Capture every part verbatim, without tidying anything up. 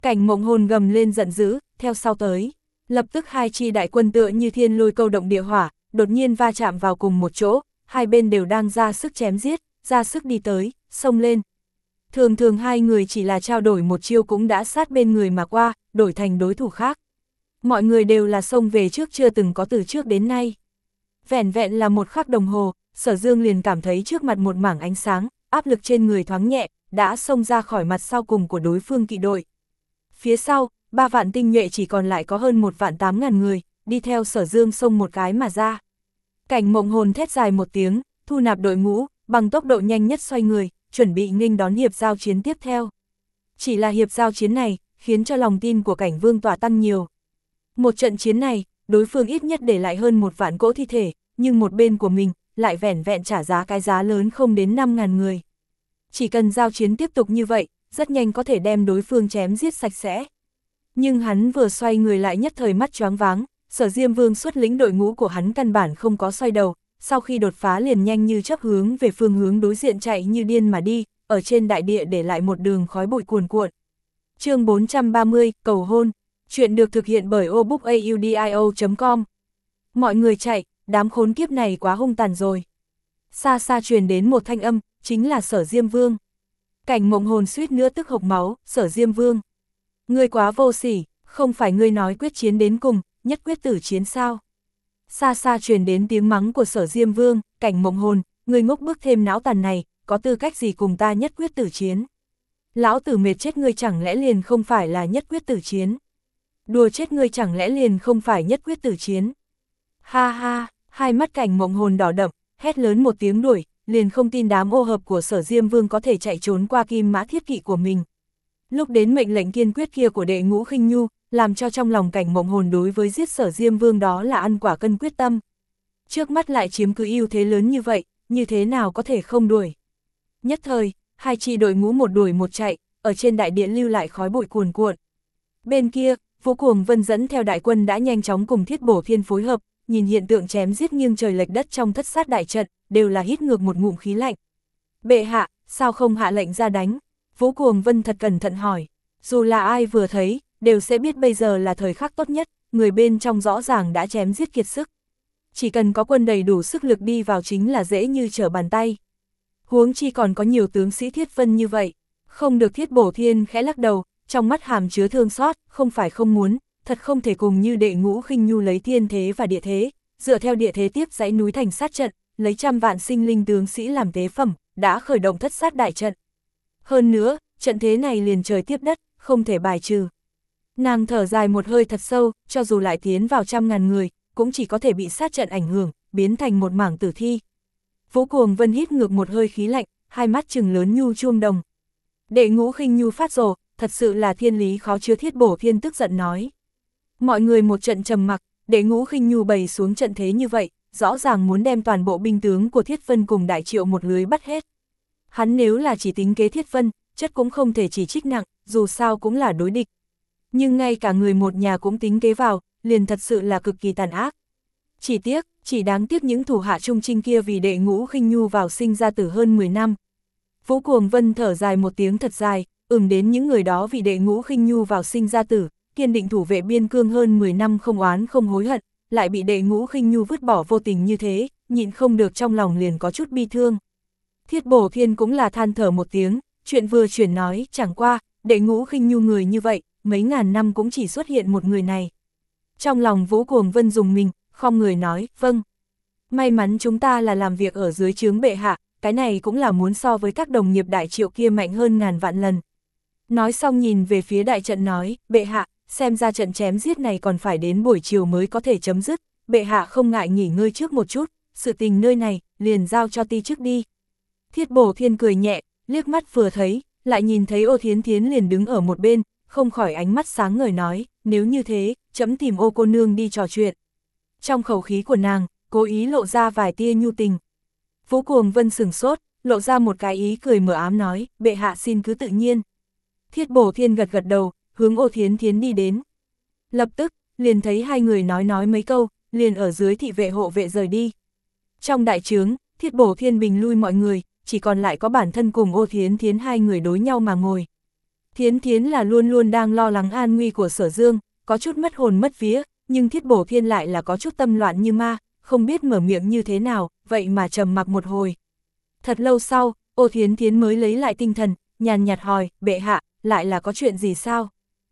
Cảnh Mộng Hồn gầm lên giận dữ, theo sau tới. Lập tức hai chi đại quân tựa như thiên lôi câu động địa hỏa, đột nhiên va chạm vào cùng một chỗ, hai bên đều đang ra sức chém giết, ra sức đi tới, xông lên. Thường thường hai người chỉ là trao đổi một chiêu cũng đã sát bên người mà qua, đổi thành đối thủ khác. Mọi người đều là xông về trước chưa từng có từ trước đến nay. Vẹn vẹn là một khắc đồng hồ, Sở Dương liền cảm thấy trước mặt một mảng ánh sáng, áp lực trên người thoáng nhẹ, đã xông ra khỏi mặt sau cùng của đối phương kỵ đội. Phía sau, ba vạn tinh nhuệ chỉ còn lại có hơn một vạn tám ngàn người, đi theo Sở Dương xông một cái mà ra. Cảnh Mộng Hồn thét dài một tiếng, thu nạp đội ngũ, bằng tốc độ nhanh nhất xoay người, chuẩn bị nghênh đón hiệp giao chiến tiếp theo. Chỉ là hiệp giao chiến này, khiến cho lòng tin của Cảnh Vương Tỏa tăng nhiều. Một trận chiến này, đối phương ít nhất để lại hơn một vạn cỗ thi thể, nhưng một bên của mình, lại vẻn vẹn trả giá cái giá lớn không đến năm ngàn người. Chỉ cần giao chiến tiếp tục như vậy, rất nhanh có thể đem đối phương chém giết sạch sẽ. Nhưng hắn vừa xoay người lại nhất thời mắt choáng váng, Sở Diêm Vương xuất lĩnh đội ngũ của hắn căn bản không có xoay đầu, sau khi đột phá liền nhanh như chớp hướng về phương hướng đối diện chạy như điên mà đi, ở trên đại địa để lại một đường khói bụi cuồn cuộn. Chương bốn trăm ba mươi, cầu hôn. Chuyện được thực hiện bởi obookaudio chấm com. Mọi người chạy, đám khốn kiếp này quá hung tàn rồi. Xa xa truyền đến một thanh âm, chính là Sở Diêm Vương. Cảnh Mộng Hồn suýt nữa tức hộc máu, Sở Diêm Vương. Ngươi quá vô sỉ, không phải ngươi nói quyết chiến đến cùng, nhất quyết tử chiến sao? Xa xa truyền đến tiếng mắng của Sở Diêm Vương, Cảnh Mộng Hồn, ngươi ngốc bức thêm não tàn này, có tư cách gì cùng ta nhất quyết tử chiến? Lão tử mệt chết ngươi chẳng lẽ liền không phải là nhất quyết tử chiến? Đùa chết ngươi chẳng lẽ liền không phải nhất quyết tử chiến? Ha ha, hai mắt Cảnh Mộng Hồn đỏ đậm, hét lớn một tiếng đuổi, liền không tin đám ô hợp của Sở Diêm Vương có thể chạy trốn qua kim mã thiết kỵ của mình. Lúc đến mệnh lệnh kiên quyết kia của đệ ngũ Khinh Nhu, làm cho trong lòng Cảnh Mộng Hồn đối với giết Sở Diêm Vương đó là ăn quả cân quyết tâm. Trước mắt lại chiếm cứ ưu thế lớn như vậy, như thế nào có thể không đuổi. Nhất thời, hai chi đội ngũ một đuổi một chạy, ở trên đại địa lưu lại khói bụi cuồn cuộn. Bên kia, Vũ Cuồng Vân dẫn theo đại quân đã nhanh chóng cùng Thiết Bổ Thiên phối hợp, nhìn hiện tượng chém giết nghiêng trời lệch đất trong thất sát đại trận, đều là hít ngược một ngụm khí lạnh. Bệ hạ, sao không hạ lệnh ra đánh? Vũ Cuồng Vân thật cẩn thận hỏi. Dù là ai vừa thấy, đều sẽ biết bây giờ là thời khắc tốt nhất, người bên trong rõ ràng đã chém giết kiệt sức. Chỉ cần có quân đầy đủ sức lực đi vào chính là dễ như trở bàn tay. Huống chi còn có nhiều tướng sĩ Thiết Vân như vậy. Không được. Thiết Bổ Thiên khẽ lắc đầu, trong mắt hàm chứa thương xót, không phải không muốn, thật không thể cùng như đệ ngũ Khinh Nhu lấy thiên thế và địa thế, dựa theo địa thế tiếp dãy núi thành sát trận, lấy trăm vạn sinh linh tướng sĩ làm tế phẩm, đã khởi động thất sát đại trận. Hơn nữa, trận thế này liền trời tiếp đất, không thể bài trừ. Nàng thở dài một hơi thật sâu, cho dù lại tiến vào trăm ngàn người, cũng chỉ có thể bị sát trận ảnh hưởng, biến thành một mảng tử thi. Vũ Cuồng Vân hít ngược một hơi khí lạnh, hai mắt trừng lớn nhu chuông đồng. Đệ ngũ Khinh Nhu phát rồ, thật sự là thiên lý khó chứa. Thiết Bổ Thiên tức giận nói. Mọi người một trận trầm mặc, đệ ngũ Khinh Nhu bày xuống trận thế như vậy, rõ ràng muốn đem toàn bộ binh tướng của Thiết Vân cùng Đại Triệu một lưới bắt hết. Hắn nếu là chỉ tính kế Thiết Vân, chất cũng không thể chỉ trích nặng, dù sao cũng là đối địch. Nhưng ngay cả người một nhà cũng tính kế vào, liền thật sự là cực kỳ tàn ác. Chỉ tiếc, chỉ đáng tiếc những thủ hạ trung trinh kia vì đệ ngũ Khinh Nhu vào sinh ra tử hơn mười năm. Vũ Cuồng Vân thở dài một tiếng thật dài, ừm đến những người đó vì đệ ngũ Khinh Nhu vào sinh ra tử, kiên định thủ vệ biên cương hơn mười năm không oán không hối hận, lại bị đệ ngũ Khinh Nhu vứt bỏ vô tình như thế, nhịn không được trong lòng liền có chút bi thương. Thiết Bổ Thiên cũng là than thở một tiếng, chuyện vừa chuyển nói, chẳng qua, đệ ngũ Khinh Nhu người như vậy, mấy ngàn năm cũng chỉ xuất hiện một người này. Trong lòng Vũ Cuồng Vân dùng mình, khom người nói, vâng. May mắn chúng ta là làm việc ở dưới trướng bệ hạ, cái này cũng là muốn so với các đồng nghiệp Đại Triệu kia mạnh hơn ngàn vạn lần. Nói xong nhìn về phía đại trận nói, bệ hạ, xem ra trận chém giết này còn phải đến buổi chiều mới có thể chấm dứt, bệ hạ không ngại nghỉ ngơi trước một chút, sự tình nơi này, liền giao cho ti trước đi. Thiết Bổ Thiên cười nhẹ, liếc mắt vừa thấy, lại nhìn thấy Ô Thiến Thiến liền đứng ở một bên, không khỏi ánh mắt sáng ngời nói, nếu như thế, chấm tìm Ô cô nương đi trò chuyện. Trong khẩu khí của nàng, cố ý lộ ra vài tia nhu tình. Vũ Cuồng Vân sửng sốt, lộ ra một cái ý cười mờ ám nói, bệ hạ xin cứ tự nhiên. Thiết Bổ Thiên gật gật đầu, hướng Ô Thiến Thiến đi đến. Lập tức, liền thấy hai người nói nói mấy câu, liền ở dưới thị vệ hộ vệ rời đi. Trong đại trướng, Thiết Bổ Thiên bình lui mọi người, chỉ còn lại có bản thân cùng Ô Thiến Thiến hai người đối nhau mà ngồi. Thiến Thiến là luôn luôn đang lo lắng an nguy của Sở Dương, có chút mất hồn mất vía, nhưng Thiết Bổ Thiên lại là có chút tâm loạn như ma, không biết mở miệng như thế nào, vậy mà trầm mặc một hồi. Thật lâu sau, Ô Thiến Thiến mới lấy lại tinh thần, nhàn nhạt hỏi, bệ hạ, lại là có chuyện gì sao?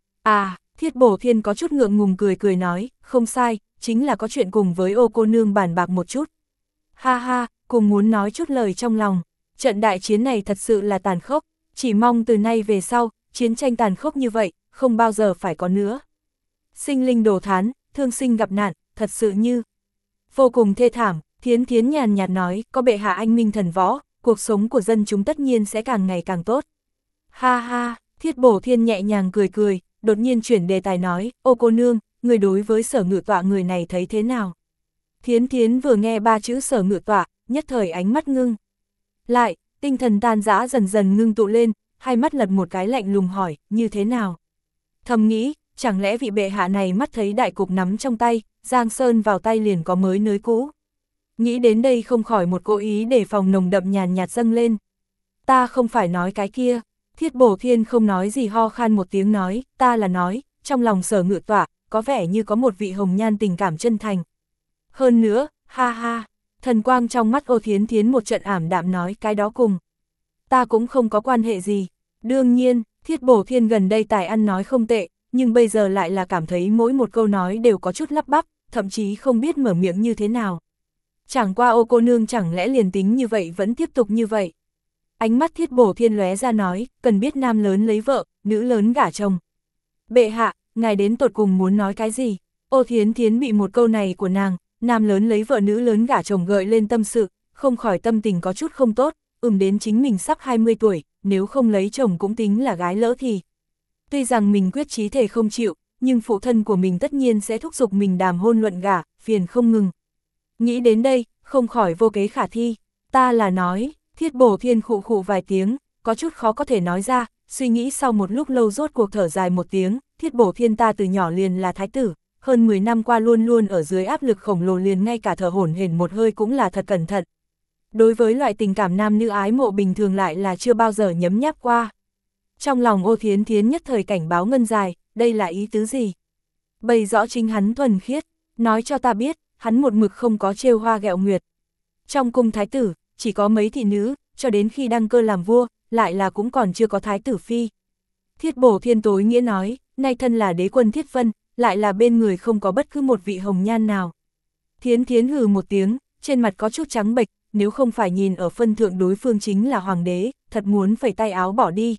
À, Thiết Bổ Thiên có chút ngượng ngùng cười cười nói, không sai, chính là có chuyện cùng với Ô cô nương bàn bạc một chút. Ha ha, cùng muốn nói chút lời trong lòng, trận đại chiến này thật sự là tàn khốc, chỉ mong từ nay về sau, chiến tranh tàn khốc như vậy, không bao giờ phải có nữa. Sinh linh đồ thán, thương sinh gặp nạn, thật sự như vô cùng thê thảm. Thiến Thiến nhàn nhạt nói, có bệ hạ anh minh thần võ, cuộc sống của dân chúng tất nhiên sẽ càng ngày càng tốt. Ha ha, Thiết Bổ Thiên nhẹ nhàng cười cười, đột nhiên chuyển đề tài nói, ô cô nương, người đối với Sở Ngự Tọa người này thấy thế nào? Thiến Thiến vừa nghe ba chữ Sở Ngự Tọa, nhất thời ánh mắt ngưng lại, tinh thần tan rã dần dần ngưng tụ lên, hai mắt lật một cái lạnh lùng hỏi, như thế nào? Thầm nghĩ, chẳng lẽ vị bệ hạ này mắt thấy đại cục nắm trong tay, Giang Sơn vào tay liền có mới nới cũ. Nghĩ đến đây không khỏi một cố ý để phòng nồng đậm nhàn nhạt dâng lên. Ta không phải nói cái kia. Thiết Bổ Thiên không nói gì, ho khan một tiếng nói, ta là nói, trong lòng Sở Ngự Tọa, có vẻ như có một vị hồng nhan tình cảm chân thành. Hơn nữa, ha ha, thần quang trong mắt Ô Thiến Thiến một trận ảm đạm nói, cái đó cùng ta cũng không có quan hệ gì. Đương nhiên, Thiết Bổ Thiên gần đây tài ăn nói không tệ, nhưng bây giờ lại là cảm thấy mỗi một câu nói đều có chút lắp bắp, thậm chí không biết mở miệng như thế nào. Chẳng qua Ô cô nương chẳng lẽ liền tính như vậy vẫn tiếp tục như vậy. Ánh mắt Thiết Bổ Thiên lóe ra nói, cần biết nam lớn lấy vợ, nữ lớn gả chồng. Bệ hạ, ngài đến tột cùng muốn nói cái gì? Ô Thiến Thiến bị một câu này của nàng, nam lớn lấy vợ nữ lớn gả chồng gợi lên tâm sự, không khỏi tâm tình có chút không tốt, ừm đến chính mình sắp hai mươi tuổi, nếu không lấy chồng cũng tính là gái lỡ thì. Tuy rằng mình quyết chí thể không chịu, nhưng phụ thân của mình tất nhiên sẽ thúc giục mình đàm hôn luận gả, phiền không ngừng. Nghĩ đến đây, không khỏi vô kế khả thi, ta là nói, Thiết Bổ Thiên khụ khụ vài tiếng, có chút khó có thể nói ra, suy nghĩ sau một lúc lâu rốt cuộc thở dài một tiếng, Thiết Bổ Thiên ta từ nhỏ liền là thái tử, hơn mười năm qua luôn luôn ở dưới áp lực khổng lồ liền ngay cả thở hổn hển một hơi cũng là thật cẩn thận. Đối với loại tình cảm nam nữ ái mộ bình thường lại là chưa bao giờ nhấm nháp qua. Trong lòng Ô Thiến Thiến nhất thời cảnh báo ngân dài, đây là ý tứ gì? Bày rõ chính hắn thuần khiết, nói cho ta biết, hắn một mực không có trêu hoa ghẹo nguyệt. Trong cung thái tử, chỉ có mấy thị nữ, cho đến khi đăng cơ làm vua, lại là cũng còn chưa có thái tử phi. Thiết Bổ Thiên tối nghĩa nói, nay thân là đế quân Thiết Vân, lại là bên người không có bất cứ một vị hồng nhan nào. Thiến Thiến hừ một tiếng, trên mặt có chút trắng bệch, nếu không phải nhìn ở phân thượng đối phương chính là hoàng đế, thật muốn phẩy tay áo bỏ đi.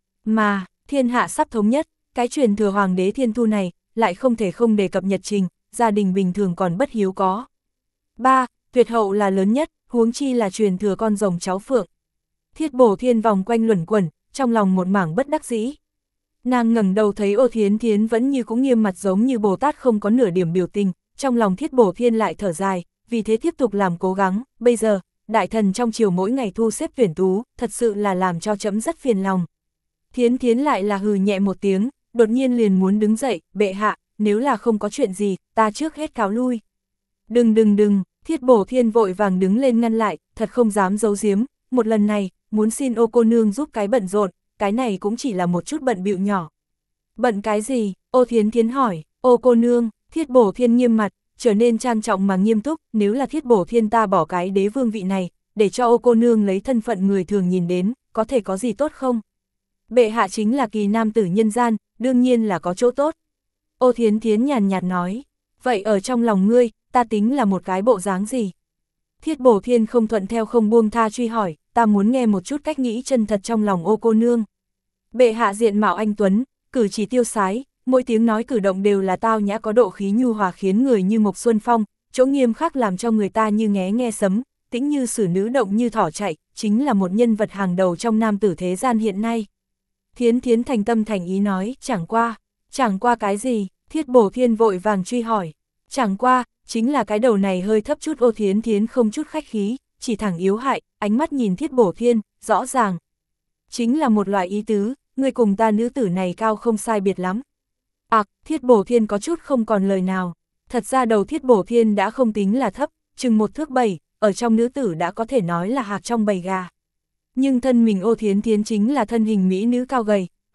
Mà, thiên hạ sắp thống nhất, cái truyền thừa hoàng đế thiên thu này, lại không thể không đề cập nhật trình, gia đình bình thường còn bất hiếu có. ba. Tuyệt hậu là lớn nhất, huống chi là truyền thừa con rồng cháu phượng. Thiết Bổ Thiên vòng quanh luẩn quẩn, trong lòng một mảng bất đắc dĩ. Nàng ngẩng đầu thấy Ô Thiến Thiến vẫn như cũng nghiêm mặt giống như Bồ Tát không có nửa điểm biểu tình, trong lòng Thiết Bổ Thiên lại thở dài, vì thế tiếp tục làm cố gắng, bây giờ, đại thần trong triều mỗi ngày thu xếp tuyển tú, thật sự là làm cho trẫm rất phiền lòng. Thiến Thiến lại là hừ nhẹ một tiếng, đột nhiên liền muốn đứng dậy, bệ hạ, nếu là không có chuyện gì, ta trước hết cáo lui. Đừng đừng đừng, Thiết Bổ Thiên vội vàng đứng lên ngăn lại, thật không dám giấu giếm, một lần này, muốn xin Ô cô nương giúp cái bận rộn, cái này cũng chỉ là một chút bận bịu nhỏ. Bận cái gì? Ô Thiến Thiến hỏi, Ô cô nương, Thiết Bổ Thiên nghiêm mặt, trở nên trang trọng mà nghiêm túc, nếu là Thiết Bổ Thiên ta bỏ cái đế vương vị này, để cho Ô cô nương lấy thân phận người thường nhìn đến, có thể có gì tốt không? Bệ hạ chính là kỳ nam tử nhân gian, đương nhiên là có chỗ tốt. Ô Thiến Thiến nhàn nhạt nói, vậy ở trong lòng ngươi, ta tính là một cái bộ dáng gì? Thiết Bổ Thiên không thuận theo không buông tha truy hỏi, ta muốn nghe một chút cách nghĩ chân thật trong lòng Ô cô nương. Bệ hạ diện mạo anh tuấn, cử chỉ tiêu sái, mỗi tiếng nói cử động đều là tao nhã có độ khí nhu hòa khiến người như Mộc Xuân Phong, chỗ nghiêm khắc làm cho người ta như nghe nghe sấm, tĩnh như sử nữ động như thỏ chạy, chính là một nhân vật hàng đầu trong nam tử thế gian hiện nay. Thiến Thiến thành tâm thành ý nói, chẳng qua, chẳng qua cái gì? Thiết Bổ Thiên vội vàng truy hỏi, chẳng qua, chính là cái đầu này hơi thấp chút. Ô Thiến Thiến không chút khách khí, chỉ thẳng yếu hại, ánh mắt nhìn Thiết Bổ Thiên, rõ ràng. Chính là một loại ý tứ, người cùng ta nữ tử này cao không sai biệt lắm. À, Thiết Bổ Thiên có chút không còn lời nào, thật ra đầu Thiết Bổ Thiên đã không tính là thấp, chừng một thước bảy, ở trong nữ tử đã có thể nói là hạc trong bầy gà. Nhưng thân mình Ô Thiến Thiến chính là thân hình mỹ nữ cao gầy,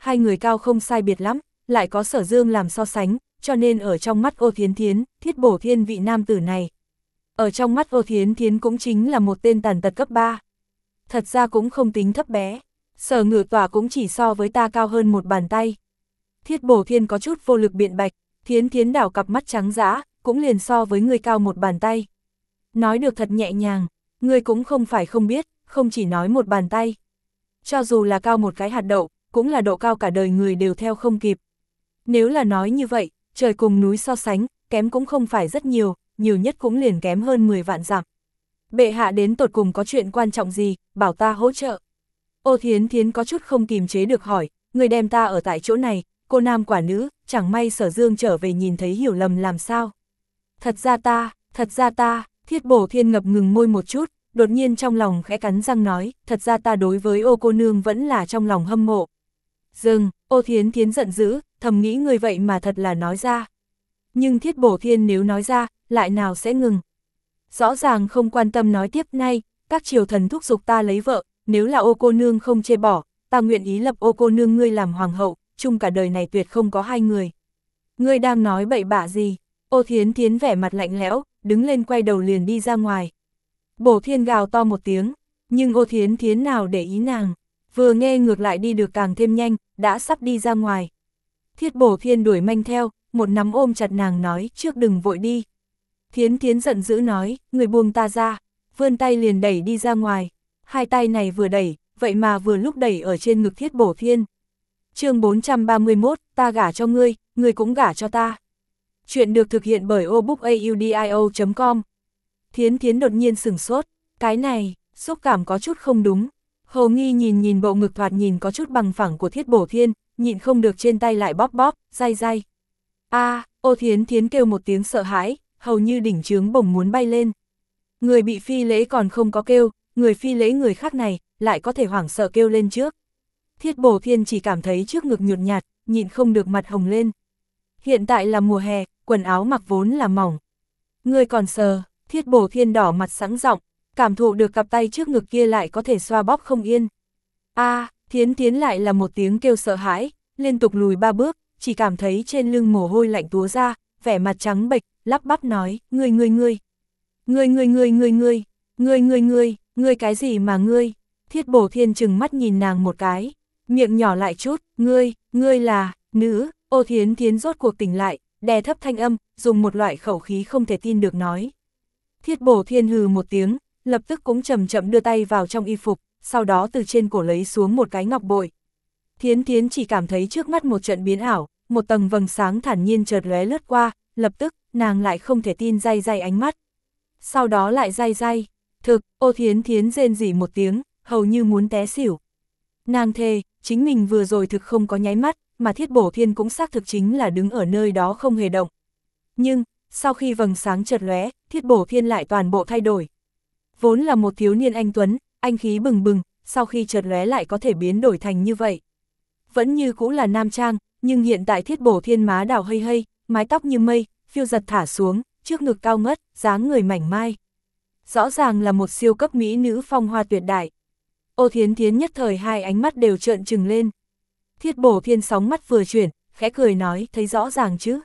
hai người cao không sai biệt lắm, lại có Sở Dương làm so sánh, cho nên ở trong mắt Ô Thiến Thiến, Thiết Bổ Thiên vị nam tử này. Ở trong mắt Ô Thiến Thiến cũng chính là một tên tàn tật cấp ba. Thật ra cũng không tính thấp bé, Sở Ngự Tỏa cũng chỉ so với ta cao hơn một bàn tay. Thiết Bổ Thiên có chút vô lực biện bạch, Thiến Thiến đảo cặp mắt trắng dã, cũng liền so với người cao một bàn tay. Nói được thật nhẹ nhàng, ngươi cũng không phải không biết, không chỉ nói một bàn tay. Cho dù là cao một cái hạt đậu, cũng là độ cao cả đời người đều theo không kịp. Nếu là nói như vậy, trời cùng núi so sánh, kém cũng không phải rất nhiều, nhiều nhất cũng liền kém hơn mười vạn dặm. Bệ hạ đến tột cùng có chuyện quan trọng gì, bảo ta hỗ trợ. Ô Thiến Thiến có chút không kìm chế được hỏi, người đem ta ở tại chỗ này, cô nam quả nữ, chẳng may Sở Dương trở về nhìn thấy hiểu lầm làm sao. Thật ra ta, thật ra ta, Thiết Bổ Thiên ngập ngừng môi một chút, đột nhiên trong lòng khẽ cắn răng nói, thật ra ta đối với Ô cô nương vẫn là trong lòng hâm mộ. Dừng, Ô Thiến Thiến giận dữ, thầm nghĩ người vậy mà thật là nói ra. Nhưng Thiết Bổ Thiên nếu nói ra, lại nào sẽ ngừng. Rõ ràng không quan tâm nói tiếp nay, các triều thần thúc giục ta lấy vợ, nếu là Ô cô nương không chê bỏ, ta nguyện ý lập Ô cô nương ngươi làm hoàng hậu, chung cả đời này tuyệt không có hai người. Ngươi đang nói bậy bạ gì? Ô Thiến Thiến vẻ mặt lạnh lẽo, đứng lên quay đầu liền đi ra ngoài. Bổ Thiên gào to một tiếng, nhưng Ô Thiến Thiến nào để ý nàng, vừa nghe ngược lại đi được càng thêm nhanh, đã sắp đi ra ngoài. Thiết Bổ Thiên đuổi manh theo, một nắm ôm chặt nàng nói, trước đừng vội đi. Thiến Thiến giận dữ nói, người buông ta ra, vươn tay liền đẩy đi ra ngoài. Hai tay này vừa đẩy, vậy mà vừa lúc đẩy ở trên ngực Thiết Bổ Thiên. chương bốn trăm ba mươi mốt, ta gả cho ngươi, ngươi cũng gả cho ta. Chuyện được thực hiện bởi obookaudio chấm com. Thiến Thiến đột nhiên sửng sốt, cái này, xúc cảm có chút không đúng. Hồ Nghi nhìn nhìn bộ ngực thoạt nhìn có chút bằng phẳng của Thiết Bổ Thiên, nhịn không được trên tay lại bóp bóp, day day. A, Ô Thiến Thiến kêu một tiếng sợ hãi, hầu như đỉnh trướng bổng muốn bay lên. Người bị phi lễ còn không có kêu, người phi lễ người khác này, lại có thể hoảng sợ kêu lên trước. Thiết Bổ Thiên chỉ cảm thấy trước ngực nhụt nhạt, nhịn không được mặt hồng lên. Hiện tại là mùa hè, quần áo mặc vốn là mỏng. Người còn sờ, Thiết Bổ Thiên đỏ mặt sẵn giọng, cảm thụ được cặp tay trước ngực kia lại có thể xoa bóp không yên. A, Thiến Thiến lại là một tiếng kêu sợ hãi, liên tục lùi ba bước, chỉ cảm thấy trên lưng mồ hôi lạnh túa ra, vẻ mặt trắng bệch, lắp bắp nói, ngươi ngươi ngươi, ngươi ngươi ngươi ngươi ngươi, ngươi ngươi ngươi, ngươi cái gì mà ngươi? Thiết Bổ Thiên chừng mắt nhìn nàng một cái, miệng nhỏ lại chút, ngươi, ngươi là, nữ. Ô Thiến Thiến rốt cuộc tỉnh lại, đè thấp thanh âm, dùng một loại khẩu khí không thể tin được nói. Thiết Bổ Thiên hừ một tiếng, lập tức cũng chậm chậm đưa tay vào trong y phục, sau đó từ trên cổ lấy xuống một cái ngọc bội. Thiến Thiến chỉ cảm thấy trước mắt một trận biến ảo, một tầng vầng sáng thản nhiên chợt lóe lướt qua, lập tức, nàng lại không thể tin day day ánh mắt. Sau đó lại day day, thực, Ô Thiến Thiến rên rỉ một tiếng, hầu như muốn té xỉu. Nàng thề, chính mình vừa rồi thực không có nháy mắt, mà Thiết Bổ Thiên cũng xác thực chính là đứng ở nơi đó không hề động. Nhưng, sau khi vầng sáng chợt lóe, Thiết Bổ Thiên lại toàn bộ thay đổi. Vốn là một thiếu niên anh tuấn, anh khí bừng bừng, sau khi chợt lóe lại có thể biến đổi thành như vậy. Vẫn như cũ là nam trang, nhưng hiện tại Thiết Bổ Thiên má đào hây hây, mái tóc như mây, phiêu giật thả xuống, trước ngực cao ngất, dáng người mảnh mai. Rõ ràng là một siêu cấp mỹ nữ phong hoa tuyệt đại. Ô Thiến Thiến nhất thời hai ánh mắt đều trợn trừng lên. Thiết Bổ Thiên sóng mắt vừa chuyển, khẽ cười nói, thấy rõ ràng chứ.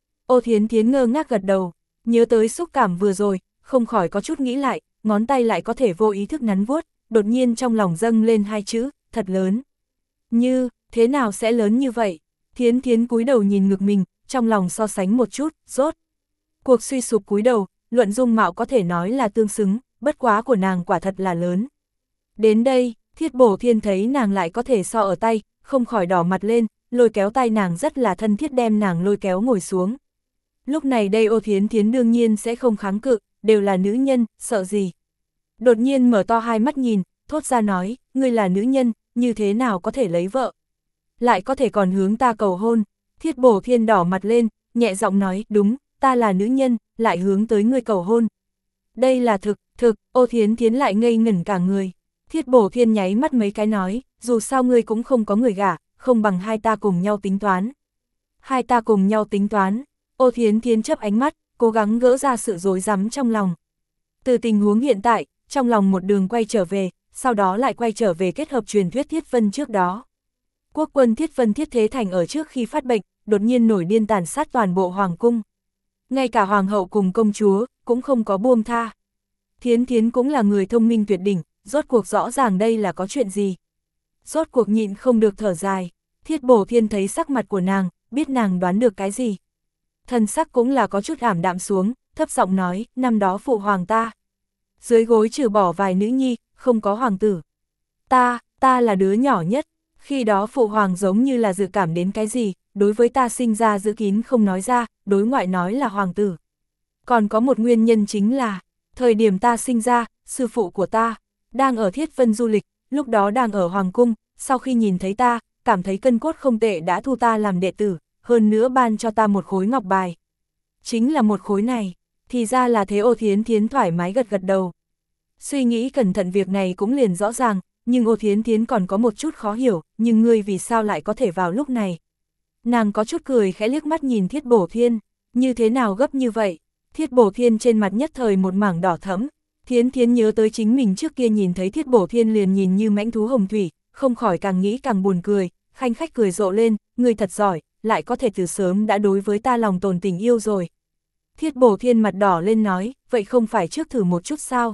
Ô Thiến Thiến ngơ ngác gật đầu, nhớ tới xúc cảm vừa rồi, không khỏi có chút nghĩ lại, ngón tay lại có thể vô ý thức nắn vuốt, đột nhiên trong lòng dâng lên hai chữ, thật lớn. Như, thế nào sẽ lớn như vậy? Thiến Thiến cúi đầu nhìn ngực mình, trong lòng so sánh một chút, rốt. Cuộc suy sụp cúi đầu, luận dung mạo có thể nói là tương xứng, bất quá của nàng quả thật là lớn. Đến đây, Thiết Bổ Thiên thấy nàng lại có thể so ở tay, không khỏi đỏ mặt lên, lôi kéo tay nàng rất là thân thiết đem nàng lôi kéo ngồi xuống. Lúc này đây Ô Thiến Thiến đương nhiên sẽ không kháng cự, đều là nữ nhân, sợ gì. Đột nhiên mở to hai mắt nhìn, thốt ra nói, ngươi là nữ nhân, như thế nào có thể lấy vợ? Lại có thể còn hướng ta cầu hôn. Thiết Bổ Thiên đỏ mặt lên, nhẹ giọng nói, đúng, ta là nữ nhân, lại hướng tới ngươi cầu hôn. Đây là thực, thực, Ô Thiến Thiến lại ngây ngẩn cả người. Thiết Bổ Thiên nháy mắt mấy cái nói, dù sao ngươi cũng không có người gả, không bằng hai ta cùng nhau tính toán. Hai ta cùng nhau tính toán. Ô Thiến Thiến chớp ánh mắt, cố gắng gỡ ra sự rối rắm trong lòng. Từ tình huống hiện tại, trong lòng một đường quay trở về, sau đó lại quay trở về kết hợp truyền thuyết Thiết Vân trước đó. Quốc quân Thiết Vân Thiết Thế Thành ở trước khi phát bệnh, đột nhiên nổi điên tàn sát toàn bộ hoàng cung. Ngay cả hoàng hậu cùng công chúa, cũng không có buông tha. Thiến Thiến cũng là người thông minh tuyệt đỉnh, rốt cuộc rõ ràng đây là có chuyện gì. Rốt cuộc nhịn không được thở dài, Thiết Bổ Thiên thấy sắc mặt của nàng, biết nàng đoán được cái gì. Thần sắc cũng là có chút ảm đạm xuống, thấp giọng nói, năm đó phụ hoàng ta. Dưới gối trừ bỏ vài nữ nhi, không có hoàng tử. Ta, ta là đứa nhỏ nhất, khi đó phụ hoàng giống như là dự cảm đến cái gì, đối với ta sinh ra giữ kín không nói ra, đối ngoại nói là hoàng tử. Còn có một nguyên nhân chính là, thời điểm ta sinh ra, sư phụ của ta, đang ở Thiết Vân du lịch, lúc đó đang ở hoàng cung, sau khi nhìn thấy ta, cảm thấy cân cốt không tệ đã thu ta làm đệ tử, hơn nữa ban cho ta một khối ngọc bài. Chính là một khối này, thì ra là thế. Ô Thiến Thiến thoải mái gật gật đầu. Suy nghĩ cẩn thận việc này cũng liền rõ ràng, nhưng Ô Thiến Thiến còn có một chút khó hiểu, nhưng ngươi vì sao lại có thể vào lúc này? Nàng có chút cười khẽ liếc mắt nhìn Thiết Bổ Thiên, như thế nào gấp như vậy? Thiết Bổ Thiên trên mặt nhất thời một mảng đỏ thẫm, Thiến Thiến nhớ tới chính mình trước kia nhìn thấy Thiết Bổ Thiên liền nhìn như mãnh thú hồng thủy, không khỏi càng nghĩ càng buồn cười, khanh khách cười rộ lên, ngươi thật giỏi, lại có thể từ sớm đã đối với ta lòng tồn tình yêu rồi. Thiết Bổ Thiên mặt đỏ lên nói, vậy không phải trước thử một chút sao?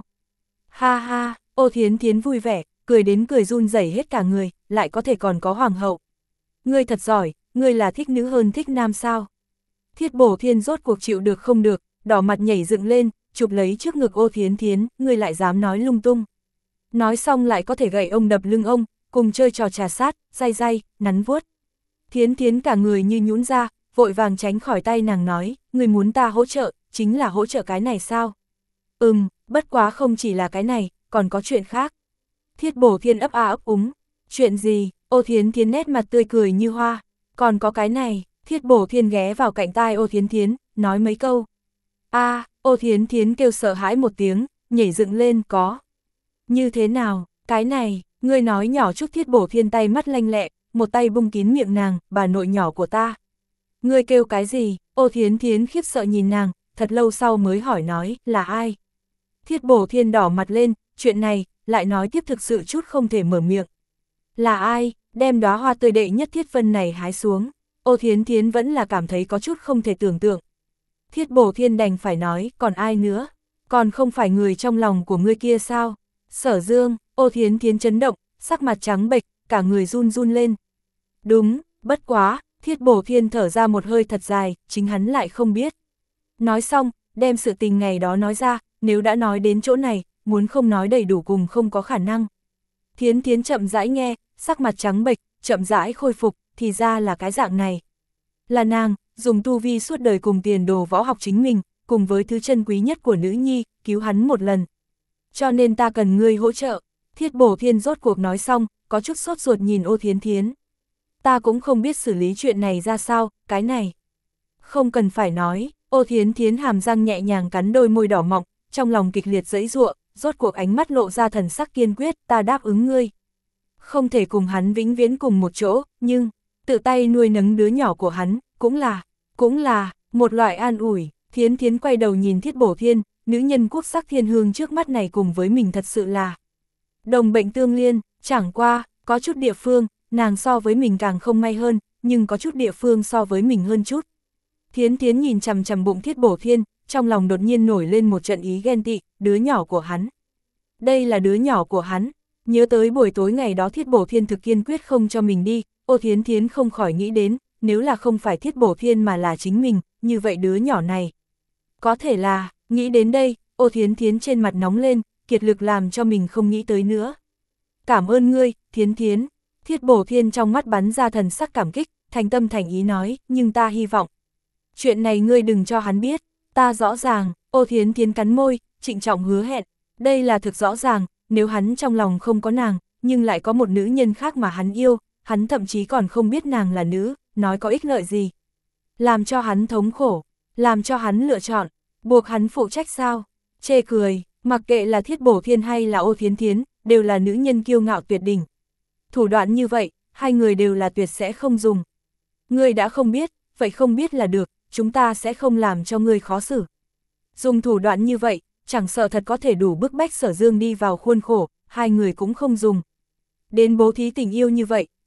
Ha ha, Ô Thiến Thiến vui vẻ, cười đến cười run rẩy hết cả người, lại có thể còn có hoàng hậu. Ngươi thật giỏi, ngươi là thích nữ hơn thích nam sao? Thiết Bổ Thiên rốt cuộc chịu được không được, đỏ mặt nhảy dựng lên, chụp lấy trước ngực Ô Thiến Thiến, ngươi lại dám nói lung tung. Nói xong lại có thể gậy ông đập lưng ông, cùng chơi trò trà sát, day day, nắn vuốt. Thiến Thiến cả người như nhũn ra, vội vàng tránh khỏi tay nàng nói, ngươi muốn ta hỗ trợ, chính là hỗ trợ cái này sao? Ừm, bất quá không chỉ là cái này, còn có chuyện khác. Thiết Bổ Thiên ấp a ấp úng, chuyện gì? Ô Thiến Thiến nét mặt tươi cười như hoa, còn có cái này. Thiết Bổ Thiên ghé vào cạnh tai Ô Thiến Thiến, nói mấy câu. A, à, Ô Thiến Thiến kêu sợ hãi một tiếng, nhảy dựng lên, có. Như thế nào, cái này, ngươi nói nhỏ chút. Thiết Bổ Thiên tay mắt lanh lẹ, một tay bung kín miệng nàng, bà nội nhỏ của ta. Ngươi kêu cái gì? Ô Thiến Thiến khiếp sợ nhìn nàng, thật lâu sau mới hỏi nói, là ai? Thiết Bổ Thiên đỏ mặt lên, chuyện này, lại nói tiếp thực sự chút không thể mở miệng. Là ai? Đem đóa hoa tươi đệ nhất Thiết Vân này hái xuống. Ô Thiến Thiến vẫn là cảm thấy có chút không thể tưởng tượng. Thiết Bổ Thiên đành phải nói, còn ai nữa? Còn không phải người trong lòng của ngươi kia sao? Sở Dương. Ô Thiến Thiến chấn động, sắc mặt trắng bệch, cả người run run lên. Đúng, bất quá. Thiết Bổ Thiên thở ra một hơi thật dài, chính hắn lại không biết. Nói xong, đem sự tình ngày đó nói ra, nếu đã nói đến chỗ này, muốn không nói đầy đủ cùng không có khả năng. Thiến Thiến chậm rãi nghe, sắc mặt trắng bệch, chậm rãi khôi phục, thì ra là cái dạng này. Là nàng, dùng tu vi suốt đời cùng tiền đồ võ học chính mình, cùng với thứ chân quý nhất của nữ nhi, cứu hắn một lần. Cho nên ta cần ngươi hỗ trợ. Thiết Bổ Thiên rốt cuộc nói xong, có chút sốt ruột nhìn Ô Thiến Thiến. Ta cũng không biết xử lý chuyện này ra sao, cái này. Không cần phải nói. Ô Thiến Thiến hàm răng nhẹ nhàng cắn đôi môi đỏ mọng, trong lòng kịch liệt giãy giụa, rốt cuộc ánh mắt lộ ra thần sắc kiên quyết, ta đáp ứng ngươi. Không thể cùng hắn vĩnh viễn cùng một chỗ, nhưng, tự tay nuôi nấng đứa nhỏ của hắn, cũng là, cũng là, một loại an ủi. Thiến Thiến quay đầu nhìn Thiết Bổ Thiên, nữ nhân quốc sắc thiên hương trước mắt này cùng với mình thật sự là đồng bệnh tương liên, chẳng qua, có chút địa phương, nàng so với mình càng không may hơn, nhưng có chút địa phương so với mình hơn chút. Thiến Thiến nhìn chằm chằm bụng Thiết Bổ Thiên, trong lòng đột nhiên nổi lên một trận ý ghen tị, đứa nhỏ của hắn. Đây là đứa nhỏ của hắn. Nhớ tới buổi tối ngày đó Thiết Bổ Thiên thực kiên quyết không cho mình đi, Ô Thiến Thiến không khỏi nghĩ đến, nếu là không phải Thiết Bổ Thiên mà là chính mình, như vậy đứa nhỏ này. Có thể là, nghĩ đến đây, Ô Thiến Thiến trên mặt nóng lên, kiệt lực làm cho mình không nghĩ tới nữa. Cảm ơn ngươi, Thiến Thiến. Thiết Bổ Thiên trong mắt bắn ra thần sắc cảm kích, thành tâm thành ý nói, nhưng ta hy vọng. Chuyện này ngươi đừng cho hắn biết, ta rõ ràng. Ô Thiến Thiến cắn môi, trịnh trọng hứa hẹn, đây là thực rõ ràng, nếu hắn trong lòng không có nàng, nhưng lại có một nữ nhân khác mà hắn yêu, hắn thậm chí còn không biết nàng là nữ, nói có ích lợi gì. Làm cho hắn thống khổ, làm cho hắn lựa chọn, buộc hắn phụ trách sao? Chê cười, mặc kệ là Thiết Bổ Thiên hay là Ô Thiến Thiến, đều là nữ nhân kiêu ngạo tuyệt đỉnh. Thủ đoạn như vậy, hai người đều là tuyệt sẽ không dùng. Ngươi đã không biết, vậy không biết là được, chúng ta sẽ không làm cho ngươi khó xử. Dùng thủ đoạn như vậy, chẳng sợ thật có thể đủ bức bách Sở Dương đi vào khuôn khổ, hai người cũng không dùng. Đến bố thí tình yêu như vậy,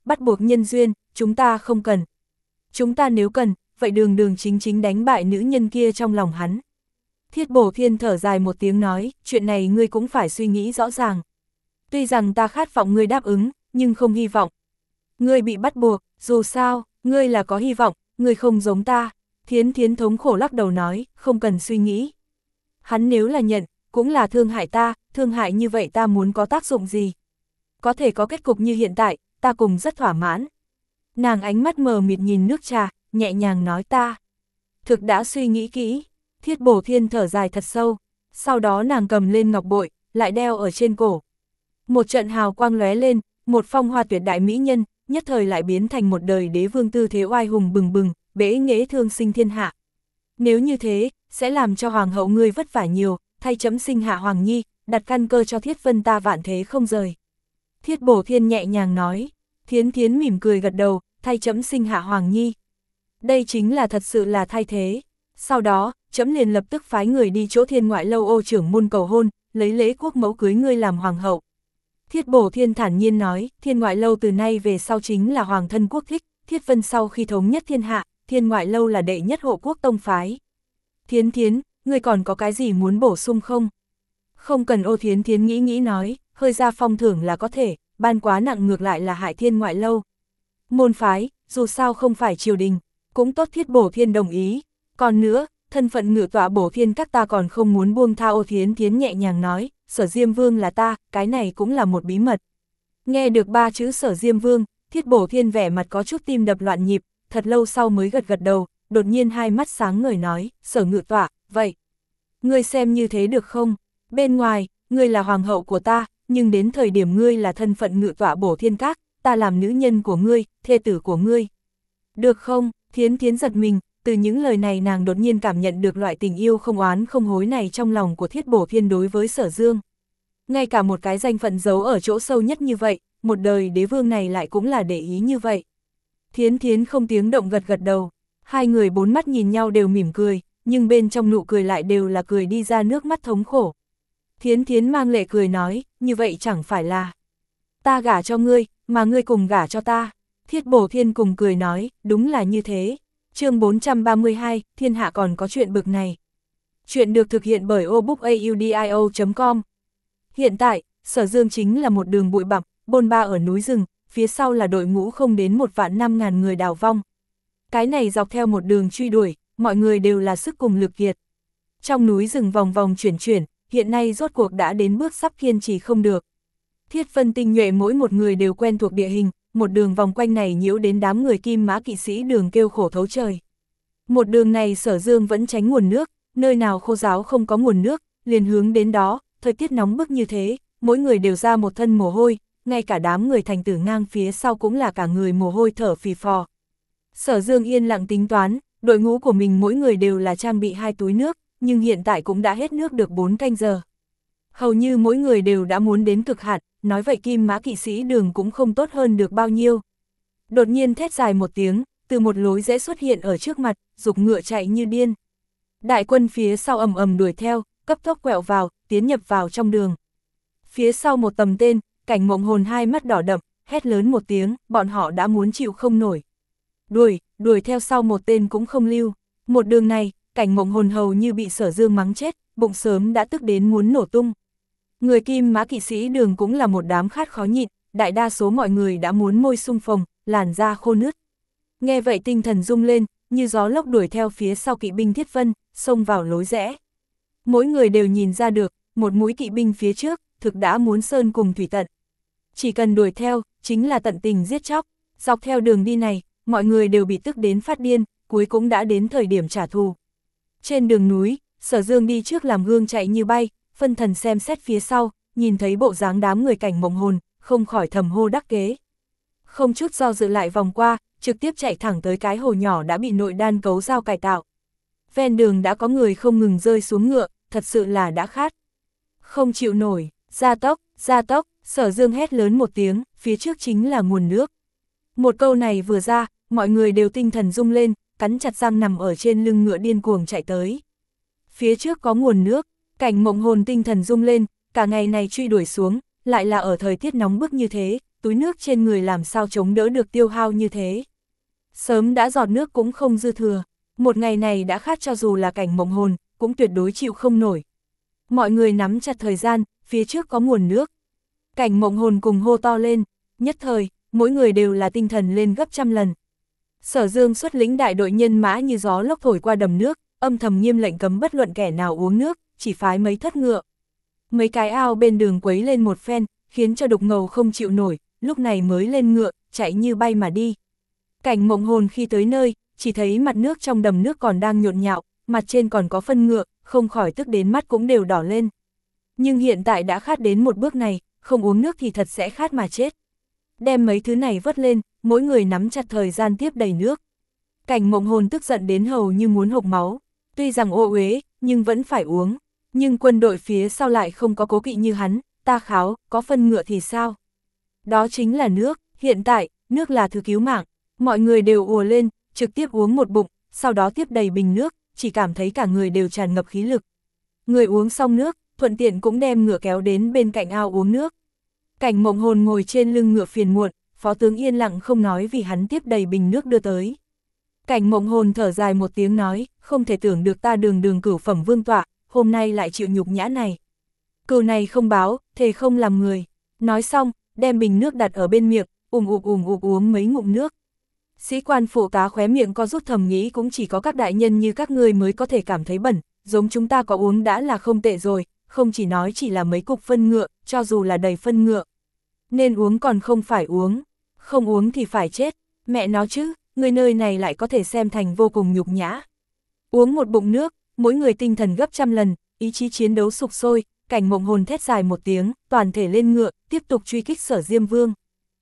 bắt buộc nhân duyên, chúng ta không cần. Chúng ta nếu cần, vậy đường đường chính chính đánh bại nữ nhân kia trong lòng hắn. Thiết Bổ Thiên thở dài một tiếng nói, chuyện này ngươi cũng phải suy nghĩ rõ ràng. Tuy rằng ta khát vọng ngươi đáp ứng, nhưng không hy vọng. Ngươi bị bắt buộc, dù sao, ngươi là có hy vọng, ngươi không giống ta. Thiến Thiến thống khổ lắc đầu nói, không cần suy nghĩ. Hắn nếu là nhận, cũng là thương hại ta, thương hại như vậy ta muốn có tác dụng gì? Có thể có kết cục như hiện tại, ta cùng rất thỏa mãn. Nàng ánh mắt mờ mịt nhìn nước trà, nhẹ nhàng nói ta. Thực đã suy nghĩ kỹ, Thiết Bổ Thiên thở dài thật sâu, sau đó nàng cầm lên ngọc bội, lại đeo ở trên cổ. Một trận hào quang lóe lên, một phong hoa tuyệt đại mỹ nhân, nhất thời lại biến thành một đời đế vương tư thế oai hùng bừng bừng, bế nghệ thương sinh thiên hạ. Nếu như thế, sẽ làm cho hoàng hậu ngươi vất vả nhiều, thay chấm sinh hạ hoàng nhi, đặt căn cơ cho Thiết Vân ta vạn thế không rời. Thiết Bổ Thiên nhẹ nhàng nói, Thiến Thiến mỉm cười gật đầu, thay chấm sinh hạ hoàng nhi. Đây chính là thật sự là thay thế. Sau đó, chấm liền lập tức phái người đi chỗ Thiên Ngoại Lâu ô trưởng môn cầu hôn, lấy lễ quốc mẫu cưới ngươi làm hoàng hậu. Thiết Bổ Thiên thản nhiên nói, Thiên Ngoại Lâu từ nay về sau chính là hoàng thân quốc thích, Thiết Vân sau khi thống nhất thiên hạ, Thiên Ngoại Lâu là đệ nhất hộ quốc tông phái. Thiến Thiến, ngươi còn có cái gì muốn bổ sung không? Không cần. Ô Thiến Thiến nghĩ nghĩ nói, hơi ra phong thưởng là có thể, ban quá nặng ngược lại là hại Thiên Ngoại Lâu. Môn phái, dù sao không phải triều đình, cũng tốt. Thiết Bổ Thiên đồng ý. Còn nữa, thân phận ngự tọa Bổ Thiên các ta còn không muốn buông tha. Ô Thiến Thiến nhẹ nhàng nói, Sở Diêm Vương là ta, cái này cũng là một bí mật. Nghe được ba chữ Sở Diêm Vương, Thiết Bổ Thiên vẻ mặt có chút tim đập loạn nhịp, thật lâu sau mới gật gật đầu, đột nhiên hai mắt sáng ngời nói, Sở ngự tọa, vậy, ngươi xem như thế được không? Bên ngoài, ngươi là hoàng hậu của ta, nhưng đến thời điểm ngươi là thân phận ngự tọa Bổ Thiên các, ta làm nữ nhân của ngươi, thê tử của ngươi. Được không? Thiến Thiến giật mình, từ những lời này nàng đột nhiên cảm nhận được loại tình yêu không oán không hối này trong lòng của Thiết Bổ Thiên đối với Sở Dương. Ngay cả một cái danh phận giấu ở chỗ sâu nhất như vậy, một đời đế vương này lại cũng là để ý như vậy. Thiến Thiến không tiếng động gật gật đầu, hai người bốn mắt nhìn nhau đều mỉm cười, nhưng bên trong nụ cười lại đều là cười đi ra nước mắt thống khổ. Thiến Thiến mang lệ cười nói, như vậy chẳng phải là ta gả cho ngươi, mà ngươi cùng gả cho ta. Thiết Bổ Thiên cùng cười nói, đúng là như thế. Chương bốn trăm ba mươi hai, thiên hạ còn có chuyện bực này. Chuyện được thực hiện bởi obookaudio chấm com. Hiện tại, Sở Dương chính là một đường bụi bặm, bôn ba ở núi rừng, phía sau là đội ngũ không đến một vạn năm ngàn người đào vong. Cái này dọc theo một đường truy đuổi, mọi người đều là sức cùng lực kiệt. Trong núi rừng vòng vòng chuyển chuyển, hiện nay rốt cuộc đã đến bước sắp kiên trì không được. Thiết Vân tinh nhuệ mỗi một người đều quen thuộc địa hình, một đường vòng quanh này nhiễu đến đám người Kim Mã kỵ sĩ đường kêu khổ thấu trời. Một đường này Sở Dương vẫn tránh nguồn nước, nơi nào khô ráo không có nguồn nước, liền hướng đến đó, thời tiết nóng bức như thế, mỗi người đều ra một thân mồ hôi, ngay cả đám người thành tử ngang phía sau cũng là cả người mồ hôi thở phì phò. Sở Dương yên lặng tính toán, đội ngũ của mình mỗi người đều là trang bị hai túi nước, nhưng hiện tại cũng đã hết nước được bốn canh giờ. Hầu như mỗi người đều đã muốn đến cực hạn, nói vậy Kim Mã kỵ sĩ đường cũng không tốt hơn được bao nhiêu. Đột nhiên thét dài một tiếng, từ một lối rẽ xuất hiện ở trước mặt, giục ngựa chạy như điên. Đại quân phía sau ầm ầm đuổi theo, cấp tốc quẹo vào, tiến nhập vào trong đường. Phía sau một tầm tên, Cảnh Mộng Hồn hai mắt đỏ đậm, hét lớn một tiếng, bọn họ đã muốn chịu không nổi. Đuổi, đuổi theo sau một tên cũng không lưu. Một đường này, Cảnh Mộng Hồn hầu như bị Sở Dương mắng chết, bụng sớm đã tức đến muốn nổ tung. Người Kim Mã kỵ sĩ đường cũng là một đám khát khó nhịn, đại đa số mọi người đã muốn môi sung phồng, làn da khô nứt. Nghe vậy tinh thần rung lên, như gió lốc đuổi theo phía sau kỵ binh Thiết Vân, xông vào lối rẽ. Mỗi người đều nhìn ra được, một mũi kỵ binh phía trước, thực đã muốn sơn cùng thủy tận. Chỉ cần đuổi theo, chính là tận tình giết chóc. Dọc theo đường đi này, mọi người đều bị tức đến phát điên, cuối cũng đã đến thời điểm trả thù. Trên đường núi, Sở Dương đi trước làm gương chạy như bay, phân thần xem xét phía sau, nhìn thấy bộ dáng đám người Cảnh Mộng Hồn, không khỏi thầm hô đắc kế. Không chút do dự lại vòng qua, trực tiếp chạy thẳng tới cái hồ nhỏ đã bị nội đan cấu dao cải tạo. Ven đường đã có người không ngừng rơi xuống ngựa, thật sự là đã khát. Không chịu nổi, gia tốc, gia tốc, Sở Dương hét lớn một tiếng, phía trước chính là nguồn nước. Một câu này vừa ra, mọi người đều tinh thần rung lên, cắn chặt răng nằm ở trên lưng ngựa điên cuồng chạy tới. Phía trước có nguồn nước, Cảnh Mộng Hồn tinh thần rung lên, cả ngày này truy đuổi xuống, lại là ở thời tiết nóng bức như thế, túi nước trên người làm sao chống đỡ được tiêu hao như thế. Sớm đã giọt nước cũng không dư thừa, một ngày này đã khát cho dù là Cảnh Mộng Hồn, cũng tuyệt đối chịu không nổi. Mọi người nắm chặt thời gian, phía trước có nguồn nước. Cảnh Mộng Hồn cùng hô to lên, nhất thời, mỗi người đều là tinh thần lên gấp trăm lần. Sở Dương xuất lĩnh đại đội nhân mã như gió lốc thổi qua đầm nước, âm thầm nghiêm lệnh cấm bất luận kẻ nào uống nước, chỉ phái mấy thất ngựa. Mấy cái ao bên đường quấy lên một phen, khiến cho Đục Ngầu không chịu nổi, lúc này mới lên ngựa, chạy như bay mà đi. Cảnh Mộng Hồn khi tới nơi, chỉ thấy mặt nước trong đầm nước còn đang nhộn nhạo, mặt trên còn có phân ngựa, không khỏi tức đến mắt cũng đều đỏ lên. Nhưng hiện tại đã khát đến một bước này, không uống nước thì thật sẽ khát mà chết. Đem mấy thứ này vớt lên, mỗi người nắm chặt thời gian tiếp đầy nước. Cảnh Mộng Hồn tức giận đến hầu như muốn hộc máu, tuy rằng ô uế, nhưng vẫn phải uống. Nhưng quân đội phía sau lại không có cố kỵ như hắn, ta kháo, có phân ngựa thì sao? Đó chính là nước, hiện tại, nước là thứ cứu mạng. Mọi người đều ùa lên, trực tiếp uống một bụng, sau đó tiếp đầy bình nước, chỉ cảm thấy cả người đều tràn ngập khí lực. Người uống xong nước, thuận tiện cũng đem ngựa kéo đến bên cạnh ao uống nước. Cảnh Mộng Hồn ngồi trên lưng ngựa phiền muộn, phó tướng yên lặng không nói vì hắn tiếp đầy bình nước đưa tới. Cảnh Mộng Hồn thở dài một tiếng nói, không thể tưởng được ta đường đường cửu phẩm vương tọa, hôm nay lại chịu nhục nhã này. Cừu này không báo, thề không làm người. Nói xong, đem bình nước đặt ở bên miệng, ùm ụp ùm ụp uống mấy ngụm nước. Sĩ quan phụ tá khóe miệng co rút thầm nghĩ cũng chỉ có các đại nhân như các ngươi mới có thể cảm thấy bẩn, giống chúng ta có uống đã là không tệ rồi, không chỉ nói chỉ là mấy cục phân ngựa, cho dù là đầy phân ngựa. Nên uống còn không phải uống, không uống thì phải chết, mẹ nó chứ, người nơi này lại có thể xem thành vô cùng nhục nhã. Uống một bụng nước, mỗi người tinh thần gấp trăm lần, ý chí chiến đấu sục sôi, Cảnh Mộng Hồn thét dài một tiếng, toàn thể lên ngựa, tiếp tục truy kích Sở Diêm Vương.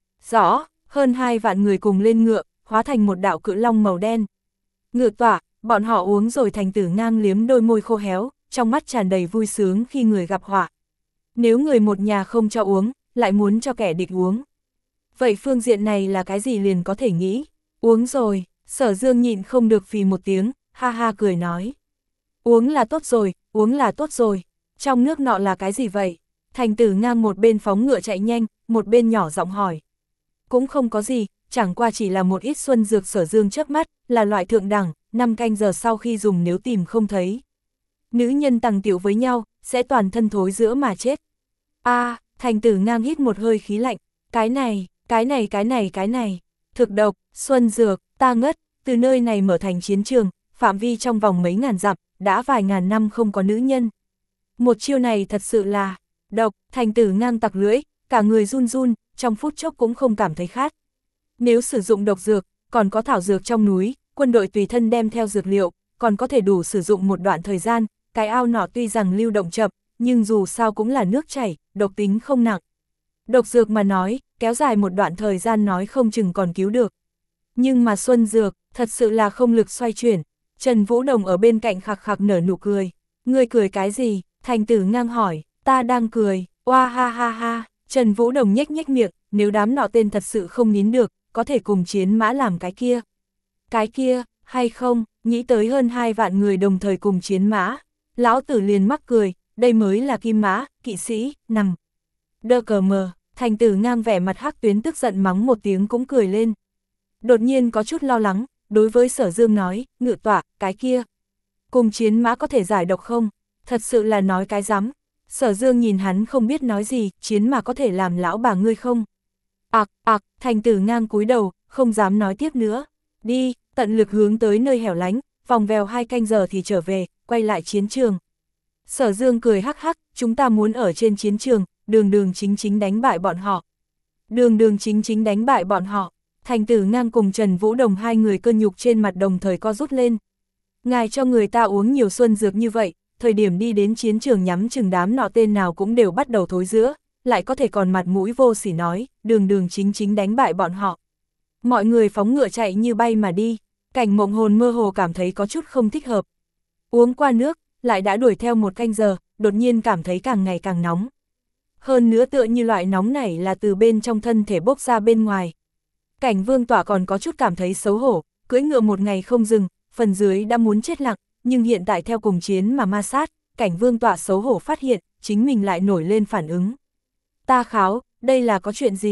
Rõ, hơn hai vạn người cùng lên ngựa, hóa thành một đạo cự long màu đen. Ngựa tỏa, bọn họ uống rồi Thành Tử Ngang liếm đôi môi khô héo, trong mắt tràn đầy vui sướng khi người gặp họa. Nếu người một nhà không cho uống, lại muốn cho kẻ địch uống. Vậy phương diện này là cái gì liền có thể nghĩ? Uống rồi, Sở Dương nhịn không được phì một tiếng, ha ha cười nói. Uống là tốt rồi, uống là tốt rồi. Trong nước nọ là cái gì vậy? Thành Tử Ngang một bên phóng ngựa chạy nhanh, một bên nhỏ giọng hỏi. Cũng không có gì, chẳng qua chỉ là một ít xuân dược. Sở Dương chớp mắt, là loại thượng đẳng, năm canh giờ sau khi dùng nếu tìm không thấy. Nữ nhân tằng tiểu với nhau, sẽ toàn thân thối rữa mà chết. A, à, Thành Tử Ngang hít một hơi khí lạnh, cái này, cái này cái này cái này, thực độc, xuân dược, ta ngất, từ nơi này mở thành chiến trường, phạm vi trong vòng mấy ngàn dặm, đã vài ngàn năm không có nữ nhân. Một chiêu này thật sự là độc. Thành Tử Ngang tặc lưỡi, cả người run run, trong phút chốc cũng không cảm thấy khát. Nếu sử dụng độc dược, còn có thảo dược trong núi, quân đội tùy thân đem theo dược liệu, còn có thể đủ sử dụng một đoạn thời gian. Cái ao nọ tuy rằng lưu động chậm, nhưng dù sao cũng là nước chảy, độc tính không nặng. Độc dược mà nói, kéo dài một đoạn thời gian nói không chừng còn cứu được. Nhưng mà xuân dược, thật sự là không lực xoay chuyển. Trần Vũ Đồng ở bên cạnh khạc khạc nở nụ cười. Ngươi cười cái gì? Thành Tử Ngang hỏi. Ta đang cười, oa ha ha ha. Trần Vũ Đồng nhếch nhếch miệng, nếu đám nọ tên thật sự không nín được, có thể cùng chiến mã làm cái kia. Cái kia, hay không, nghĩ tới hơn hai vạn người đồng thời cùng chiến mã. Lão tử liền mắc cười, đây mới là kim mã, kỵ sĩ, nằm. Đơ cờ mờ, Thành Tử Ngang vẻ mặt hắc tuyến tức giận mắng một tiếng cũng cười lên. Đột nhiên có chút lo lắng, đối với Sở Dương nói, ngự tọa, cái kia. Cùng chiến mã có thể giải độc không? Thật sự là nói cái rắm. Sở Dương nhìn hắn không biết nói gì, chiến mà có thể làm lão bà ngươi không? Ặc, ặc, Thành Tử Ngang cúi đầu, không dám nói tiếp nữa. Đi, tận lực hướng tới nơi hẻo lánh, vòng vèo hai canh giờ thì trở về, quay lại chiến trường. Sở Dương cười hắc hắc, chúng ta muốn ở trên chiến trường, đường đường chính chính đánh bại bọn họ. Đường đường chính chính đánh bại bọn họ. Thành Tử Ngang cùng Trần Vũ Đồng hai người cơn nhục trên mặt đồng thời co rút lên. Ngài cho người ta uống nhiều xuân dược như vậy, thời điểm đi đến chiến trường nhắm chừng đám nọ tên nào cũng đều bắt đầu thối rữa, lại có thể còn mặt mũi vô sỉ nói, đường đường chính chính đánh bại bọn họ. Mọi người phóng ngựa chạy như bay mà đi, Cảnh Mộng Hồn mơ hồ cảm thấy có chút không thích hợp. Uống qua nước, lại đã đuổi theo một canh giờ, đột nhiên cảm thấy càng ngày càng nóng. Hơn nữa tựa như loại nóng này là từ bên trong thân thể bốc ra bên ngoài. Cảnh Vương Tỏa còn có chút cảm thấy xấu hổ, cưỡi ngựa một ngày không dừng, phần dưới đã muốn chết lặng, nhưng hiện tại theo cùng chiến mà ma sát, Cảnh Vương Tỏa xấu hổ phát hiện, chính mình lại nổi lên phản ứng. Ta kháo, đây là có chuyện gì?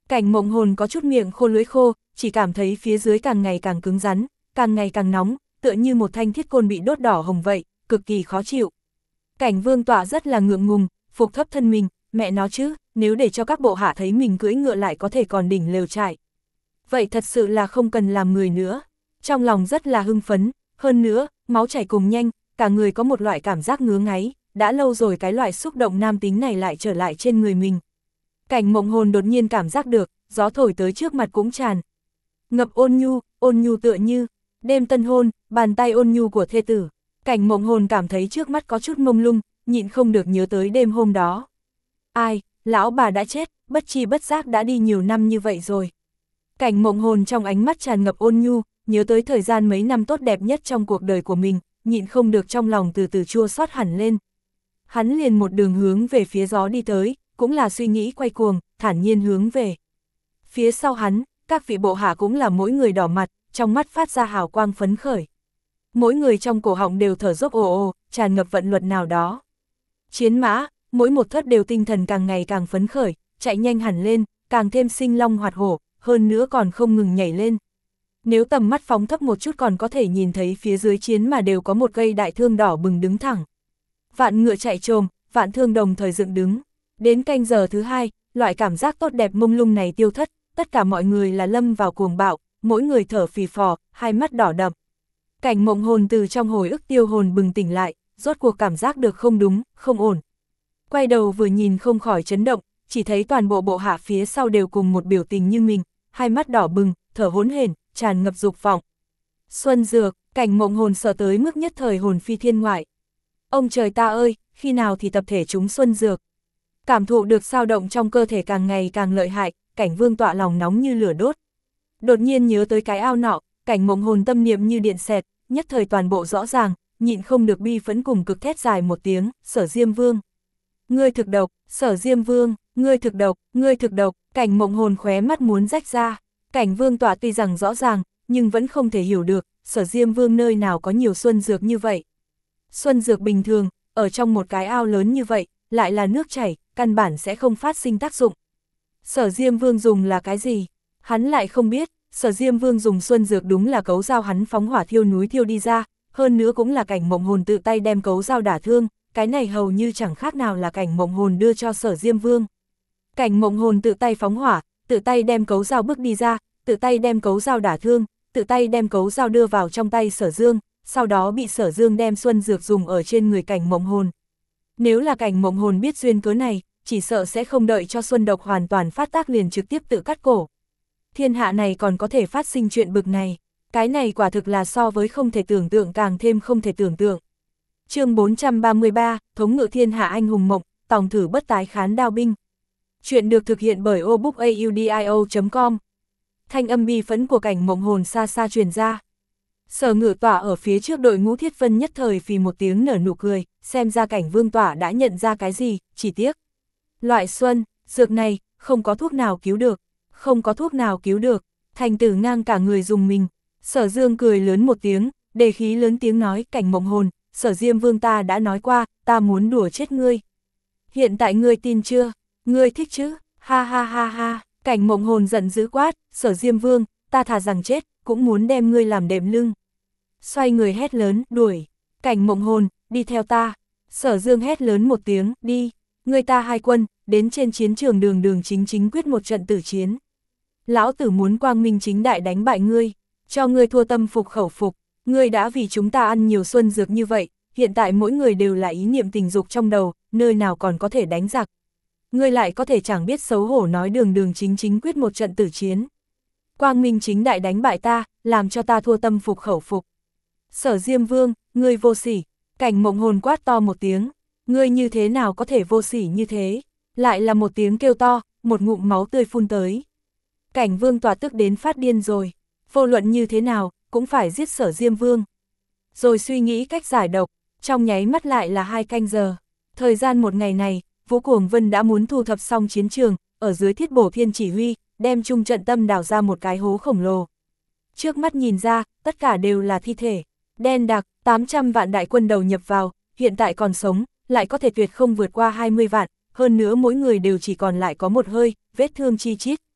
Cảnh Mộng Hồn có chút miệng khô lưỡi khô, chỉ cảm thấy phía dưới càng ngày càng cứng rắn, càng ngày càng nóng, tựa như một thanh thiết côn bị đốt đỏ hồng vậy, cực kỳ khó chịu. Cảnh Vương Tọa rất là ngượng ngùng, phục thấp thân mình, mẹ nó chứ, nếu để cho các bộ hạ thấy mình cưỡi ngựa lại có thể còn đỉnh lều trại. Vậy thật sự là không cần làm người nữa. Trong lòng rất là hưng phấn, hơn nữa, máu chảy cùng nhanh, cả người có một loại cảm giác ngứa ngáy, đã lâu rồi cái loại xúc động nam tính này lại trở lại trên người mình. Cảnh Mộng Hồn đột nhiên cảm giác được, gió thổi tới trước mặt cũng tràn ngập ôn nhu, ôn nhu tựa như đêm tân hôn, bàn tay ôn nhu của thê tử. Cảnh Mộng Hồn cảm thấy trước mắt có chút mông lung, nhịn không được nhớ tới đêm hôm đó. Ai, lão bà đã chết, bất chi bất giác đã đi nhiều năm như vậy rồi. Cảnh Mộng Hồn trong ánh mắt tràn ngập ôn nhu, nhớ tới thời gian mấy năm tốt đẹp nhất trong cuộc đời của mình, nhịn không được trong lòng từ từ chua xót hẳn lên. Hắn liền một đường hướng về phía gió đi tới, cũng là suy nghĩ quay cuồng, thản nhiên hướng về. Phía sau hắn, các vị bộ hạ cũng là mỗi người đỏ mặt, trong mắt phát ra hào quang phấn khởi. Mỗi người trong cổ họng đều thở dốc ồ ồ, tràn ngập vận luật nào đó. Chiến mã, mỗi một thất đều tinh thần càng ngày càng phấn khởi, chạy nhanh hẳn lên, càng thêm sinh long hoạt hổ, hơn nữa còn không ngừng nhảy lên. Nếu tầm mắt phóng thấp một chút còn có thể nhìn thấy phía dưới chiến mà đều có một cây đại thương đỏ bừng đứng thẳng. Vạn ngựa chạy trồm, vạn thương đồng thời dựng đứng. Đến canh giờ thứ hai, loại cảm giác tốt đẹp mông lung này tiêu thất, tất cả mọi người là lâm vào cuồng bạo, mỗi người thở phì phò, hai mắt đỏ đậm. Cảnh Mộng Hồn từ trong hồi ức tiêu hồn bừng tỉnh lại, rốt cuộc cảm giác được không đúng, không ổn. Quay đầu vừa nhìn không khỏi chấn động, chỉ thấy toàn bộ bộ hạ phía sau đều cùng một biểu tình như mình, hai mắt đỏ bừng, thở hỗn hển, tràn ngập dục vọng. Xuân dược, Cảnh Mộng Hồn sợ tới mức nhất thời hồn phi thiên ngoại. Ông trời ta ơi, khi nào thì tập thể chúng xuân dược. Cảm thụ được dao động trong cơ thể càng ngày càng lợi hại, Cảnh Vương Tọa lòng nóng như lửa đốt. Đột nhiên nhớ tới cái ao nọ, Cảnh Mộng Hồn tâm niệm như điện xẹt, nhất thời toàn bộ rõ ràng, nhịn không được bi phẫn cùng cực thét dài một tiếng, Sở Diêm Vương. Ngươi thực độc, Sở Diêm Vương, ngươi thực độc, ngươi thực độc, Cảnh Mộng Hồn khóe mắt muốn rách ra. Cảnh Vương Tọa tuy rằng rõ ràng, nhưng vẫn không thể hiểu được, Sở Diêm Vương nơi nào có nhiều xuân dược như vậy. Xuân dược bình thường, ở trong một cái ao lớn như vậy, lại là nước chảy, căn bản sẽ không phát sinh tác dụng. Sở Diêm Vương dùng là cái gì? Hắn lại không biết, Sở Diêm Vương dùng xuân dược đúng là cấu dao hắn phóng hỏa thiêu núi thiêu đi ra, hơn nữa cũng là Cảnh Mộng Hồn tự tay đem cấu dao đả thương, cái này hầu như chẳng khác nào là Cảnh Mộng Hồn đưa cho Sở Diêm Vương. Cảnh Mộng Hồn tự tay phóng hỏa, tự tay đem cấu dao bước đi ra, tự tay đem cấu dao đả thương, tự tay đem cấu dao đưa vào trong tay Sở Dương, sau đó bị Sở Dương đem xuân dược dùng ở trên người Cảnh Mộng Hồn. Nếu là Cảnh Mộng Hồn biết duyên cớ này, chỉ sợ sẽ không đợi cho xuân độc hoàn toàn phát tác liền trực tiếp tự cắt cổ. Thiên hạ này còn có thể phát sinh chuyện bực này, cái này quả thực là so với không thể tưởng tượng càng thêm không thể tưởng tượng. Chương bốn trăm ba mươi ba, Thống ngự thiên hạ anh hùng mộng, tòng thử bất tái khán đao binh. Chuyện được thực hiện bởi obookaudio chấm com. Thanh âm bi phẫn của Cảnh Mộng Hồn xa xa truyền ra. Sở Ngự Tỏa ở phía trước đội ngũ Thiết Vân nhất thời phì một tiếng nở nụ cười, xem ra Cảnh Vương Tỏa đã nhận ra cái gì, chỉ tiếc. Loại xuân, dược này, không có thuốc nào cứu được, không có thuốc nào cứu được, thành tử ngang cả người dùng mình. Sở Dương cười lớn một tiếng, đề khí lớn tiếng nói, Cảnh Mộng Hồn, Sở Diêm Vương ta đã nói qua, ta muốn đùa chết ngươi. Hiện tại ngươi tin chưa? Ngươi thích chứ? Ha ha ha ha, Cảnh Mộng Hồn giận dữ quát, Sở Diêm Vương, ta thà rằng chết, cũng muốn đem ngươi làm đệm lưng. Xoay người hét lớn, đuổi. Cảnh Mộng Hồn, đi theo ta. Sở Dương hét lớn một tiếng, đi. Người ta hai quân, đến trên chiến trường đường đường chính chính quyết một trận tử chiến. Lão tử muốn quang minh chính đại đánh bại ngươi, cho ngươi thua tâm phục khẩu phục. Ngươi đã vì chúng ta ăn nhiều xuân dược như vậy, hiện tại mỗi người đều là ý niệm tình dục trong đầu, nơi nào còn có thể đánh giặc. Ngươi lại có thể chẳng biết xấu hổ nói đường đường chính chính quyết một trận tử chiến. Quang minh chính đại đánh bại ta, làm cho ta thua tâm phục khẩu phục. Sở Diêm Vương, ngươi vô sỉ. Cảnh Mộng Hồn quát to một tiếng, ngươi như thế nào có thể vô sỉ như thế? Lại là một tiếng kêu to, một ngụm máu tươi phun tới. Cảnh Vương Tỏa tức đến phát điên rồi, vô luận như thế nào, cũng phải giết Sở Diêm Vương. Rồi suy nghĩ cách giải độc, trong nháy mắt lại là hai canh giờ. Thời gian một ngày này, Vũ Cuồng Vân đã muốn thu thập xong chiến trường, ở dưới Thiết Bổ Thiên chỉ huy, đem trung trận tâm đào ra một cái hố khổng lồ. Trước mắt nhìn ra, tất cả đều là thi thể, đen đặc, tám trăm vạn đại quân đầu nhập vào, hiện tại còn sống, lại có thể tuyệt không vượt qua hai mươi vạn, hơn nữa mỗi người đều chỉ còn lại có một hơi, vết thương chi chít.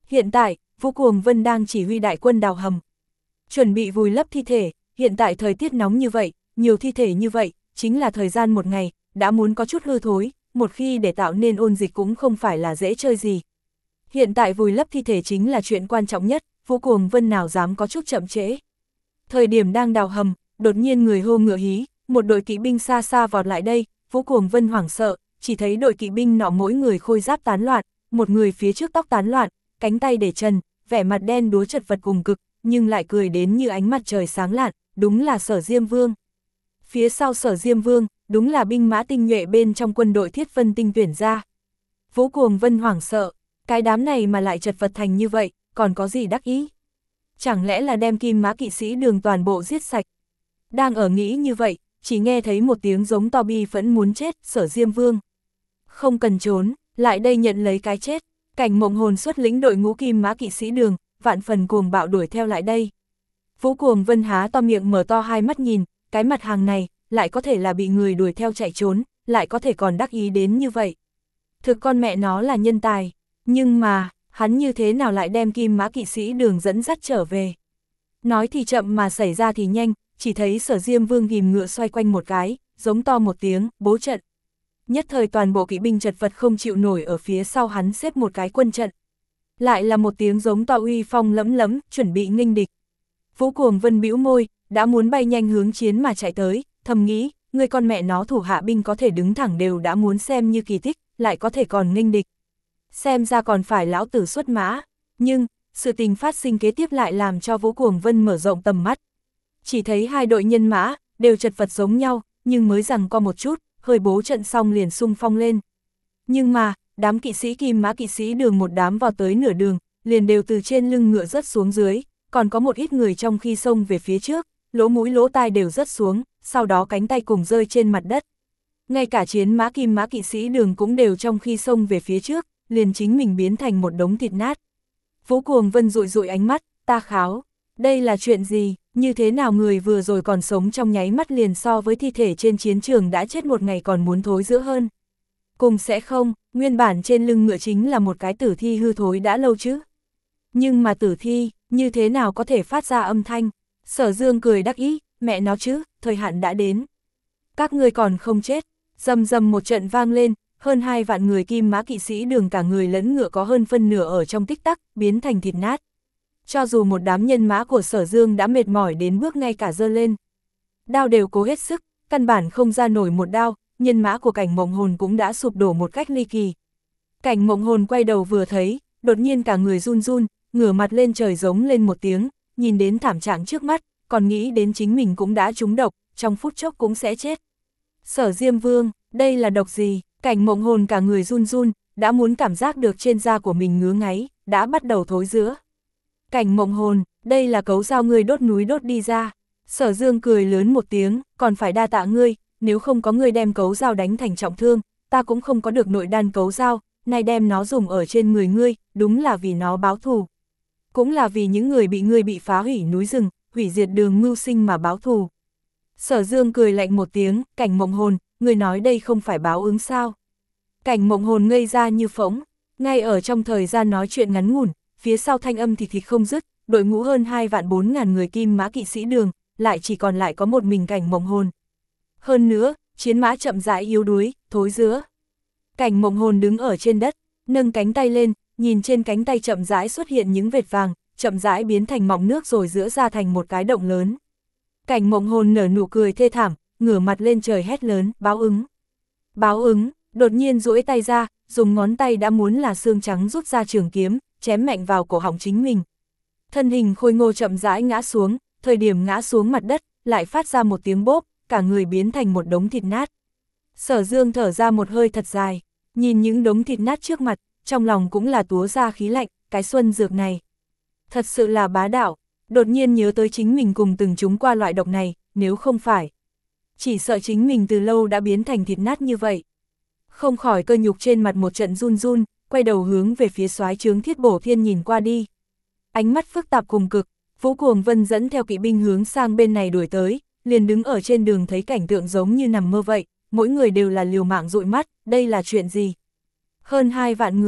Hiện tại, Vũ Cuồng Vân đang chỉ huy đại quân đào hầm, chuẩn bị vùi lấp thi thể. Hiện tại thời tiết nóng như vậy, nhiều thi thể như vậy, chính là thời gian một ngày, đã muốn có chút hư thối, một khi để tạo nên ôn dịch cũng không phải là dễ chơi gì. Hiện tại vùi lấp thi thể chính là chuyện quan trọng nhất, Vũ Cuồng Vân nào dám có chút chậm trễ. Thời điểm đang đào hầm, đột nhiên người hô ngựa hí, một đội kỵ binh xa xa vọt lại đây, Vũ Cuồng Vân hoảng sợ, chỉ thấy đội kỵ binh nọ mỗi người khôi giáp tán loạn, một người phía trước tóc tán loạn, cánh tay để trần, vẻ mặt đen đúa chật vật cùng cực, nhưng lại cười đến như ánh mặt trời sáng lạn, đúng là Sở Diêm Vương. Phía sau Sở Diêm Vương, đúng là binh mã tinh nhuệ bên trong quân đội Thiết Vân Tinh tuyển ra. Vũ Cuồng Vân hoảng sợ, cái đám này mà lại chật vật thành như vậy, còn có gì đắc ý? Chẳng lẽ là đem Kim Mã kỵ sĩ Đường toàn bộ giết sạch? Đang ở nghĩ như vậy, chỉ nghe thấy một tiếng giống to bi phẫn muốn chết, Sở Diêm Vương. Không cần trốn, lại đây nhận lấy cái chết. Cảnh Mộng Hồn xuất lĩnh đội ngũ Kim Mã kỵ sĩ Đường, vạn phần cuồng bạo đuổi theo lại đây. Vũ Cuồng Vân há to miệng mở to hai mắt nhìn, cái mặt hàng này, lại có thể là bị người đuổi theo chạy trốn, lại có thể còn đắc ý đến như vậy. Thực con mẹ nó là nhân tài, nhưng mà, hắn như thế nào lại đem Kim Mã kỵ sĩ Đường dẫn dắt trở về. Nói thì chậm mà xảy ra thì nhanh, chỉ thấy Sở Diêm Vương ghim ngựa xoay quanh một cái, giống to một tiếng, bố trận. Nhất thời toàn bộ kỵ binh chật vật không chịu nổi ở phía sau hắn xếp một cái quân trận. Lại là một tiếng giống to uy phong lẫm lẫm, chuẩn bị nghênh địch. Vũ Cuồng Vân bĩu môi, đã muốn bay nhanh hướng chiến mà chạy tới, thầm nghĩ, người con mẹ nó thủ hạ binh có thể đứng thẳng đều đã muốn xem như kỳ tích, lại có thể còn nghênh địch. Xem ra còn phải lão tử xuất mã, nhưng, sự tình phát sinh kế tiếp lại làm cho Vũ Cuồng Vân mở rộng tầm mắt. Chỉ thấy hai đội nhân mã, đều chật vật giống nhau, nhưng mới rằng co một chút, hơi bố trận xong liền xung phong lên. Nhưng mà, đám kỵ sĩ Kim Mã kỵ sĩ Đường một đám vào tới nửa đường, liền đều từ trên lưng ngựa rớt xuống dưới, còn có một ít người trong khi xông về phía trước, lỗ mũi lỗ tai đều rớt xuống, sau đó cánh tay cùng rơi trên mặt đất. Ngay cả chiến mã Kim Mã kỵ sĩ Đường cũng đều trong khi xông về phía trước, liền chính mình biến thành một đống thịt nát. Vũ Cuồng Vân dụi dụi ánh mắt, ta kháo, đây là chuyện gì, như thế nào người vừa rồi còn sống trong nháy mắt liền so với thi thể trên chiến trường đã chết một ngày còn muốn thối rữa hơn. Cùng sẽ không, nguyên bản trên lưng ngựa chính là một cái tử thi hư thối đã lâu chứ. Nhưng mà tử thi, như thế nào có thể phát ra âm thanh? Sở Dương cười đắc ý, mẹ nó chứ, thời hạn đã đến. Các ngươi còn không chết, rầm rầm một trận vang lên, hơn hai vạn người Kim Mã kỵ sĩ Đường cả người lẫn ngựa có hơn phân nửa ở trong tích tắc, biến thành thịt nát. Cho dù một đám nhân mã của Sở Dương đã mệt mỏi đến bước ngay cả giơ lên. Đao đều cố hết sức, căn bản không ra nổi một đao, nhân mã của Cảnh Mộng Hồn cũng đã sụp đổ một cách ly kỳ. Cảnh Mộng Hồn quay đầu vừa thấy, đột nhiên cả người run run, ngửa mặt lên trời giống lên một tiếng, nhìn đến thảm trạng trước mắt, còn nghĩ đến chính mình cũng đã trúng độc, trong phút chốc cũng sẽ chết. Sở Diêm Vương, đây là độc gì? Cảnh Mộng Hồn cả người run run, đã muốn cảm giác được trên da của mình ngứa ngáy, đã bắt đầu thối rữa. Cảnh Mộng Hồn, đây là cấu dao ngươi đốt núi đốt đi ra. Sở Dương cười lớn một tiếng, còn phải đa tạ ngươi, nếu không có ngươi đem cấu dao đánh thành trọng thương, ta cũng không có được nội đan cấu dao, nay đem nó dùng ở trên người ngươi, đúng là vì nó báo thù. Cũng là vì những người bị ngươi bị phá hủy núi rừng, hủy diệt đường mưu sinh mà báo thù. Sở Dương cười lạnh một tiếng, Cảnh Mộng Hồn, ngươi nói đây không phải báo ứng sao? Cảnh Mộng Hồn ngây ra như phỗng, ngay ở trong thời gian nói chuyện ngắn ngủn, phía sau thanh âm thì thịt không dứt, đội ngũ hơn hai vạn bốn ngàn người Kim Mã kỵ sĩ Đường, lại chỉ còn lại có một mình Cảnh Mộng Hồn. Hơn nữa, chiến mã chậm rãi yếu đuối, thối rữa. Cảnh Mộng Hồn đứng ở trên đất, nâng cánh tay lên, nhìn trên cánh tay chậm rãi xuất hiện những vệt vàng, chậm rãi biến thành mọng nước rồi giữa ra thành một cái động lớn. Cảnh Mộng Hồn nở nụ cười thê thảm, ngửa mặt lên trời hét lớn, báo ứng. Báo ứng, đột nhiên duỗi tay ra, dùng ngón tay đã muốn là xương trắng rút ra trường kiếm, chém mạnh vào cổ họng chính mình. Thân hình khôi ngô chậm rãi ngã xuống, thời điểm ngã xuống mặt đất, lại phát ra một tiếng bốp, cả người biến thành một đống thịt nát. Sở Dương thở ra một hơi thật dài, nhìn những đống thịt nát trước mặt, trong lòng cũng là túa ra khí lạnh, cái xuân dược này. Thật sự là bá đạo, đột nhiên nhớ tới chính mình cùng từng trúng qua loại độc này, nếu không phải. Chỉ sợ chính mình từ lâu đã biến thành thịt nát như vậy. Không khỏi cơ nhục trên mặt một trận run run, quay đầu hướng về phía soái trướng Thiết Bổ Thiên nhìn qua đi. Ánh mắt phức tạp cùng cực, Vũ Cuồng Vân dẫn theo kỵ binh hướng sang bên này đuổi tới, liền đứng ở trên đường thấy cảnh tượng giống như nằm mơ vậy, mỗi người đều là liều mạng dụi mắt, đây là chuyện gì? Hơn hai vạn người,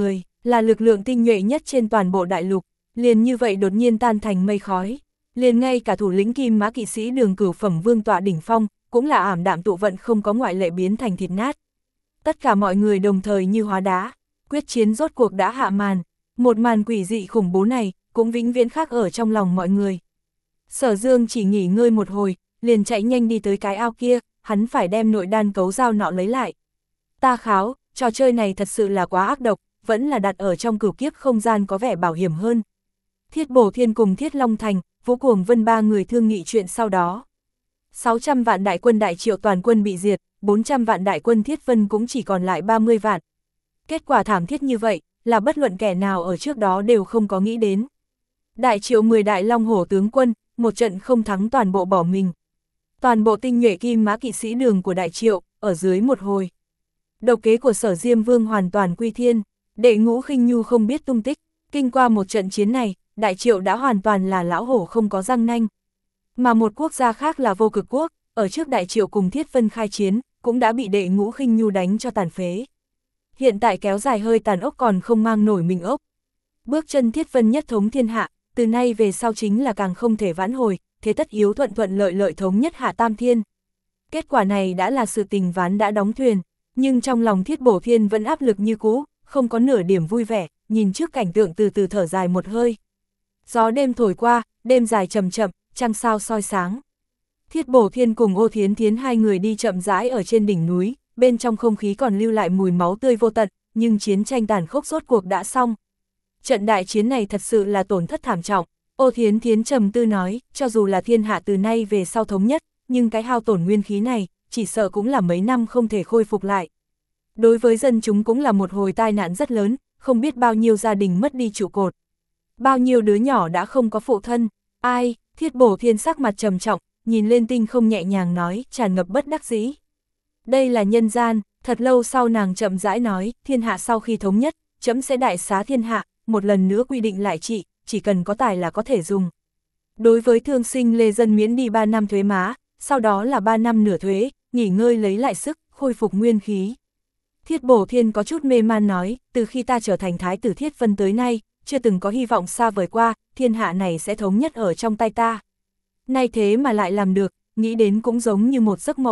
là lực lượng tinh nhuệ nhất trên toàn bộ đại lục, liền như vậy đột nhiên tan thành mây khói. Liền ngay cả thủ lĩnh Kim Mã kỵ sĩ Đường cửu phẩm vương tọa đỉnh phong, cũng là ảm đạm tụ vận không có ngoại lệ biến thành thịt nát. Tất cả mọi người đồng thời như hóa đá, quyết chiến rốt cuộc đã hạ màn, một màn quỷ dị khủng bố này, cũng vĩnh viễn khắc ở trong lòng mọi người. Sở Dương chỉ nghỉ ngơi một hồi, liền chạy nhanh đi tới cái ao kia, hắn phải đem nội đan cấu dao nọ lấy lại. Ta kháo, trò chơi này thật sự là quá ác độc, vẫn là đặt ở trong cửu kiếp không gian có vẻ bảo hiểm hơn. Thiết Bổ Thiên cùng Thiết Long Thành, Vũ Cuồng Vân ba người thương nghị chuyện sau đó. sáu trăm vạn đại quân Đại Triệu toàn quân bị diệt, bốn trăm vạn đại quân Thiết Vân cũng chỉ còn lại ba mươi vạn. Kết quả thảm thiết như vậy, là bất luận kẻ nào ở trước đó đều không có nghĩ đến. Đại Triệu mười đại long hổ tướng quân, một trận không thắng toàn bộ bỏ mình. Toàn bộ tinh nhuệ Kim Mã kỵ sĩ Đường của Đại Triệu, ở dưới một hồi. Độc kế của Sở Diêm Vương hoàn toàn quy thiên, Đệ Ngũ Khinh Nhu không biết tung tích, kinh qua một trận chiến này, Đại Triệu đã hoàn toàn là lão hổ không có răng nanh. Mà một quốc gia khác là Vô Cực Quốc, ở trước Đại Triệu cùng Thiết Vân khai chiến, cũng đã bị Đệ Ngũ Khinh Nhu đánh cho tàn phế. Hiện tại kéo dài hơi tàn ốc còn không mang nổi mình ốc. Bước chân Thiết Vân nhất thống thiên hạ, từ nay về sau chính là càng không thể vãn hồi, thế tất yếu thuận thuận lợi lợi thống nhất hạ tam thiên. Kết quả này đã là sự tình ván đã đóng thuyền, nhưng trong lòng Thiết Bổ Thiên vẫn áp lực như cũ, không có nửa điểm vui vẻ, nhìn trước cảnh tượng từ từ thở dài một hơi. Gió đêm thổi qua, đêm dài chậm chậm, trăng sao soi sáng. Thiết Bổ Thiên cùng Ô Thiến Thiến hai người đi chậm rãi ở trên đỉnh núi, bên trong không khí còn lưu lại mùi máu tươi vô tận, nhưng chiến tranh tàn khốc rốt cuộc đã xong. Trận đại chiến này thật sự là tổn thất thảm trọng. Ô Thiến Thiến trầm tư nói, cho dù là thiên hạ từ nay về sau thống nhất, nhưng cái hao tổn nguyên khí này, chỉ sợ cũng là mấy năm không thể khôi phục lại. Đối với dân chúng cũng là một hồi tai nạn rất lớn, không biết bao nhiêu gia đình mất đi trụ cột. Bao nhiêu đứa nhỏ đã không có phụ thân, ai, Thiết Bổ Thiên sắc mặt trầm trọng, nhìn lên tinh không nhẹ nhàng nói, tràn ngập bất đắc dĩ. Đây là nhân gian, thật lâu sau nàng chậm rãi nói, thiên hạ sau khi thống nhất, chấm sẽ đại xá thiên hạ, một lần nữa quy định lại trị, chỉ cần có tài là có thể dùng. Đối với thương sinh lê dân miễn đi ba năm thuế má, sau đó là ba năm nửa thuế, nghỉ ngơi lấy lại sức, khôi phục nguyên khí. Thiết Bổ Thiên có chút mê man nói, từ khi ta trở thành thái tử Thiết Vân tới nay, chưa từng có hy vọng xa vời qua, thiên hạ này sẽ thống nhất ở trong tay ta. Nay thế mà lại làm được, nghĩ đến cũng giống như một giấc mộng.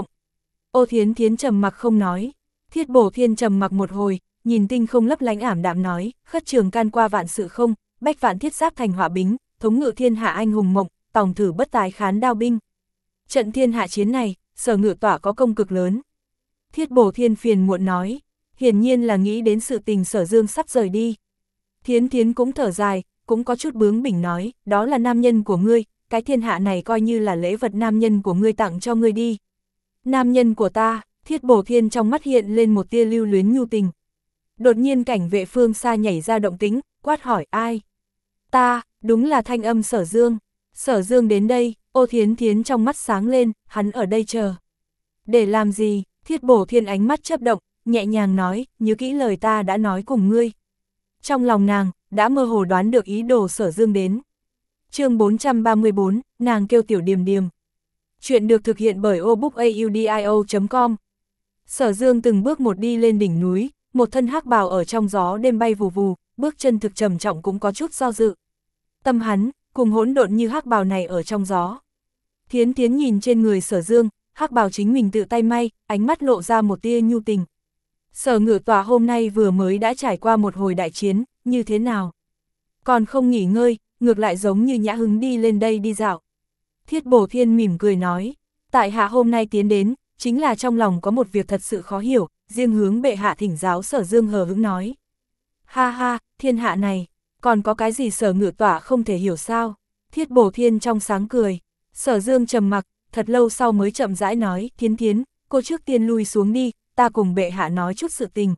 Ô Thiến Thiến trầm mặc không nói, Thiết Bổ Thiên trầm mặc một hồi, nhìn tinh không lấp lánh ảm đạm nói, khất trường can qua vạn sự không, bách vạn thiết giáp thành hỏa bính, thống ngự thiên hạ anh hùng mộng, tòng thử bất tái khán đao binh. Trận thiên hạ chiến này, Sở Ngự Tỏa có công cực lớn. Thiết Bổ Thiên phiền muộn nói, hiển nhiên là nghĩ đến sự tình Sở Dương sắp rời đi. Thiến Thiến cũng thở dài, cũng có chút bướng bỉnh nói, đó là nam nhân của ngươi, cái thiên hạ này coi như là lễ vật nam nhân của ngươi tặng cho ngươi đi. Nam nhân của ta, Thiết Bổ Thiên trong mắt hiện lên một tia lưu luyến nhu tình. Đột nhiên cảnh vệ phương xa nhảy ra động tĩnh, quát hỏi ai? Ta, đúng là thanh âm Sở Dương. Sở Dương đến đây, Ô Thiến Thiến trong mắt sáng lên, hắn ở đây chờ. Để làm gì? Thiết Bổ Thiên ánh mắt chớp động, nhẹ nhàng nói, nhớ kỹ lời ta đã nói cùng ngươi. Trong lòng nàng, đã mơ hồ đoán được ý đồ Sở Dương đến. Chương bốn trăm ba mươi bốn, nàng kêu Tiểu Điềm Điềm. Chuyện được thực hiện bởi obookaudio chấm com. Sở Dương từng bước một đi lên đỉnh núi, một thân hắc bào ở trong gió đêm bay vù vù, bước chân thực trầm trọng cũng có chút do dự. Tâm hắn, cùng hỗn độn như hắc bào này ở trong gió. Thiến Thiến nhìn trên người Sở Dương, hắc bào chính mình tự tay may, ánh mắt lộ ra một tia nhu tình. Sở Ngự Tỏa hôm nay vừa mới đã trải qua một hồi đại chiến, như thế nào? Còn không nghỉ ngơi, ngược lại giống như nhã hứng đi lên đây đi dạo. Thiết Bổ Thiên mỉm cười nói, tại hạ hôm nay tiến đến, chính là trong lòng có một việc thật sự khó hiểu, riêng hướng bệ hạ thỉnh giáo. Sở Dương hờ hững nói. Ha ha, thiên hạ này, còn có cái gì Sở Ngự Tỏa không thể hiểu sao? Thiết Bổ Thiên trong sáng cười. Sở Dương trầm mặc, thật lâu sau mới chậm rãi nói, Thiến Thiến, cô trước tiên lui xuống đi, ta cùng bệ hạ nói chút sự tình.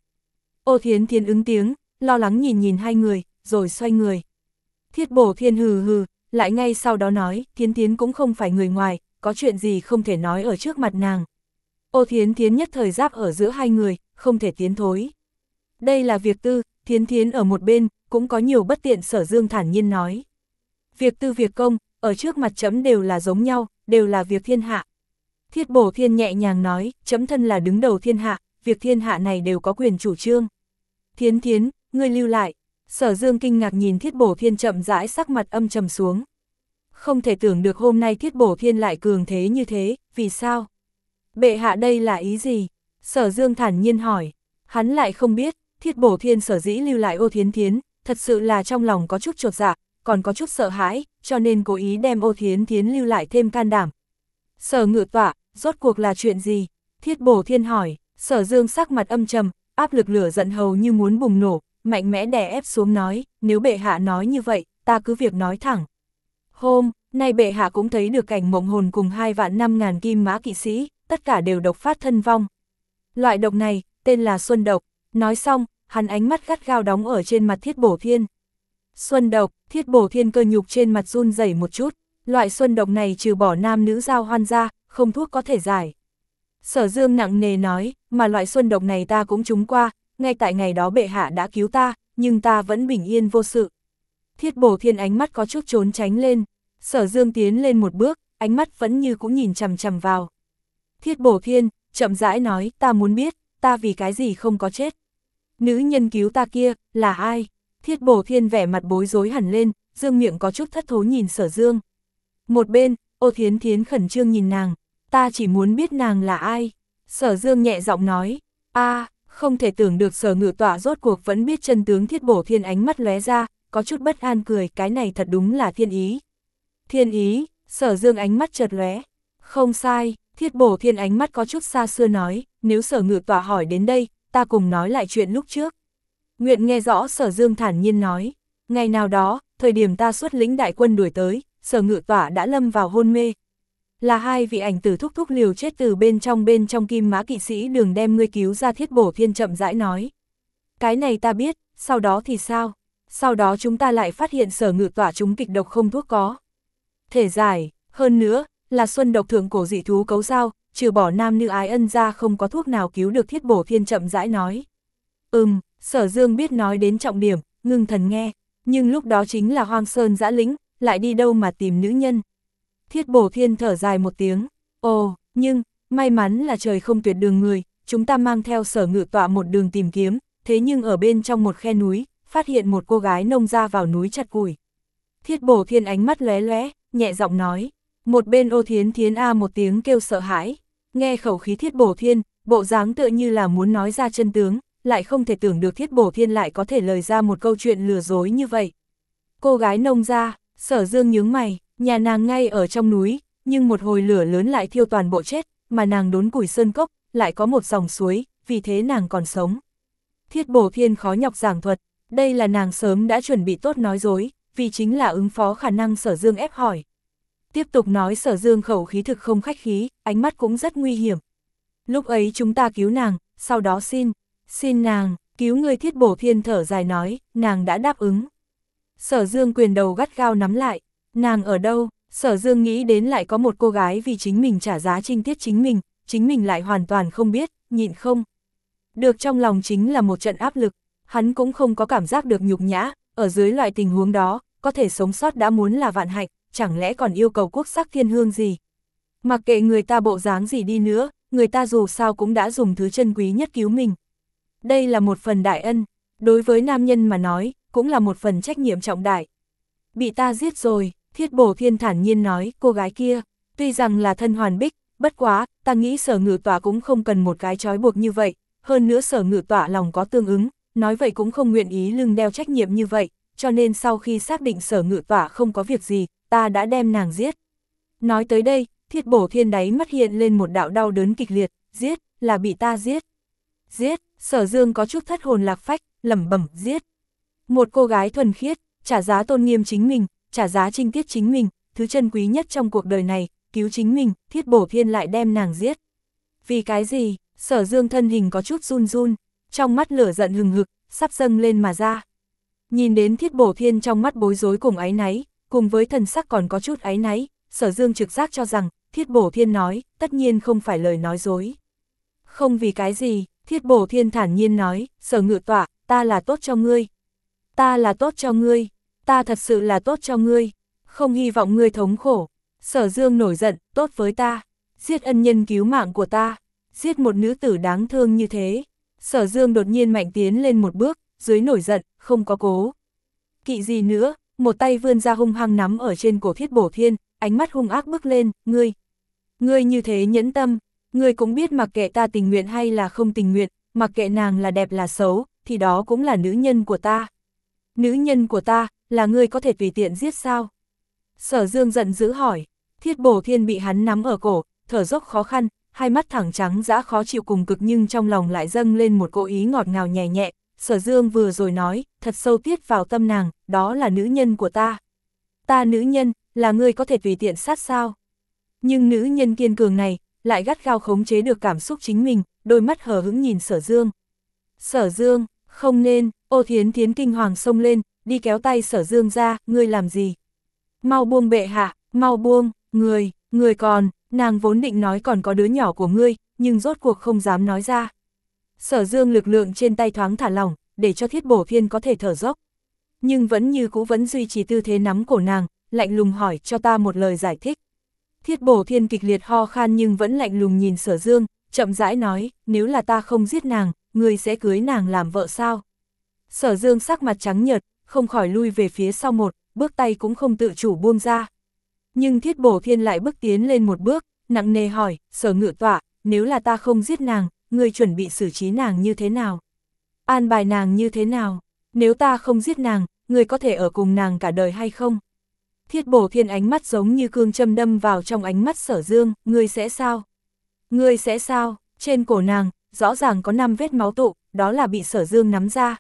Ô Thiến Thiến ứng tiếng, lo lắng nhìn nhìn hai người, rồi xoay người. Thiết Bổ Thiên hừ hừ, lại ngay sau đó nói, Thiến Thiến cũng không phải người ngoài, có chuyện gì không thể nói ở trước mặt nàng. Ô Thiến Thiến nhất thời giáp ở giữa hai người, không thể tiến thối. Đây là việc tư, Thiến Thiến ở một bên, cũng có nhiều bất tiện. Sở Dương thản nhiên nói. Việc tư việc công, ở trước mặt chấm đều là giống nhau, đều là việc thiên hạ. Thiết Bổ Thiên nhẹ nhàng nói, chấm thân là đứng đầu thiên hạ, việc thiên hạ này đều có quyền chủ trương. Thiến Thiến, ngươi lưu lại. Sở Dương kinh ngạc nhìn Thiết Bổ Thiên chậm rãi sắc mặt âm trầm xuống. Không thể tưởng được hôm nay Thiết Bổ Thiên lại cường thế như thế, vì sao? Bệ hạ đây là ý gì? Sở Dương thản nhiên hỏi. Hắn lại không biết, Thiết Bổ Thiên sở dĩ lưu lại Ô Thiến Thiến, thật sự là trong lòng có chút chột dạ, còn có chút sợ hãi, cho nên cố ý đem Ô Thiến Thiến lưu lại thêm can đảm. Sở Ngự Tọa, rốt cuộc là chuyện gì? Thiết Bổ Thiên hỏi. Sở Dương sắc mặt âm trầm, áp lực lửa giận hầu như muốn bùng nổ, mạnh mẽ đè ép xuống nói, nếu bệ hạ nói như vậy, ta cứ việc nói thẳng. Hôm nay bệ hạ cũng thấy được cảnh Mộng Hồn cùng hai vạn năm ngàn kim mã kỵ sĩ, tất cả đều độc phát thân vong. Loại độc này, tên là Xuân độc. Nói xong, hắn ánh mắt gắt gao đóng ở trên mặt Thiết Bổ Thiên. Xuân độc, Thiết Bổ Thiên cơ nhục trên mặt run rẩy một chút, loại xuân độc này trừ bỏ nam nữ giao hoan ra, không thuốc có thể giải. Sở Dương nặng nề nói, mà loại xuân độc này ta cũng trúng qua, ngay tại ngày đó bệ hạ đã cứu ta, nhưng ta vẫn bình yên vô sự. Thiết Bổ Thiên ánh mắt có chút trốn tránh lên, Sở Dương tiến lên một bước, ánh mắt vẫn như cũng nhìn chằm chằm vào. Thiết Bổ Thiên, chậm rãi nói, ta muốn biết, ta vì cái gì không có chết. Nữ nhân cứu ta kia, là ai? Thiết Bổ Thiên vẻ mặt bối rối hẳn lên, dương miệng có chút thất thố nhìn Sở Dương. Một bên, Ô Thiến Thiến khẩn trương nhìn nàng, ta chỉ muốn biết nàng là ai. Sở Dương nhẹ giọng nói, a không thể tưởng được Sở Ngự Tọa rốt cuộc vẫn biết chân tướng. Thiết Bổ Thiên ánh mắt lóe ra, có chút bất an cười, cái này thật đúng là thiên ý. Thiên ý, Sở Dương ánh mắt chợt lóe, không sai, Thiết Bổ Thiên ánh mắt có chút xa xưa nói, nếu Sở Ngự Tọa hỏi đến đây, ta cùng nói lại chuyện lúc trước. Nguyện nghe rõ. Sở Dương thản nhiên nói, ngày nào đó, thời điểm ta xuất lĩnh đại quân đuổi tới, Sở Ngự Tọa đã lâm vào hôn mê. Là hai vị ảnh tử thúc thúc liều chết từ bên trong bên trong kim mã kỵ sĩ đường đem ngươi cứu ra. Thiết Bổ Thiên chậm rãi nói. Cái này ta biết, sau đó thì sao? Sau đó chúng ta lại phát hiện Sở Ngự Tọa chúng kịch độc không thuốc có thể giải, hơn nữa, là xuân độc thượng cổ dị thú cấu giao, trừ bỏ nam nữ ái ân ra không có thuốc nào cứu được. Thiết Bổ Thiên chậm rãi nói. Ừm, Sở Dương biết nói đến trọng điểm, ngưng thần nghe, nhưng lúc đó chính là hoang sơn dã lĩnh, lại đi đâu mà tìm nữ nhân. Thiết Bổ Thiên thở dài một tiếng, ồ, nhưng, may mắn là trời không tuyệt đường người, chúng ta mang theo Sở Ngự Tọa một đường tìm kiếm, thế nhưng ở bên trong một khe núi, phát hiện một cô gái nông ra vào núi chặt củi. Thiết Bổ Thiên ánh mắt lóe lóe, nhẹ giọng nói, một bên Ô Thiến Thiến a một tiếng kêu sợ hãi, nghe khẩu khí Thiết Bổ Thiên, bộ dáng tựa như là muốn nói ra chân tướng, lại không thể tưởng được Thiết Bổ Thiên lại có thể lời ra một câu chuyện lừa dối như vậy. Cô gái nông ra, Sở Dương nhướng mày, nhà nàng ngay ở trong núi, nhưng một hồi lửa lớn lại thiêu toàn bộ chết, mà nàng đốn củi sơn cốc, lại có một dòng suối, vì thế nàng còn sống. Thiết Bổ Thiên khó nhọc giảng thuật, đây là nàng sớm đã chuẩn bị tốt nói dối, vì chính là ứng phó khả năng Sở Dương ép hỏi. Tiếp tục nói. Sở Dương khẩu khí thực không khách khí, ánh mắt cũng rất nguy hiểm. Lúc ấy chúng ta cứu nàng, sau đó xin, xin nàng, cứu người. Thiết Bổ Thiên thở dài nói, nàng đã đáp ứng. Sở Dương quyền đầu gắt gao nắm lại, nàng ở đâu? Sở Dương nghĩ đến lại có một cô gái vì chính mình trả giá trinh tiết chính mình, chính mình lại hoàn toàn không biết, nhịn không được trong lòng chính là một trận áp lực, hắn cũng không có cảm giác được nhục nhã, ở dưới loại tình huống đó, có thể sống sót đã muốn là vạn hạnh, chẳng lẽ còn yêu cầu quốc sắc thiên hương gì? Mặc kệ người ta bộ dáng gì đi nữa, người ta dù sao cũng đã dùng thứ chân quý nhất cứu mình. Đây là một phần đại ân, đối với nam nhân mà nói, cũng là một phần trách nhiệm trọng đại. Bị ta giết rồi, Thiết Bổ Thiên thản nhiên nói, cô gái kia, tuy rằng là thân hoàn bích, bất quá, ta nghĩ Sở Ngự Tọa cũng không cần một cái trói buộc như vậy, hơn nữa Sở Ngự Tọa lòng có tương ứng, nói vậy cũng không nguyện ý lưng đeo trách nhiệm như vậy, cho nên sau khi xác định Sở Ngự Tọa không có việc gì, ta đã đem nàng giết. Nói tới đây, Thiết Bổ Thiên đáy mắt hiện lên một đạo đau đớn kịch liệt, giết, là bị ta giết. Giết, Sở Dương có chút thất hồn lạc phách, lẩm bẩm, giết. Một cô gái thuần khiết, trả giá tôn nghiêm chính mình, trả giá trinh tiết chính mình, thứ chân quý nhất trong cuộc đời này, cứu chính mình, Thiết Bổ Thiên lại đem nàng giết. Vì cái gì? Sở Dương thân hình có chút run run, trong mắt lửa giận hừng hực, sắp dâng lên mà ra. Nhìn đến Thiết Bổ Thiên trong mắt bối rối cùng áy náy, cùng với thần sắc còn có chút áy náy, Sở Dương trực giác cho rằng, Thiết Bổ Thiên nói, tất nhiên không phải lời nói dối. Không vì cái gì, Thiết Bổ Thiên thản nhiên nói, Sở Ngự Tọa, ta là tốt cho ngươi. Ta là tốt cho ngươi, ta thật sự là tốt cho ngươi, không hy vọng ngươi thống khổ. Sở Dương nổi giận, tốt với ta, giết ân nhân cứu mạng của ta, giết một nữ tử đáng thương như thế. Sở Dương đột nhiên mạnh tiến lên một bước, dưới nổi giận, không có cố Kỵ gì nữa, một tay vươn ra hung hăng nắm ở trên cổ Thiết Bổ Thiên, ánh mắt hung ác bước lên, ngươi. Ngươi như thế nhẫn tâm, ngươi cũng biết mặc kệ ta tình nguyện hay là không tình nguyện, mặc kệ nàng là đẹp là xấu, thì đó cũng là nữ nhân của ta. Nữ nhân của ta, là ngươi có thể tùy tiện giết sao? Sở Dương giận dữ hỏi. Thiết Bổ Thiên bị hắn nắm ở cổ, thở dốc khó khăn, hai mắt thẳng trắng dã khó chịu cùng cực, nhưng trong lòng lại dâng lên một cỗ ý ngọt ngào nhẹ nhẹ. Sở Dương vừa rồi nói, thật sâu tiết vào tâm nàng, đó là nữ nhân của ta. Ta nữ nhân, là ngươi có thể tùy tiện sát sao? Nhưng nữ nhân kiên cường này, lại gắt gao khống chế được cảm xúc chính mình, đôi mắt hờ hững nhìn Sở Dương. Sở Dương, không nên, Ô Thiến Thiến kinh hoàng xông lên, đi kéo tay Sở Dương ra, ngươi làm gì? Mau buông bệ hạ, mau buông, người, người còn, nàng vốn định nói còn có đứa nhỏ của ngươi, nhưng rốt cuộc không dám nói ra. Sở Dương lực lượng trên tay thoáng thả lỏng, để cho Thiết Bổ Thiên có thể thở dốc. Nhưng vẫn như cũ vẫn duy trì tư thế nắm cổ nàng, lạnh lùng hỏi cho ta một lời giải thích. Thiết Bổ Thiên kịch liệt ho khan nhưng vẫn lạnh lùng nhìn Sở Dương, chậm rãi nói, nếu là ta không giết nàng, ngươi sẽ cưới nàng làm vợ sao? Sở Dương sắc mặt trắng nhợt, không khỏi lui về phía sau một, bước tay cũng không tự chủ buông ra. Nhưng Thiết Bổ Thiên lại bước tiến lên một bước, nặng nề hỏi, Sở Ngự Tọa, nếu là ta không giết nàng, ngươi chuẩn bị xử trí nàng như thế nào? An bài nàng như thế nào? Nếu ta không giết nàng, ngươi có thể ở cùng nàng cả đời hay không? Thiết Bổ Thiên ánh mắt giống như cương châm đâm vào trong ánh mắt Sở Dương, ngươi sẽ sao? Ngươi sẽ sao? Trên cổ nàng, rõ ràng có năm vết máu tụ, đó là bị Sở Dương nắm ra.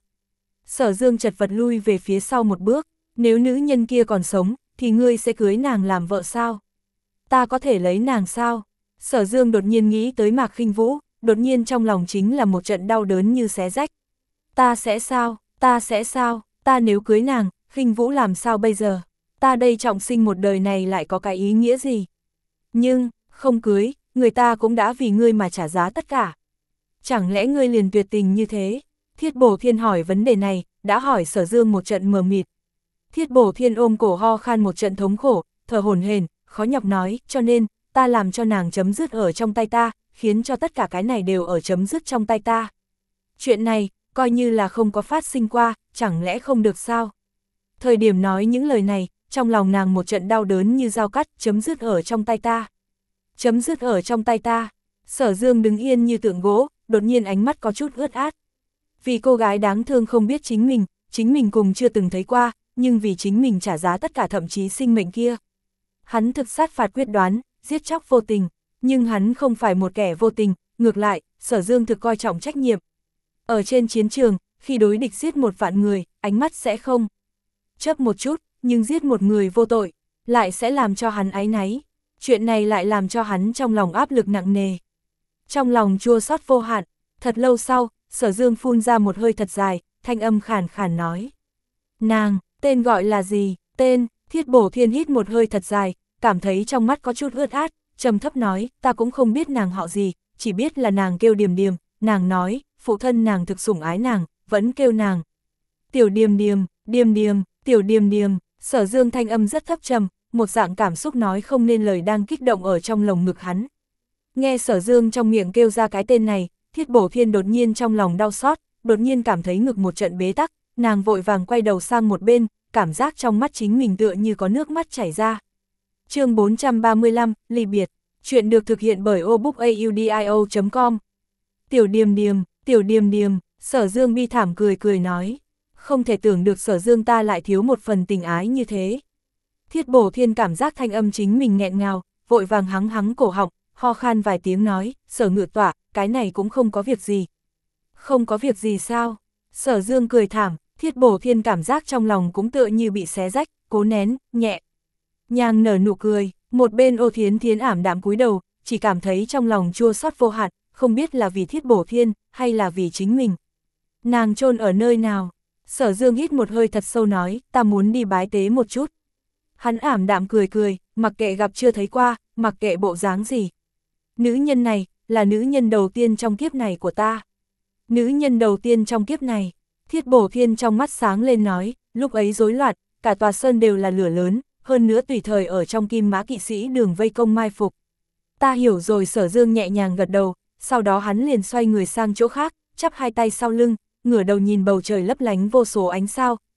Sở Dương chật vật lui về phía sau một bước, nếu nữ nhân kia còn sống, thì ngươi sẽ cưới nàng làm vợ sao? Ta có thể lấy nàng sao? Sở Dương đột nhiên nghĩ tới Mạc Khinh Vũ, đột nhiên trong lòng chính là một trận đau đớn như xé rách. Ta sẽ sao? Ta sẽ sao? Ta nếu cưới nàng, Khinh Vũ làm sao bây giờ? Ta đây trọng sinh một đời này lại có cái ý nghĩa gì? Nhưng, không cưới, người ta cũng đã vì ngươi mà trả giá tất cả. Chẳng lẽ ngươi liền tuyệt tình như thế? Thiết Bổ Thiên hỏi vấn đề này, đã hỏi Sở Dương một trận mờ mịt. Thiết Bổ Thiên ôm cổ ho khan một trận thống khổ, thở hổn hển, khó nhọc nói, cho nên, ta làm cho nàng chấm dứt ở trong tay ta, khiến cho tất cả cái này đều ở chấm dứt trong tay ta. Chuyện này, coi như là không có phát sinh qua, chẳng lẽ không được sao? Thời điểm nói những lời này, trong lòng nàng một trận đau đớn như dao cắt, chấm dứt ở trong tay ta. Chấm dứt ở trong tay ta. Sở Dương đứng yên như tượng gỗ, đột nhiên ánh mắt có chút ướt át. Vì cô gái đáng thương không biết chính mình, chính mình cùng chưa từng thấy qua, nhưng vì chính mình trả giá tất cả thậm chí sinh mệnh kia. Hắn thực sát phạt quyết đoán, giết chóc vô tình, nhưng hắn không phải một kẻ vô tình, ngược lại, Sở Dương thực coi trọng trách nhiệm. Ở trên chiến trường, khi đối địch giết một vạn người, ánh mắt sẽ không chớp một chút, nhưng giết một người vô tội, lại sẽ làm cho hắn áy náy. Chuyện này lại làm cho hắn trong lòng áp lực nặng nề. Trong lòng chua xót vô hạn, thật lâu sau, Sở Dương phun ra một hơi thật dài, thanh âm khàn khàn nói. Nàng, tên gọi là gì? Tên, Thiết Bổ Thiên hít một hơi thật dài, cảm thấy trong mắt có chút ướt át, trầm thấp nói, ta cũng không biết nàng họ gì, chỉ biết là nàng kêu Điềm Điềm, nàng nói, phụ thân nàng thực sủng ái nàng, vẫn kêu nàng. Tiểu Điềm Điềm, Điềm Điềm, Tiểu Điềm Điềm, Sở Dương thanh âm rất thấp trầm, một dạng cảm xúc nói không nên lời đang kích động ở trong lồng ngực hắn. Nghe Sở Dương trong miệng kêu ra cái tên này, Thiết Bổ Thiên đột nhiên trong lòng đau xót, đột nhiên cảm thấy ngực một trận bế tắc, nàng vội vàng quay đầu sang một bên, cảm giác trong mắt chính mình tựa như có nước mắt chảy ra. Chương bốn trăm ba mươi lăm, ly biệt. Chuyện được thực hiện bởi obookaudio chấm com. Tiểu Điềm Điềm, Tiểu Điềm Điềm, Sở Dương bi thảm cười cười nói. Không thể tưởng được Sở Dương ta lại thiếu một phần tình ái như thế. Thiết Bổ Thiên cảm giác thanh âm chính mình nghẹn ngào, vội vàng hắng hắng cổ họng, ho khan vài tiếng nói, Sở Ngự Tọa, cái này cũng không có việc gì. Không có việc gì sao? Sở Dương cười thảm, Thiết Bổ Thiên cảm giác trong lòng cũng tựa như bị xé rách, cố nén, nhẹ nhàng nở nụ cười, một bên Ô Thiến Thiến ảm đạm cúi đầu, chỉ cảm thấy trong lòng chua xót vô hạn, không biết là vì Thiết Bổ Thiên, hay là vì chính mình. Nàng chôn ở nơi nào? Sở Dương hít một hơi thật sâu nói, ta muốn đi bái tế một chút. Hắn ảm đạm cười cười, mặc kệ gặp chưa thấy qua, mặc kệ bộ dáng gì. Nữ nhân này, là nữ nhân đầu tiên trong kiếp này của ta. Nữ nhân đầu tiên trong kiếp này. Thiết Bổ Thiên trong mắt sáng lên nói, lúc ấy rối loạn, cả tòa sơn đều là lửa lớn, hơn nữa tùy thời ở trong Kim Mã kỵ sĩ đường vây công mai phục. Ta hiểu rồi. Sở Dương nhẹ nhàng gật đầu, sau đó hắn liền xoay người sang chỗ khác, chắp hai tay sau lưng, ngửa đầu nhìn bầu trời lấp lánh vô số ánh sao,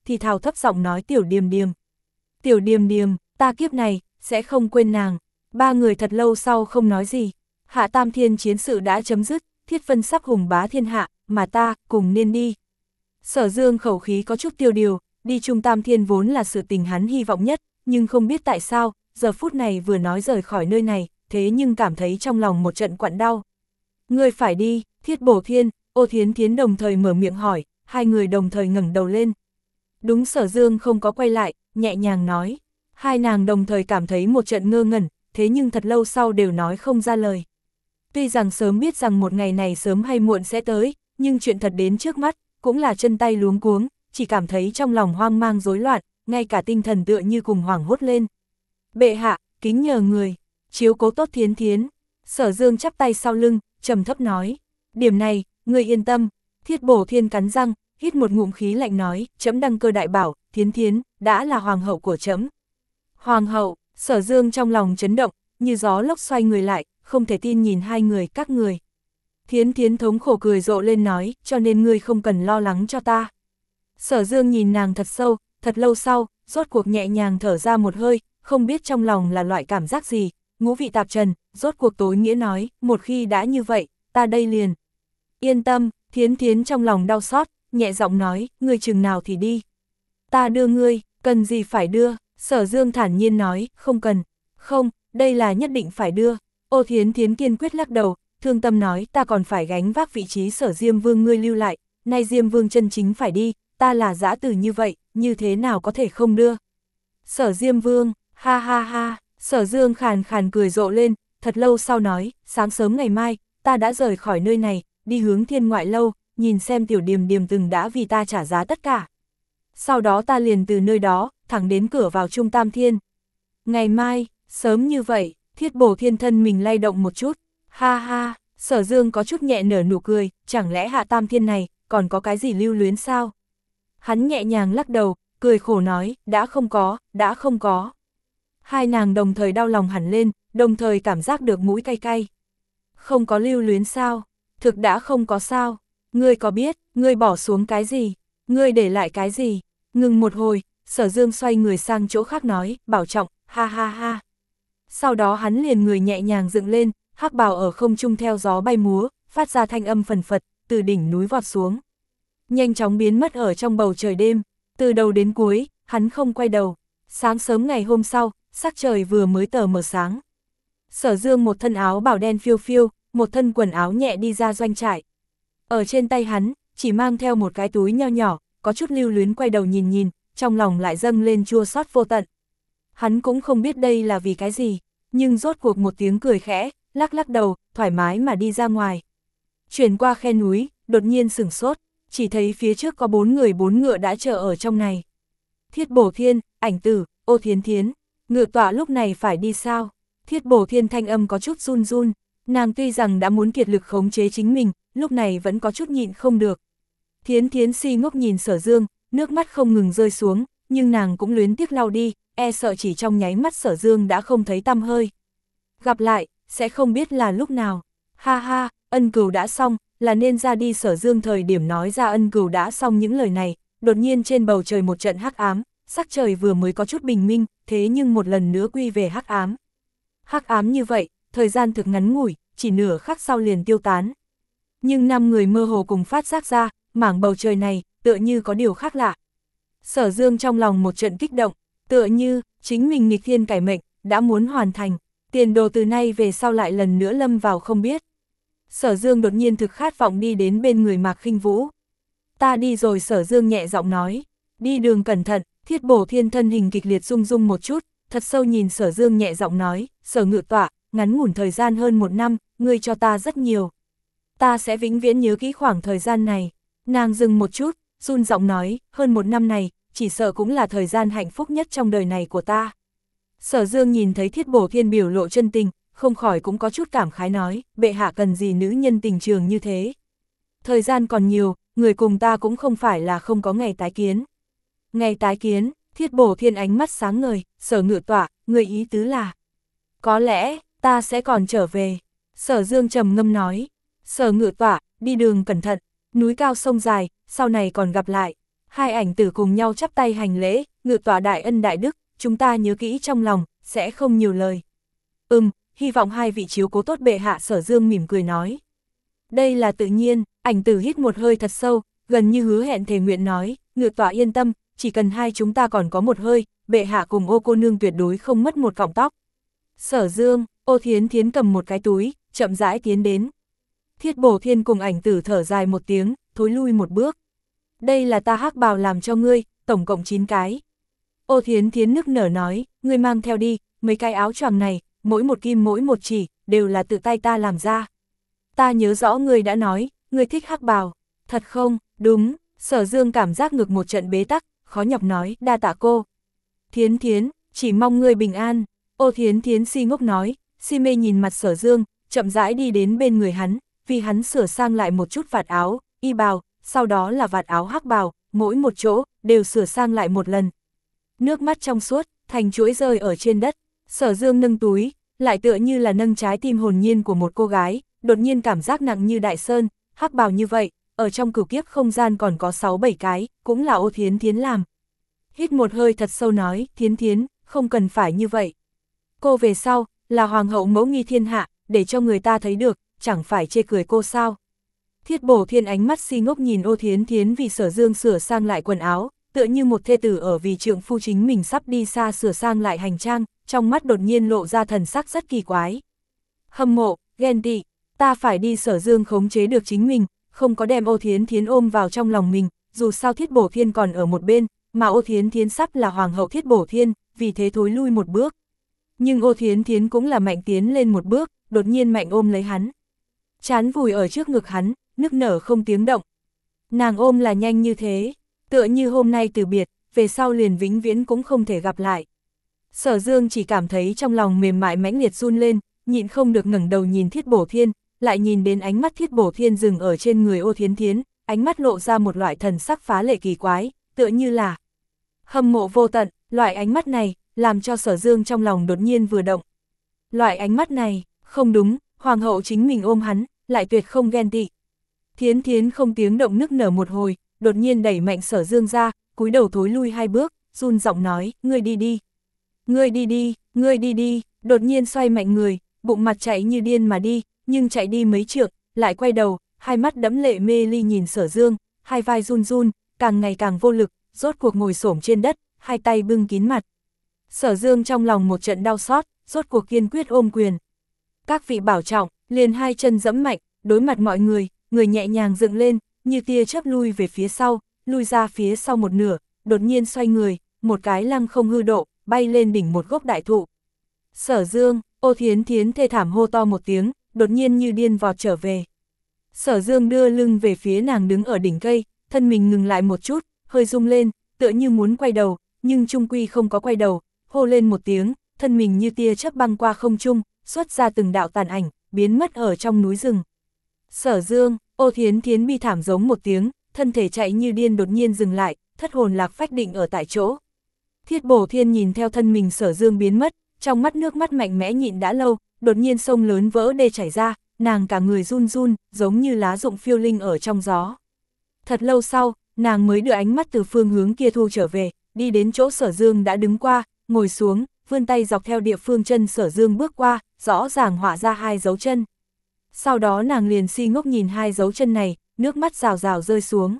thì thào thấp giọng nói Tiểu Điềm Điềm. Tiểu Điềm Điềm, ta kiếp này, sẽ không quên nàng. Ba người thật lâu sau không nói gì. Hạ Tam Thiên chiến sự đã chấm dứt, Thiết Vân sắp hùng bá thiên hạ, mà ta, cùng nên đi. Sở Dương khẩu khí có chút tiêu điều, đi Trung Tam Thiên vốn là sự tình hắn hy vọng nhất, nhưng không biết tại sao, giờ phút này vừa nói rời khỏi nơi này, thế nhưng cảm thấy trong lòng một trận quặn đau. Ngươi phải đi, Thiết Bổ Thiên, Ô Thiến Thiến đồng thời mở miệng hỏi, hai người đồng thời ngẩng đầu lên. Đúng, Sở Dương không có quay lại, nhẹ nhàng nói. Hai nàng đồng thời cảm thấy một trận ngơ ngẩn, thế nhưng thật lâu sau đều nói không ra lời. Tuy rằng sớm biết rằng một ngày này sớm hay muộn sẽ tới, nhưng chuyện thật đến trước mắt, cũng là chân tay luống cuống, chỉ cảm thấy trong lòng hoang mang rối loạn, ngay cả tinh thần tựa như cùng hoảng hốt lên. Bệ hạ, kính nhờ người, chiếu cố tốt Thiến Thiến. Sở Dương chắp tay sau lưng, trầm thấp nói. Điểm này, người yên tâm. Thiết Bổ Thiên cắn răng, hít một ngụm khí lạnh nói, trẫm đăng cơ đại bảo, Thiến Thiến, đã là hoàng hậu của trẫm. Hoàng hậu, Sở Dương trong lòng chấn động, như gió lốc xoay người lại, không thể tin nhìn hai người, các người. Thiến Thiến thống khổ cười rộ lên nói, cho nên ngươi không cần lo lắng cho ta. Sở Dương nhìn nàng thật sâu, thật lâu sau, rốt cuộc nhẹ nhàng thở ra một hơi, không biết trong lòng là loại cảm giác gì, ngũ vị tạp trần, rốt cuộc tối nghĩa nói, một khi đã như vậy, ta đây liền. Yên tâm, Thiến Thiến trong lòng đau xót, nhẹ giọng nói, ngươi chừng nào thì đi. Ta đưa ngươi, cần gì phải đưa, Sở Dương thản nhiên nói, không cần, không, đây là nhất định phải đưa. Ô Thiến Thiến kiên quyết lắc đầu, thương tâm nói, ta còn phải gánh vác vị trí Sở Diêm Vương ngươi lưu lại, nay Diêm Vương chân chính phải đi, ta là dã tử như vậy, như thế nào có thể không đưa. Sở Diêm Vương, ha ha ha, Sở Dương khàn khàn cười rộ lên, thật lâu sau nói, sáng sớm ngày mai, ta đã rời khỏi nơi này, đi hướng Thiên Ngoại Lâu, nhìn xem Tiểu Điềm Điềm từng đã vì ta trả giá tất cả. Sau đó ta liền từ nơi đó, thẳng đến cửa vào Trung Tam Thiên. Ngày mai, sớm như vậy, Thiết Bổ Thiên thân mình lay động một chút, ha ha, Sở Dương có chút nhẹ nở nụ cười, chẳng lẽ Hạ Tam Thiên này, còn có cái gì lưu luyến sao? Hắn nhẹ nhàng lắc đầu, cười khổ nói, đã không có, đã không có. Hai nàng đồng thời đau lòng hẳn lên, đồng thời cảm giác được mũi cay cay. Không có lưu luyến sao? Thực đã không có sao? Ngươi có biết, ngươi bỏ xuống cái gì? Ngươi để lại cái gì? Ngừng một hồi, Sở Dương xoay người sang chỗ khác nói, bảo trọng, ha ha ha. Sau đó hắn liền người nhẹ nhàng dựng lên, hắc bào ở không trung theo gió bay múa, phát ra thanh âm phần phật, từ đỉnh núi vọt xuống. Nhanh chóng biến mất ở trong bầu trời đêm, từ đầu đến cuối, hắn không quay đầu. Sáng sớm ngày hôm sau, sắc trời vừa mới tờ mờ sáng. Sở Dương một thân áo bào đen phiêu phiêu, một thân quần áo nhẹ đi ra doanh trại. Ở trên tay hắn, chỉ mang theo một cái túi nho nhỏ, có chút lưu luyến quay đầu nhìn nhìn, trong lòng lại dâng lên chua xót vô tận. Hắn cũng không biết đây là vì cái gì, nhưng rốt cuộc một tiếng cười khẽ, lắc lắc đầu, thoải mái mà đi ra ngoài. Chuyển qua khe núi, đột nhiên sửng sốt, chỉ thấy phía trước có bốn người bốn ngựa đã chờ ở trong này. Thiết Bổ Thiên, Ảnh Tử, Ô Thiến Thiến, ngựa tọa lúc này phải đi sao? Thiết Bổ Thiên thanh âm có chút run run, nàng tuy rằng đã muốn kiệt lực khống chế chính mình, lúc này vẫn có chút nhịn không được. Thiến Thiến si ngốc nhìn Sở Dương, nước mắt không ngừng rơi xuống, nhưng nàng cũng luyến tiếc lau đi, e sợ chỉ trong nháy mắt Sở Dương đã không thấy tăm hơi. Gặp lại, sẽ không biết là lúc nào. Ha ha, ân cừu đã xong, là nên ra đi. Sở Dương thời điểm nói ra ân cừu đã xong những lời này, đột nhiên trên bầu trời một trận hắc ám, sắc trời vừa mới có chút bình minh, thế nhưng một lần nữa quy về hắc ám. Hắc ám như vậy, thời gian thực ngắn ngủi, chỉ nửa khắc sau liền tiêu tán. Nhưng năm người mơ hồ cùng phát giác ra, mảng bầu trời này, tựa như có điều khác lạ. Sở Dương trong lòng một trận kích động, tựa như, chính mình nghịch thiên cải mệnh, đã muốn hoàn thành, tiền đồ từ nay về sau lại lần nữa lâm vào không biết. Sở Dương đột nhiên thực khát vọng đi đến bên người Mạc Khinh Vũ. Ta đi rồi. Sở Dương nhẹ giọng nói, đi đường cẩn thận. Thiết Bổ Thiên thân hình kịch liệt rung rung một chút, thật sâu nhìn Sở Dương nhẹ giọng nói, Sở Ngự Tọa, ngắn ngủn thời gian hơn một năm, ngươi cho ta rất nhiều. Ta sẽ vĩnh viễn nhớ kỹ khoảng thời gian này. Nàng dừng một chút, run giọng nói, hơn một năm này, chỉ sợ cũng là thời gian hạnh phúc nhất trong đời này của ta. Sở Dương nhìn thấy Thiết Bổ Thiên biểu lộ chân tình, không khỏi cũng có chút cảm khái nói, bệ hạ cần gì nữ nhân tình trường như thế. Thời gian còn nhiều, người cùng ta cũng không phải là không có ngày tái kiến. Ngày tái kiến, Thiết Bổ Thiên ánh mắt sáng ngời, Sở Ngự Tọa, người ý tứ là, có lẽ, ta sẽ còn trở về. Sở Dương trầm ngâm nói, Sở Ngự Tọa, đi đường cẩn thận, núi cao sông dài, sau này còn gặp lại. Hai ảnh tử cùng nhau chắp tay hành lễ, ngự tọa đại ân đại đức, chúng ta nhớ kỹ trong lòng, sẽ không nhiều lời. Ừm, hy vọng hai vị chiếu cố tốt bệ hạ. Sở Dương mỉm cười nói. Đây là tự nhiên. Ảnh tử hít một hơi thật sâu, gần như hứa hẹn thề nguyện nói, ngự tọa yên tâm, chỉ cần hai chúng ta còn có một hơi, bệ hạ cùng Ô cô nương tuyệt đối không mất một cọng tóc. Sở Dương, Ô Thiến Thiến cầm một cái túi, chậm rãi tiến đến. Thiết Bổ Thiên cùng ảnh tử thở dài một tiếng, thối lui một bước. Đây là ta hắc bào làm cho ngươi, tổng cộng chín cái. Ô Thiến Thiến nức nở nói, ngươi mang theo đi, mấy cái áo choàng này, mỗi một kim mỗi một chỉ, đều là tự tay ta làm ra. Ta nhớ rõ ngươi đã nói, ngươi thích hắc bào. Thật không? Đúng. Sở Dương cảm giác ngực một trận bế tắc, khó nhọc nói, đa tạ cô. Thiến Thiến, chỉ mong ngươi bình an. Ô Thiến Thiến si ngốc nói, si mê nhìn mặt Sở Dương, chậm rãi đi đến bên người hắn, vì hắn sửa sang lại một chút vạt áo, y bào, sau đó là vạt áo hắc bào, mỗi một chỗ, đều sửa sang lại một lần. Nước mắt trong suốt, thành chuỗi rơi ở trên đất. Sở Dương nâng túi, lại tựa như là nâng trái tim hồn nhiên của một cô gái, đột nhiên cảm giác nặng như đại sơn, hắc bào như vậy, ở trong cửu kiếp không gian còn có sáu bảy cái, cũng là Ô Thiến Thiến làm. Hít một hơi thật sâu nói, Thiến Thiến, không cần phải như vậy. Cô về sau, là hoàng hậu mẫu nghi thiên hạ, để cho người ta thấy được, chẳng phải chê cười cô sao. Thiết Bổ Thiên ánh mắt si ngốc nhìn Ô Thiến Thiến vì Sở Dương sửa sang lại quần áo, tựa như một thê tử ở vì trượng phu chính mình sắp đi xa sửa sang lại hành trang, trong mắt đột nhiên lộ ra thần sắc rất kỳ quái. Hâm mộ, ghen tị, ta phải đi. Sở Dương khống chế được chính mình, không có đem Ô Thiến Thiến ôm vào trong lòng mình, dù sao Thiết Bổ Thiên còn ở một bên, mà Ô Thiến Thiến sắp là hoàng hậu Thiết Bổ Thiên, vì thế thối lui một bước. Nhưng Ô Thiến Thiến cũng là mạnh tiến lên một bước, đột nhiên mạnh ôm lấy hắn. Chán vùi ở trước ngực hắn, nức nở không tiếng động. Nàng ôm là nhanh như thế, tựa như hôm nay từ biệt, về sau liền vĩnh viễn cũng không thể gặp lại. Sở Dương chỉ cảm thấy trong lòng mềm mại mãnh liệt run lên, nhịn không được ngẩng đầu nhìn Thiết Bổ Thiên, lại nhìn đến ánh mắt Thiết Bổ Thiên dừng ở trên người Ô Thiến Thiến, ánh mắt lộ ra một loại thần sắc phá lệ kỳ quái, tựa như là hâm mộ vô tận. Loại ánh mắt này, làm cho Sở Dương trong lòng đột nhiên vừa động. Loại ánh mắt này, không đúng, hoàng hậu chính mình ôm hắn, lại tuyệt không ghen tị. Thiến Thiến không tiếng động nức nở một hồi, đột nhiên đẩy mạnh Sở Dương ra, cúi đầu thối lui hai bước, run giọng nói, ngươi đi đi. Ngươi đi đi, ngươi đi đi, đột nhiên xoay mạnh người, bụng mặt chạy như điên mà đi, nhưng chạy đi mấy trượng, lại quay đầu, hai mắt đẫm lệ mê ly nhìn Sở Dương, hai vai run run, càng ngày càng vô lực, rốt cuộc ngồi xổm trên đất, hai tay bưng kín mặt. Sở Dương trong lòng một trận đau xót, rốt cuộc kiên quyết ôm quyền. Các vị bảo trọng, liền hai chân dẫm mạnh, đối mặt mọi người, người nhẹ nhàng dựng lên, như tia chớp lui về phía sau, lui ra phía sau một nửa, đột nhiên xoay người, một cái lăng không hư độ, bay lên đỉnh một gốc đại thụ. Sở Dương, Ô Thiến Thiến thê thảm hô to một tiếng, đột nhiên như điên vọt trở về. Sở Dương đưa lưng về phía nàng đứng ở đỉnh cây, thân mình ngừng lại một chút, hơi rung lên, tựa như muốn quay đầu, nhưng trung quy không có quay đầu, hô lên một tiếng, thân mình như tia chớp băng qua không trung, xuất ra từng đạo tàn ảnh, biến mất ở trong núi rừng. Sở Dương, Ô Thiến Thiến bi thảm giống một tiếng, thân thể chạy như điên đột nhiên dừng lại, thất hồn lạc phách định ở tại chỗ. Thiết Bổ Thiên nhìn theo thân mình Sở Dương biến mất, trong mắt nước mắt mạnh mẽ nhịn đã lâu, đột nhiên sông lớn vỡ đê chảy ra, nàng cả người run run, giống như lá rụng phiêu linh ở trong gió. Thật lâu sau, nàng mới đưa ánh mắt từ phương hướng kia thu trở về, đi đến chỗ Sở Dương đã đứng qua, ngồi xuống, vươn tay dọc theo địa phương chân Sở Dương bước qua, rõ ràng họa ra hai dấu chân. Sau đó nàng liền si ngốc nhìn hai dấu chân này, nước mắt rào rào rơi xuống.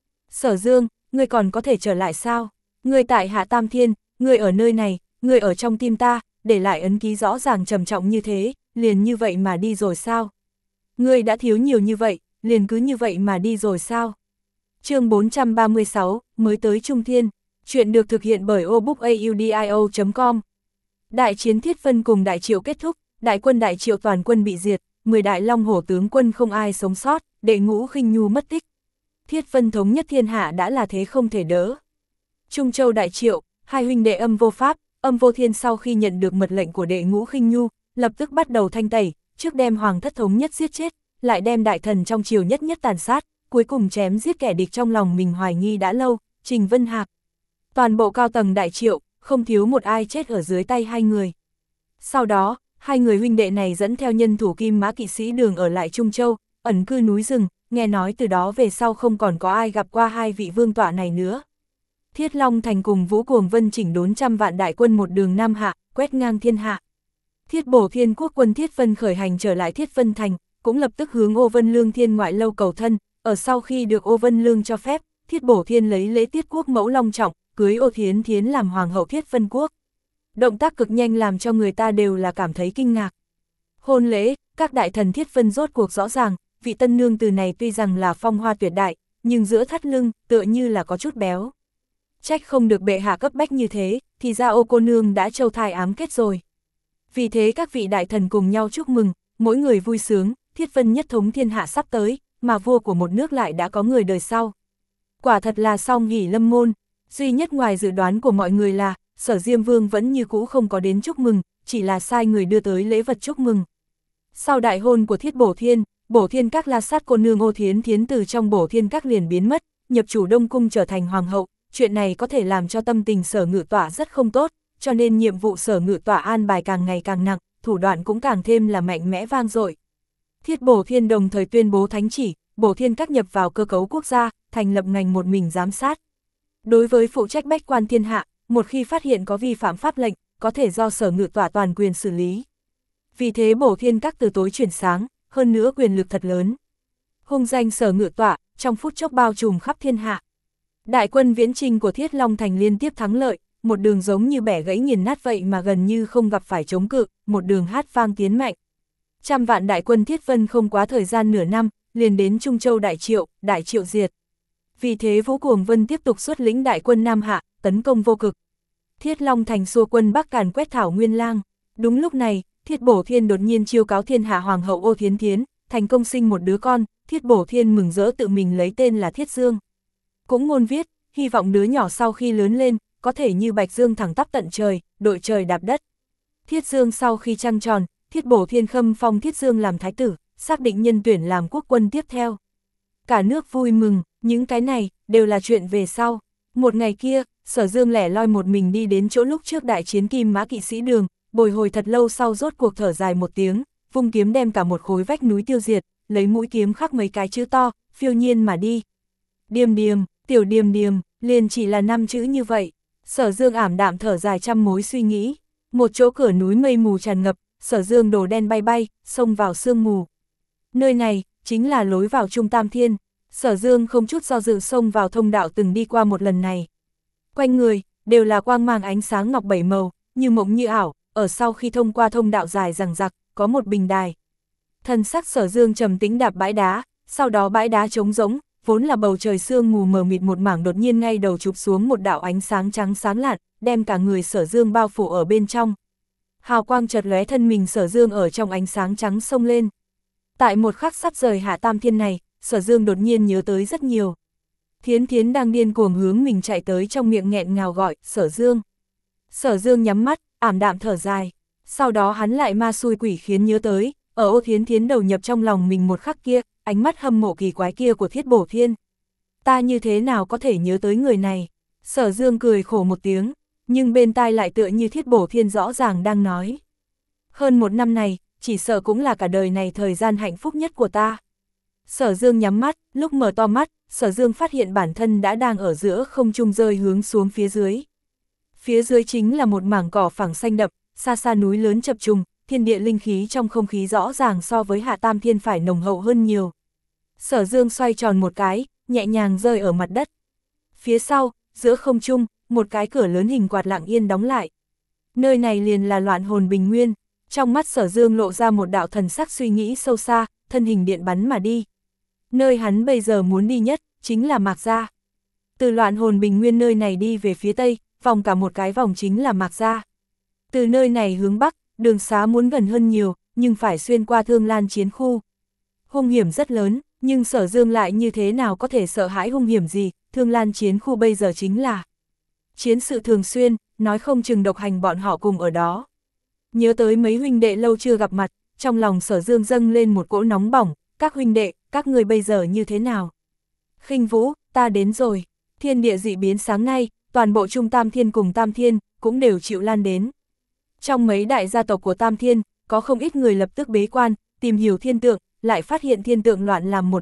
Sở Dương, ngươi còn có thể trở lại sao? Ngươi tại Hạ Tam Thiên, ngươi ở nơi này, ngươi ở trong tim ta, để lại ấn ký rõ ràng trầm trọng như thế, liền như vậy mà đi rồi sao? Ngươi đã thiếu nhiều như vậy, liền cứ như vậy mà đi rồi sao? Chương bốn trăm ba mươi sáu, mới tới Trung Thiên, chuyện được thực hiện bởi obookaudio chấm com. Đại chiến Thiết Vân cùng Đại Triệu kết thúc, đại quân Đại Triệu toàn quân bị diệt, mười đại long hổ tướng quân không ai sống sót, Đệ Ngũ Khinh Nhu mất tích. Thiết Vân thống nhất thiên hạ đã là thế không thể đỡ. Trung Châu Đại Triệu, hai huynh đệ Âm Vô Pháp, Âm Vô Thiên sau khi nhận được mật lệnh của Đệ Ngũ Khinh Nhu, lập tức bắt đầu thanh tẩy, trước đem hoàng thất thống nhất giết chết, lại đem đại thần trong triều nhất nhất tàn sát, cuối cùng chém giết kẻ địch trong lòng mình hoài nghi đã lâu, Trình Vân Hạc. Toàn bộ cao tầng Đại Triệu, không thiếu một ai chết ở dưới tay hai người. Sau đó, hai người huynh đệ này dẫn theo nhân thủ Kim Mã kỵ sĩ đường ở lại Trung Châu, ẩn cư núi rừng, nghe nói từ đó về sau không còn có ai gặp qua hai vị vương tọa này nữa. Thiết Long Thành cùng Vũ Cuồng Vân chỉnh đốn trăm vạn đại quân một đường Nam Hạ, quét ngang thiên hạ. Thiết Bổ Thiên Quốc quân Thiết Vân khởi hành trở lại Thiết Vân Thành, cũng lập tức hướng Ô Vân Lương Thiên ngoại lâu cầu thân, ở sau khi được Ô Vân Lương cho phép, Thiết Bổ Thiên lấy lễ tiết quốc mẫu long trọng, cưới Ô Thiến Thiến làm hoàng hậu Thiết Vân Quốc. Động tác cực nhanh làm cho người ta đều là cảm thấy kinh ngạc. Hôn lễ, các đại thần Thiết Vân rốt cuộc rõ ràng, vị tân nương từ này tuy rằng là phong hoa tuyệt đại, nhưng giữa thắt lưng, tựa như là có chút béo. Trách không được bệ hạ cấp bách như thế, thì ra Ô cô nương đã châu thai ám kết rồi. Vì thế các vị đại thần cùng nhau chúc mừng, mỗi người vui sướng, Thiết Vân nhất thống thiên hạ sắp tới, mà vua của một nước lại đã có người đời sau. Quả thật là song hỷ lâm môn, duy nhất ngoài dự đoán của mọi người là, Sở Diêm Vương vẫn như cũ không có đến chúc mừng, chỉ là sai người đưa tới lễ vật chúc mừng. Sau đại hôn của Thiết Bổ Thiên, Bổ Thiên Các la sát cô nương Ô Thiến Thiến từ trong Bổ Thiên Các liền biến mất, nhập chủ Đông Cung trở thành hoàng hậu, chuyện này có thể làm cho tâm tình Sở Ngự Tọa rất không tốt, cho nên nhiệm vụ Sở Ngự Tọa an bài càng ngày càng nặng, thủ đoạn cũng càng thêm là mạnh mẽ vang dội. Thiết Bổ Thiên đồng thời tuyên bố thánh chỉ, Bổ Thiên Các nhập vào cơ cấu quốc gia, thành lập ngành một mình giám sát. Đối với phụ trách bách quan thiên hạ, một khi phát hiện có vi phạm pháp lệnh, có thể do Sở Ngự Tọa toàn quyền xử lý. Vì thế Bổ Thiên Các từ tối chuyển sáng, hơn nữa quyền lực thật lớn. Hung danh Sở Ngự Tọa, trong phút chốc bao trùm khắp thiên hạ. Đại quân viễn chinh của Thiết Long Thành liên tiếp thắng lợi, một đường giống như bẻ gãy nghiền nát vậy mà gần như không gặp phải chống cự, một đường hát vang tiến mạnh. Trăm vạn đại quân Thiết Vân không quá thời gian nửa năm, liền đến Trung Châu Đại Triệu, Đại Triệu diệt. Vì thế Vũ Cuồng Vân tiếp tục xuất lĩnh đại quân Nam Hạ, tấn công vô cực. Thiết Long Thành xua quân Bắc càn quét thảo Nguyên Lang. Đúng lúc này, Thiết Bổ Thiên đột nhiên chiêu cáo thiên hạ hoàng hậu Ô Thiến Thiến, thành công sinh một đứa con, Thiết Bổ Thiên mừng rỡ tự mình lấy tên là Thiết Dương. Cũng ngôn viết, hy vọng đứa nhỏ sau khi lớn lên, có thể như Bạch Dương thẳng tắp tận trời, đội trời đạp đất. Thiết Dương sau khi trăng tròn, Thiết Bổ Thiên khâm phong Thiết Dương làm thái tử, xác định nhân tuyển làm quốc quân tiếp theo. Cả nước vui mừng, những cái này, đều là chuyện về sau. Một ngày kia, Sở Dương lẻ loi một mình đi đến chỗ lúc trước đại chiến Kim Mã Kỵ Sĩ Đường, bồi hồi thật lâu sau rốt cuộc thở dài một tiếng, vung kiếm đem cả một khối vách núi tiêu diệt, lấy mũi kiếm khắc mấy cái chữ to, phiêu nhiên mà đi. Điềm điềm, tiểu điềm điềm, liền chỉ là năm chữ như vậy. Sở Dương ảm đạm thở dài trăm mối suy nghĩ. Một chỗ cửa núi mây mù tràn ngập, Sở Dương đồ đen bay bay, xông vào sương mù. Nơi này, chính là lối vào Trung Tam Thiên. Sở Dương không chút do dự xông vào thông đạo từng đi qua một lần này. Quanh người, đều là quang mang ánh sáng ngọc bảy màu, như mộng như ảo, ở sau khi thông qua thông đạo dài rằng rặc, có một bình đài. Thần sắc Sở Dương trầm tĩnh đạp bãi đá, sau đó bãi đá trống rỗng, vốn là bầu trời sương mù mờ mịt một mảng đột nhiên ngay đầu chụp xuống một đạo ánh sáng trắng sáng lạn, đem cả người Sở Dương bao phủ ở bên trong. Hào quang chợt lóe, thân mình Sở Dương ở trong ánh sáng trắng xông lên. Tại một khắc sắp rời hạ Tam Thiên này, Sở Dương đột nhiên nhớ tới rất nhiều. Thiến Thiến đang điên cuồng hướng mình chạy tới, trong miệng nghẹn ngào gọi, Sở Dương. Sở Dương nhắm mắt, ảm đạm thở dài. Sau đó hắn lại ma xui quỷ khiến nhớ tới, ở Ô Thiến Thiến đầu nhập trong lòng mình một khắc kia, ánh mắt hâm mộ kỳ quái kia của Thiết Bổ Thiên. Ta như thế nào có thể nhớ tới người này? Sở Dương cười khổ một tiếng, nhưng bên tai lại tựa như Thiết Bổ Thiên rõ ràng đang nói. Hơn một năm này, chỉ sợ cũng là cả đời này thời gian hạnh phúc nhất của ta. Sở Dương nhắm mắt, lúc mở to mắt, Sở Dương phát hiện bản thân đã đang ở giữa không trung rơi hướng xuống phía dưới. Phía dưới chính là một mảng cỏ phẳng xanh đậm, xa xa núi lớn chập trùng, thiên địa linh khí trong không khí rõ ràng so với hạ Tam Thiên phải nồng hậu hơn nhiều. Sở Dương xoay tròn một cái, nhẹ nhàng rơi ở mặt đất. Phía sau, giữa không trung, một cái cửa lớn hình quạt lặng yên đóng lại. Nơi này liền là Loạn Hồn Bình Nguyên. Trong mắt Sở Dương lộ ra một đạo thần sắc suy nghĩ sâu xa, thân hình điện bắn mà đi. Nơi hắn bây giờ muốn đi nhất, chính là Mạc Gia. Từ Loạn Hồn Bình Nguyên nơi này đi về phía tây, vòng cả một cái vòng chính là Mạc Gia. Từ nơi này hướng bắc, đường xá muốn gần hơn nhiều, nhưng phải xuyên qua Thương Lan chiến khu. Hung hiểm rất lớn, nhưng Sở Dương lại như thế nào có thể sợ hãi hung hiểm gì, Thương Lan chiến khu bây giờ chính là chiến sự thường xuyên, nói không chừng độc hành bọn họ cùng ở đó. Nhớ tới mấy huynh đệ lâu chưa gặp mặt, trong lòng Sở Dương dâng lên một cỗ nóng bỏng, các huynh đệ, các người bây giờ như thế nào? Khinh Vũ, ta đến rồi. Thiên địa dị biến sáng nay, toàn bộ Trung Tam Thiên cùng Tam Thiên, cũng đều chịu lan đến. Trong mấy đại gia tộc của Tam Thiên, có không ít người lập tức bế quan, tìm hiểu thiên tượng, lại phát hiện thiên tượng loạn làm một đoàn,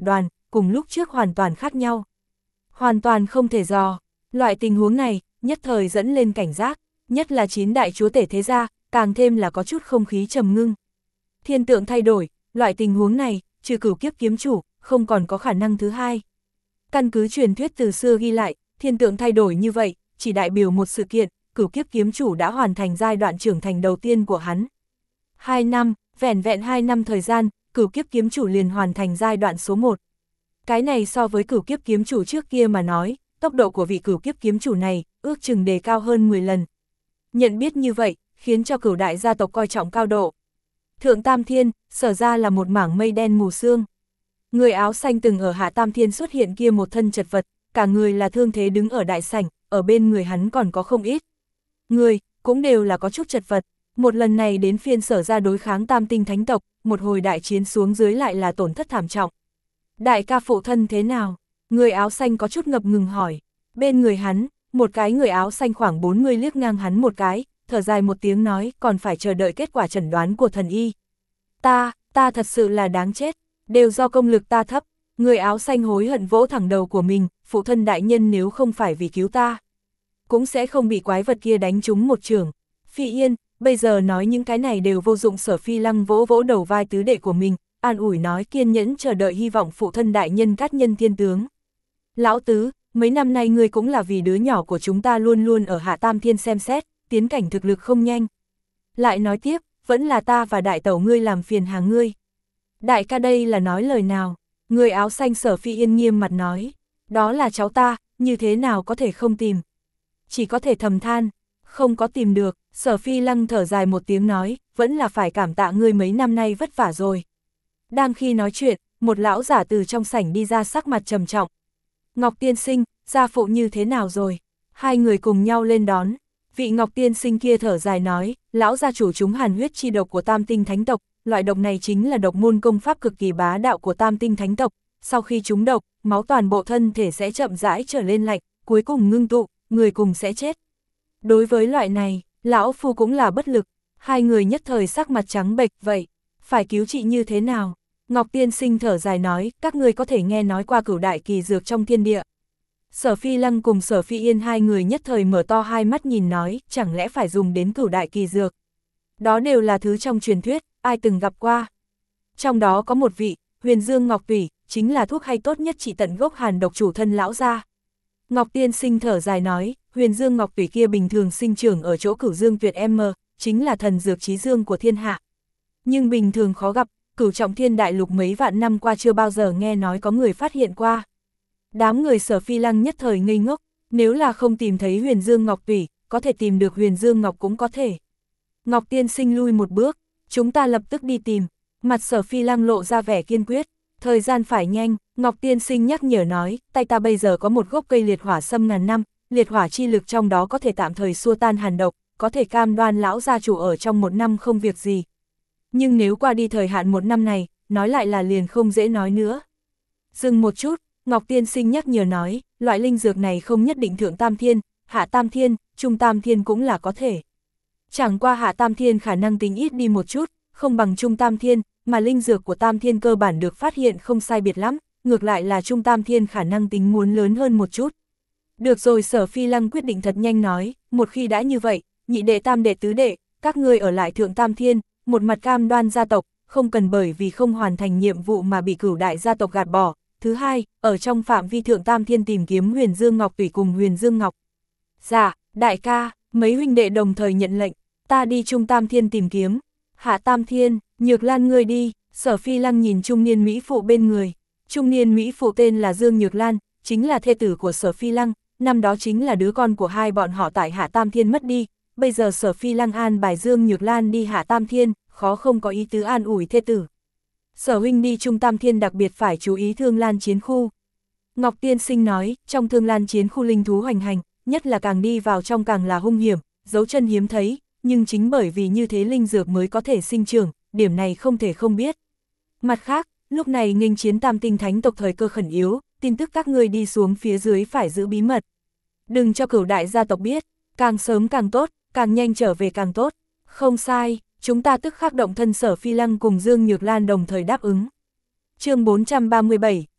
cùng lúc trước hoàn toàn khác nhau. Hoàn toàn không thể dò, loại tình huống này, nhất thời dẫn lên cảnh giác, nhất là chín đại chúa tể thế gia, càng thêm là có chút không khí trầm ngưng. Thiên tượng thay đổi, loại tình huống này, trừ Cửu Kiếp kiếm chủ, không còn có khả năng thứ hai. Căn cứ truyền thuyết từ xưa ghi lại, thiên tượng thay đổi như vậy, chỉ đại biểu một sự kiện, Cửu Kiếp kiếm chủ đã hoàn thành giai đoạn trưởng thành đầu tiên của hắn. Hai năm, vẻn vẹn hai năm thời gian, Cửu Kiếp kiếm chủ liền hoàn thành giai đoạn số một. Cái này so với Cửu Kiếp kiếm chủ trước kia mà nói, tốc độ của vị Cửu Kiếp kiếm chủ này, ước chừng đề cao hơn mười lần. Nhận biết như vậy, khiến cho Cửu đại gia tộc coi trọng cao độ. Thượng Tam Thiên, sở ra là một mảng mây đen mù sương. Người áo xanh từng ở Hạ Tam Thiên xuất hiện kia một thân chật vật, cả người là thương thế đứng ở đại sảnh, ở bên người hắn còn có không ít. Người, cũng đều là có chút chật vật, một lần này đến phiên sở ra đối kháng Tam Tinh Thánh tộc, một hồi đại chiến xuống dưới lại là tổn thất thảm trọng. Đại ca phụ thân thế nào? Người áo xanh có chút ngập ngừng hỏi. Bên người hắn, một cái người áo xanh khoảng bốn mươi liếc ngang hắn một cái, thở dài một tiếng nói còn phải chờ đợi kết quả chẩn đoán của thần y. Ta, ta thật sự là đáng chết, đều do công lực ta thấp. Người áo xanh hối hận vỗ thẳng đầu của mình, phụ thân đại nhân nếu không phải vì cứu ta, cũng sẽ không bị quái vật kia đánh trúng một trường. Phi Yên, bây giờ nói những cái này đều vô dụng. Sở Phi Lăng vỗ vỗ đầu vai tứ đệ của mình, an ủi nói kiên nhẫn chờ đợi hy vọng phụ thân đại nhân cát nhân thiên tướng. Lão tứ, mấy năm nay ngươi cũng là vì đứa nhỏ của chúng ta luôn luôn ở Hạ Tam Thiên xem xét, tiến cảnh thực lực không nhanh. Lại nói tiếp, vẫn là ta và đại tẩu ngươi làm phiền hà ngươi. Đại ca đây là nói lời nào? Người áo xanh Sở Phi Yên nghiêm mặt nói, đó là cháu ta, như thế nào có thể không tìm? Chỉ có thể thầm than, không có tìm được. Sở Phi Lăng thở dài một tiếng nói, vẫn là phải cảm tạ ngươi mấy năm nay vất vả rồi. Đang khi nói chuyện, một lão giả từ trong sảnh đi ra sắc mặt trầm trọng. Ngọc tiên sinh, gia phụ như thế nào rồi? Hai người cùng nhau lên đón. Vị Ngọc tiên sinh kia thở dài nói, lão gia chủ chúng hàn huyết chi độc của Tam Tinh Thánh tộc, loại độc này chính là độc môn công pháp cực kỳ bá đạo của Tam Tinh Thánh tộc, sau khi trúng độc, máu toàn bộ thân thể sẽ chậm rãi trở lên lạnh, cuối cùng ngưng tụ, người cùng sẽ chết. Đối với loại này, lão phu cũng là bất lực. Hai người nhất thời sắc mặt trắng bệch, vậy phải cứu trị như thế nào? Ngọc tiên sinh thở dài nói, các ngươi có thể nghe nói qua Cửu đại kỳ dược trong thiên địa. Sở Phi Lăng cùng Sở Phi Yên hai người nhất thời mở to hai mắt nhìn nói, chẳng lẽ phải dùng đến Cửu đại kỳ dược? Đó đều là thứ trong truyền thuyết, ai từng gặp qua. Trong đó có một vị, Huyền Dương Ngọc Tủy, chính là thuốc hay tốt nhất trị tận gốc hàn độc chủ thân lão gia. Ngọc tiên sinh thở dài nói, Huyền Dương Ngọc Tủy kia bình thường sinh trưởng ở chỗ Cửu Dương Tuyệt M, chính là thần dược chí dương của thiên hạ. Nhưng bình thường khó gặp, Cửu Trọng Thiên đại lục mấy vạn năm qua chưa bao giờ nghe nói có người phát hiện qua. Đám người Sở Phi Lăng nhất thời ngây ngốc, nếu là không tìm thấy Huyền Dương Ngọc Tủy, có thể tìm được Huyền Dương Ngọc cũng có thể. Ngọc tiên sinh lui một bước, chúng ta lập tức đi tìm. Mặt Sở Phi Lăng lộ ra vẻ kiên quyết, thời gian phải nhanh. Ngọc tiên sinh nhắc nhở nói, tay ta bây giờ có một gốc cây liệt hỏa sâm ngàn năm, liệt hỏa chi lực trong đó có thể tạm thời xua tan hàn độc, có thể cam đoan lão gia chủ ở trong một năm không việc gì. Nhưng nếu qua đi thời hạn một năm này, nói lại là liền không dễ nói nữa. Dừng một chút, Ngọc tiên sinh nhắc nhở nói, loại linh dược này không nhất định thượng Tam Thiên, hạ Tam Thiên, trung Tam Thiên cũng là có thể. Chẳng qua hạ Tam Thiên khả năng tính ít đi một chút, không bằng trung Tam Thiên, mà linh dược của Tam Thiên cơ bản được phát hiện không sai biệt lắm, ngược lại là trung Tam Thiên khả năng tính muốn lớn hơn một chút. Được rồi, Sở Phi Lăng quyết định thật nhanh nói, một khi đã như vậy, nhị đệ tam đệ tứ đệ, các ngươi ở lại thượng Tam Thiên, một mặt cam đoan gia tộc, không cần bởi vì không hoàn thành nhiệm vụ mà bị Cửu đại gia tộc gạt bỏ. Thứ hai, ở trong phạm vi thượng Tam Thiên tìm kiếm Huyền Dương Ngọc Tủy cùng Huyền Dương Ngọc. Dạ, đại ca, mấy huynh đệ đồng thời nhận lệnh, ta đi trung Tam Thiên tìm kiếm. Hạ Tam Thiên, Nhược Lan ngươi đi. Sở Phi Lăng nhìn trung niên mỹ phụ bên người. Trung niên mỹ phụ tên là Dương Nhược Lan, chính là thê tử của Sở Phi Lăng, năm đó chính là đứa con của hai bọn họ tại Hạ Tam Thiên mất đi. Bây giờ Sở Phi Lăng an bài Dương Nhược Lan đi Hạ Tam Thiên, khó không có ý tứ an ủi thê tử. Sở huynh đi trung Tam Thiên đặc biệt phải chú ý Thương Lan chiến khu. Ngọc tiên sinh nói, trong Thương Lan chiến khu linh thú hoành hành, nhất là càng đi vào trong càng là hung hiểm, dấu chân hiếm thấy, nhưng chính bởi vì như thế linh dược mới có thể sinh trưởng, điểm này không thể không biết. Mặt khác, lúc này nghênh chiến Tam Tinh Thánh tộc thời cơ khẩn yếu, tin tức các ngươi đi xuống phía dưới phải giữ bí mật. Đừng cho Cửu đại gia tộc biết, càng sớm càng tốt, càng nhanh trở về càng tốt. Không sai, chúng ta tức khắc động thân. Sở Phi Lăng cùng Dương Nhược Lan đồng thời đáp ứng. Chương bốn trăm ba mươi bảy,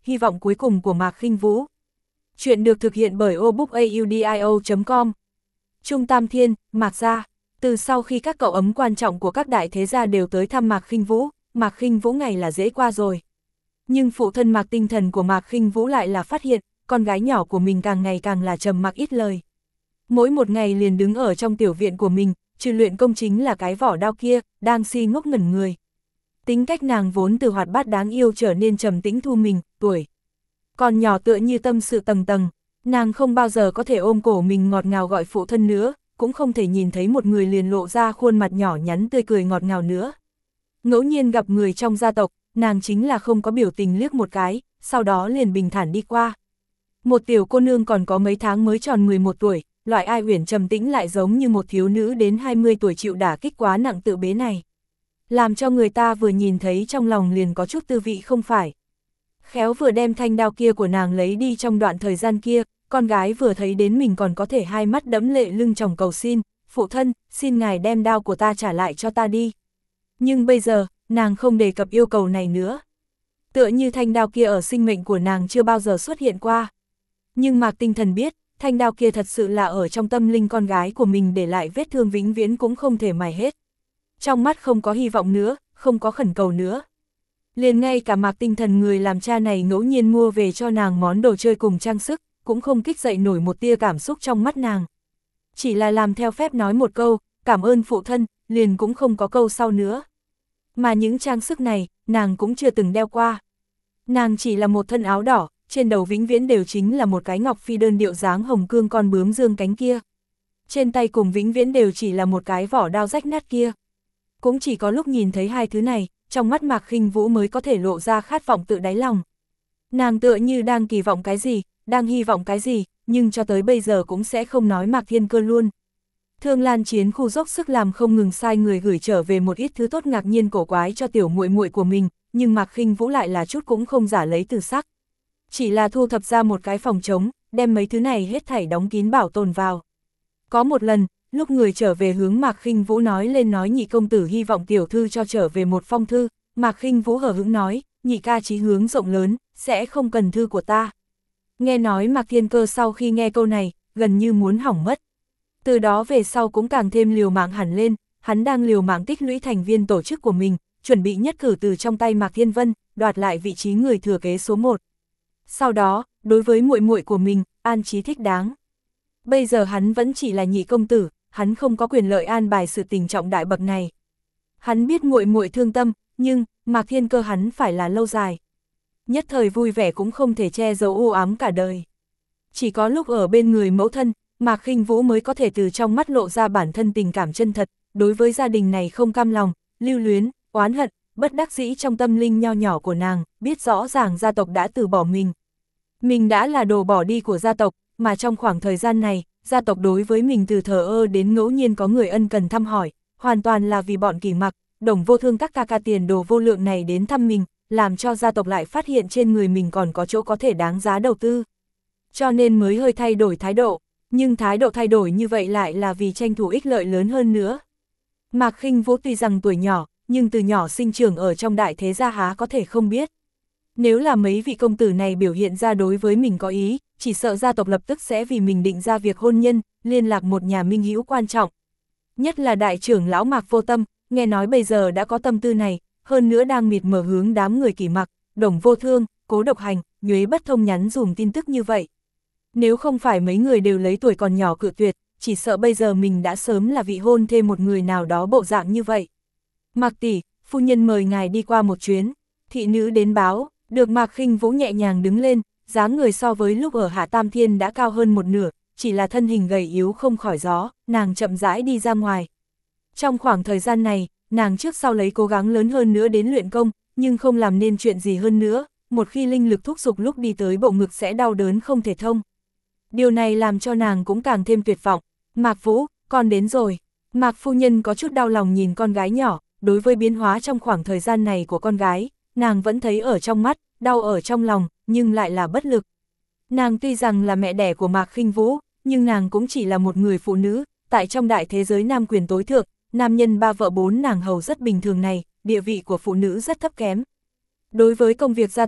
hy vọng cuối cùng của Mạc Khinh Vũ. Chuyện được thực hiện bởi obookaudio chấm com. Trung Tam Thiên, Mạc gia. Từ sau khi các cậu ấm quan trọng của các đại thế gia đều tới thăm Mạc Khinh Vũ, Mạc Khinh Vũ ngày là dễ qua rồi. Nhưng phụ thân Mạc Tinh Thần của Mạc Khinh Vũ lại là phát hiện, con gái nhỏ của mình càng ngày càng là trầm mặc ít lời. Mỗi một ngày liền đứng ở trong tiểu viện của mình, trừ luyện công chính là cái vỏ đao kia, đang si ngốc ngẩn người. Tính cách nàng vốn từ hoạt bát đáng yêu trở nên trầm tĩnh thu mình, tuổi còn nhỏ tựa như tâm sự tầng tầng, nàng không bao giờ có thể ôm cổ mình ngọt ngào gọi phụ thân nữa, cũng không thể nhìn thấy một người liền lộ ra khuôn mặt nhỏ nhắn tươi cười ngọt ngào nữa. Ngẫu nhiên gặp người trong gia tộc, nàng chính là không có biểu tình liếc một cái, sau đó liền bình thản đi qua. Một tiểu cô nương còn có mấy tháng mới tròn mười một tuổi, loại ai uyển trầm tĩnh lại giống như một thiếu nữ đến hai mươi tuổi chịu đả kích quá nặng tự bế này. Làm cho người ta vừa nhìn thấy trong lòng liền có chút tư vị không phải. Khéo vừa đem thanh đao kia của nàng lấy đi trong đoạn thời gian kia, con gái vừa thấy đến mình còn có thể hai mắt đẫm lệ lưng tròng cầu xin, phụ thân, xin ngài đem đao của ta trả lại cho ta đi. Nhưng bây giờ, nàng không đề cập yêu cầu này nữa. Tựa như thanh đao kia ở sinh mệnh của nàng chưa bao giờ xuất hiện qua. Nhưng Mạc Tinh Thần biết, thanh đao kia thật sự là ở trong tâm linh con gái của mình để lại vết thương vĩnh viễn cũng không thể mài hết. Trong mắt không có hy vọng nữa, không có khẩn cầu nữa. Liền ngay cả Mạc Tinh Thần người làm cha này ngẫu nhiên mua về cho nàng món đồ chơi cùng trang sức, cũng không kích dậy nổi một tia cảm xúc trong mắt nàng. Chỉ là làm theo phép nói một câu, cảm ơn phụ thân, liền cũng không có câu sau nữa. Mà những trang sức này, nàng cũng chưa từng đeo qua. Nàng chỉ là một thân áo đỏ, trên đầu vĩnh viễn đều chính là một cái ngọc phi đơn điệu dáng hồng cương con bướm dương cánh kia. Trên tay cùng vĩnh viễn đều chỉ là một cái vỏ đao rách nát kia. Cũng chỉ có lúc nhìn thấy hai thứ này, trong mắt Mạc Khinh Vũ mới có thể lộ ra khát vọng tự đáy lòng. Nàng tựa như đang kỳ vọng cái gì, đang hy vọng cái gì, nhưng cho tới bây giờ cũng sẽ không nói Mạc Thiên Cơ luôn. Thương Lan Chiến khu dốc sức làm không ngừng sai người gửi trở về một ít thứ tốt ngạc nhiên cổ quái cho tiểu muội muội của mình, nhưng Mạc Khinh Vũ lại là chút cũng không giả lấy từ sắc. Chỉ là thu thập ra một cái phòng trống, đem mấy thứ này hết thảy đóng kín bảo tồn vào. Có một lần, lúc người trở về hướng Mạc Khinh Vũ nói lên nói nhị công tử hy vọng tiểu thư cho trở về một phong thư, Mạc Khinh Vũ hờ hững nói, nhị ca chí hướng rộng lớn, sẽ không cần thư của ta. Nghe nói Mạc Thiên Cơ sau khi nghe câu này, gần như muốn hỏng mất. Từ đó về sau cũng càng thêm liều mạng hẳn lên, hắn đang liều mạng tích lũy thành viên tổ chức của mình, chuẩn bị nhất cử từ trong tay Mạc Thiên Vân, đoạt lại vị trí người thừa kế số một. Sau đó, đối với muội muội của mình, an trí thích đáng. Bây giờ hắn vẫn chỉ là nhị công tử, hắn không có quyền lợi an bài sự tình trọng đại bậc này. Hắn biết muội muội thương tâm, nhưng Mạc Thiên Cơ hắn phải là lâu dài. Nhất thời vui vẻ cũng không thể che giấu u ám cả đời. Chỉ có lúc ở bên người mẫu thân, Mạc Khinh Vũ mới có thể từ trong mắt lộ ra bản thân tình cảm chân thật, đối với gia đình này không cam lòng, lưu luyến, oán hận, bất đắc dĩ trong tâm linh nho nhỏ của nàng, biết rõ ràng gia tộc đã từ bỏ mình. Mình đã là đồ bỏ đi của gia tộc, mà trong khoảng thời gian này, gia tộc đối với mình từ thờ ơ đến ngẫu nhiên có người ân cần thăm hỏi, hoàn toàn là vì bọn Kỳ Mặc, Đồng Vô Thương các ca ca tiền đồ vô lượng này đến thăm mình, làm cho gia tộc lại phát hiện trên người mình còn có chỗ có thể đáng giá đầu tư. Cho nên mới hơi thay đổi thái độ, nhưng thái độ thay đổi như vậy lại là vì tranh thủ ích lợi lớn hơn nữa. Mạc Khinh Vũ tuy rằng tuổi nhỏ, nhưng từ nhỏ sinh trưởng ở trong đại thế gia há có thể không biết. Nếu là mấy vị công tử này biểu hiện ra đối với mình có ý, chỉ sợ gia tộc lập tức sẽ vì mình định ra việc hôn nhân, liên lạc một nhà minh hữu quan trọng. Nhất là đại trưởng lão Mạc Vô Tâm, nghe nói bây giờ đã có tâm tư này, hơn nữa đang mịt mờ hướng đám người Kỳ Mặc, Đồng Vô Thương, Cố Độc Hành, Nhuế Bất Thông nhắn dùm tin tức như vậy. Nếu không phải mấy người đều lấy tuổi còn nhỏ cự tuyệt, chỉ sợ bây giờ mình đã sớm là vị hôn thêm một người nào đó bộ dạng như vậy. Mạc tỷ, phu nhân mời ngài đi qua một chuyến. Thị nữ đến báo, được Mạc Khinh Vũ nhẹ nhàng đứng lên, dáng người so với lúc ở Hạ Tam Thiên đã cao hơn một nửa, chỉ là thân hình gầy yếu không khỏi gió, nàng chậm rãi đi ra ngoài. Trong khoảng thời gian này, nàng trước sau lấy cố gắng lớn hơn nữa đến luyện công, nhưng không làm nên chuyện gì hơn nữa, một khi linh lực thúc giục lúc đi tới bộ ngực sẽ đau đớn không thể thông. Điều này làm cho nàng cũng càng thêm tuyệt vọng. Mạc Vũ, con đến rồi. Mạc phu nhân có chút đau lòng nhìn con gái nhỏ, đối với biến hóa trong khoảng thời gian này của con gái, nàng vẫn thấy ở trong mắt, đau ở trong lòng, nhưng lại là bất lực. Nàng tuy rằng là mẹ đẻ của Mạc Khinh Vũ, nhưng nàng cũng chỉ là một người phụ nữ, tại trong đại thế giới nam quyền tối thượng, nam nhân ba vợ bốn nàng hầu rất bình thường này, địa vị của phụ nữ rất thấp kém. Đối với công việc gia tộc,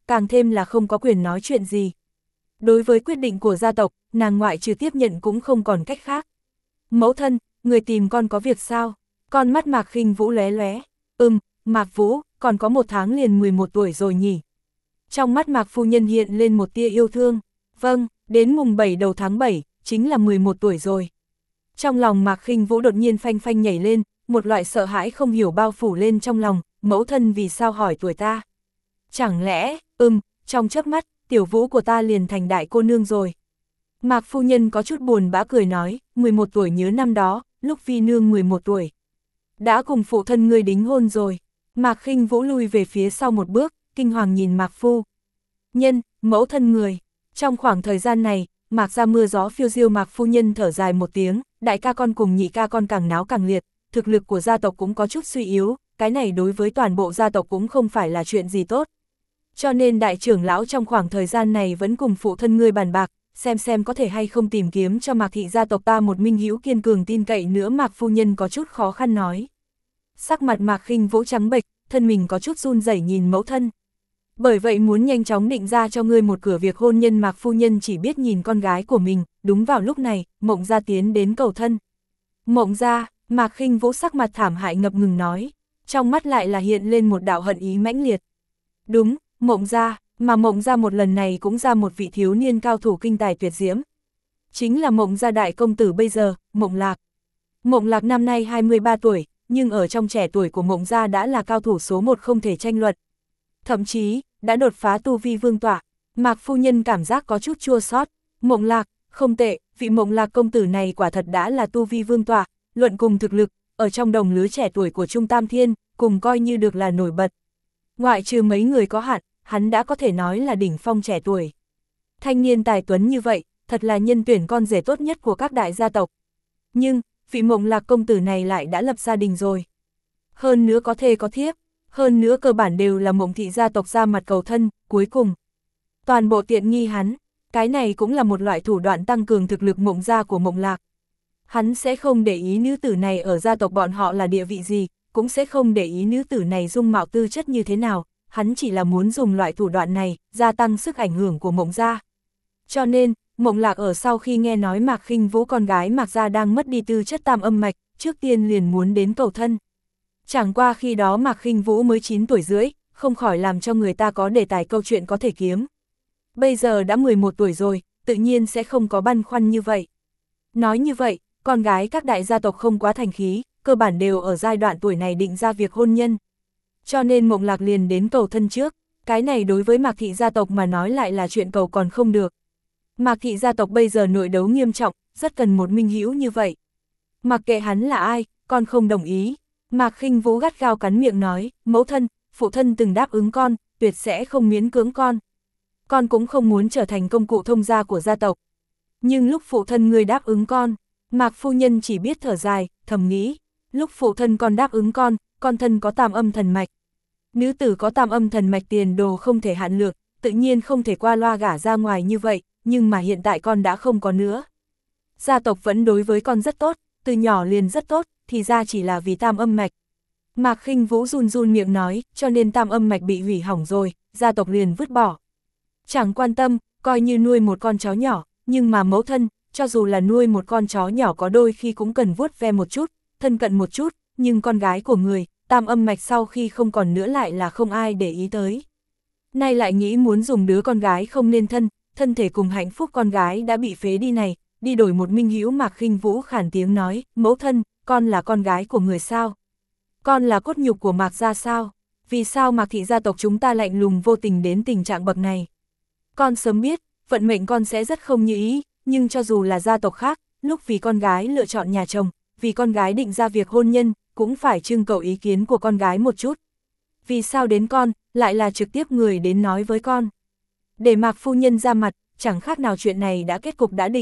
càng thêm là không có quyền nói chuyện gì. Đối với quyết định của gia tộc, nàng ngoại trừ tiếp nhận cũng không còn cách khác. Mẫu thân, người tìm con có việc sao? Con mắt Mạc Khinh Vũ lóe lóe. Ừm, Mạc Vũ, còn có một tháng liền mười một tuổi rồi nhỉ? Trong mắt Mạc phu nhân hiện lên một tia yêu thương. Vâng, đến mùng bảy đầu tháng bảy, chính là mười một tuổi rồi. Trong lòng Mạc Khinh Vũ đột nhiên phanh phanh nhảy lên, một loại sợ hãi không hiểu bao phủ lên trong lòng, mẫu thân vì sao hỏi tuổi ta? Chẳng lẽ, ừm, trong chớp mắt, tiểu Vũ của ta liền thành đại cô nương rồi. Mạc phu nhân có chút buồn bã cười nói, mười một tuổi nhớ năm đó, lúc vi nương mười một tuổi. Đã cùng phụ thân ngươi đính hôn rồi. Mạc Khinh Vũ lui về phía sau một bước, kinh hoàng nhìn Mạc phu nhân, mẫu thân người. Trong khoảng thời gian này, Mạc ra mưa gió phiêu diêu, Mạc phu nhân thở dài một tiếng, đại ca con cùng nhị ca con càng náo càng liệt, thực lực của gia tộc cũng có chút suy yếu, cái này đối với toàn bộ gia tộc cũng không phải là chuyện gì tốt. Cho nên đại trưởng lão trong khoảng thời gian này vẫn cùng phụ thân ngươi bàn bạc, xem xem có thể hay không tìm kiếm cho Mạc thị gia tộc ta một minh hữu kiên cường tin cậy nữa. Mạc phu nhân có chút khó khăn nói. Sắc mặt Mạc Khinh Vũ trắng bệch, thân mình có chút run rẩy nhìn mẫu thân. Bởi vậy muốn nhanh chóng định ra cho ngươi một cửa việc hôn nhân. Mạc phu nhân chỉ biết nhìn con gái của mình. Đúng vào lúc này, Mộng Gia tiến đến cầu thân. Mộng Gia, Mạc Khinh Vũ sắc mặt thảm hại ngập ngừng nói, trong mắt lại là hiện lên một đạo hận ý mãnh liệt. Đúng, Mộng Gia, mà Mộng Gia một lần này cũng ra một vị thiếu niên cao thủ kinh tài tuyệt diễm. Chính là Mộng Gia đại công tử bây giờ, Mộng Lạc. Mộng Lạc năm nay hai mươi ba tuổi, nhưng ở trong trẻ tuổi của Mộng Gia đã là cao thủ số một không thể tranh luận. Thậm chí, đã đột phá tu vi vương tọa. Mạc phu nhân cảm giác có chút chua xót. Mộng Lạc, không tệ, vị Mộng Lạc công tử này quả thật đã là tu vi vương tọa, luận cùng thực lực, ở trong đồng lứa trẻ tuổi của Trung Tam Thiên, cùng coi như được là nổi bật. Ngoại trừ mấy người có hạn, hắn đã có thể nói là đỉnh phong trẻ tuổi. Thanh niên tài tuấn như vậy, thật là nhân tuyển con rể tốt nhất của các đại gia tộc. Nhưng, vị Mộng Lạc công tử này lại đã lập gia đình rồi. Hơn nữa có thê có thiếp, hơn nữa cơ bản đều là Mộng thị gia tộc ra mặt cầu thân, cuối cùng. Toàn bộ tiện nghi hắn, cái này cũng là một loại thủ đoạn tăng cường thực lực Mộng gia của Mộng Lạc. Hắn sẽ không để ý nữ tử này ở gia tộc bọn họ là địa vị gì, cũng sẽ không để ý nữ tử này dung mạo tư chất như thế nào, hắn chỉ là muốn dùng loại thủ đoạn này, gia tăng sức ảnh hưởng của Mộng gia. Cho nên, Mộng Lạc ở sau khi nghe nói Mạc Khinh Vũ con gái Mạc gia đang mất đi tư chất tam âm mạch, trước tiên liền muốn đến cầu thân. Chẳng qua khi đó Mạc Khinh Vũ mới chín tuổi rưỡi, không khỏi làm cho người ta có đề tài câu chuyện có thể kiếm. Bây giờ đã mười một tuổi rồi, tự nhiên sẽ không có băn khoăn như vậy. Nói như vậy, con gái các đại gia tộc không quá thành khí, cơ bản đều ở giai đoạn tuổi này định ra việc hôn nhân. Cho nên Mộng Lạc liền đến cầu thân trước, cái này đối với Mạc thị gia tộc mà nói lại là chuyện cầu còn không được. Mạc thị gia tộc bây giờ nội đấu nghiêm trọng, rất cần một minh hữu như vậy. Mặc kệ hắn là ai, con không đồng ý. Mạc Khinh Vũ gắt gao cắn miệng nói, mẫu thân, phụ thân từng đáp ứng con, tuyệt sẽ không miễn cưỡng con. Con cũng không muốn trở thành công cụ thông gia của gia tộc. Nhưng lúc phụ thân người đáp ứng con, Mạc phu nhân chỉ biết thở dài, thầm nghĩ, lúc phụ thân con đáp ứng con, con thân có tam âm thần mạch. Nữ tử có tam âm thần mạch tiền đồ không thể hạn lược, tự nhiên không thể qua loa gả ra ngoài như vậy, nhưng mà hiện tại con đã không có nữa. Gia tộc vẫn đối với con rất tốt, từ nhỏ liền rất tốt, thì ra chỉ là vì tam âm mạch. Mạc Khinh Vũ run run miệng nói, cho nên tam âm mạch bị hủy hỏng rồi, gia tộc liền vứt bỏ. Chẳng quan tâm, coi như nuôi một con chó nhỏ, nhưng mà mẫu thân, cho dù là nuôi một con chó nhỏ có đôi khi cũng cần vuốt ve một chút, thân cận một chút, nhưng con gái của người, tam âm mạch sau khi không còn nữa lại là không ai để ý tới. Nay lại nghĩ muốn dùng đứa con gái không nên thân, thân thể cùng hạnh phúc con gái đã bị phế đi này, đi đổi một minh hữu. Mạc Khinh Vũ khản tiếng nói, mẫu thân, con là con gái của người sao? Con là cốt nhục của Mạc gia sao? Vì sao Mạc thị gia tộc chúng ta lạnh lùng vô tình đến tình trạng bậc này? Con sớm biết, vận mệnh con sẽ rất không như ý, nhưng cho dù là gia tộc khác, lúc vì con gái lựa chọn nhà chồng, vì con gái định ra việc hôn nhân, cũng phải trưng cầu ý kiến của con gái một chút. Vì sao đến con, lại là trực tiếp người đến nói với con? Để Mạc phu nhân ra mặt, chẳng khác nào chuyện này đã kết cục đã định.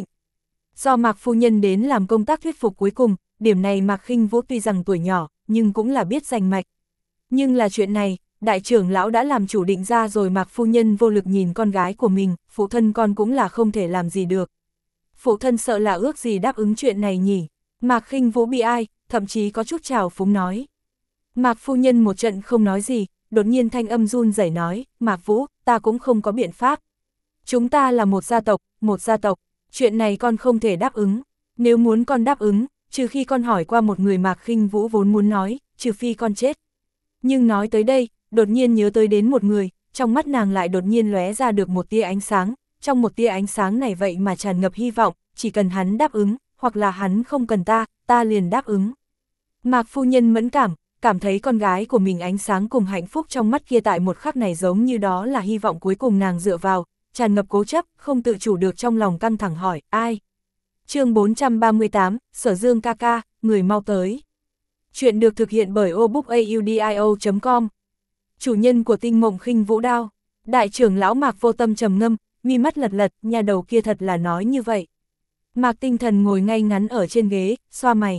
Do Mạc phu nhân đến làm công tác thuyết phục cuối cùng, điểm này Mạc Khinh Vũ tuy rằng tuổi nhỏ, nhưng cũng là biết rành mạch. Nhưng là chuyện này, đại trưởng lão đã làm chủ định ra rồi. Mạc phu nhân vô lực nhìn con gái của mình, phụ thân con cũng là không thể làm gì được. Phụ thân sợ là ước gì đáp ứng chuyện này nhỉ? Mạc Khinh Vũ bi ai, thậm chí có chút trào phúng nói. Mạc phu nhân một trận không nói gì, đột nhiên thanh âm run rẩy nói, Mạc Vũ, ta cũng không có biện pháp. Chúng ta là một gia tộc, một gia tộc, chuyện này con không thể đáp ứng. Nếu muốn con đáp ứng, trừ khi con hỏi qua một người Mạc Khinh Vũ vốn muốn nói, trừ phi con chết. Nhưng nói tới đây, đột nhiên nhớ tới đến một người, trong mắt nàng lại đột nhiên lóe ra được một tia ánh sáng, trong một tia ánh sáng này vậy mà tràn ngập hy vọng, chỉ cần hắn đáp ứng, hoặc là hắn không cần ta, ta liền đáp ứng. Mạc phu nhân mẫn cảm, cảm thấy con gái của mình ánh sáng cùng hạnh phúc trong mắt kia tại một khắc này giống như đó là hy vọng cuối cùng nàng dựa vào, tràn ngập cố chấp, không tự chủ được trong lòng căng thẳng hỏi, ai? Chương bốn trăm ba mươi tám, Sở Dương ca ca, người mau tới. Chuyện được thực hiện bởi obookaudio chấm com. Chủ nhân của Tinh Mộng Khinh Vũ Đao, đại trưởng lão Mạc Vô Tâm trầm ngâm, mi mắt lật lật, nhà đầu kia thật là nói như vậy. Mạc Tinh Thần ngồi ngay ngắn ở trên ghế, xoa mày.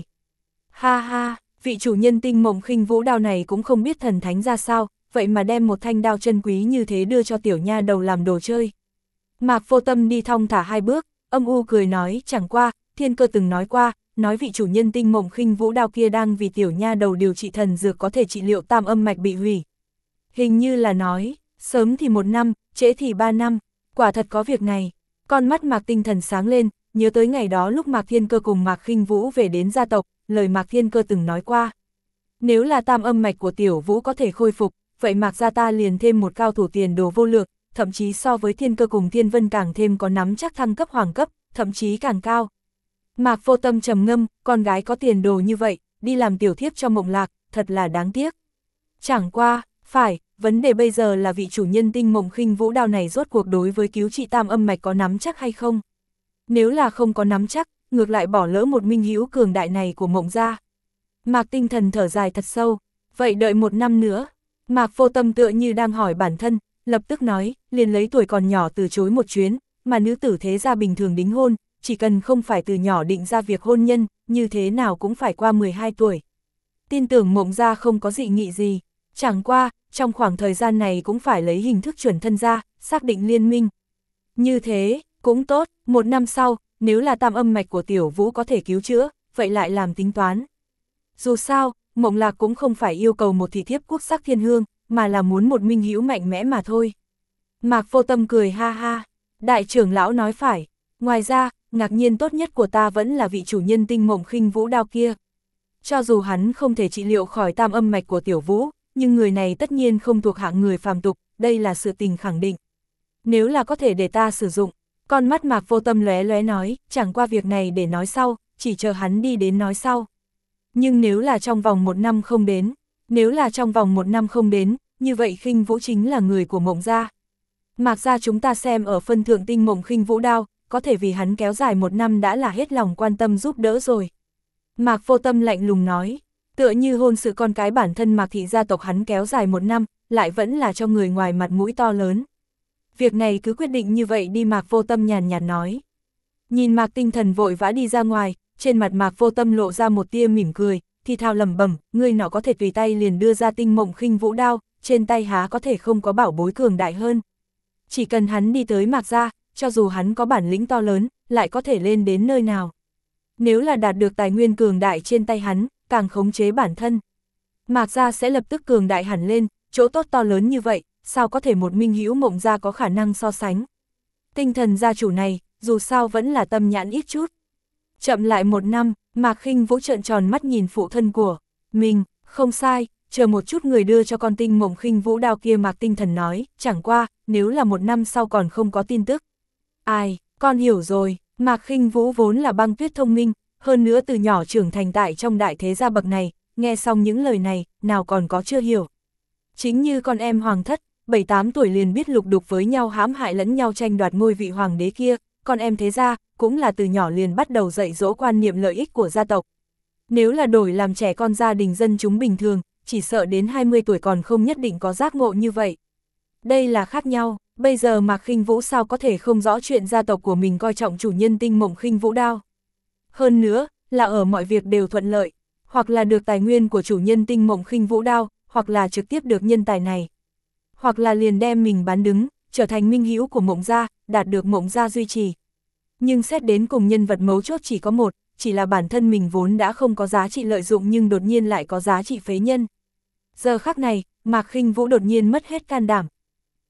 Ha ha, vị chủ nhân Tinh Mộng Khinh Vũ Đao này cũng không biết thần thánh ra sao, vậy mà đem một thanh đao chân quý như thế đưa cho tiểu nha đầu làm đồ chơi. Mạc Vô Tâm đi thong thả hai bước, âm u cười nói, chẳng qua, Thiên Cơ từng nói qua, nói vị chủ nhân Tinh Mộng Khinh Vũ Đao kia đang vì tiểu nha đầu điều trị thần dược có thể trị liệu tam âm mạch bị hủy. Hình như là nói, sớm thì một năm, trễ thì ba năm, quả thật có việc này. Con mắt Mạc Tinh Thần sáng lên, nhớ tới ngày đó lúc Mạc Thiên Cơ cùng Mạc Khinh Vũ về đến gia tộc, lời Mạc Thiên Cơ từng nói qua. Nếu là tam âm mạch của tiểu Vũ có thể khôi phục, vậy Mạc gia ta liền thêm một cao thủ tiền đồ vô lượng, thậm chí so với Thiên Cơ cùng Thiên Vân càng thêm có nắm chắc thăng cấp hoàng cấp, thậm chí càng cao. Mạc Vô Tâm trầm ngâm, con gái có tiền đồ như vậy, đi làm tiểu thiếp cho Mộng Lạc, thật là đáng tiếc. Chẳng qua, phải, vấn đề bây giờ là vị chủ nhân Tinh Mộng Khinh Vũ Đao này rốt cuộc đối với cứu trị tam âm mạch có nắm chắc hay không? Nếu là không có nắm chắc, ngược lại bỏ lỡ một minh hữu cường đại này của Mộng gia. Mạc Tinh Thần thở dài thật sâu, vậy đợi một năm nữa. Mạc Vô Tâm tựa như đang hỏi bản thân, lập tức nói, liền lấy tuổi còn nhỏ từ chối một chuyến, mà nữ tử thế gia bình thường đính hôn, chỉ cần không phải từ nhỏ định ra việc hôn nhân, như thế nào cũng phải qua mười hai tuổi. Tin tưởng Mộng gia không có dị nghị gì, chẳng qua, trong khoảng thời gian này cũng phải lấy hình thức chuẩn thân ra, xác định liên minh. Như thế, cũng tốt, một năm sau, nếu là tam âm mạch của tiểu Vũ có thể cứu chữa, vậy lại làm tính toán. Dù sao, Mộng Lạc cũng không phải yêu cầu một thị thiếp quốc sắc thiên hương, mà là muốn một minh hữu mạnh mẽ mà thôi. Mạc Vô Tâm cười ha ha, đại trưởng lão nói phải, ngoài ra, ngạc nhiên tốt nhất của ta vẫn là vị chủ nhân Tinh Mộng Khinh Vũ Đao kia. Cho dù hắn không thể trị liệu khỏi tam âm mạch của tiểu Vũ, nhưng người này tất nhiên không thuộc hạng người phàm tục, đây là sự tình khẳng định. Nếu là có thể để ta sử dụng, con mắt Mạc Vô Tâm lóe lóe nói, chẳng qua việc này để nói sau, chỉ chờ hắn đi đến nói sau. Nhưng nếu là trong vòng một năm không đến, nếu là trong vòng một năm không đến, như vậy Khinh Vũ chính là người của Mộng gia. Mạc gia chúng ta xem ở phân thượng Tinh Mộng Khinh Vũ Đao, có thể vì hắn kéo dài một năm đã là hết lòng quan tâm giúp đỡ rồi. Mạc Vô Tâm lạnh lùng nói, tựa như hôn sự con cái bản thân Mạc thị gia tộc hắn kéo dài một năm, lại vẫn là cho người ngoài mặt mũi to lớn. Việc này cứ quyết định như vậy đi, Mạc Vô Tâm nhàn nhạt nói. Nhìn Mạc Tinh Thần vội vã đi ra ngoài, trên mặt Mạc Vô Tâm lộ ra một tia mỉm cười, thì thào lẩm bẩm, người nọ có thể tùy tay liền đưa ra Tinh Mộng Khinh Vũ Đao, trên tay há có thể không có bảo bối cường đại hơn. Chỉ cần hắn đi tới Mạc gia, cho dù hắn có bản lĩnh to lớn, lại có thể lên đến nơi nào. Nếu là đạt được tài nguyên cường đại trên tay hắn, càng khống chế bản thân, Mạc gia sẽ lập tức cường đại hẳn lên, chỗ tốt to lớn như vậy, sao có thể một minh hữu Mộng gia có khả năng so sánh. Tinh Thần gia chủ này, dù sao vẫn là tâm nhãn ít chút. Chậm lại một năm, Mạc Khinh Vũ trợn tròn mắt nhìn phụ thân của mình, không sai, chờ một chút người đưa cho con Tinh Mộng Khinh Vũ Đao kia. Mạc Tinh Thần nói, chẳng qua, nếu là một năm sau còn không có tin tức. Ai, con hiểu rồi, Mạc Khinh Vũ vốn là băng tuyết thông minh, hơn nữa từ nhỏ trưởng thành tại trong đại thế gia bậc này, nghe xong những lời này, nào còn có chưa hiểu. Chính như con em hoàng thất, bảy tám tuổi liền biết lục đục với nhau hãm hại lẫn nhau tranh đoạt ngôi vị hoàng đế kia, con em thế gia, cũng là từ nhỏ liền bắt đầu dạy dỗ quan niệm lợi ích của gia tộc. Nếu là đổi làm trẻ con gia đình dân chúng bình thường, chỉ sợ đến hai mươi tuổi còn không nhất định có giác ngộ như vậy. Đây là khác nhau, bây giờ Mạc Khinh Vũ sao có thể không rõ chuyện gia tộc của mình coi trọng chủ nhân Tinh Mộng Khinh Vũ Đao. Hơn nữa, là ở mọi việc đều thuận lợi, hoặc là được tài nguyên của chủ nhân Tinh Mộng Khinh Vũ Đao, hoặc là trực tiếp được nhân tài này. Hoặc là liền đem mình bán đứng, trở thành minh hữu của Mộng gia, đạt được Mộng gia duy trì. Nhưng xét đến cùng nhân vật mấu chốt chỉ có một, chỉ là bản thân mình vốn đã không có giá trị lợi dụng nhưng đột nhiên lại có giá trị phế nhân. Giờ khắc này, Mạc Khinh Vũ đột nhiên mất hết can đảm.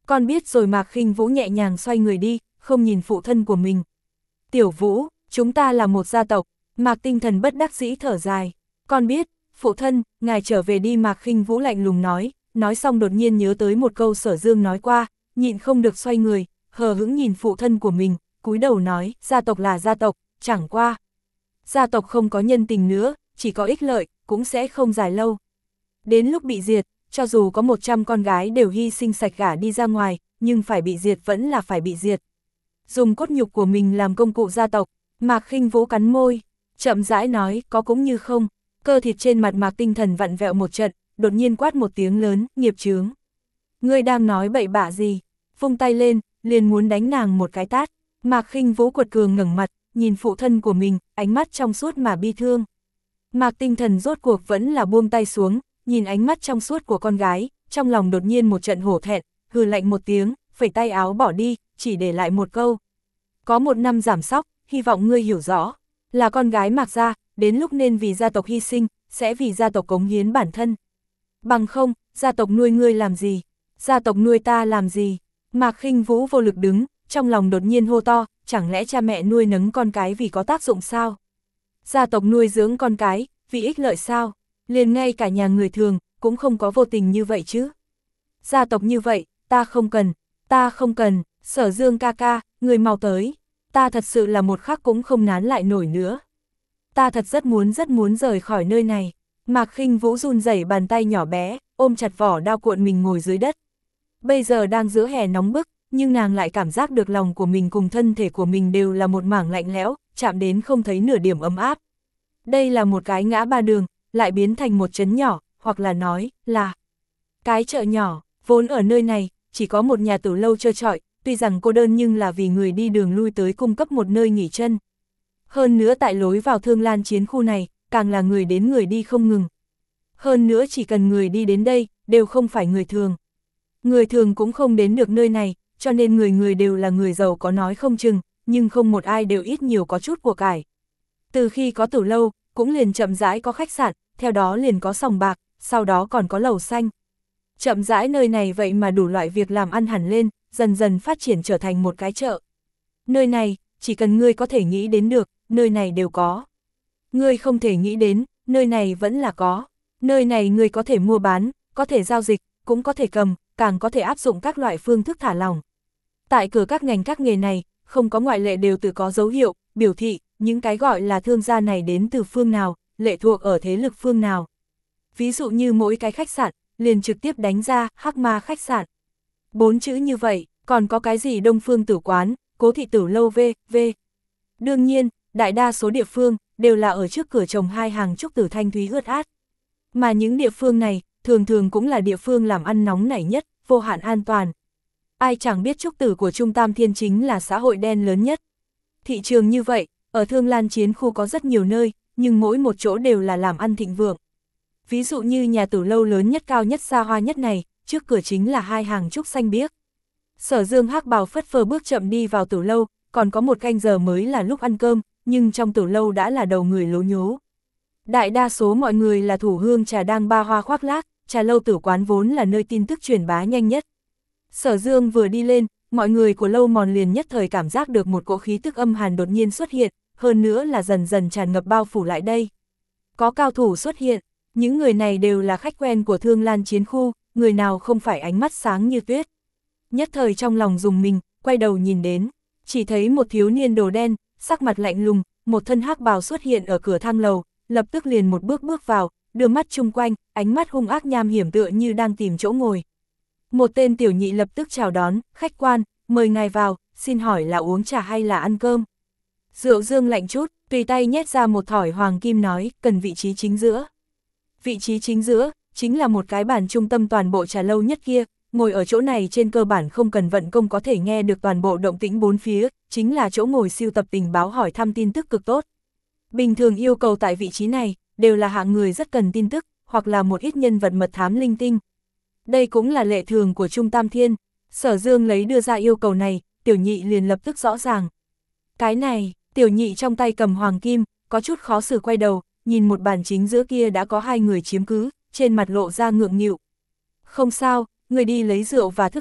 Con biết rồi. Mạc Khinh Vũ nhẹ nhàng xoay người đi, không nhìn phụ thân của mình. Tiểu Vũ, chúng ta là một gia tộc. Mạc Tinh Thần bất đắc dĩ thở dài. Con biết, phụ thân, ngài trở về đi. Mạc Khinh Vũ lạnh lùng nói, nói xong đột nhiên nhớ tới một câu Sở Dương nói qua, nhịn không được xoay người, hờ hững nhìn phụ thân của mình, cúi đầu nói, gia tộc là gia tộc, chẳng qua. Gia tộc không có nhân tình nữa, chỉ có ích lợi, cũng sẽ không dài lâu. Đến lúc bị diệt, cho dù có một trăm con gái đều hy sinh sạch gả đi ra ngoài, nhưng phải bị diệt vẫn là phải bị diệt. Dùng cốt nhục của mình làm công cụ gia tộc. Mạc Khinh Vũ cắn môi, chậm rãi nói, có cũng như không. Cơ thịt trên mặt Mạc Tinh Thần vặn vẹo một trận, đột nhiên quát một tiếng lớn, nghiệp chướng. Ngươi đang nói bậy bạ gì? Vung tay lên, liền muốn đánh nàng một cái tát. Mạc Khinh Vũ quật cường ngẩng mặt, nhìn phụ thân của mình, ánh mắt trong suốt mà bi thương. Mạc Tinh Thần rốt cuộc vẫn là buông tay xuống, nhìn ánh mắt trong suốt của con gái, trong lòng đột nhiên một trận hổ thẹn, hừ lạnh một tiếng, phẩy tay áo bỏ đi, chỉ để lại một câu. Có một năm giảm sóc, hy vọng ngươi hiểu rõ, là con gái Mạc gia, đến lúc nên vì gia tộc hy sinh, sẽ vì gia tộc cống hiến bản thân. Bằng không, gia tộc nuôi ngươi làm gì? Gia tộc nuôi ta làm gì? Mạc Khinh Vũ vô lực đứng, trong lòng đột nhiên hô to, chẳng lẽ cha mẹ nuôi nấng con cái vì có tác dụng sao? Gia tộc nuôi dưỡng con cái, vì ích lợi sao? Liền ngay cả nhà người thường, cũng không có vô tình như vậy chứ. Gia tộc như vậy, ta không cần, ta không cần, Sở Dương ca ca, người mau tới. Ta thật sự là một khắc cũng không nán lại nổi nữa. Ta thật rất muốn rất muốn rời khỏi nơi này. Mạc Khinh Vũ run rẩy bàn tay nhỏ bé, ôm chặt vỏ đao cuộn mình ngồi dưới đất. Bây giờ đang giữa hè nóng bức, nhưng nàng lại cảm giác được lòng của mình cùng thân thể của mình đều là một mảng lạnh lẽo, chạm đến không thấy nửa điểm ấm áp. Đây là một cái ngã ba đường, lại biến thành một trấn nhỏ, hoặc là nói, là cái chợ nhỏ, vốn ở nơi này, chỉ có một nhà tử lâu trơ trọi, tuy rằng cô đơn nhưng là vì người đi đường lui tới cung cấp một nơi nghỉ chân. Hơn nữa tại lối vào Thương Lan chiến khu này, càng là người đến người đi không ngừng. Hơn nữa chỉ cần người đi đến đây, đều không phải người thường. Người thường cũng không đến được nơi này, cho nên người người đều là người giàu có nói không chừng, nhưng không một ai đều ít nhiều có chút của cải. Từ khi có tử lâu, cũng liền chậm rãi có khách sạn, theo đó liền có sòng bạc, sau đó còn có lầu xanh. Chậm rãi nơi này vậy mà đủ loại việc làm ăn hẳn lên, dần dần phát triển trở thành một cái chợ. Nơi này, chỉ cần ngươi có thể nghĩ đến được, nơi này đều có. Ngươi không thể nghĩ đến, nơi này vẫn là có. Nơi này ngươi có thể mua bán, có thể giao dịch, cũng có thể cầm, càng có thể áp dụng các loại phương thức thả lỏng. Tại cửa các ngành các nghề này, không có ngoại lệ đều tự có dấu hiệu, biểu thị, những cái gọi là thương gia này đến từ phương nào, lệ thuộc ở thế lực phương nào. Ví dụ như mỗi cái khách sạn, liền trực tiếp đánh ra, Hắc Ma khách sạn. Bốn chữ như vậy, còn có cái gì Đông Phương Tử Quán, Cố Thị Tử Lâu v, v. Đương nhiên, đại đa số địa phương, đều là ở trước cửa trồng hai hàng trúc tử thanh thúy ướt át. Mà những địa phương này, thường thường cũng là địa phương làm ăn nóng nảy nhất, vô hạn an toàn. Ai chẳng biết trúc tử của Trung Tam Thiên chính là xã hội đen lớn nhất. Thị trường như vậy, ở Thương Lan chiến khu có rất nhiều nơi, nhưng mỗi một chỗ đều là làm ăn thịnh vượng. Ví dụ như nhà tử lâu lớn nhất cao nhất xa hoa nhất này, trước cửa chính là hai hàng trúc xanh biếc. Sở Dương hắc bào phất phơ bước chậm đi vào tử lâu, còn có một canh giờ mới là lúc ăn cơm, nhưng trong tử lâu đã là đầu người lố nhố. Đại đa số mọi người là thủ hương trà đang ba hoa khoác lác, trà lâu tử quán vốn là nơi tin tức truyền bá nhanh nhất. Sở Dương vừa đi lên, mọi người của lâu mòn liền nhất thời cảm giác được một cỗ khí tức âm hàn đột nhiên xuất hiện, hơn nữa là dần dần tràn ngập bao phủ lại đây. Có cao thủ xuất hiện, những người này đều là khách quen của Thương Lan chiến khu, người nào không phải ánh mắt sáng như tuyết. Nhất thời trong lòng rùng mình, quay đầu nhìn đến, chỉ thấy một thiếu niên đồ đen, sắc mặt lạnh lùng, một thân hắc bào xuất hiện ở cửa thang lầu, lập tức liền một bước bước vào, đưa mắt chung quanh, ánh mắt hung ác nham hiểm tựa như đang tìm chỗ ngồi. Một tên tiểu nhị lập tức chào đón, khách quan, mời ngài vào, xin hỏi là uống trà hay là ăn cơm. Rượu Dương lạnh chút, tùy tay nhét ra một thỏi hoàng kim nói, cần vị trí chính giữa. Vị trí chính giữa, chính là một cái bàn trung tâm toàn bộ trà lâu nhất kia, ngồi ở chỗ này trên cơ bản không cần vận công có thể nghe được toàn bộ động tĩnh bốn phía, chính là chỗ ngồi siêu tập tình báo hỏi thăm tin tức cực tốt. Bình thường yêu cầu tại vị trí này, đều là hạng người rất cần tin tức, hoặc là một ít nhân vật mật thám linh tinh. Đây cũng là lệ thường của Trung Tam Thiên, Sở Dương lấy đưa ra yêu cầu này, tiểu nhị liền lập tức rõ ràng. Cái này, tiểu nhị trong tay cầm hoàng kim, có chút khó xử quay đầu, nhìn một bàn chính giữa kia đã có hai người chiếm cứ, trên mặt lộ ra ngượng nghịu. Không sao, người đi lấy rượu và thức ăn,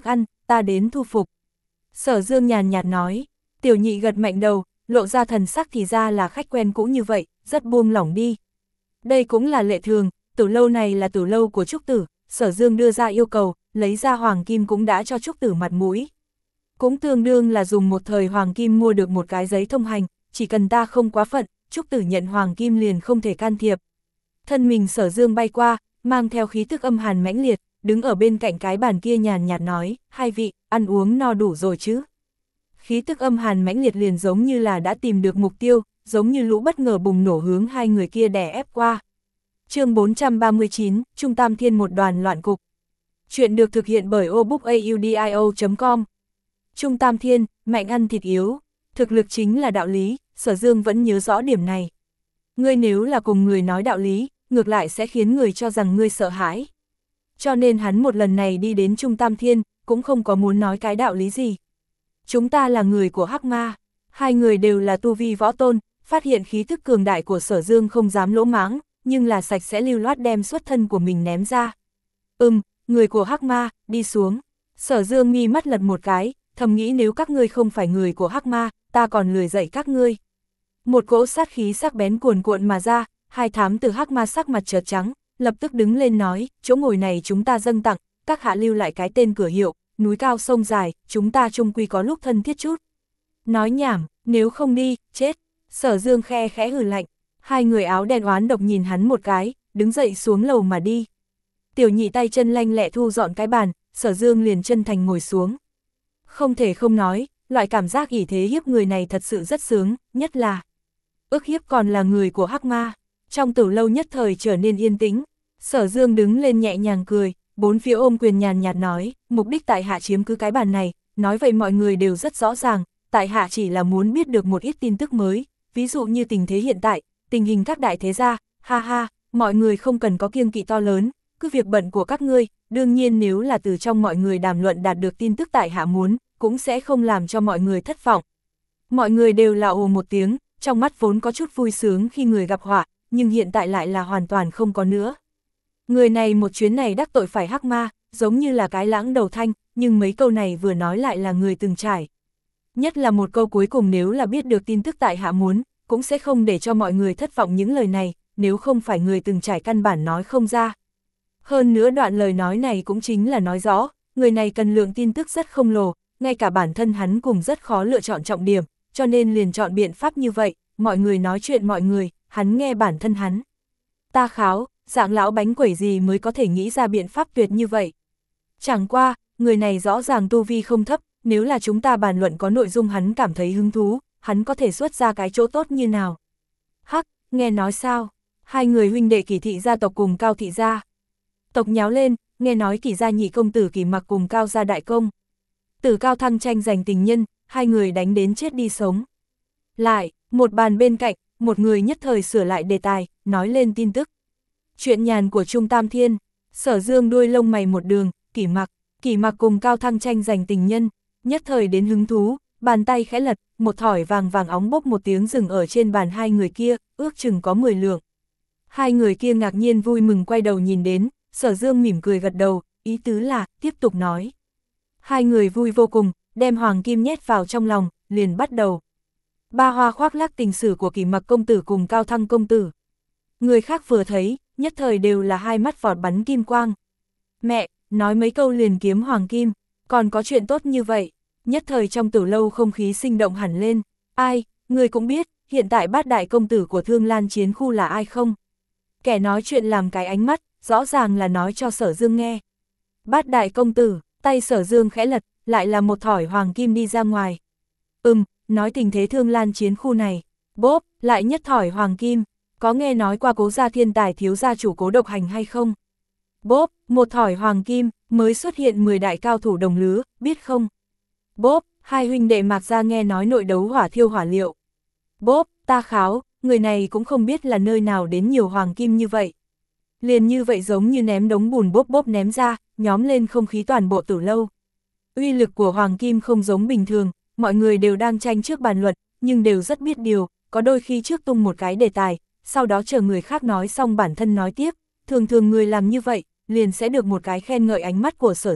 ta đến thu phục. Sở Dương nhàn nhạt nói, Tiểu Nhị gật mạnh đầu, lộ ra thần sắc thì ra là khách quen cũ như vậy, rất buông lỏng đi. Đây cũng là lệ thường, tử lâu này là tử lâu của Trúc Tử, Sở Dương đưa ra yêu cầu, lấy ra hoàng kim cũng đã cho Trúc Tử mặt mũi. Cũng tương đương là dùng một thời hoàng kim mua được một cái giấy thông hành, chỉ cần ta không quá phận, Trúc Tử nhận hoàng kim liền không thể can thiệp. Thân mình Sở Dương bay qua, mang theo khí tức âm hàn mãnh liệt, đứng ở bên cạnh cái bàn kia nhàn nhạt nói, hai vị, ăn uống no đủ rồi chứ. Khí tức âm hàn mãnh liệt liền giống như là đã tìm được mục tiêu, giống như lũ bất ngờ bùng nổ hướng hai người kia đè ép qua. Chương bốn trăm ba mươi chín, Trung Tam Thiên một đoàn loạn cục. Chuyện được thực hiện bởi obookaudio chấm com. Trung Tam Thiên, mạnh ăn thịt yếu, thực lực chính là đạo lý, Sở Dương vẫn nhớ rõ điểm này. Ngươi nếu là cùng người nói đạo lý, ngược lại sẽ khiến người cho rằng ngươi sợ hãi. Cho nên hắn một lần này đi đến Trung Tam Thiên, cũng không có muốn nói cái đạo lý gì. Chúng ta là người của Hắc Ma, hai người đều là tu vi võ tôn, phát hiện khí thức cường đại của Sở Dương không dám lỗ mãng, nhưng là sạch sẽ lưu loát đem xuất thân của mình ném ra. Ừm, người của Hắc Ma, đi xuống. Sở Dương mi mắt lật một cái, thầm nghĩ nếu các ngươi không phải người của Hắc Ma, ta còn lười dạy các ngươi. Một cỗ sát khí sắc bén cuồn cuộn mà ra, hai thám từ Hắc Ma sắc mặt chợt trắng, lập tức đứng lên nói, chỗ ngồi này chúng ta dâng tặng, các hạ lưu lại cái tên cửa hiệu, núi cao sông dài, chúng ta chung quy có lúc thân thiết chút. Nói nhảm, nếu không đi, chết. Sở Dương khe khẽ hừ lạnh, hai người áo đen oán độc nhìn hắn một cái, đứng dậy xuống lầu mà đi. Tiểu Nhị tay chân lanh lẹ thu dọn cái bàn, Sở Dương liền chân thành ngồi xuống. Không thể không nói, loại cảm giác ỷ thế hiếp người này thật sự rất sướng, nhất là ức hiếp còn là người của Hắc Ma. Trong tử lâu nhất thời trở nên yên tĩnh, Sở Dương đứng lên nhẹ nhàng cười, bốn phía ôm quyền nhàn nhạt nói, mục đích tại hạ chiếm cứ cái bàn này, nói vậy mọi người đều rất rõ ràng, tại hạ chỉ là muốn biết được một ít tin tức mới, ví dụ như tình thế hiện tại, tình hình các đại thế gia, ha ha, mọi người không cần có kiêng kỵ to lớn, cứ việc bận của các ngươi, đương nhiên nếu là từ trong mọi người đàm luận đạt được tin tức tại hạ muốn, cũng sẽ không làm cho mọi người thất vọng. Mọi người đều là ồ một tiếng, trong mắt vốn có chút vui sướng khi người gặp họa, nhưng hiện tại lại là hoàn toàn không có nữa. Người này một chuyến này đắc tội phải Hắc Ma, giống như là cái lãng đầu thanh, nhưng mấy câu này vừa nói lại là người từng trải. Nhất là một câu cuối cùng nếu là biết được tin tức tại hạ muốn, cũng sẽ không để cho mọi người thất vọng những lời này, nếu không phải người từng trải căn bản nói không ra. Hơn nữa đoạn lời nói này cũng chính là nói rõ, người này cần lượng tin tức rất không lồ, ngay cả bản thân hắn cũng rất khó lựa chọn trọng điểm, cho nên liền chọn biện pháp như vậy, mọi người nói chuyện mọi người, hắn nghe bản thân hắn. Ta kháo, dạng lão bánh quẩy gì mới có thể nghĩ ra biện pháp tuyệt như vậy. Chẳng qua, người này rõ ràng tu vi không thấp, nếu là chúng ta bàn luận có nội dung hắn cảm thấy hứng thú, hắn có thể xuất ra cái chỗ tốt như nào. Hắc, nghe nói sao? Hai người huynh đệ Kỷ thị gia tộc cùng Cao thị gia. Tộc nháo lên, nghe nói Kỷ gia nhị công tử Kỷ Mặc cùng Cao gia đại công. Tử Cao thăng tranh giành tình nhân, hai người đánh đến chết đi sống. Lại, một bàn bên cạnh, một người nhất thời sửa lại đề tài, nói lên tin tức. Chuyện nhàn của Trung Tam Thiên, Sở Dương đuôi lông mày một đường, Kỷ Mặc, Kỷ Mặc cùng Cao thăng tranh giành tình nhân, nhất thời đến hứng thú, bàn tay khẽ lật, một thỏi vàng vàng óng bốc một tiếng dừng ở trên bàn hai người kia, ước chừng có mười lượng. Hai người kia ngạc nhiên vui mừng quay đầu nhìn đến, Sở Dương mỉm cười gật đầu, ý tứ là, tiếp tục nói. Hai người vui vô cùng, đem hoàng kim nhét vào trong lòng, liền bắt đầu. Ba hoa khoác lác tình sử của Kỷ Mặc công tử cùng Cao thăng công tử. Người khác vừa thấy, nhất thời đều là hai mắt vọt bắn kim quang. Mẹ, nói mấy câu liền kiếm hoàng kim, còn có chuyện tốt như vậy. Nhất thời trong tử lâu không khí sinh động hẳn lên. Ai, người cũng biết, hiện tại bát đại công tử của Thương Lan chiến khu là ai không? Kẻ nói chuyện làm cái ánh mắt, rõ ràng là nói cho Sở Dương nghe. Bát đại công tử, tay Sở Dương khẽ lật, lại là một thỏi hoàng kim đi ra ngoài. Ừm, nói tình thế Thương Lan chiến khu này. Bốp, lại nhất thỏi hoàng kim. Có nghe nói qua Cố gia thiên tài thiếu gia chủ Cố Độc Hành hay không? Bốp, một thỏi hoàng kim, mới xuất hiện mười đại cao thủ đồng lứa, biết không? Bốp, hai huynh đệ Mạc gia nghe nói nội đấu hỏa thiêu hỏa liệu. Bốp, ta kháo, người này cũng không biết là nơi nào đến nhiều hoàng kim như vậy. Liền như vậy giống như ném đống bùn bốp bốp ném ra, nhóm lên không khí toàn bộ tử lâu. Uy lực của hoàng kim không giống bình thường, mọi người đều đang tranh trước bàn luận, nhưng đều rất biết điều, có đôi khi trước tung một cái đề tài, sau đó chờ người khác nói xong bản thân nói tiếp, thường thường người làm như vậy, liền sẽ được một cái khen ngợi ánh mắt của Sở Dương,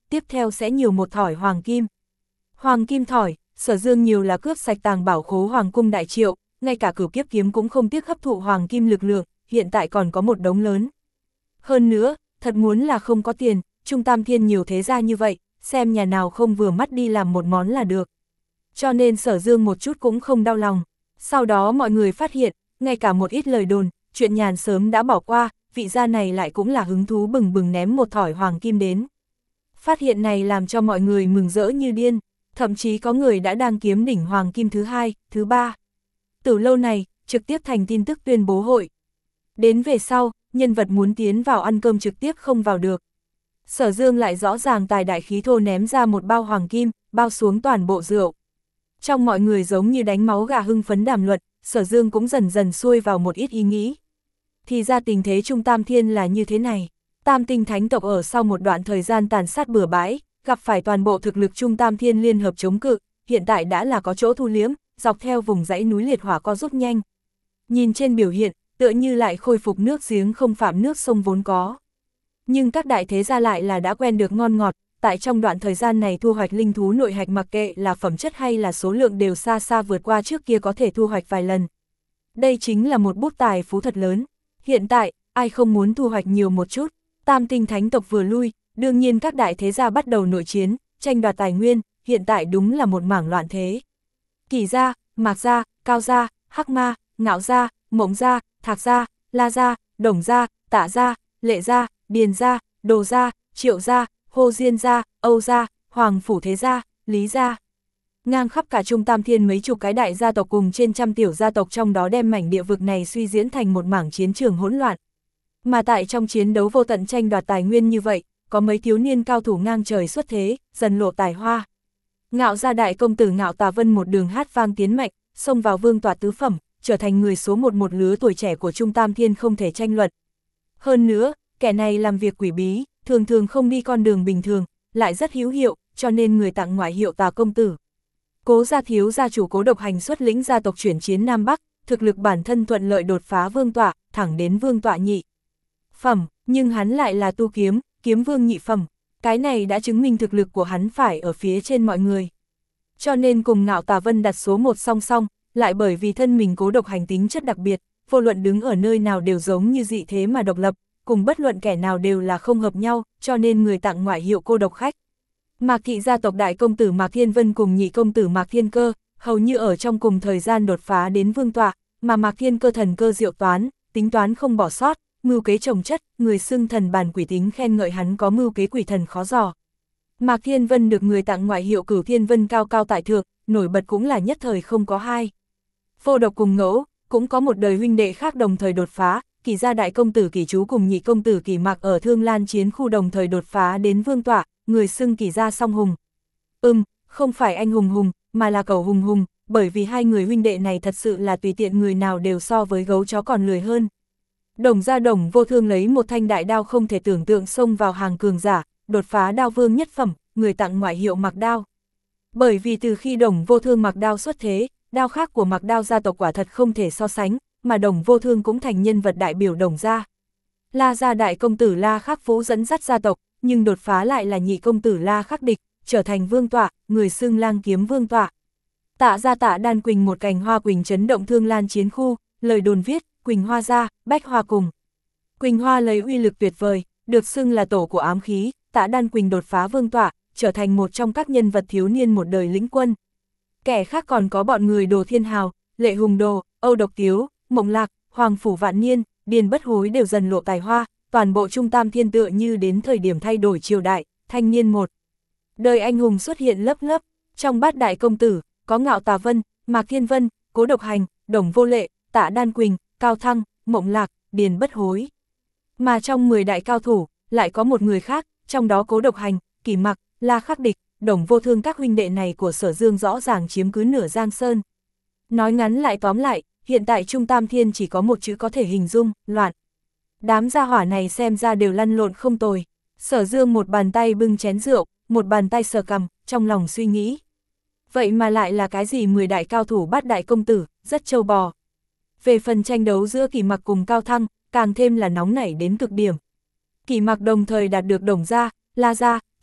tiếp theo sẽ nhiều một thỏi hoàng kim. Hoàng kim thỏi, Sở Dương nhiều là cướp sạch tàng bảo khố hoàng cung đại triệu, ngay cả Cửu Kiếp kiếm cũng không tiếc hấp thụ hoàng kim lực lượng, hiện tại còn có một đống lớn. Hơn nữa, thật muốn là không có tiền, Trung Tam Thiên nhiều thế gia như vậy, xem nhà nào không vừa mắt đi làm một món là được. Cho nên Sở Dương một chút cũng không đau lòng. Sau đó mọi người phát hiện, ngay cả một ít lời đồn, chuyện nhàn sớm đã bỏ qua, vị gia này lại cũng là hứng thú bừng bừng ném một thỏi hoàng kim đến. Phát hiện này làm cho mọi người mừng rỡ như điên, thậm chí có người đã đang kiếm đỉnh hoàng kim thứ hai, thứ ba. Từ lâu này, trực tiếp thành tin tức tuyên bố hội. Đến về sau, nhân vật muốn tiến vào ăn cơm trực tiếp không vào được. Sở Dương lại rõ ràng tài đại khí thô ném ra một bao hoàng kim, bao xuống toàn bộ rượu. Trong mọi người giống như đánh máu gà hưng phấn đàm luận, Sở Dương cũng dần dần xuôi vào một ít ý nghĩ. Thì ra tình thế Trung Tam Thiên là như thế này. Tam tinh thánh tộc ở sau một đoạn thời gian tàn sát bừa bãi, gặp phải toàn bộ thực lực Trung Tam Thiên liên hợp chống cự, hiện tại đã là có chỗ thu liếm, dọc theo vùng dãy núi liệt hỏa co rút nhanh. Nhìn trên biểu hiện, tựa như lại khôi phục nước giếng không phạm nước sông vốn có. Nhưng các đại thế gia lại là đã quen được ngon ngọt, tại trong đoạn thời gian này thu hoạch linh thú nội hạch mặc kệ là phẩm chất hay là số lượng đều xa xa vượt qua trước kia có thể thu hoạch vài lần. Đây chính là một bút tài phú thật lớn. Hiện tại, ai không muốn thu hoạch nhiều một chút, tam tinh thánh tộc vừa lui, đương nhiên các đại thế gia bắt đầu nội chiến, tranh đoạt tài nguyên, hiện tại đúng là một mảng loạn thế. Kỳ gia, Mạc gia, Cao gia, Hắc ma, Ngạo gia, Mộng gia, Thạc gia, La gia, Đồng gia, Tạ gia, Lệ gia, Điền gia, Đồ gia, Triệu gia, Hồ Diên gia, Âu gia, Hoàng phủ thế gia, Lý gia. Ngang khắp cả Trung Tam Thiên mấy chục cái đại gia tộc cùng trên trăm tiểu gia tộc trong đó đem mảnh địa vực này suy diễn thành một mảng chiến trường hỗn loạn. Mà tại trong chiến đấu vô tận tranh đoạt tài nguyên như vậy, có mấy thiếu niên cao thủ ngang trời xuất thế, dần lộ tài hoa. Ngạo gia đại công tử Ngạo Tà Vân một đường hát vang tiến mạnh, xông vào vương tọa tứ phẩm, trở thành người số một một lứa tuổi trẻ của Trung Tam Thiên không thể tranh luận. Hơn nữa, kẻ này làm việc quỷ bí, thường thường không đi con đường bình thường, lại rất hữu hiệu, cho nên người tặng ngoại hiệu Tà công tử. Cố gia thiếu gia chủ Cố Độc Hành xuất lĩnh gia tộc chuyển chiến Nam Bắc, thực lực bản thân thuận lợi đột phá vương tọa, thẳng đến vương tọa nhị phẩm, nhưng hắn lại là tu kiếm, kiếm vương nhị phẩm, cái này đã chứng minh thực lực của hắn phải ở phía trên mọi người. Cho nên cùng Ngạo Tà Vân đặt số một song song, lại bởi vì thân mình Cố Độc Hành tính chất đặc biệt, vô luận đứng ở nơi nào đều giống như dị thế mà độc lập, cùng bất luận kẻ nào đều là không hợp nhau, cho nên người tặng ngoại hiệu cô độc khách. Mạc thị gia tộc đại công tử Mạc Thiên Vân cùng nhị công tử Mạc Thiên Cơ, hầu như ở trong cùng thời gian đột phá đến vương tọa, mà Mạc Thiên Cơ thần cơ diệu toán, tính toán không bỏ sót, mưu kế trồng chất, người xưng thần bàn quỷ tính khen ngợi hắn có mưu kế quỷ thần khó dò. Mạc Thiên Vân được người tặng ngoại hiệu Cửu Thiên Vân cao cao tại thượng, nổi bật cũng là nhất thời không có hai. Vô Độc cùng Ngẫu, cũng có một đời huynh đệ khác đồng thời đột phá, Kỳ gia đại công tử Kỳ Chú cùng nhị công tử Kỳ Mạc ở Thương Lan chiến khu đồng thời đột phá đến vương tọa, người xưng Kỳ gia song hùng. Ừm, không phải anh hùng hùng, mà là cẩu hùng hùng, bởi vì hai người huynh đệ này thật sự là tùy tiện người nào đều so với gấu chó còn lười hơn. Đồng gia Đồng Vô Thương lấy một thanh đại đao không thể tưởng tượng xông vào hàng cường giả, đột phá đao vương nhất phẩm, người tặng ngoại hiệu Mạc Đao. Bởi vì từ khi Đồng Vô Thương Mạc Đao xuất thế, đao khác của Mạc Đao gia tộc quả thật không thể so sánh, mà Đồng Vô Thương cũng thành nhân vật đại biểu Đồng gia. La gia đại công tử La Khắc Vũ dẫn dắt gia tộc, nhưng đột phá lại là nhị công tử La Khắc Địch, trở thành vương tọa, người xưng Lang kiếm vương tọa. Tạ gia Tạ Đan Quỳnh một cành hoa quỳnh chấn động Thương Lan chiến khu, lời đồn viết, Quỳnh hoa gia, bách hoa cùng. Quỳnh hoa lấy uy lực tuyệt vời, được xưng là tổ của ám khí, Tạ Đan Quỳnh đột phá vương tọa, trở thành một trong các nhân vật thiếu niên một đời lĩnh quân. Kẻ khác còn có bọn người Đồ Thiên Hào, Lệ Hùng Đồ, Âu Độc Tiếu, Mộng Lạc, Hoàng Phủ Vạn Niên, Điền Bất Hối đều dần lộ tài hoa, toàn bộ Trung Tam Thiên tựa như đến thời điểm thay đổi triều đại, thanh niên một. Đời anh hùng xuất hiện lớp lớp, trong bát đại công tử, có Ngạo Tà Vân, Mạc Thiên Vân, Cố Độc Hành, Đồng Vô Lệ, Tạ Đan Quỳnh, Cao Thăng, Mộng Lạc, Điền Bất Hối. Mà trong mười đại cao thủ, lại có một người khác, trong đó Cố Độc Hành, Kỳ Mạc, La Khắc Địch, Đồng Vô Thương các huynh đệ này của Sở Dương rõ ràng chiếm cứ nửa Giang Sơn. Nói ngắn lại tóm lại, hiện tại Trung Tam Thiên chỉ có một chữ có thể hình dung, loạn. Đám gia hỏa này xem ra đều lăn lộn không tồi. Sở Dương một bàn tay bưng chén rượu, một bàn tay sờ cằm, trong lòng suy nghĩ. Vậy mà lại là cái gì mười đại cao thủ bát đại công tử, rất trâu bò. Về phần tranh đấu giữa Kỳ Mạc cùng Cao Thăng, càng thêm là nóng nảy đến cực điểm. Kỳ Mạc đồng thời đạt được Đồng gia, La gia,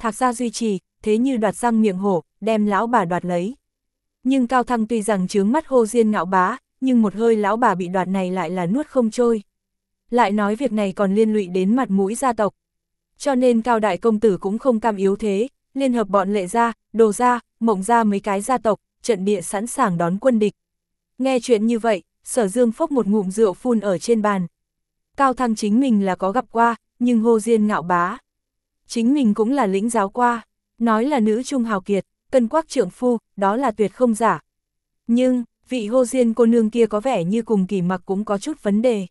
Thạc gia duy trì, thế như đoạt răng miệng hổ, đem lão bà đoạt lấy. Nhưng Cao Thăng tuy rằng chướng mắt Hồ Diên ngạo bá, nhưng một hơi lão bà bị đoạt này lại là nuốt không trôi. Lại nói việc này còn liên lụy đến mặt mũi gia tộc. Cho nên Cao đại công tử cũng không cam yếu thế, liên hợp bọn Lệ gia, Đồ gia, Mộng gia mấy cái gia tộc, trận địa sẵn sàng đón quân địch. Nghe chuyện như vậy, Sở Dương phốc một ngụm rượu phun ở trên bàn. Cao Thăng chính mình là có gặp qua, nhưng Hồ Diên ngạo bá. Chính mình cũng là lĩnh giáo qua, nói là nữ trung hào kiệt, cân quắc trượng phu, đó là tuyệt không giả. Nhưng, vị Hồ Diên cô nương kia có vẻ như cùng Kỳ Mặc cũng có chút vấn đề.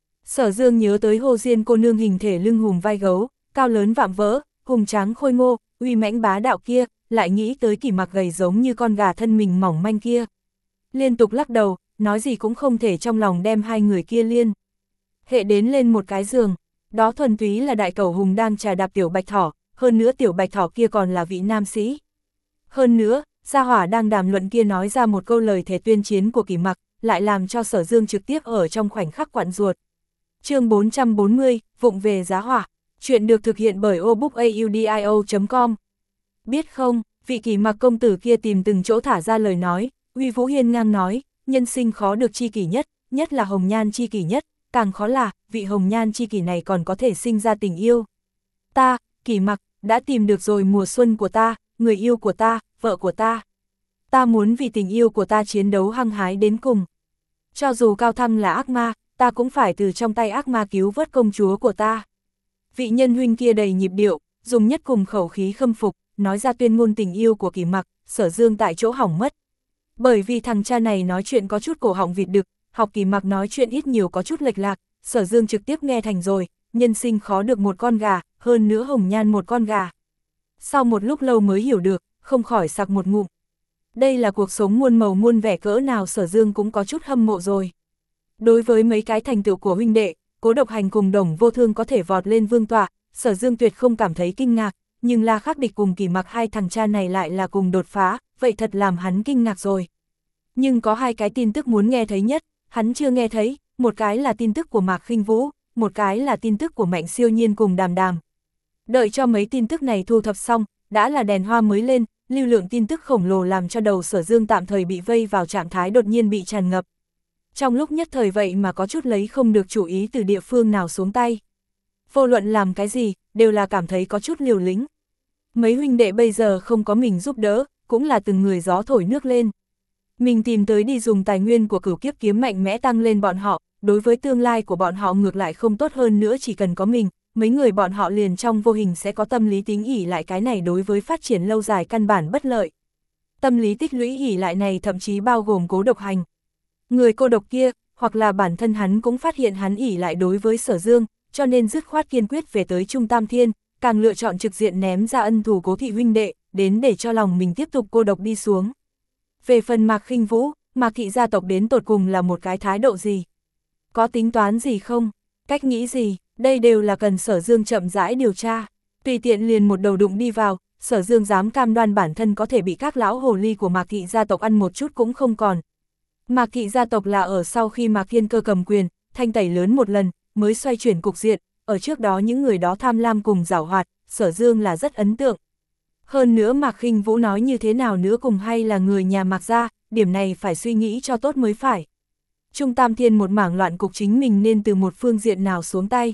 Sở Dương nhớ tới Hồ Diên cô nương hình thể lưng hùm vai gấu, cao lớn vạm vỡ, hùng tráng khôi ngô, uy mãnh bá đạo kia, lại nghĩ tới Kỳ Mặc gầy giống như con gà thân mình mỏng manh kia. Liên tục lắc đầu, nói gì cũng không thể trong lòng đem hai người kia liên hệ đến lên một cái giường. Đó thuần túy là đại cẩu hùng đang trà đạp tiểu bạch thỏ, hơn nữa tiểu bạch thỏ kia còn là vị nam sĩ. Hơn nữa, gia hỏa đang đàm luận kia nói ra một câu lời thề tuyên chiến của Kỳ Mặc, lại làm cho Sở Dương trực tiếp ở trong khoảnh khắc quặn ruột. Chương bốn trăm bốn mươi, vụng về giá hỏa. Chuyện được thực hiện bởi obookaudio chấm com. Biết không, vị Kỳ Mặc công tử kia tìm từng chỗ thả ra lời nói, uy vũ hiên ngang nói, nhân sinh khó được chi kỷ nhất, nhất là hồng nhan chi kỷ nhất, càng khó là, vị hồng nhan chi kỷ này còn có thể sinh ra tình yêu. Ta, Kỳ Mặc, đã tìm được rồi mùa xuân của ta, người yêu của ta, vợ của ta. Ta muốn vì tình yêu của ta chiến đấu hăng hái đến cùng. Cho dù Cao Thăng là ác ma, ta cũng phải từ trong tay ác ma cứu vớt công chúa của ta. Vị nhân huynh kia đầy nhịp điệu, dùng nhất cùng khẩu khí khâm phục, nói ra tuyên ngôn tình yêu của Kỳ Mặc, Sở Dương tại chỗ hỏng mất. Bởi vì thằng cha này nói chuyện có chút cổ họng vịt đực, học Kỳ Mặc nói chuyện ít nhiều có chút lệch lạc, Sở Dương trực tiếp nghe thành rồi, nhân sinh khó được một con gà, hơn nữa hồng nhan một con gà. Sau một lúc lâu mới hiểu được, không khỏi sặc một ngụm. Đây là cuộc sống muôn màu muôn vẻ cỡ nào Sở Dương cũng có chút hâm mộ rồi. Đối với mấy cái thành tựu của huynh đệ, Cố Độc Hành cùng Đồng Vô Thương có thể vọt lên vương tọa, Sở Dương tuyệt không cảm thấy kinh ngạc, nhưng La Khắc Địch cùng Kỳ Mặc hai thằng cha này lại là cùng đột phá, vậy thật làm hắn kinh ngạc rồi. Nhưng có hai cái tin tức muốn nghe thấy nhất, hắn chưa nghe thấy, một cái là tin tức của Mạc Khinh Vũ, một cái là tin tức của Mạnh Siêu Nhiên cùng Đàm Đàm. Đợi cho mấy tin tức này thu thập xong, đã là đèn hoa mới lên, lưu lượng tin tức khổng lồ làm cho đầu Sở Dương tạm thời bị vây vào trạng thái đột nhiên bị tràn ngập. Trong lúc nhất thời vậy mà có chút lấy không được chủ ý từ địa phương nào xuống tay. Vô luận làm cái gì, đều là cảm thấy có chút liều lĩnh. Mấy huynh đệ bây giờ không có mình giúp đỡ, cũng là từng người gió thổi nước lên. Mình tìm tới đi dùng tài nguyên của Cửu Kiếp kiếm mạnh mẽ tăng lên bọn họ, đối với tương lai của bọn họ ngược lại không tốt hơn nữa, chỉ cần có mình, mấy người bọn họ liền trong vô hình sẽ có tâm lý tính ỉ lại, cái này đối với phát triển lâu dài căn bản bất lợi. Tâm lý tích lũy ỉ lại này thậm chí bao gồm Cố Độc Hành. Người cô độc kia, hoặc là bản thân hắn cũng phát hiện hắn ỉ lại đối với Sở Dương, cho nên dứt khoát kiên quyết về tới Trung Tam Thiên, càng lựa chọn trực diện ném ra ân thù Cố thị huynh đệ, đến để cho lòng mình tiếp tục cô độc đi xuống. Về phần Mạc Khinh Vũ, Mạc thị gia tộc đến tột cùng là một cái thái độ gì? Có tính toán gì không? Cách nghĩ gì? Đây đều là cần Sở Dương chậm rãi điều tra. Tùy tiện liền một đầu đụng đi vào, Sở Dương dám cam đoan bản thân có thể bị các lão hồ ly của Mạc thị gia tộc ăn một chút cũng không còn. Mạc thị gia tộc là ở sau khi Mạc Thiên Cơ cầm quyền, thanh tẩy lớn một lần, mới xoay chuyển cục diện, ở trước đó những người đó tham lam cùng giảo hoạt, Sở Dương là rất ấn tượng. Hơn nữa Mạc Khinh Vũ nói như thế nào nữa cùng hay là người nhà Mạc gia, điểm này phải suy nghĩ cho tốt mới phải. Trung Tam Thiên một mảng loạn cục chính mình nên từ một phương diện nào xuống tay.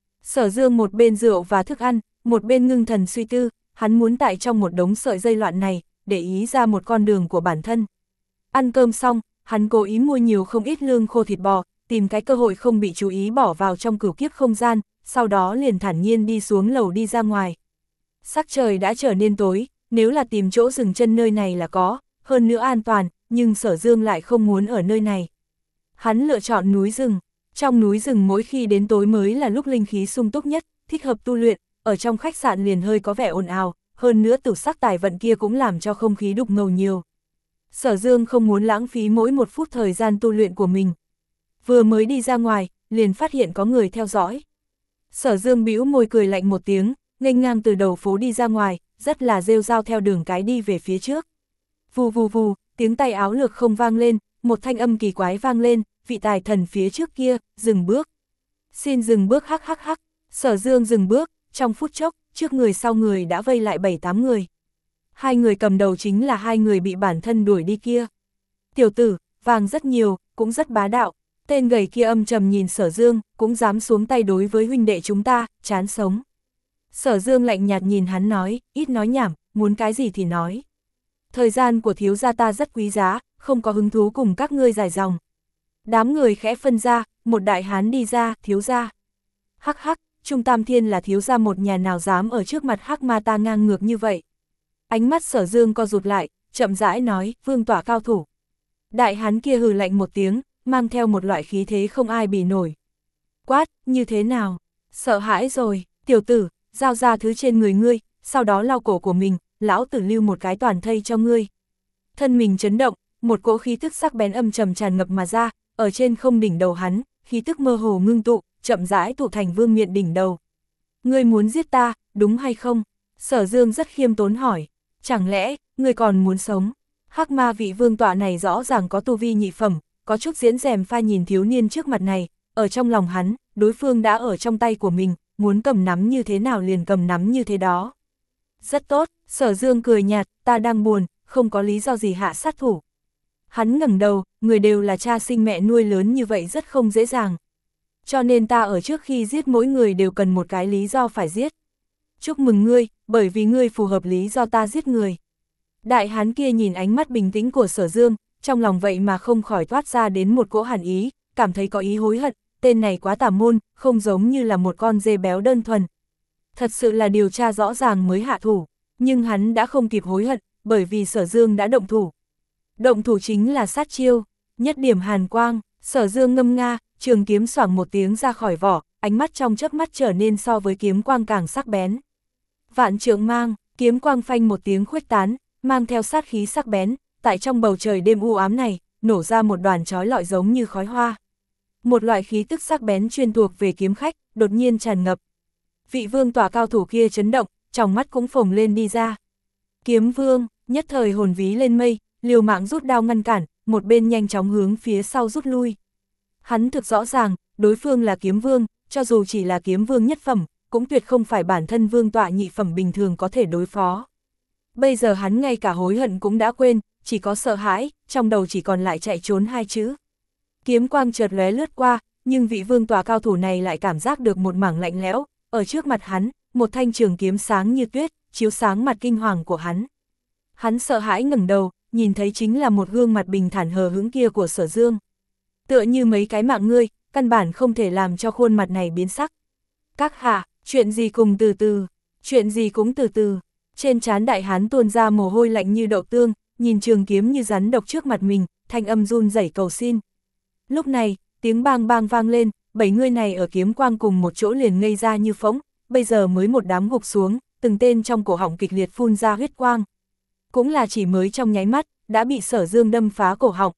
Sở Dương một bên rượu và thức ăn, một bên ngưng thần suy tư, hắn muốn tại trong một đống sợi dây loạn này, để ý ra một con đường của bản thân. Ăn cơm xong, hắn cố ý mua nhiều không ít lương khô thịt bò, tìm cái cơ hội không bị chú ý bỏ vào trong Cửu Kiếp không gian, sau đó liền thản nhiên đi xuống lầu đi ra ngoài. Sắc trời đã trở nên tối, nếu là tìm chỗ dừng chân nơi này là có, hơn nữa an toàn, nhưng Sở Dương lại không muốn ở nơi này. Hắn lựa chọn núi rừng, trong núi rừng mỗi khi đến tối mới là lúc linh khí sung túc nhất, thích hợp tu luyện, ở trong khách sạn liền hơi có vẻ ồn ào, hơn nữa tử sắc tài vận kia cũng làm cho không khí đục ngầu nhiều. Sở Dương không muốn lãng phí mỗi một phút thời gian tu luyện của mình. Vừa mới đi ra ngoài, liền phát hiện có người theo dõi. Sở Dương bĩu môi cười lạnh một tiếng, nghênh ngang từ đầu phố đi ra ngoài, rất là rêu rao theo đường cái đi về phía trước. Vù vù vù, tiếng tay áo lược không vang lên, một thanh âm kỳ quái vang lên, vị tài thần phía trước kia, dừng bước. Xin dừng bước hắc hắc hắc, Sở Dương dừng bước, trong phút chốc, trước người sau người đã vây lại bảy tám người. Hai người cầm đầu chính là hai người bị bản thân đuổi đi kia. Tiểu tử, vàng rất nhiều, cũng rất bá đạo. Tên gầy kia âm trầm nhìn Sở Dương, cũng dám xuống tay đối với huynh đệ chúng ta, chán sống. Sở Dương lạnh nhạt nhìn hắn nói, ít nói nhảm, muốn cái gì thì nói. Thời gian của thiếu gia ta rất quý giá, không có hứng thú cùng các ngươi dài dòng. Đám người khẽ phân ra, một đại hán đi ra, thiếu gia. Hắc hắc, Trung Tam Thiên là thiếu gia một nhà nào dám ở trước mặt Hắc Ma ta ngang ngược như vậy. Ánh mắt Sở Dương co rụt lại, chậm rãi nói, vương tỏa cao thủ. Đại hán kia hừ lạnh một tiếng, mang theo một loại khí thế không ai bì nổi. Quát, như thế nào? Sợ hãi rồi, tiểu tử, giao ra thứ trên người ngươi, sau đó lau cổ của mình, lão tử lưu một cái toàn thây cho ngươi. Thân mình chấn động, một cỗ khí tức sắc bén âm trầm tràn ngập mà ra, ở trên không đỉnh đầu hắn, khí tức mơ hồ ngưng tụ, chậm rãi tụ thành vương miện đỉnh đầu. Ngươi muốn giết ta, đúng hay không? Sở Dương rất khiêm tốn hỏi, chẳng lẽ, ngươi còn muốn sống? Hắc ma vị vương tọa này rõ ràng có tu vi nhị phẩm, có chút diễn rèm pha nhìn thiếu niên trước mặt này, ở trong lòng hắn, đối phương đã ở trong tay của mình, muốn cầm nắm như thế nào liền cầm nắm như thế đó. Rất tốt, Sở Dương cười nhạt, ta đang buồn, không có lý do gì hạ sát thủ. Hắn ngẩng đầu, người đều là cha sinh mẹ nuôi lớn như vậy rất không dễ dàng. Cho nên ta ở trước khi giết mỗi người đều cần một cái lý do phải giết. Chúc mừng ngươi, bởi vì ngươi phù hợp lý do ta giết người. Đại hán kia nhìn ánh mắt bình tĩnh của Sở Dương, trong lòng vậy mà không khỏi toát ra đến một cỗ hàn ý, cảm thấy có ý hối hận, tên này quá tà môn, không giống như là một con dê béo đơn thuần. Thật sự là điều tra rõ ràng mới hạ thủ, nhưng hắn đã không kịp hối hận, bởi vì Sở Dương đã động thủ. Động thủ chính là sát chiêu, nhất điểm hàn quang, Sở Dương ngâm nga, trường kiếm xoảng một tiếng ra khỏi vỏ, ánh mắt trong chớp mắt trở nên so với kiếm quang càng sắc bén. Vạn trượng mang, kiếm quang phanh một tiếng khuếch tán, mang theo sát khí sắc bén, tại trong bầu trời đêm u ám này, nổ ra một đoàn chói lọi giống như khói hoa. Một loại khí tức sắc bén chuyên thuộc về kiếm khách, đột nhiên tràn ngập. Vị vương tỏa cao thủ kia chấn động, trong mắt cũng phồng lên đi ra. Kiếm vương, nhất thời hồn ví lên mây, liều mạng rút đao ngăn cản, một bên nhanh chóng hướng phía sau rút lui. Hắn thực rõ ràng, đối phương là kiếm vương, cho dù chỉ là kiếm vương nhất phẩm, cũng tuyệt không phải bản thân vương tọa nhị phẩm bình thường có thể đối phó. Bây giờ hắn ngay cả hối hận cũng đã quên, chỉ có sợ hãi, trong đầu chỉ còn lại chạy trốn hai chữ. Kiếm quang chợt lóe lướt qua, nhưng vị vương tọa cao thủ này lại cảm giác được một mảng lạnh lẽo, ở trước mặt hắn, một thanh trường kiếm sáng như tuyết, chiếu sáng mặt kinh hoàng của hắn. Hắn sợ hãi ngẩng đầu, nhìn thấy chính là một gương mặt bình thản hờ hững kia của Sở Dương. Tựa như mấy cái mạng ngươi, căn bản không thể làm cho khuôn mặt này biến sắc. Các hạ, chuyện gì cùng từ từ, chuyện gì cũng từ từ. Trên trán đại hán tuôn ra mồ hôi lạnh như đậu tương, nhìn trường kiếm như rắn độc trước mặt mình, thanh âm run rẩy cầu xin. Lúc này, tiếng bang bang vang lên, bảy người này ở kiếm quang cùng một chỗ liền ngây ra như phỗng, bây giờ mới một đám gục xuống, từng tên trong cổ họng kịch liệt phun ra huyết quang. Cũng là chỉ mới trong nháy mắt, đã bị Sở Dương đâm phá cổ họng.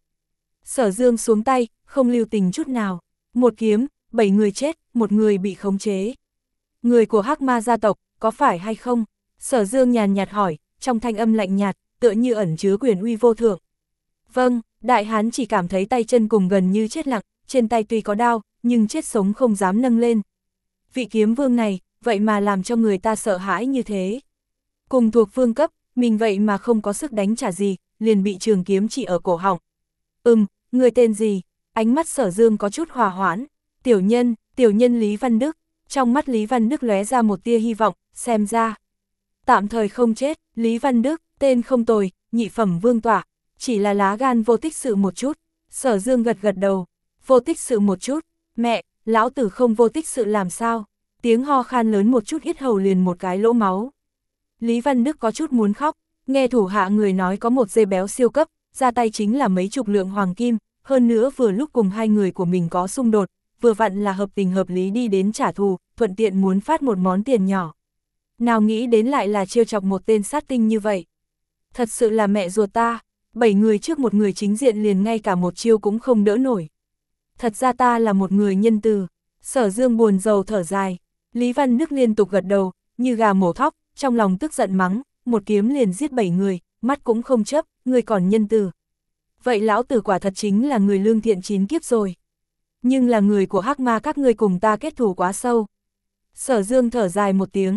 Sở Dương xuống tay, không lưu tình chút nào. Một kiếm, bảy người chết, một người bị khống chế. Người của Hắc Ma gia tộc, có phải hay không? Sở Dương nhàn nhạt hỏi, trong thanh âm lạnh nhạt, tựa như ẩn chứa quyền uy vô thượng. Vâng, đại hán chỉ cảm thấy tay chân cùng gần như chết lặng, trên tay tuy có đao, nhưng chết sống không dám nâng lên. Vị kiếm vương này, vậy mà làm cho người ta sợ hãi như thế. Cùng thuộc vương cấp, mình vậy mà không có sức đánh trả gì, liền bị trường kiếm chỉ ở cổ họng. Ừm, người tên gì? Ánh mắt Sở Dương có chút hòa hoãn. Tiểu nhân, tiểu nhân Lý Văn Đức. Trong mắt Lý Văn Đức lóe ra một tia hy vọng, xem ra. Tạm thời không chết, Lý Văn Đức, tên không tồi, nhị phẩm vương tọa, chỉ là lá gan vô tích sự một chút. Sở Dương gật gật đầu, vô tích sự một chút, mẹ, lão tử không vô tích sự làm sao? Tiếng ho khan lớn một chút, yết hầu liền một cái lỗ máu. Lý Văn Đức có chút muốn khóc, nghe thủ hạ người nói có một dê béo siêu cấp, ra tay chính là mấy chục lượng hoàng kim, hơn nữa vừa lúc cùng hai người của mình có xung đột, vừa vặn là hợp tình hợp lý đi đến trả thù, thuận tiện muốn phát một món tiền nhỏ. Nào nghĩ đến lại là trêu chọc một tên sát tinh như vậy. Thật sự là mẹ ruột ta, bảy người trước một người chính diện liền ngay cả một chiêu cũng không đỡ nổi. Thật ra ta là một người nhân từ. Sở Dương buồn rầu thở dài. Lý Văn Đức liên tục gật đầu, như gà mổ thóc, trong lòng tức giận mắng, một kiếm liền giết bảy người, mắt cũng không chớp, người còn nhân từ. Vậy lão tử quả thật chính là người lương thiện chín kiếp rồi. Nhưng là người của Hắc Ma các ngươi cùng ta kết thù quá sâu. Sở Dương thở dài một tiếng,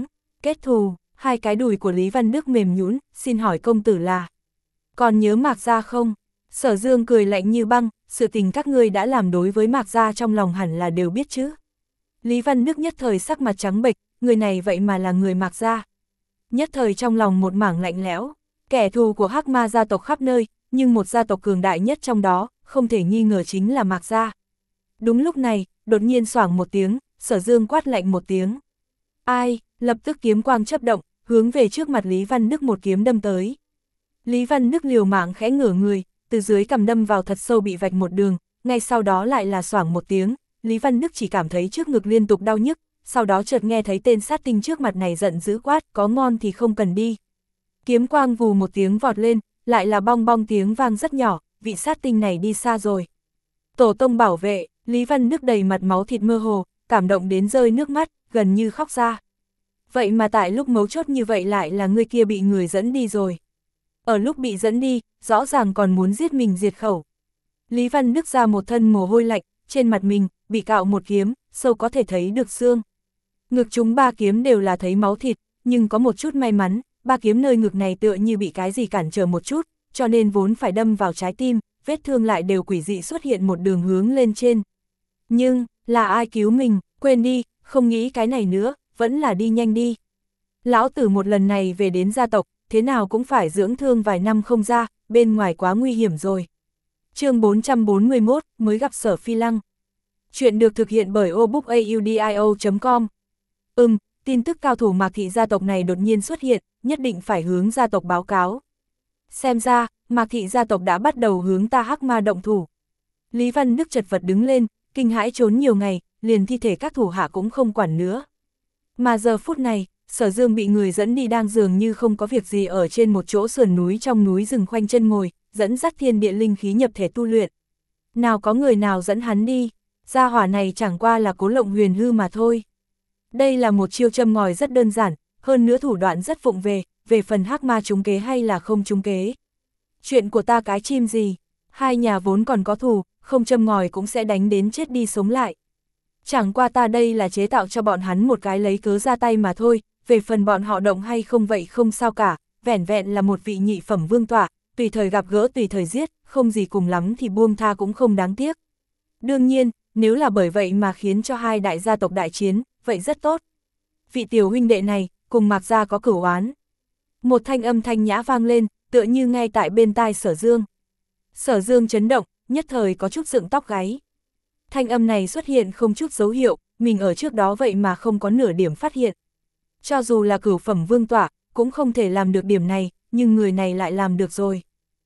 Kết thù, hai cái đùi của Lý Văn Đức mềm nhũn, xin hỏi công tử là. Còn nhớ Mạc Gia không? Sở Dương cười lạnh như băng, sự tình các ngươi đã làm đối với Mạc Gia trong lòng hẳn là đều biết chứ. Lý Văn Đức nhất thời sắc mặt trắng bệch, người này vậy mà là người Mạc Gia. Nhất thời trong lòng một mảng lạnh lẽo, kẻ thù của Hắc Ma gia tộc khắp nơi, nhưng một gia tộc cường đại nhất trong đó, không thể nghi ngờ chính là Mạc Gia. Đúng lúc này, đột nhiên xoảng một tiếng, Sở Dương quát lạnh một tiếng. Ai, lập tức kiếm quang chớp động, hướng về trước mặt Lý Văn Đức một kiếm đâm tới. Lý Văn Đức liều mạng khẽ ngửa người, từ dưới cằm đâm vào thật sâu bị vạch một đường, ngay sau đó lại là xoảng một tiếng, Lý Văn Đức chỉ cảm thấy trước ngực liên tục đau nhức, sau đó chợt nghe thấy tên sát tinh trước mặt này giận dữ quát, có ngon thì không cần đi. Kiếm quang vù một tiếng vọt lên, lại là bong bong tiếng vang rất nhỏ, vị sát tinh này đi xa rồi. Tổ tông bảo vệ, Lý Văn Đức đầy mặt máu thịt mơ hồ, cảm động đến rơi nước mắt, gần như khóc ra. Vậy mà tại lúc mấu chốt như vậy lại là người kia bị người dẫn đi rồi. Ở lúc bị dẫn đi, rõ ràng còn muốn giết mình diệt khẩu. Lý Văn Đức ra một thân mồ hôi lạnh, trên mặt mình, bị cạo một kiếm, sâu có thể thấy được xương. Ngực chúng ba kiếm đều là thấy máu thịt, nhưng có một chút may mắn, ba kiếm nơi ngực này tựa như bị cái gì cản trở một chút, cho nên vốn phải đâm vào trái tim, vết thương lại đều quỷ dị xuất hiện một đường hướng lên trên. Nhưng, là ai cứu mình, quên đi, không nghĩ cái này nữa, vẫn là đi nhanh đi. Lão tử một lần này về đến gia tộc, thế nào cũng phải dưỡng thương vài năm không ra, bên ngoài quá nguy hiểm rồi. Chương bốn trăm bốn mươi mốt, mới gặp Sở Phi Lăng. Chuyện được thực hiện bởi obookaudio chấm com. Ừm, tin tức cao thủ Mạc thị gia tộc này đột nhiên xuất hiện, nhất định phải hướng gia tộc báo cáo. Xem ra, Mạc thị gia tộc đã bắt đầu hướng ta Hắc Ma động thủ. Lý Văn Đức chật vật đứng lên, kinh hãi trốn nhiều ngày, liền thi thể các thủ hạ cũng không quản nữa. Mà giờ phút này, Sở Dương bị người dẫn đi đang dường như không có việc gì ở trên một chỗ sườn núi trong núi rừng khoanh chân ngồi, dẫn dắt thiên địa linh khí nhập thể tu luyện. Nào có người nào dẫn hắn đi, gia hỏa này chẳng qua là cố lộng huyền hư mà thôi. Đây là một chiêu châm ngòi rất đơn giản, hơn nữa thủ đoạn rất vụng về, về phần Hắc Ma trúng kế hay là không trúng kế. Chuyện của ta cái chim gì, hai nhà vốn còn có thù, không châm ngòi cũng sẽ đánh đến chết đi sống lại. Chẳng qua ta đây là chế tạo cho bọn hắn một cái lấy cớ ra tay mà thôi, về phần bọn họ động hay không vậy không sao cả, vẻn vẹn là một vị nhị phẩm vương tọa, tùy thời gặp gỡ tùy thời giết, không gì cùng lắm thì buông tha cũng không đáng tiếc. Đương nhiên, nếu là bởi vậy mà khiến cho hai đại gia tộc đại chiến, vậy rất tốt. Vị tiểu huynh đệ này, cùng Mạc gia có cửu oán. Một thanh âm thanh nhã vang lên, tựa như ngay tại bên tai Sở Dương. Sở Dương chấn động, nhất thời có chút dựng tóc gáy. Thanh âm này xuất hiện không chút dấu hiệu, mình ở trước đó vậy mà không có nửa điểm phát hiện. Cho dù là cửu phẩm vương tọa, cũng không thể làm được điểm này, nhưng người này lại làm được rồi.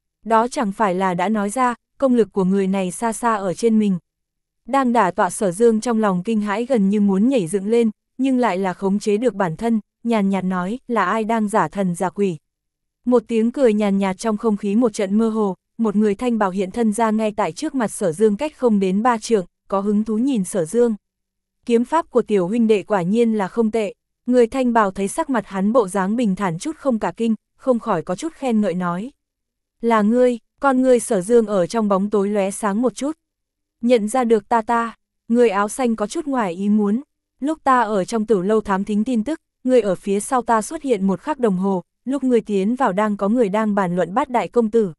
Đó chẳng phải là đã nói ra, công lực của người này xa xa ở trên mình. Đang đả tọa Sở Dương trong lòng kinh hãi gần như muốn nhảy dựng lên, nhưng lại là khống chế được bản thân, nhàn nhạt nói, là ai đang giả thần giả quỷ. Một tiếng cười nhàn nhạt trong không khí một trận mơ hồ, một người thanh bào hiện thân ra ngay tại trước mặt Sở Dương cách không đến ba trượng, có hứng thú nhìn Sở Dương. Kiếm pháp của tiểu huynh đệ quả nhiên là không tệ. Người thanh bào thấy sắc mặt hắn bộ dáng bình thản chút không cả kinh, không khỏi có chút khen ngợi nói. Là ngươi, con ngươi Sở Dương ở trong bóng tối lóe sáng một chút. Nhận ra được ta ta, người áo xanh có chút ngoài ý muốn. Lúc ta ở trong tử lâu thám thính tin tức, người ở phía sau ta xuất hiện một khắc đồng hồ, lúc người tiến vào đang có người đang bàn luận bát đại công tử.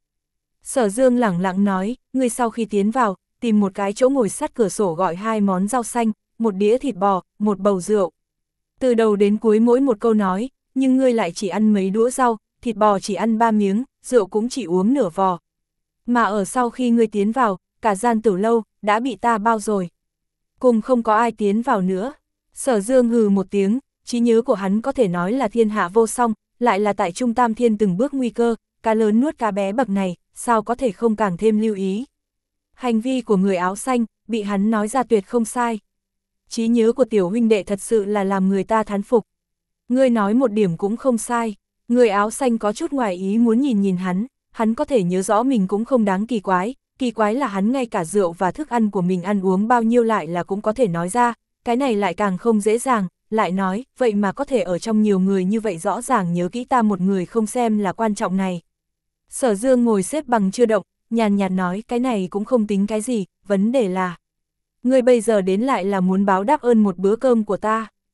Sở Dương lẳng lặng nói, người sau khi tiến vào, tìm một cái chỗ ngồi sát cửa sổ gọi hai món rau xanh, một đĩa thịt bò, một bầu rượu. Từ đầu đến cuối mỗi một câu nói, nhưng ngươi lại chỉ ăn mấy đũa rau, thịt bò chỉ ăn ba miếng, rượu cũng chỉ uống nửa vò. Mà ở sau khi ngươi tiến vào, cả gian tử lâu, đã bị ta bao rồi. Cùng không có ai tiến vào nữa. Sở Dương hừ một tiếng, trí nhớ của hắn có thể nói là thiên hạ vô song, lại là tại Trung Tam Thiên từng bước nguy cơ, cá lớn nuốt cá bé bậc này, sao có thể không càng thêm lưu ý. Hành vi của người áo xanh, bị hắn nói ra tuyệt không sai. Trí nhớ của tiểu huynh đệ thật sự là làm người ta thán phục. Ngươi nói một điểm cũng không sai. Người áo xanh có chút ngoài ý muốn nhìn nhìn hắn, hắn có thể nhớ rõ mình cũng không đáng kỳ quái, kỳ quái là hắn ngay cả rượu và thức ăn của mình ăn uống bao nhiêu lại là cũng có thể nói ra, cái này lại càng không dễ dàng, lại nói, vậy mà có thể ở trong nhiều người như vậy rõ ràng nhớ kỹ ta một người không xem là quan trọng này. Sở Dương ngồi xếp bằng chưa động, nhàn nhạt nói cái này cũng không tính cái gì, vấn đề là ngươi bây giờ đến lại là muốn báo đáp ơn một bữa cơm của ta.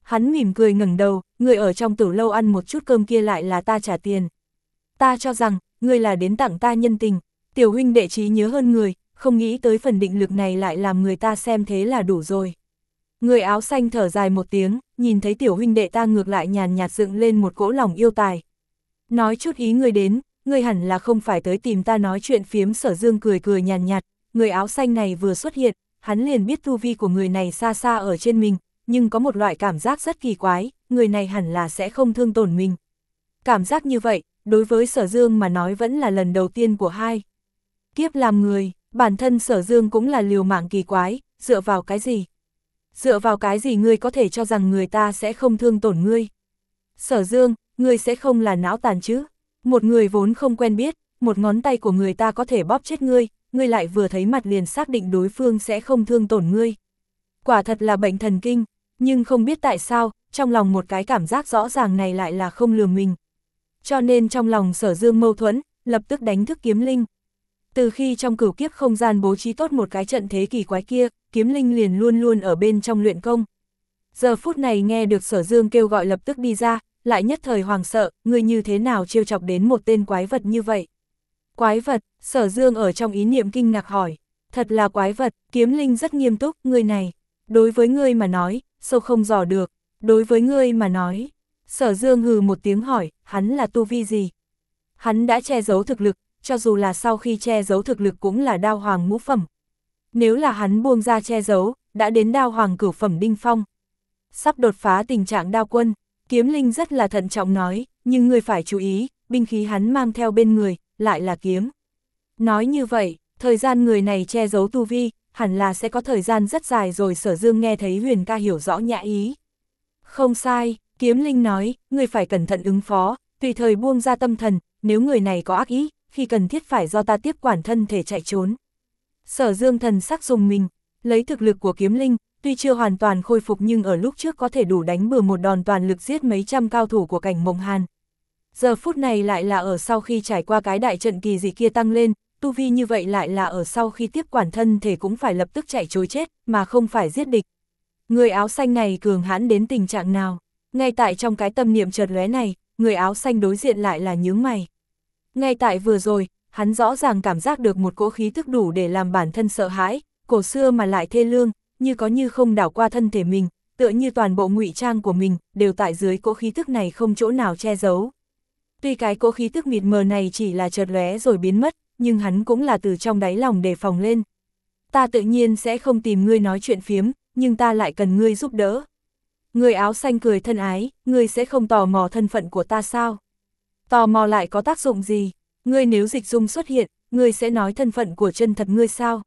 Hắn mỉm cười ngẩng đầu, người ở trong tử lâu ăn một chút cơm kia lại là ta trả tiền. Ta cho rằng, ngươi là đến tặng ta nhân tình, tiểu huynh đệ trí nhớ hơn người, không nghĩ tới phần định lực này lại làm người ta xem thế là đủ rồi. Người áo xanh thở dài một tiếng, nhìn thấy tiểu huynh đệ ta ngược lại nhàn nhạt dựng lên một cỗ lòng yêu tài. Nói chút ý người đến, người hẳn là không phải tới tìm ta nói chuyện phiếm. Sở Dương cười cười nhàn nhạt, người áo xanh này vừa xuất hiện, hắn liền biết tu vi của người này xa xa ở trên mình, nhưng có một loại cảm giác rất kỳ quái, người này hẳn là sẽ không thương tổn mình. Cảm giác như vậy, đối với Sở Dương mà nói vẫn là lần đầu tiên của hai. Kiếp làm người, bản thân Sở Dương cũng là liều mạng kỳ quái, dựa vào cái gì? Dựa vào cái gì ngươi có thể cho rằng người ta sẽ không thương tổn ngươi? Sở Dương, ngươi sẽ không là não tàn chứ? Một người vốn không quen biết, một ngón tay của người ta có thể bóp chết ngươi, ngươi lại vừa thấy mặt liền xác định đối phương sẽ không thương tổn ngươi. Quả thật là bệnh thần kinh, nhưng không biết tại sao, trong lòng một cái cảm giác rõ ràng này lại là không lừa mình. Cho nên trong lòng Sở Dương mâu thuẫn, lập tức đánh thức Kiếm Linh. Từ khi trong cửu kiếp không gian bố trí tốt một cái trận thế kỳ quái kia, Kiếm Linh liền luôn luôn ở bên trong luyện công. Giờ phút này nghe được Sở Dương kêu gọi lập tức đi ra, lại nhất thời hoàng sợ, người như thế nào trêu chọc đến một tên quái vật như vậy? Quái vật, Sở Dương ở trong ý niệm kinh ngạc hỏi, thật là quái vật. Kiếm Linh rất nghiêm túc, người này, đối với ngươi mà nói, sâu không dò được, đối với ngươi mà nói. Sở Dương hừ một tiếng hỏi, hắn là tu vi gì? Hắn đã che giấu thực lực, cho dù là sau khi che giấu thực lực cũng là đao hoàng ngũ phẩm. Nếu là hắn buông ra che giấu, đã đến đao hoàng cửu phẩm đinh phong. Sắp đột phá tình trạng đao quân, Kiếm Linh rất là thận trọng nói, nhưng người phải chú ý, binh khí hắn mang theo bên người, lại là kiếm. Nói như vậy, thời gian người này che giấu tu vi, hẳn là sẽ có thời gian rất dài rồi. Sở Dương nghe thấy Huyền ca hiểu rõ nhã ý. Không sai, Kiếm Linh nói, người phải cẩn thận ứng phó, tùy thời buông ra tâm thần, nếu người này có ác ý, khi cần thiết phải do ta tiếp quản thân thể chạy trốn. Sở Dương thần sắc dùng mình, lấy thực lực của Kiếm Linh, tuy chưa hoàn toàn khôi phục nhưng ở lúc trước có thể đủ đánh bừa một đòn toàn lực giết mấy trăm cao thủ của cảnh Mộng Hàn. Giờ phút này lại là ở sau khi trải qua cái đại trận kỳ dị kia tăng lên, tu vi như vậy lại là ở sau khi tiếp quản thân thể cũng phải lập tức chạy trối chết, mà không phải giết địch. Người áo xanh này cường hãn đến tình trạng nào? Ngay tại trong cái tâm niệm chợt lóe này, người áo xanh đối diện lại là nhướng mày. Ngay tại vừa rồi, hắn rõ ràng cảm giác được một cỗ khí tức đủ để làm bản thân sợ hãi, cổ xưa mà lại thê lương, như có như không đảo qua thân thể mình, tựa như toàn bộ ngụy trang của mình, đều tại dưới cỗ khí tức này không chỗ nào che giấu. Tuy cái cỗ khí tức mịt mờ này chỉ là chợt lóe rồi biến mất, nhưng hắn cũng là từ trong đáy lòng đề phòng lên. Ta tự nhiên sẽ không tìm ngươi nói chuyện phiếm, nhưng ta lại cần ngươi giúp đỡ. Người áo xanh cười thân ái, ngươi sẽ không tò mò thân phận của ta sao? Tò mò lại có tác dụng gì? Ngươi nếu dịch dung xuất hiện, ngươi sẽ nói thân phận của chân thật ngươi sao?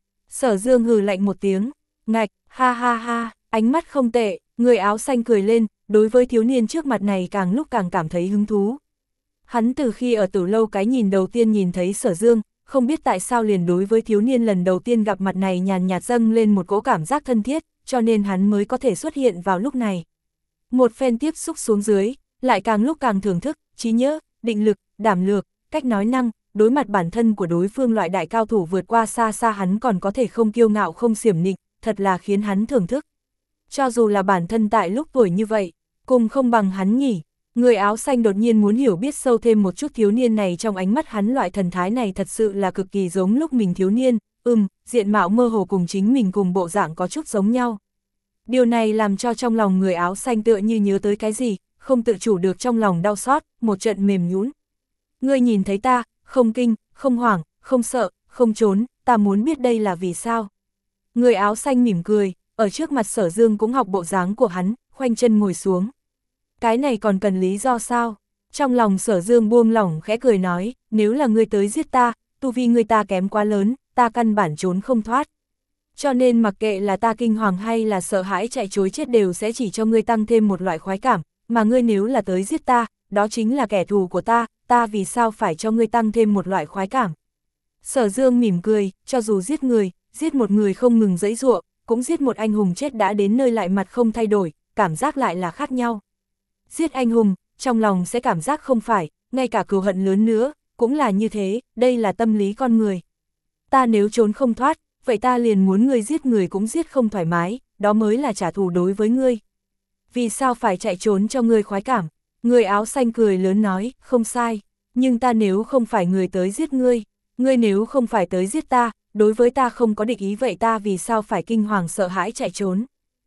Sở Dương hừ lạnh một tiếng, ngạch, ha ha ha, ánh mắt không tệ, người áo xanh cười lên, đối với thiếu niên trước mặt này càng lúc càng cảm thấy hứng thú. Hắn từ khi ở Tử Lâu cái nhìn đầu tiên nhìn thấy Sở Dương, không biết tại sao liền đối với thiếu niên lần đầu tiên gặp mặt này nhàn nhạt dâng lên một cỗ cảm giác thân thiết, cho nên hắn mới có thể xuất hiện vào lúc này. Một phen tiếp xúc xuống dưới, lại càng lúc càng thưởng thức, trí nhớ, định lực, đảm lược, cách nói năng, đối mặt bản thân của đối phương loại đại cao thủ vượt qua xa xa hắn còn có thể không kiêu ngạo không xiểm nịnh, thật là khiến hắn thưởng thức. Cho dù là bản thân tại lúc tuổi như vậy, cùng không bằng hắn nhỉ. Người áo xanh đột nhiên muốn hiểu biết sâu thêm một chút thiếu niên này, trong ánh mắt hắn loại thần thái này thật sự là cực kỳ giống lúc mình thiếu niên, ừm, diện mạo mơ hồ cùng chính mình cùng bộ dạng có chút giống nhau. Điều này làm cho trong lòng người áo xanh tựa như nhớ tới cái gì, không tự chủ được trong lòng đau xót, một trận mềm nhũn. Ngươi nhìn thấy ta, không kinh, không hoảng, không sợ, không trốn, ta muốn biết đây là vì sao. Người áo xanh mỉm cười, ở trước mặt Sở Dương cũng học bộ dáng của hắn, khoanh chân ngồi xuống. Cái này còn cần lý do sao? Trong lòng Sở Dương buông lỏng khẽ cười nói, nếu là ngươi tới giết ta, tu vi ngươi ta kém quá lớn, ta căn bản trốn không thoát. Cho nên mặc kệ là ta kinh hoàng hay là sợ hãi chạy trối chết đều sẽ chỉ cho ngươi tăng thêm một loại khoái cảm, mà ngươi nếu là tới giết ta, đó chính là kẻ thù của ta, ta vì sao phải cho ngươi tăng thêm một loại khoái cảm. Sở Dương mỉm cười, cho dù giết người, giết một người không ngừng giãy giụa, cũng giết một anh hùng chết đã đến nơi lại mặt không thay đổi, cảm giác lại là khác nhau. Giết anh hùng, trong lòng sẽ cảm giác không phải, ngay cả cừu hận lớn nữa, cũng là như thế, đây là tâm lý con người. Ta nếu trốn không thoát, vậy ta liền muốn ngươi giết người cũng giết không thoải mái, đó mới là trả thù đối với ngươi. vì sao phải chạy trốn cho ngươi khoái cảm? Người áo xanh cười lớn nói, không sai, nhưng ta nếu không phải người tới giết ngươi, ngươi nếu không phải tới giết ta, đối với ta không có địch ý vậy ta vì sao phải kinh hoàng sợ hãi chạy trốn?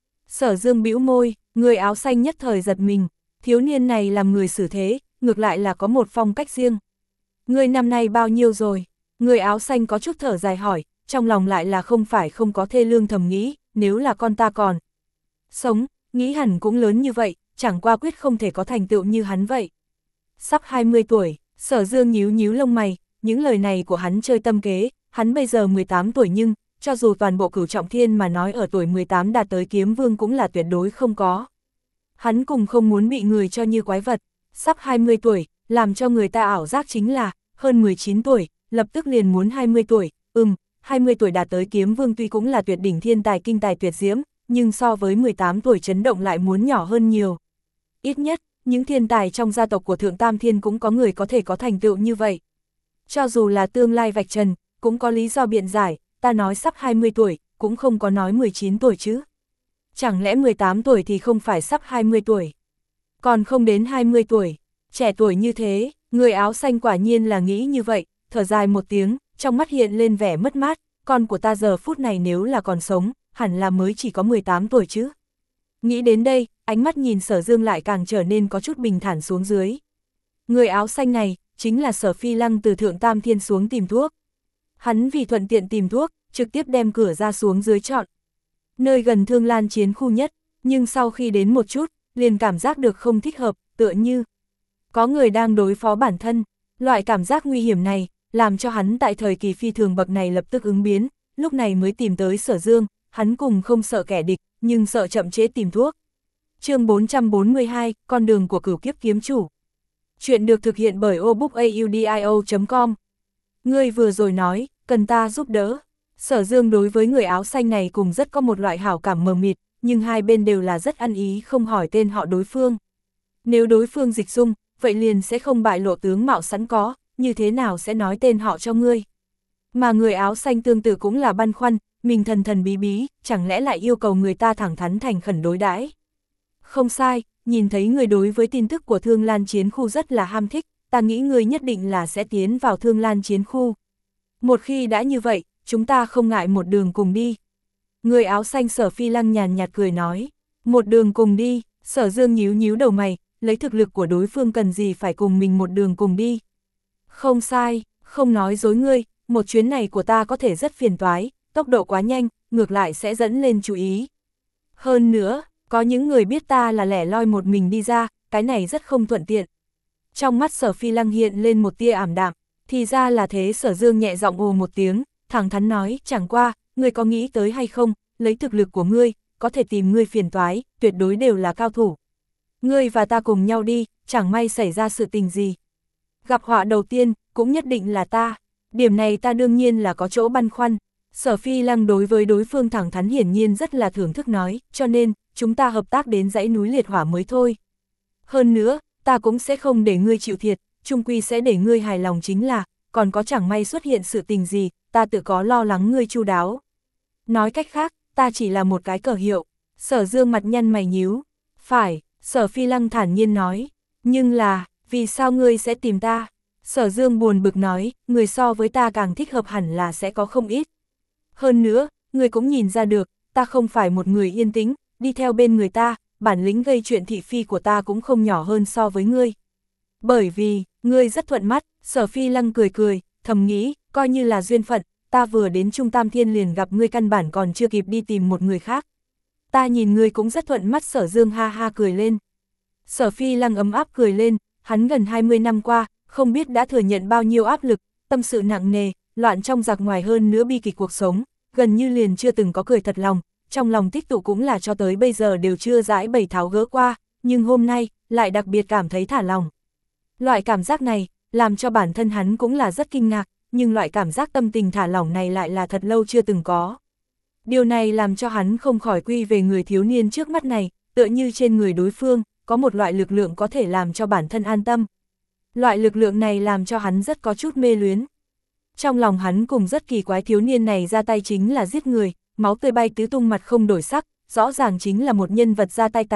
Sở Dương bĩu môi, người áo xanh nhất thời giật mình, thiếu niên này làm người xử thế, ngược lại là có một phong cách riêng. Ngươi năm nay bao nhiêu rồi? Người áo xanh có chút thở dài hỏi, trong lòng lại là không phải không có thê lương thầm nghĩ, nếu là con ta còn sống, nghĩ hẳn cũng lớn như vậy, chẳng qua quyết không thể có thành tựu như hắn vậy. Sắp hai mươi tuổi, Sở Dương nhíu nhíu lông mày, những lời này của hắn chơi tâm kế, hắn bây giờ mười tám tuổi nhưng, cho dù toàn bộ Cửu Trọng Thiên mà nói ở tuổi mười tám đạt tới kiếm vương cũng là tuyệt đối không có. Hắn cùng không muốn bị người cho như quái vật, sắp hai mươi tuổi, làm cho người ta ảo giác chính là, hơn mười chín tuổi, lập tức liền muốn hai mươi tuổi, ừm, hai mươi tuổi đạt tới kiếm vương tuy cũng là tuyệt đỉnh thiên tài kinh tài tuyệt diễm, nhưng so với mười tám tuổi chấn động lại muốn nhỏ hơn nhiều. Ít nhất, những thiên tài trong gia tộc của Thượng Tam Thiên cũng có người có thể có thành tựu như vậy. Cho dù là tương lai vạch trần, cũng có lý do biện giải, ta nói sắp hai mươi tuổi, cũng không có nói mười chín tuổi chứ. Chẳng lẽ mười tám tuổi thì không phải sắp hai mươi tuổi? Còn không đến hai mươi tuổi, trẻ tuổi như thế, người áo xanh quả nhiên là nghĩ như vậy, thở dài một tiếng, trong mắt hiện lên vẻ mất mát, con của ta giờ phút này nếu là còn sống, hẳn là mới chỉ có mười tám tuổi chứ. Nghĩ đến đây, ánh mắt nhìn Sở Dương lại càng trở nên có chút bình thản xuống dưới. Người áo xanh này, chính là Sở Phi Lăng từ Thượng Tam Thiên xuống tìm thuốc. Hắn vì thuận tiện tìm thuốc, trực tiếp đem cửa ra xuống dưới chọn. Nơi gần Thương Lan chiến khu nhất, nhưng sau khi đến một chút, liền cảm giác được không thích hợp, tựa như có người đang đối phó bản thân. Loại cảm giác nguy hiểm này, làm cho hắn tại thời kỳ phi thường bậc này lập tức ứng biến, lúc này mới tìm tới Sở Dương, hắn cùng không sợ kẻ địch, nhưng sợ chậm trễ tìm thuốc. Chương bốn trăm bốn mươi hai, con đường của cửu kiếp kiếm chủ. Chuyện được thực hiện bởi obookaudio chấm com. Ngươi vừa rồi nói, cần ta giúp đỡ. Sở Dương đối với người áo xanh này cùng rất có một loại hảo cảm mờ mịt, nhưng hai bên đều là rất ăn ý không hỏi tên họ đối phương. Nếu đối phương dịch dung, vậy liền sẽ không bại lộ tướng mạo sẵn có, như thế nào sẽ nói tên họ cho ngươi. Mà người áo xanh tương tự cũng là băn khoăn, mình thần thần bí bí, chẳng lẽ lại yêu cầu người ta thẳng thắn thành khẩn đối đãi. Không sai, nhìn thấy người đối với tin tức của Thương Lan chiến khu rất là ham thích, ta nghĩ người nhất định là sẽ tiến vào Thương Lan chiến khu. Một khi đã như vậy, chúng ta không ngại một đường cùng đi. Người áo xanh Sở Phi Lăng nhàn nhạt cười nói, một đường cùng đi. Sở Dương nhíu nhíu đầu mày, lấy thực lực của đối phương cần gì phải cùng mình một đường cùng đi. Không sai, không nói dối ngươi, một chuyến này của ta có thể rất phiền toái, tốc độ quá nhanh, ngược lại sẽ dẫn lên chú ý. Hơn nữa, có những người biết ta là lẻ loi một mình đi ra, cái này rất không thuận tiện. Trong mắt Sở Phi Lăng hiện lên một tia ảm đạm, thì ra là thế. Sở Dương nhẹ giọng ồ một tiếng, thẳng thắn nói, chẳng qua, ngươi có nghĩ tới hay không, lấy thực lực của ngươi, có thể tìm ngươi phiền toái, tuyệt đối đều là cao thủ. Ngươi và ta cùng nhau đi, chẳng may xảy ra sự tình gì. Gặp họa đầu tiên, cũng nhất định là ta. Điểm này ta đương nhiên là có chỗ băn khoăn. Sở Phi Lăng đối với đối phương thẳng thắn hiển nhiên rất là thưởng thức nói, cho nên, chúng ta hợp tác đến dãy núi liệt hỏa mới thôi. Hơn nữa, ta cũng sẽ không để ngươi chịu thiệt, chung quy sẽ để ngươi hài lòng chính là, còn có chẳng may xuất hiện sự tình gì, ta tự có lo lắng ngươi chu đáo. Nói cách khác, ta chỉ là một cái cờ hiệu. Sở Dương mặt nhăn mày nhíu. Phải, Sở Phi Lăng thản nhiên nói. Nhưng là, vì sao ngươi sẽ tìm ta? Sở Dương buồn bực nói, người so với ta càng thích hợp hẳn là sẽ có không ít. Hơn nữa, ngươi cũng nhìn ra được, ta không phải một người yên tĩnh, đi theo bên người ta, bản lĩnh gây chuyện thị phi của ta cũng không nhỏ hơn so với ngươi. Bởi vì, ngươi rất thuận mắt. Sở Phi Lăng cười cười, thầm nghĩ, coi như là duyên phận, ta vừa đến Trung Tam Thiên liền gặp ngươi căn bản còn chưa kịp đi tìm một người khác. Ta nhìn ngươi cũng rất thuận mắt. Sở Dương ha ha cười lên. Sở Phi Lăng ấm áp cười lên, hắn gần hai mươi năm qua, không biết đã thừa nhận bao nhiêu áp lực, tâm sự nặng nề, loạn trong giặc ngoài hơn nữa bi kịch cuộc sống, gần như liền chưa từng có cười thật lòng, trong lòng tích tụ cũng là cho tới bây giờ đều chưa giải bày tháo gỡ qua, nhưng hôm nay, lại đặc biệt cảm thấy thả lòng. Loại cảm giác này, làm cho bản thân hắn cũng là rất kinh ngạc, nhưng loại cảm giác tâm tình thả lỏng này lại là thật lâu chưa từng có. Điều này làm cho hắn không khỏi quy về người thiếu niên trước mắt này, tựa như trên người đối phương, có một loại lực lượng có thể làm cho bản thân an tâm. Loại lực lượng này làm cho hắn rất có chút mê luyến. Trong lòng hắn cùng rất kỳ quái thiếu niên này ra tay chính là giết người, máu tươi bay tứ tung mặt không đổi sắc, rõ ràng chính là một nhân vật ra tay tàn độc,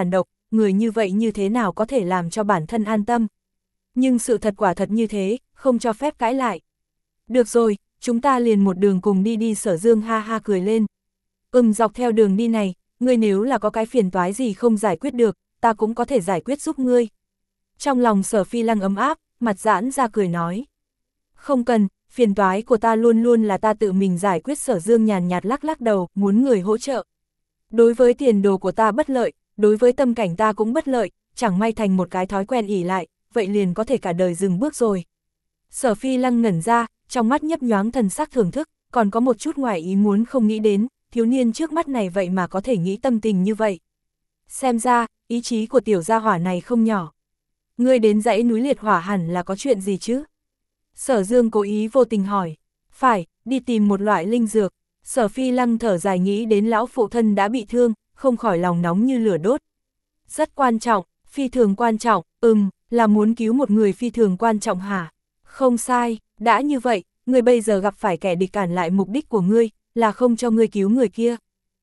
người như vậy như thế nào có thể làm cho bản thân an tâm. Nhưng sự thật quả thật như thế, không cho phép cãi lại. Được rồi, chúng ta liền một đường cùng đi đi. Sở Dương ha ha cười lên. Ừm, dọc theo đường đi này, ngươi nếu là có cái phiền toái gì không giải quyết được, ta cũng có thể giải quyết giúp ngươi. Trong lòng Sở Phi Lăng ấm áp, mặt giãn ra cười nói. Không cần, phiền toái của ta luôn luôn là ta tự mình giải quyết. Sở Dương nhàn nhạt lắc lắc đầu, muốn người hỗ trợ. Đối với tiền đồ của ta bất lợi, đối với tâm cảnh ta cũng bất lợi, chẳng may thành một cái thói quen ỉ lại, vậy liền có thể cả đời dừng bước rồi. Sở Phi Lăng ngẩn ra, trong mắt nhấp nhoáng thần sắc thưởng thức, còn có một chút ngoài ý muốn không nghĩ đến, thiếu niên trước mắt này vậy mà có thể nghĩ tâm tình như vậy. Xem ra, ý chí của tiểu gia hỏa này không nhỏ. Ngươi đến dãy núi liệt hỏa hẳn là có chuyện gì chứ? Sở Dương cố ý vô tình hỏi. Phải, đi tìm một loại linh dược. Sở Phi Lăng thở dài nghĩ đến lão phụ thân đã bị thương, không khỏi lòng nóng như lửa đốt. Rất quan trọng, phi thường quan trọng, ừm, là muốn cứu một người phi thường quan trọng hả? Không sai, đã như vậy, ngươi bây giờ gặp phải kẻ địch cản lại mục đích của ngươi, là không cho ngươi cứu người kia.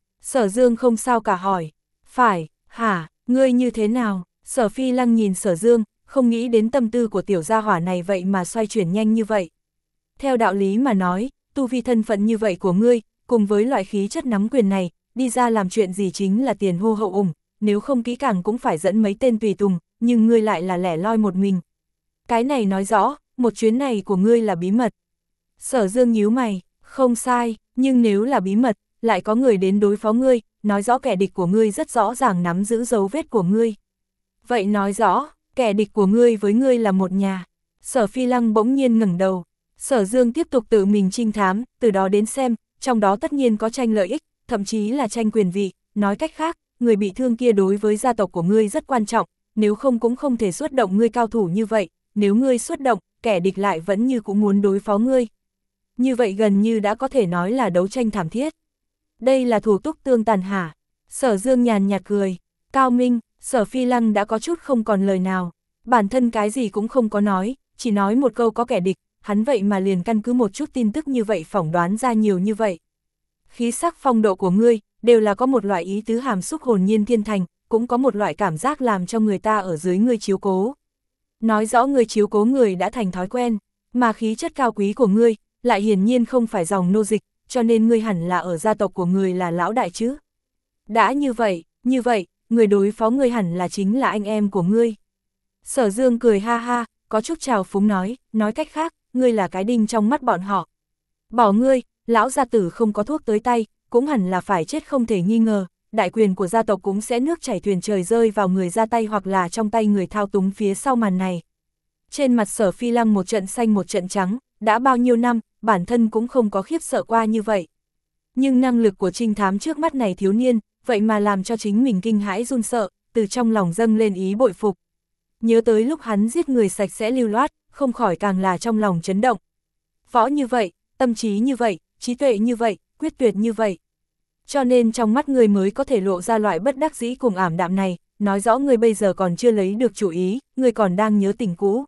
Sở Dương không sao cả hỏi. Phải, hả, ngươi như thế nào? Sở Phi Lăng nhìn Sở Dương, không nghĩ đến tâm tư của tiểu gia hỏa này vậy mà xoay chuyển nhanh như vậy. Theo đạo lý mà nói, tu vi thân phận như vậy của ngươi, cùng với loại khí chất nắm quyền này, đi ra làm chuyện gì chính là tiền hô hậu ủng, nếu không kỹ càng cũng phải dẫn mấy tên tùy tùng, nhưng ngươi lại là lẻ loi một mình. Cái này nói rõ, một chuyến này của ngươi là bí mật. Sở Dương nhíu mày, không sai, nhưng nếu là bí mật, lại có người đến đối phó ngươi, nói rõ kẻ địch của ngươi rất rõ ràng nắm giữ dấu vết của ngươi. Vậy nói rõ, kẻ địch của ngươi với ngươi là một nhà. Sở Phi Lăng bỗng nhiên ngẩng đầu. Sở Dương tiếp tục tự mình trinh thám, từ đó đến xem, trong đó tất nhiên có tranh lợi ích, thậm chí là tranh quyền vị, nói cách khác, người bị thương kia đối với gia tộc của ngươi rất quan trọng, nếu không cũng không thể xuất động ngươi cao thủ như vậy, nếu ngươi xuất động, kẻ địch lại vẫn như cũng muốn đối phó ngươi. Như vậy gần như đã có thể nói là đấu tranh thảm thiết. Đây là thủ túc tương tàn hả? Sở Dương nhàn nhạt cười, cao minh. Sở Phi Lăng đã có chút không còn lời nào, bản thân cái gì cũng không có nói, chỉ nói một câu có kẻ địch, hắn vậy mà liền căn cứ một chút tin tức như vậy phỏng đoán ra nhiều như vậy. Khí sắc phong độ của ngươi, đều là có một loại ý tứ hàm xúc hồn nhiên thiên thành, cũng có một loại cảm giác làm cho người ta ở dưới ngươi chiếu cố. Nói rõ ngươi chiếu cố người đã thành thói quen, mà khí chất cao quý của ngươi, lại hiển nhiên không phải dòng nô dịch, cho nên ngươi hẳn là ở gia tộc của ngươi là lão đại chứ. Đã như vậy, như vậy, người đối phó ngươi hẳn là chính là anh em của ngươi. Sở Dương cười ha ha, có chút trào phúng nói, nói cách khác, ngươi là cái đinh trong mắt bọn họ. Bỏ ngươi, lão gia tử không có thuốc tới tay, cũng hẳn là phải chết không thể nghi ngờ, đại quyền của gia tộc cũng sẽ nước chảy thuyền trời rơi vào người ra tay hoặc là trong tay người thao túng phía sau màn này. Trên mặt Sở Phi Lăng một trận xanh một trận trắng, đã bao nhiêu năm, bản thân cũng không có khiếp sợ qua như vậy. Nhưng năng lực của trinh thám trước mắt này thiếu niên, vậy mà làm cho chính mình kinh hãi run sợ, từ trong lòng dâng lên ý bội phục. Nhớ tới lúc hắn giết người sạch sẽ lưu loát, không khỏi càng là trong lòng chấn động. Võ như vậy, tâm trí như vậy, trí tuệ như vậy, quyết tuyệt như vậy. Cho nên trong mắt người mới có thể lộ ra loại bất đắc dĩ cùng ảm đạm này, nói rõ người bây giờ còn chưa lấy được chủ ý, người còn đang nhớ tình cũ.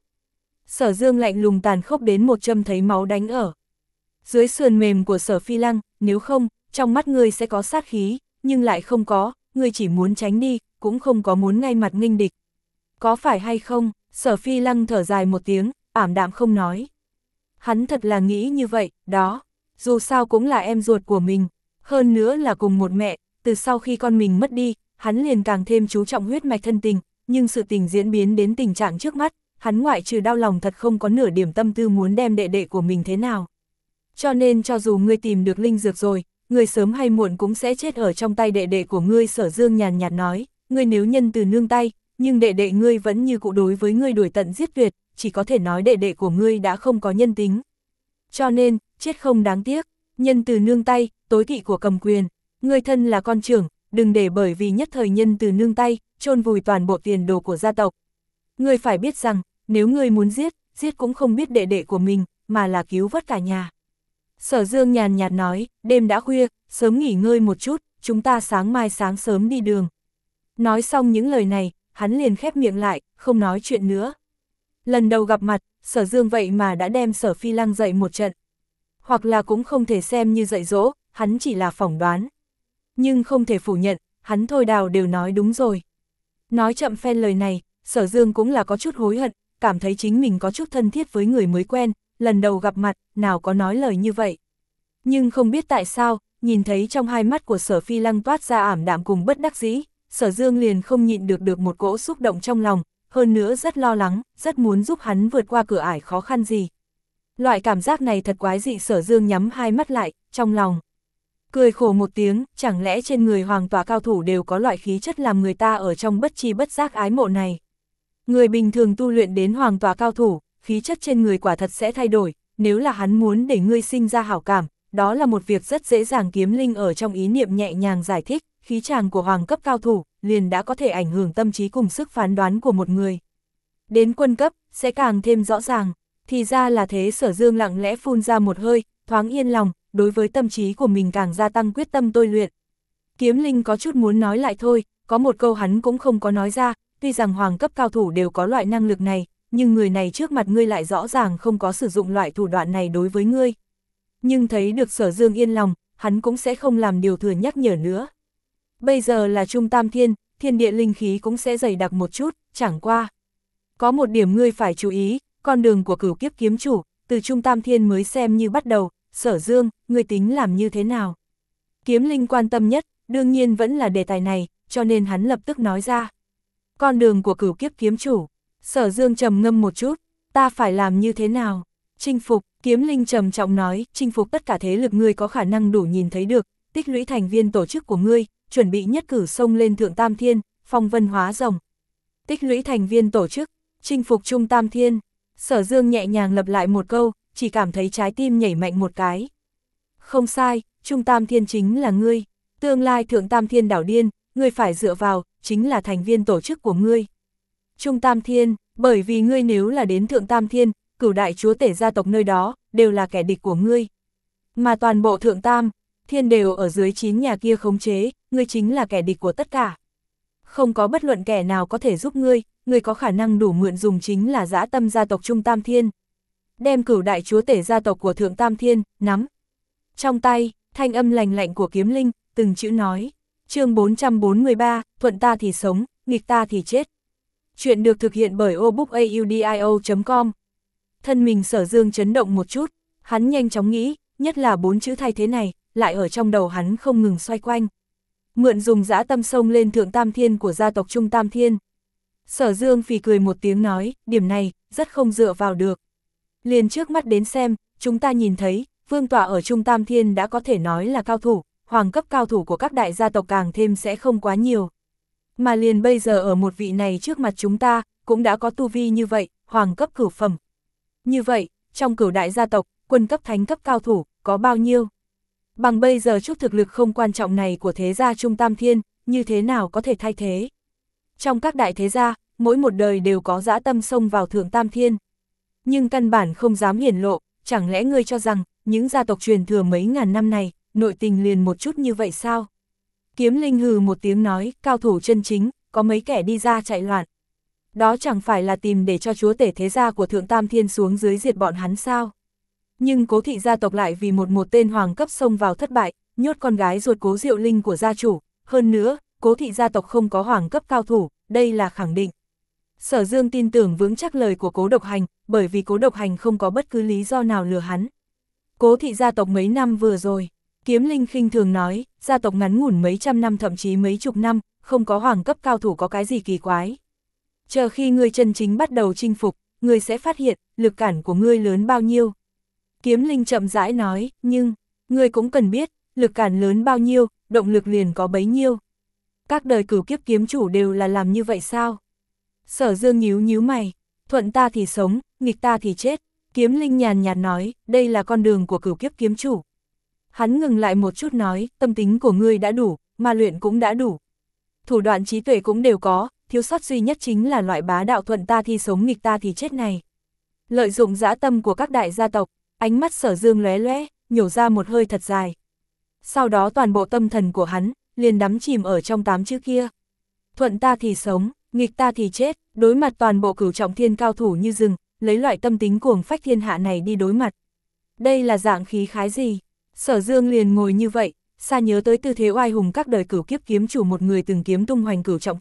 Sở Dương lạnh lùng tàn khốc đến một châm thấy máu đánh ở dưới sườn mềm của Sở Phi Lăng, nếu không, trong mắt người sẽ có sát khí, nhưng lại không có, người chỉ muốn tránh đi, cũng không có muốn ngay mặt nghênh địch. Có phải hay không? Sở Phi Lăng thở dài một tiếng, ảm đạm không nói. Hắn thật là nghĩ như vậy, đó, dù sao cũng là em ruột của mình, hơn nữa là cùng một mẹ, từ sau khi con mình mất đi, hắn liền càng thêm chú trọng huyết mạch thân tình, nhưng sự tình diễn biến đến tình trạng trước mắt, hắn ngoại trừ đau lòng thật không có nửa điểm tâm tư muốn đem đệ đệ của mình thế nào. Cho nên cho dù ngươi tìm được linh dược rồi, ngươi sớm hay muộn cũng sẽ chết ở trong tay đệ đệ của ngươi. Sở Dương nhàn nhạt nói, ngươi nếu nhân từ nương tay, nhưng đệ đệ ngươi vẫn như cũ đối với ngươi đuổi tận giết tuyệt, chỉ có thể nói đệ đệ của ngươi đã không có nhân tính. Cho nên, chết không đáng tiếc, nhân từ nương tay, tối kỵ của cầm quyền, ngươi thân là con trưởng, đừng để bởi vì nhất thời nhân từ nương tay, chôn vùi toàn bộ tiền đồ của gia tộc. Ngươi phải biết rằng, nếu ngươi muốn giết, giết cũng không biết đệ đệ của mình, mà là cứu vớt cả nhà. Sở Dương nhàn nhạt nói, đêm đã khuya, sớm nghỉ ngơi một chút, chúng ta sáng mai sáng sớm đi đường. Nói xong những lời này, hắn liền khép miệng lại, không nói chuyện nữa. Lần đầu gặp mặt, Sở Dương vậy mà đã đem Sở Phi Lăng dạy một trận. Hoặc là cũng không thể xem như dạy dỗ, hắn chỉ là phỏng đoán. Nhưng không thể phủ nhận, hắn thôi đào đều nói đúng rồi. Nói chậm phen lời này, Sở Dương cũng là có chút hối hận, cảm thấy chính mình có chút thân thiết với người mới quen, lần đầu gặp mặt, nào có nói lời như vậy. Nhưng không biết tại sao, nhìn thấy trong hai mắt của Sở Phi Lăng toát ra ảm đạm cùng bất đắc dĩ, Sở Dương liền không nhịn được được một cỗ xúc động trong lòng, hơn nữa rất lo lắng, rất muốn giúp hắn vượt qua cửa ải khó khăn gì. Loại cảm giác này thật quái dị. Sở Dương nhắm hai mắt lại, trong lòng cười khổ một tiếng, chẳng lẽ trên người hoàng tòa cao thủ đều có loại khí chất làm người ta ở trong bất chi bất giác ái mộ này. Người bình thường tu luyện đến hoàng tòa cao thủ, khí chất trên người quả thật sẽ thay đổi, nếu là hắn muốn để ngươi sinh ra hảo cảm, đó là một việc rất dễ dàng. Kiếm Linh ở trong ý niệm nhẹ nhàng giải thích, khí chàng của hoàng cấp cao thủ, liền đã có thể ảnh hưởng tâm trí cùng sức phán đoán của một người. Đến quân cấp, sẽ càng thêm rõ ràng, thì ra là thế. Sở Dương lặng lẽ phun ra một hơi, thoáng yên lòng, đối với tâm trí của mình càng gia tăng quyết tâm tôi luyện. Kiếm Linh có chút muốn nói lại thôi, có một câu hắn cũng không có nói ra, tuy rằng hoàng cấp cao thủ đều có loại năng lực này, nhưng người này trước mặt ngươi lại rõ ràng không có sử dụng loại thủ đoạn này đối với ngươi. Nhưng thấy được Sở Dương yên lòng, hắn cũng sẽ không làm điều thừa nhắc nhở nữa. Bây giờ là Trung Tam Thiên, thiên địa linh khí cũng sẽ dày đặc một chút, chẳng qua. Có một điểm ngươi phải chú ý, con đường của cửu kiếp kiếm chủ, từ Trung Tam Thiên mới xem như bắt đầu. Sở Dương, ngươi tính làm như thế nào? Kiếm Linh quan tâm nhất, đương nhiên vẫn là đề tài này, cho nên hắn lập tức nói ra. Con đường của cửu kiếp kiếm chủ. Sở Dương trầm ngâm một chút, ta phải làm như thế nào? Chinh phục. Kiếm Linh trầm trọng nói, chinh phục tất cả thế lực ngươi có khả năng đủ nhìn thấy được, tích lũy thành viên tổ chức của ngươi, chuẩn bị nhất cử xông lên thượng Tam Thiên, phong vân hóa rồng. Tích lũy thành viên tổ chức, chinh phục Trung Tam Thiên. Sở Dương nhẹ nhàng lặp lại một câu, chỉ cảm thấy trái tim nhảy mạnh một cái. Không sai, Trung Tam Thiên chính là ngươi, tương lai thượng Tam Thiên đảo điên, ngươi phải dựa vào, chính là thành viên tổ chức của ngươi. Trung Tam Thiên, bởi vì ngươi nếu là đến thượng Tam Thiên, cửu đại chúa tể gia tộc nơi đó, đều là kẻ địch của ngươi. Mà toàn bộ thượng Tam Thiên đều ở dưới chín nhà kia khống chế, ngươi chính là kẻ địch của tất cả. Không có bất luận kẻ nào có thể giúp ngươi, ngươi có khả năng đủ mượn dùng chính là dã tâm gia tộc Trung Tam Thiên. Đem cửu đại chúa tể gia tộc của thượng Tam Thiên, nắm trong tay. Thanh âm lành lạnh của Kiếm Linh, từng chữ nói. Chương bốn trăm bốn mươi ba, thuận ta thì sống, nghịch ta thì chết. Chuyện được thực hiện bởi obookaudio chấm com. Thân mình Sở Dương chấn động một chút, hắn nhanh chóng nghĩ, nhất là bốn chữ thay thế này, lại ở trong đầu hắn không ngừng xoay quanh. Mượn dùng dã tâm sông lên thượng Tam Thiên của gia tộc Trung Tam Thiên. Sở Dương phì cười một tiếng nói, điểm này, rất không dựa vào được. Liền trước mắt đến xem, chúng ta nhìn thấy, vương tọa ở Trung Tam Thiên đã có thể nói là cao thủ, hoàng cấp cao thủ của các đại gia tộc càng thêm sẽ không quá nhiều. Mà liền bây giờ ở một vị này trước mặt chúng ta, cũng đã có tu vi như vậy, hoàng cấp cửu phẩm. Như vậy, trong cửu đại gia tộc, quân cấp thánh cấp cao thủ, có bao nhiêu? Bằng bây giờ chút thực lực không quan trọng này của thế gia Trung Tam Thiên, như thế nào có thể thay thế? Trong các đại thế gia, mỗi một đời đều có dã tâm xông vào thượng Tam Thiên. Nhưng căn bản không dám hiển lộ, chẳng lẽ ngươi cho rằng, những gia tộc truyền thừa mấy ngàn năm này, nội tình liền một chút như vậy sao? Kiếm Linh hừ một tiếng nói, cao thủ chân chính, có mấy kẻ đi ra chạy loạn. Đó chẳng phải là tìm để cho chúa tể thế gia của thượng Tam Thiên xuống dưới diệt bọn hắn sao? Nhưng Cố thị gia tộc lại vì một một tên hoàng cấp xông vào thất bại, nhốt con gái ruột Cố Diệu Linh của gia chủ. Hơn nữa, Cố thị gia tộc không có hoàng cấp cao thủ, đây là khẳng định. Sở Dương tin tưởng vững chắc lời của Cố Độc Hành, bởi vì Cố Độc Hành không có bất cứ lý do nào lừa hắn. Cố thị gia tộc mấy năm vừa rồi, Kiếm Linh khinh thường nói, gia tộc ngắn ngủn mấy trăm năm thậm chí mấy chục năm, không có hoàng cấp cao thủ có cái gì kỳ quái. Chờ khi ngươi chân chính bắt đầu chinh phục, ngươi sẽ phát hiện, lực cản của ngươi lớn bao nhiêu. Kiếm Linh chậm rãi nói, nhưng, ngươi cũng cần biết, lực cản lớn bao nhiêu, động lực liền có bấy nhiêu. Các đời cửu kiếp kiếm chủ đều là làm như vậy sao? Sở Dương nhíu nhíu mày, thuận ta thì sống, nghịch ta thì chết. Kiếm Linh nhàn nhạt nói, đây là con đường của cửu kiếp kiếm chủ. Hắn ngừng lại một chút nói, tâm tính của ngươi đã đủ, mà luyện cũng đã đủ. Thủ đoạn trí tuệ cũng đều có, thiếu sót duy nhất chính là loại bá đạo thuận ta thì sống nghịch ta thì chết này. Lợi dụng dã tâm của các đại gia tộc, ánh mắt Sở Dương lóe lóe, nhổ ra một hơi thật dài. Sau đó toàn bộ tâm thần của hắn, liền đắm chìm ở trong tám chữ kia. Thuận ta thì sống, nghịch ta thì chết, đối mặt toàn bộ cửu trọng thiên cao thủ như rừng, lấy loại tâm tính cuồng phách thiên hạ này đi đối mặt. Đây là dạng khí khái gì? Sở Dương liền ngồi như vậy, xa nhớ tới tư thế oai hùng các đời cửu kiếp kiếm chủ một người từng kiếm tung hoành cửu trọng thiên,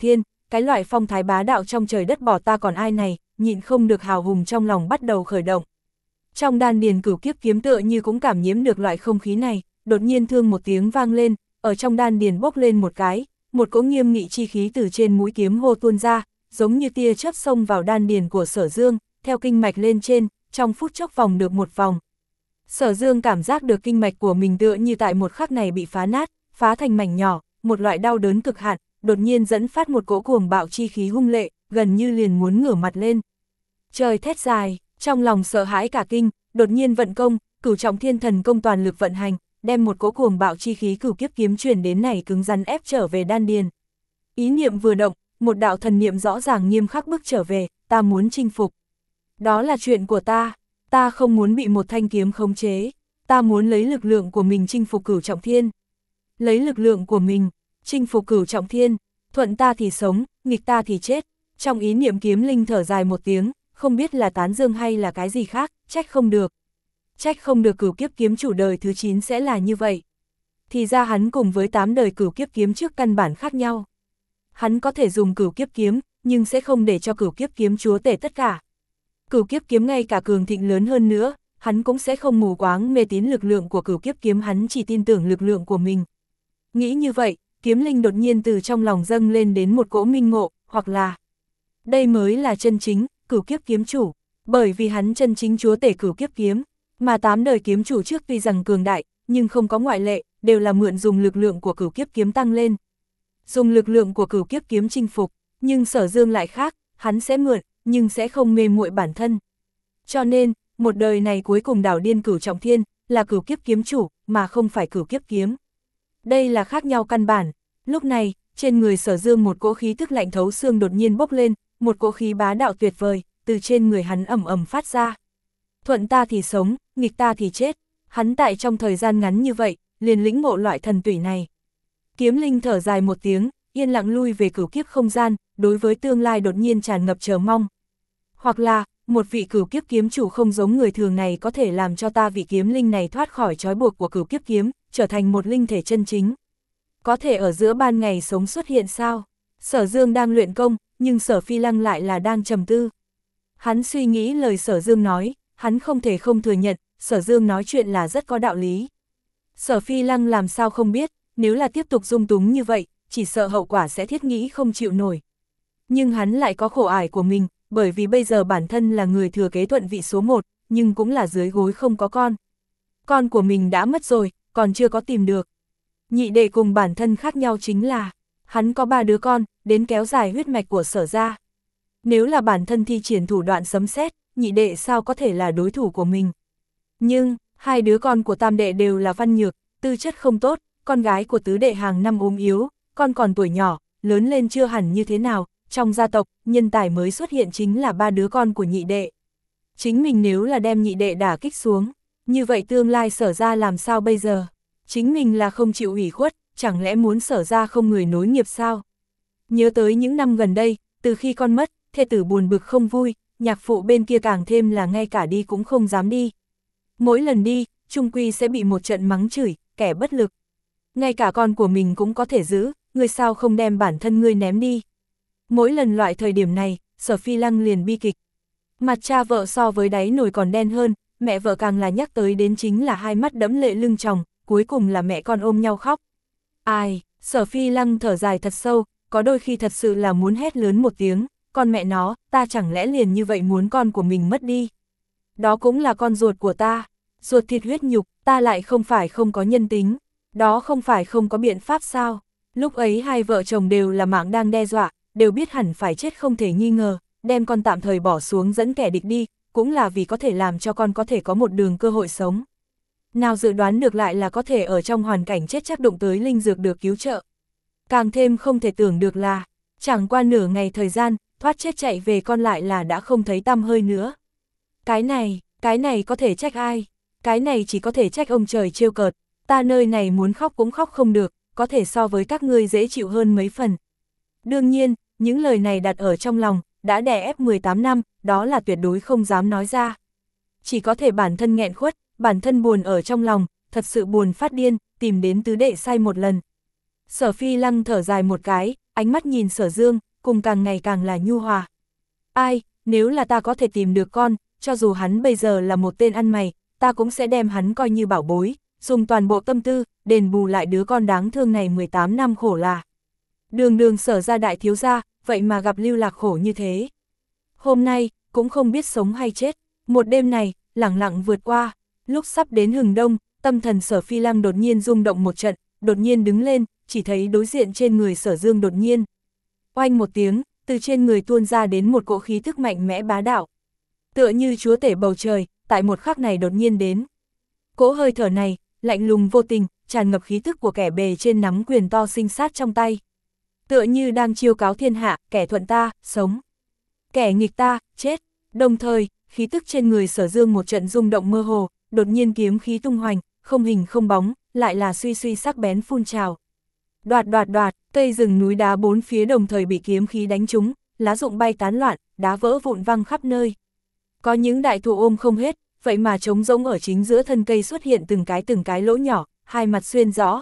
cái loại phong thái bá đạo trong trời đất bỏ ta còn ai này, nhịn không được hào hùng trong lòng bắt đầu khởi động. Trong đan điền cửu kiếp kiếm tựa như cũng cảm nhiễm được loại không khí này, đột nhiên thương một tiếng vang lên, ở trong đan điền bốc lên một cái, một cỗ nghiêm nghị chi khí từ trên mũi kiếm hô tuôn ra, giống như tia chớp xông vào đan điền của Sở Dương, theo kinh mạch lên trên, trong phút chốc vòng được một vòng. Sở Dương cảm giác được kinh mạch của mình tựa như tại một khắc này bị phá nát, phá thành mảnh nhỏ, một loại đau đớn cực hạn, đột nhiên dẫn phát một cỗ cuồng bạo chi khí hung lệ, gần như liền muốn ngửa mặt lên. Trời thét dài, trong lòng sợ hãi cả kinh, đột nhiên vận công, Cửu Trọng Thiên Thần công toàn lực vận hành, đem một cỗ cuồng bạo chi khí cửu kiếp kiếm truyền đến này cứng rắn ép trở về đan điền. Ý niệm vừa động, một đạo thần niệm rõ ràng nghiêm khắc bước trở về, ta muốn chinh phục. Đó là chuyện của ta, ta không muốn bị một thanh kiếm khống chế, ta muốn lấy lực lượng của mình chinh phục Cửu Trọng Thiên. Lấy lực lượng của mình, chinh phục Cửu Trọng Thiên, thuận ta thì sống, nghịch ta thì chết. Trong ý niệm kiếm linh thở dài một tiếng, không biết là tán dương hay là cái gì khác, trách không được. Trách không được cửu kiếp kiếm chủ đời thứ chín sẽ là như vậy. Thì ra hắn cùng với tám đời cửu kiếp kiếm trước căn bản khác nhau. Hắn có thể dùng cửu kiếp kiếm, nhưng sẽ không để cho cửu kiếp kiếm chúa tể tất cả. Cửu kiếp kiếm ngay cả cường thịnh lớn hơn nữa, hắn cũng sẽ không mù quáng mê tín lực lượng của cửu kiếp kiếm, hắn chỉ tin tưởng lực lượng của mình. Nghĩ như vậy, kiếm linh đột nhiên từ trong lòng dâng lên đến một cỗ minh ngộ, hoặc là đây mới là chân chính cửu kiếp kiếm chủ, bởi vì hắn chân chính chúa tể cửu kiếp kiếm, mà tám đời kiếm chủ trước tuy rằng cường đại, nhưng không có ngoại lệ, đều là mượn dùng lực lượng của cửu kiếp kiếm tăng lên. Dùng lực lượng của cửu kiếp kiếm chinh phục, nhưng Sở Dương lại khác, hắn sẽ mượn, nhưng sẽ không mê muội bản thân. Cho nên, một đời này cuối cùng đảo điên Cửu Trọng Thiên, là cửu kiếp kiếm chủ, mà không phải cửu kiếp kiếm. Đây là khác nhau căn bản. Lúc này, trên người Sở Dương một cỗ khí tức lạnh thấu xương đột nhiên bốc lên, một cỗ khí bá đạo tuyệt vời, từ trên người hắn ầm ầm phát ra. Thuận ta thì sống, nghịch ta thì chết. Hắn tại trong thời gian ngắn như vậy, liền lĩnh ngộ loại thần tủy này. Kiếm linh thở dài một tiếng, yên lặng lui về cửu kiếp không gian, đối với tương lai đột nhiên tràn ngập chờ mong. Hoặc là, một vị cửu kiếp kiếm chủ không giống người thường này có thể làm cho ta vị kiếm linh này thoát khỏi trói buộc của cửu kiếp kiếm, trở thành một linh thể chân chính. Có thể ở giữa ban ngày sống xuất hiện sao? Sở Dương đang luyện công, nhưng Sở Phi Lăng lại là đang trầm tư. Hắn suy nghĩ lời Sở Dương nói, hắn không thể không thừa nhận, Sở Dương nói chuyện là rất có đạo lý. Sở Phi Lăng làm sao không biết, nếu là tiếp tục dung túng như vậy, chỉ sợ hậu quả sẽ thiết nghĩ không chịu nổi. Nhưng hắn lại có khổ ải của mình, bởi vì bây giờ bản thân là người thừa kế thuận vị số một, nhưng cũng là dưới gối không có con. Con của mình đã mất rồi, còn chưa có tìm được. Nhị đệ cùng bản thân khác nhau chính là, hắn có ba đứa con, đến kéo dài huyết mạch của Sở gia. Nếu là bản thân thi triển thủ đoạn sấm sét, nhị đệ sao có thể là đối thủ của mình. Nhưng, hai đứa con của tam đệ đều là văn nhược, tư chất không tốt, con gái của tứ đệ hàng năm ốm yếu, con còn tuổi nhỏ, lớn lên chưa hẳn như thế nào, trong gia tộc, nhân tài mới xuất hiện chính là ba đứa con của nhị đệ. Chính mình nếu là đem nhị đệ đả kích xuống, như vậy tương lai Sở gia làm sao bây giờ? Chính mình là không chịu ủy khuất, chẳng lẽ muốn Sở gia không người nối nghiệp sao? Nhớ tới những năm gần đây, từ khi con mất, thê tử buồn bực không vui, nhạc phụ bên kia càng thêm là ngay cả đi cũng không dám đi. Mỗi lần đi, chung quy sẽ bị một trận mắng chửi, kẻ bất lực. Ngay cả con của mình cũng có thể giữ, ngươi sao không đem bản thân ngươi ném đi. Mỗi lần loại thời điểm này, Sở Phi Lăng liền bi kịch. Mặt cha vợ so với đáy nồi còn đen hơn, mẹ vợ càng là nhắc tới đến chính là hai mắt đẫm lệ lưng tròng, cuối cùng là mẹ con ôm nhau khóc. Ai, Sở Phi Lăng thở dài thật sâu, có đôi khi thật sự là muốn hét lớn một tiếng, con mẹ nó, ta chẳng lẽ liền như vậy muốn con của mình mất đi. Đó cũng là con ruột của ta, ruột thịt huyết nhục, ta lại không phải không có nhân tính, đó không phải không có biện pháp sao. Lúc ấy hai vợ chồng đều là mạng đang đe dọa, đều biết hẳn phải chết không thể nghi ngờ, đem con tạm thời bỏ xuống dẫn kẻ địch đi, cũng là vì có thể làm cho con có thể có một đường cơ hội sống. Nào dự đoán được lại là có thể ở trong hoàn cảnh chết chắc đụng tới linh dược được cứu trợ. Càng thêm không thể tưởng được là, chẳng qua nửa ngày thời gian, thoát chết chạy về con lại là đã không thấy tăm hơi nữa. Cái này, cái này có thể trách ai? Cái này chỉ có thể trách ông trời trêu cợt, ta nơi này muốn khóc cũng khóc không được, có thể so với các ngươi dễ chịu hơn mấy phần. Đương nhiên, những lời này đặt ở trong lòng, đã đè ép mười tám năm, đó là tuyệt đối không dám nói ra. Chỉ có thể bản thân nghẹn khuất, bản thân buồn ở trong lòng, thật sự buồn phát điên, tìm đến tứ đệ sai một lần. Sở Phi Lăng thở dài một cái, ánh mắt nhìn Sở Dương, cùng càng ngày càng là nhu hòa. Ai, nếu là ta có thể tìm được con, cho dù hắn bây giờ là một tên ăn mày, ta cũng sẽ đem hắn coi như bảo bối, dùng toàn bộ tâm tư, đền bù lại đứa con đáng thương này mười tám năm khổ là. Đường đường Sở ra đại thiếu gia, vậy mà gặp lưu lạc khổ như thế. Hôm nay, cũng không biết sống hay chết, một đêm này, lẳng lặng vượt qua, lúc sắp đến hừng đông, tâm thần Sở Phi Lăng đột nhiên rung động một trận, đột nhiên đứng lên, chỉ thấy đối diện trên người Sở Dương đột nhiên. Oanh một tiếng, từ trên người tuôn ra đến một cỗ khí thức mạnh mẽ bá đạo. Tựa như chúa tể bầu trời, tại một khắc này đột nhiên đến. Cỗ hơi thở này, lạnh lùng vô tình, tràn ngập khí thức của kẻ bề trên nắm quyền to sinh sát trong tay. Tựa như đang chiêu cáo thiên hạ, kẻ thuận ta, sống. Kẻ nghịch ta, chết. Đồng thời, khí tức trên người Sở Dương một trận rung động mơ hồ, đột nhiên kiếm khí tung hoành, không hình không bóng, lại là suy suy sắc bén phun trào. Đoạt đoạt đoạt, cây rừng núi đá bốn phía đồng thời bị kiếm khí đánh trúng, lá rụng bay tán loạn, đá vỡ vụn văng khắp nơi. Có những đại thụ ôm không hết, vậy mà trống rỗng ở chính giữa thân cây xuất hiện từng cái từng cái lỗ nhỏ, hai mặt xuyên rõ.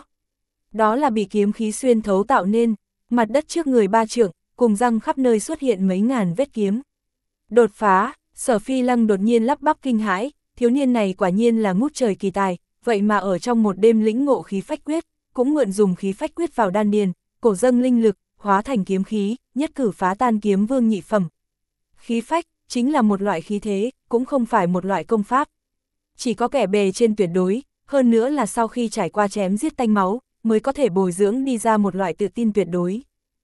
Đó là bị kiếm khí xuyên thấu tạo nên, mặt đất trước người ba trượng, cùng răng khắp nơi xuất hiện mấy ngàn vết kiếm. Đột phá, Sở Phi Lăng đột nhiên lắp bắp kinh hãi, thiếu niên này quả nhiên là ngút trời kỳ tài, vậy mà ở trong một đêm lĩnh ngộ khí phách quyết, cũng mượn dùng khí phách quyết vào đan điền, cổ dâng linh lực, hóa thành kiếm khí, nhất cử phá tan kiếm vương nhị phẩm. Khí phách chính là một loại khí thế, cũng không phải một loại công pháp. Chỉ có kẻ bề trên tuyệt đối, hơn nữa là sau khi trải qua chém giết tanh máu, mới có thể bồi dưỡng đi ra một loại tự tin tuyệt đối.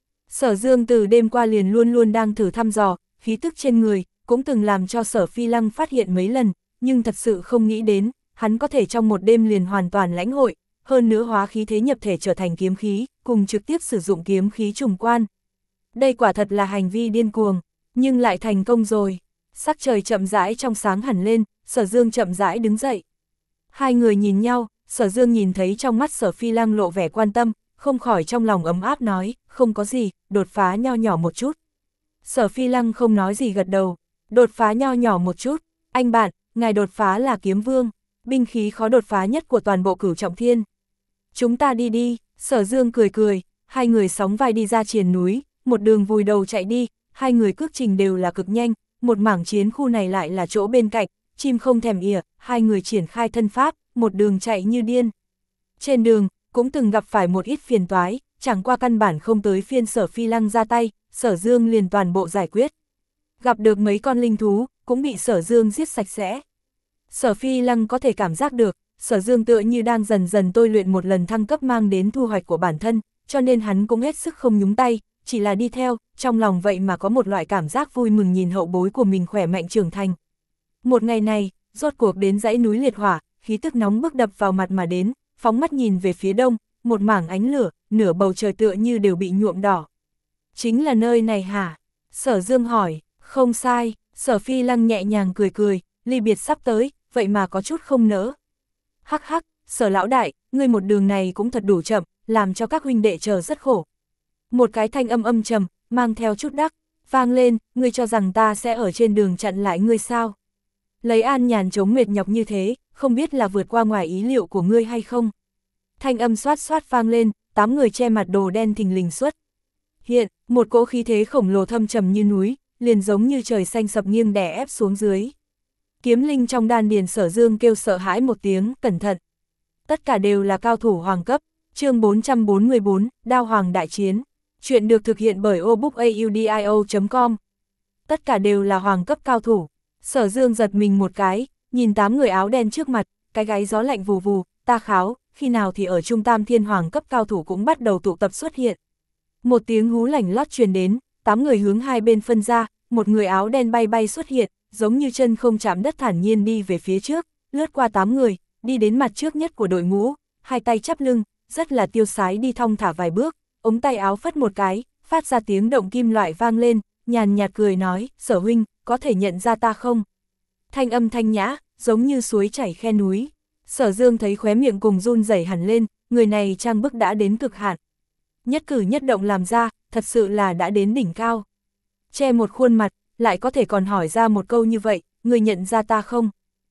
Sở Dương từ đêm qua liền luôn luôn đang thử thăm dò, khí tức trên người, cũng từng làm cho Sở Phi Lăng phát hiện mấy lần, nhưng thật sự không nghĩ đến, hắn có thể trong một đêm liền hoàn toàn lãnh hội, hơn nữa hóa khí thế nhập thể trở thành kiếm khí, cùng trực tiếp sử dụng kiếm khí trùng quan. Đây quả thật là hành vi điên cuồng, nhưng lại thành công rồi. Sắc trời chậm rãi trong sáng hẳn lên, Sở Dương chậm rãi đứng dậy. Hai người nhìn nhau, Sở Dương nhìn thấy trong mắt Sở Phi Lăng lộ vẻ quan tâm, không khỏi trong lòng ấm áp nói, không có gì, đột phá nho nhỏ một chút. Sở Phi Lăng không nói gì gật đầu, đột phá nho nhỏ một chút, anh bạn, ngài đột phá là kiếm vương, binh khí khó đột phá nhất của toàn bộ Cửu Trọng Thiên. Chúng ta đi đi, Sở Dương cười cười, hai người sóng vai đi ra triền núi, một đường vùi đầu chạy đi, hai người cước trình đều là cực nhanh, một mảng chiến khu này lại là chỗ bên cạnh, chim không thèm ỉa, hai người triển khai thân pháp, một đường chạy như điên. Trên đường, cũng từng gặp phải một ít phiền toái, chẳng qua căn bản không tới phiên Sở Phi Lăng ra tay, Sở Dương liền toàn bộ giải quyết. Gặp được mấy con linh thú, cũng bị Sở Dương giết sạch sẽ. Sở Phi Lăng có thể cảm giác được, Sở Dương tựa như đang dần dần tôi luyện một lần thăng cấp mang đến thu hoạch của bản thân, cho nên hắn cũng hết sức không nhúng tay, chỉ là đi theo, trong lòng vậy mà có một loại cảm giác vui mừng nhìn hậu bối của mình khỏe mạnh trưởng thành. Một ngày này, rốt cuộc đến dãy núi liệt hỏa, khí tức nóng bức đập vào mặt mà đến, phóng mắt nhìn về phía đông, một mảng ánh lửa, nửa bầu trời tựa như đều bị nhuộm đỏ. Chính là nơi này hả? Sở Dương hỏi, không sai, Sở Phi Lăng nhẹ nhàng cười cười, ly biệt sắp tới, vậy mà có chút không nỡ. Hắc hắc, Sở lão đại, ngươi một đường này cũng thật đủ chậm, làm cho các huynh đệ chờ rất khổ. Một cái thanh âm âm trầm, mang theo chút đắc, vang lên, ngươi cho rằng ta sẽ ở trên đường chặn lại ngươi sao? Lấy an nhàn chống mệt nhọc như thế, không biết là vượt qua ngoài ý liệu của ngươi hay không? Thanh âm xoát xoát vang lên, tám người che mặt đồ đen thình lình xuất. Hiện, một cỗ khí thế khổng lồ thâm trầm như núi, liền giống như trời xanh sập nghiêng đè ép xuống dưới. Kiếm linh trong đan điền Sở Dương kêu sợ hãi một tiếng, cẩn thận. Tất cả đều là cao thủ hoàng cấp, chương bốn trăm bốn mươi bốn, Đao Hoàng Đại Chiến. Chuyện được thực hiện bởi obookaudio chấm com. Tất cả đều là hoàng cấp cao thủ. Sở Dương giật mình một cái, nhìn tám người áo đen trước mặt, cái gáy gió lạnh vù vù, ta kháo, khi nào thì ở trung tam thiên hoàng cấp cao thủ cũng bắt đầu tụ tập xuất hiện. Một tiếng hú lảnh lót truyền đến, tám người hướng hai bên phân ra, một người áo đen bay bay xuất hiện, giống như chân không chạm đất thản nhiên đi về phía trước, lướt qua tám người, đi đến mặt trước nhất của đội ngũ, hai tay chắp lưng, rất là tiêu sái đi thong thả vài bước, ống tay áo phất một cái, phát ra tiếng động kim loại vang lên, nhàn nhạt cười nói, Sở huynh, có thể nhận ra ta không? Thanh âm thanh nhã, giống như suối chảy khe núi. Sở Dương thấy khóe miệng cùng run rẩy hẳn lên, người này trang bức đã đến cực hạn. Nhất cử nhất động làm ra, thật sự là đã đến đỉnh cao. Che một khuôn mặt, lại có thể còn hỏi ra một câu như vậy, người nhận ra ta không?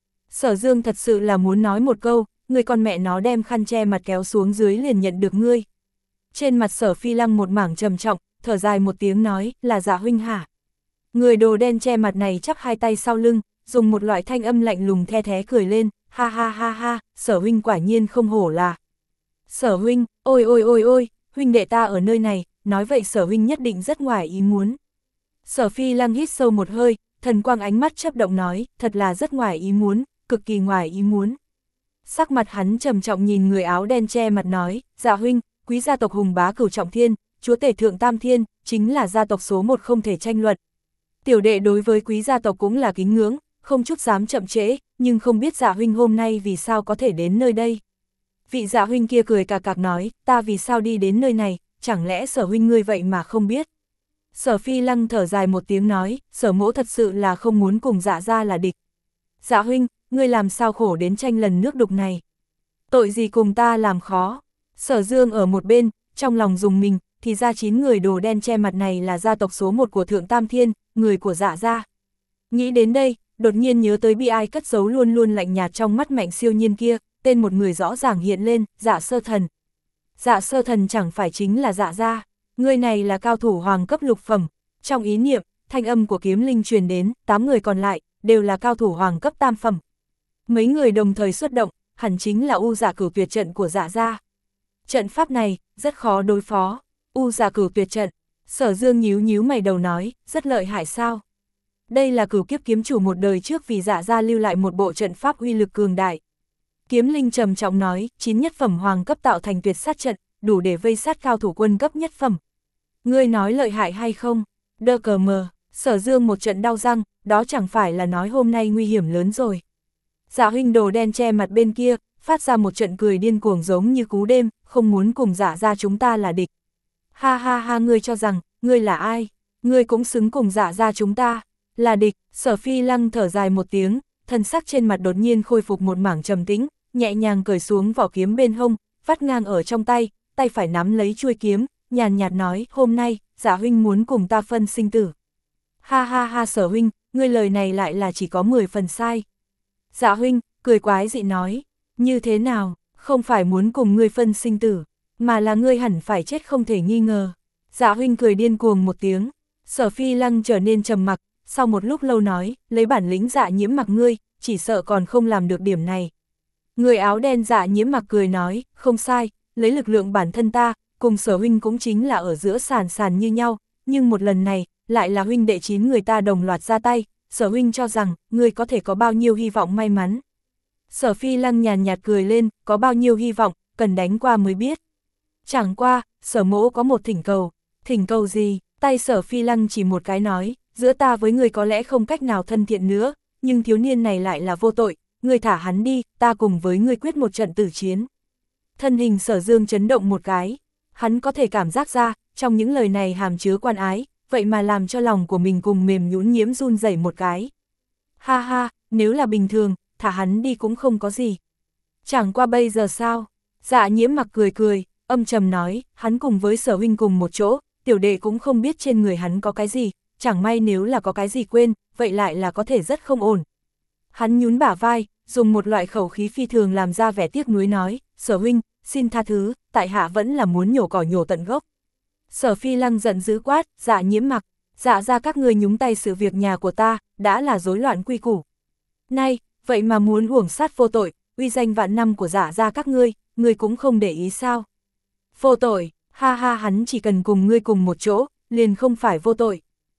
Sở Dương thật sự là muốn nói một câu, người con mẹ nó đem khăn che mặt kéo xuống dưới liền nhận được ngươi. Trên mặt Sở Phi Lăng một mảng trầm trọng, thở dài một tiếng nói, là Dạ huynh hả? Người đồ đen che mặt này chắp hai tay sau lưng, dùng một loại thanh âm lạnh lùng the thé cười lên, ha ha ha ha, Sở huynh quả nhiên không hổ là. Sở huynh, ôi ôi ôi ôi, huynh đệ ta ở nơi này, nói vậy Sở huynh nhất định rất ngoài ý muốn. Sở Phi Lăng hít sâu một hơi, thần quang ánh mắt chớp động nói, thật là rất ngoài ý muốn, cực kỳ ngoài ý muốn. Sắc mặt hắn trầm trọng nhìn người áo đen che mặt nói, Dạ huynh, quý gia tộc hùng bá cửu trọng thiên, chúa tể thượng tam thiên, chính là gia tộc số một không thể tranh luận. Tiểu đệ đối với quý gia tộc cũng là kính ngưỡng, không chút dám chậm trễ, nhưng không biết Dạ huynh hôm nay vì sao có thể đến nơi đây. Vị Dạ huynh kia cười cà cạc nói, ta vì sao đi đến nơi này, chẳng lẽ Sở huynh ngươi vậy mà không biết. Sở Phi Lăng thở dài một tiếng nói, Sở mỗ thật sự là không muốn cùng Dạ gia là địch. Dạ huynh, ngươi làm sao khổ đến tranh lần nước đục này. Tội gì cùng ta làm khó. Sở Dương ở một bên, trong lòng dùng mình, thì ra chín người đồ đen che mặt này là gia tộc số một của Thượng Tam Thiên, người của Dạ gia. Nghĩ đến đây, đột nhiên nhớ tới bi ai cất giấu luôn luôn lạnh nhạt trong mắt Mạnh Siêu Nhiên kia, tên một người rõ ràng hiện lên, Dạ Sơ Thần. Dạ Sơ Thần chẳng phải chính là Dạ gia, người này là cao thủ hoàng cấp lục phẩm. Trong ý niệm, thanh âm của kiếm linh truyền đến, tám người còn lại, đều là cao thủ hoàng cấp tam phẩm. Mấy người đồng thời xuất động, hẳn chính là U Giả Cửu Tuyệt trận của Dạ gia. Trận pháp này, rất khó đối phó. U Giả Cửu Tuyệt trận, Sở Dương nhíu nhíu mày đầu nói, rất lợi hại sao? Đây là Cửu Kiếp kiếm chủ một đời trước vì Dạ gia lưu lại một bộ trận pháp uy lực cường đại. Kiếm linh trầm trọng nói, chín nhất phẩm hoàng cấp tạo thành tuyệt sát trận, đủ để vây sát cao thủ quân cấp nhất phẩm. Ngươi nói lợi hại hay không? Đơ cờ mờ, Sở Dương một trận đau răng, đó chẳng phải là nói hôm nay nguy hiểm lớn rồi. Dạ huynh đồ đen che mặt bên kia, phát ra một trận cười điên cuồng giống như cú đêm, không muốn cùng Dạ gia chúng ta là địch. Ha ha ha, ngươi cho rằng, ngươi là ai? Ngươi cũng xứng cùng Dạ gia chúng ta là địch. Sở Phi Lăng thở dài một tiếng, thân sắc trên mặt đột nhiên khôi phục một mảng trầm tĩnh, nhẹ nhàng cởi xuống vỏ kiếm bên hông, vắt ngang ở trong tay, tay phải nắm lấy chuôi kiếm, nhàn nhạt nói, hôm nay, Dạ huynh muốn cùng ta phân sinh tử. Ha ha ha, Sở huynh, ngươi lời này lại là chỉ có mười phần sai. Dạ huynh, cười quái dị nói, như thế nào, không phải muốn cùng ngươi phân sinh tử, mà là ngươi hẳn phải chết không thể nghi ngờ. Dạ huynh cười điên cuồng một tiếng. Sở Phi Lăng trở nên trầm mặc, sau một lúc lâu nói, lấy bản lĩnh Dạ Nhiễm Mặc ngươi, chỉ sợ còn không làm được điểm này. Người áo đen Dạ Nhiễm Mặc cười nói, không sai, lấy lực lượng bản thân ta, cùng Sở huynh cũng chính là ở giữa sàn sàn như nhau, nhưng một lần này, lại là huynh đệ chín người ta đồng loạt ra tay, Sở huynh cho rằng, ngươi có thể có bao nhiêu hy vọng may mắn. Sở Phi Lăng nhàn nhạt cười lên, có bao nhiêu hy vọng, cần đánh qua mới biết. Chẳng qua, Sở mỗ có một thỉnh cầu. Thỉnh cầu gì? Tay Sở Phi Lăng chỉ một cái nói, giữa ta với ngươi có lẽ không cách nào thân thiện nữa, nhưng thiếu niên này lại là vô tội, ngươi thả hắn đi, ta cùng với ngươi quyết một trận tử chiến. Thân hình Sở Dương chấn động một cái, hắn có thể cảm giác ra, trong những lời này hàm chứa quan ái, vậy mà làm cho lòng của mình cùng mềm nhũn nhiễm run rẩy một cái. Ha ha, nếu là bình thường, thả hắn đi cũng không có gì. Chẳng qua bây giờ sao? Dạ Nhiễm Mặc cười cười, âm trầm nói, hắn cùng với Sở huynh cùng một chỗ, tiểu đệ cũng không biết trên người hắn có cái gì, chẳng may nếu là có cái gì quên, vậy lại là có thể rất không ổn. Hắn nhún bả vai, dùng một loại khẩu khí phi thường làm ra vẻ tiếc nuối nói, Sở huynh, xin tha thứ, tại hạ vẫn là muốn nhổ cỏ nhổ tận gốc. Sở Phi Lăng giận dữ quát, Dạ Nhiễm Mặc, Dạ ra các người nhúng tay sự việc nhà của ta, đã là rối loạn quy củ. Nay, vậy mà muốn uổng sát vô tội, uy danh vạn năm của Dạ ra các ngươi, ngươi cũng không để ý sao? Vô tội, ha ha, hắn chỉ cần cùng ngươi cùng một chỗ, liền không phải vô tội.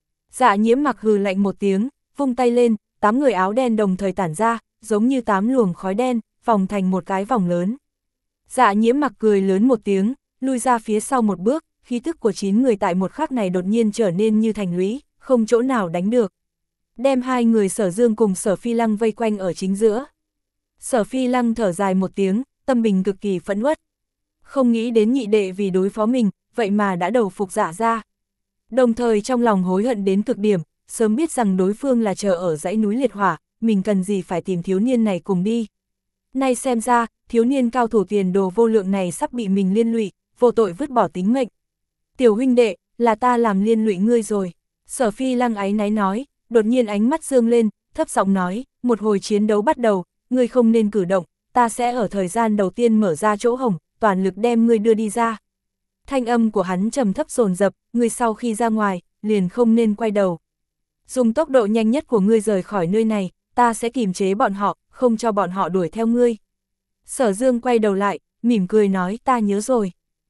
Dạ Nhiễm Mặc hừ lạnh một tiếng, vung tay lên, tám người áo đen đồng thời tản ra, giống như tám luồng khói đen, vòng thành một cái vòng lớn. Dạ Nhiễm Mặc cười lớn một tiếng, lui ra phía sau một bước, khí tức của chín người tại một khắc này đột nhiên trở nên như thành lũy, không chỗ nào đánh được. Đem hai người Sở Dương cùng Sở Phi Lăng vây quanh ở chính giữa. Sở Phi Lăng thở dài một tiếng, tâm bình cực kỳ phẫn uất. Không nghĩ đến nhị đệ vì đối phó mình, vậy mà đã đầu phục Dạ ra. Đồng thời trong lòng hối hận đến cực điểm, sớm biết rằng đối phương là chờ ở dãy núi liệt hỏa, mình cần gì phải tìm thiếu niên này cùng đi. Nay xem ra, thiếu niên cao thủ tiền đồ vô lượng này sắp bị mình liên lụy, vô tội vứt bỏ tính mệnh. Tiểu huynh đệ, là ta làm liên lụy ngươi rồi. Sở Phi Lăng áy náy nói, đột nhiên ánh mắt dương lên, thấp giọng nói, một hồi chiến đấu bắt đầu, ngươi không nên cử động, ta sẽ ở thời gian đầu tiên mở ra chỗ hổng, toàn lực đem ngươi đưa đi ra. Thanh âm của hắn trầm thấp dồn dập, ngươi sau khi ra ngoài, liền không nên quay đầu. Dùng tốc độ nhanh nhất của ngươi rời khỏi nơi này, ta sẽ kìm chế bọn họ, không cho bọn họ đuổi theo ngươi. Sở Dương quay đầu lại, mỉm cười nói ta nhớ rồi.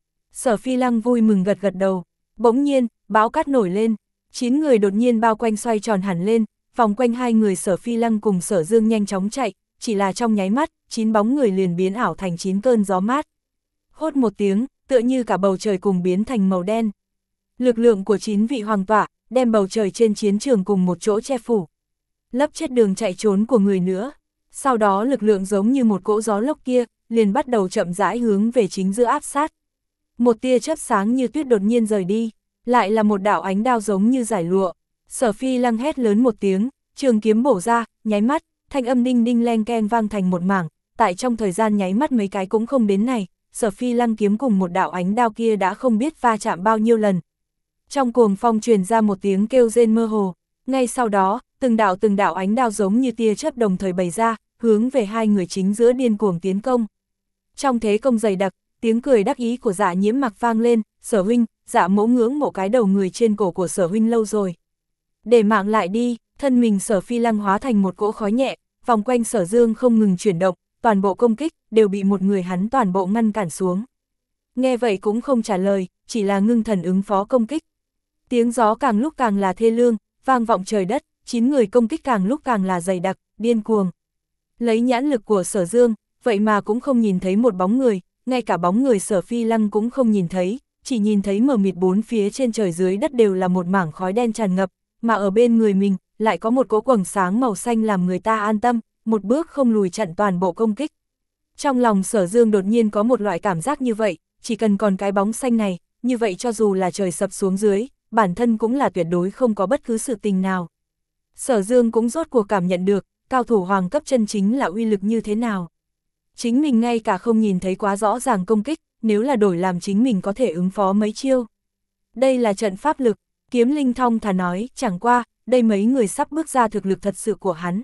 Sở Phi Lăng vui mừng gật gật đầu, bỗng nhiên, bão cát nổi lên, chín người đột nhiên bao quanh xoay tròn hẳn lên, vòng quanh hai người Sở Phi Lăng cùng Sở Dương nhanh chóng chạy, chỉ là trong nháy mắt, chín bóng người liền biến ảo thành chín cơn gió mát. Hốt một tiếng, tựa như cả bầu trời cùng biến thành màu đen. Lực lượng của chín vị hoàng tọa, đem bầu trời trên chiến trường cùng một chỗ che phủ. Lấp chết đường chạy trốn của người nữa. Sau đó lực lượng giống như một cỗ gió lốc kia, liền bắt đầu chậm rãi hướng về chính giữa áp sát. Một tia chớp sáng như tuyết đột nhiên rời đi, lại là một đạo ánh đao giống như giải lụa. Sở Phi Lăng hét lớn một tiếng, trường kiếm bổ ra, nháy mắt, thanh âm đinh đinh len ken vang thành một mảng, tại trong thời gian nháy mắt mấy cái cũng không đến này, Sở Phi Lăng kiếm cùng một đạo ánh đao kia đã không biết va chạm bao nhiêu lần. Trong cuồng phong truyền ra một tiếng kêu rên mơ hồ, ngay sau đó, từng đạo từng đạo ánh đao giống như tia chớp đồng thời bày ra, hướng về hai người chính giữa điên cuồng tiến công. Trong thế công dày đặc, tiếng cười đắc ý của Dạ Nhiễm Mặc vang lên, Sở huynh, Dạ mẫu ngưỡng mộ cái đầu người trên cổ của Sở huynh lâu rồi. Để mạng lại đi, thân mình Sở Phi Lăng hóa thành một cỗ khói nhẹ, vòng quanh Sở Dương không ngừng chuyển động, toàn bộ công kích đều bị một người hắn toàn bộ ngăn cản xuống. Nghe vậy cũng không trả lời, chỉ là ngưng thần ứng phó công kích. Tiếng gió càng lúc càng là thê lương, vang vọng trời đất, chín người công kích càng lúc càng là dày đặc, điên cuồng. Lấy nhãn lực của Sở Dương, vậy mà cũng không nhìn thấy một bóng người, ngay cả bóng người Sở Phi Lăng cũng không nhìn thấy, chỉ nhìn thấy mờ mịt bốn phía trên trời dưới đất đều là một mảng khói đen tràn ngập, mà ở bên người mình lại có một cỗ quầng sáng màu xanh làm người ta an tâm, một bước không lùi chặn toàn bộ công kích. Trong lòng Sở Dương đột nhiên có một loại cảm giác như vậy, chỉ cần còn cái bóng xanh này, như vậy cho dù là trời sập xuống dưới, bản thân cũng là tuyệt đối không có bất cứ sự tình nào. Sở Dương cũng rốt cuộc cảm nhận được, cao thủ hoàng cấp chân chính là uy lực như thế nào. Chính mình ngay cả không nhìn thấy quá rõ ràng công kích, nếu là đổi làm chính mình có thể ứng phó mấy chiêu. Đây là trận pháp lực, Kiếm Linh thong thả nói, chẳng qua, đây mấy người sắp bước ra thực lực thật sự của hắn.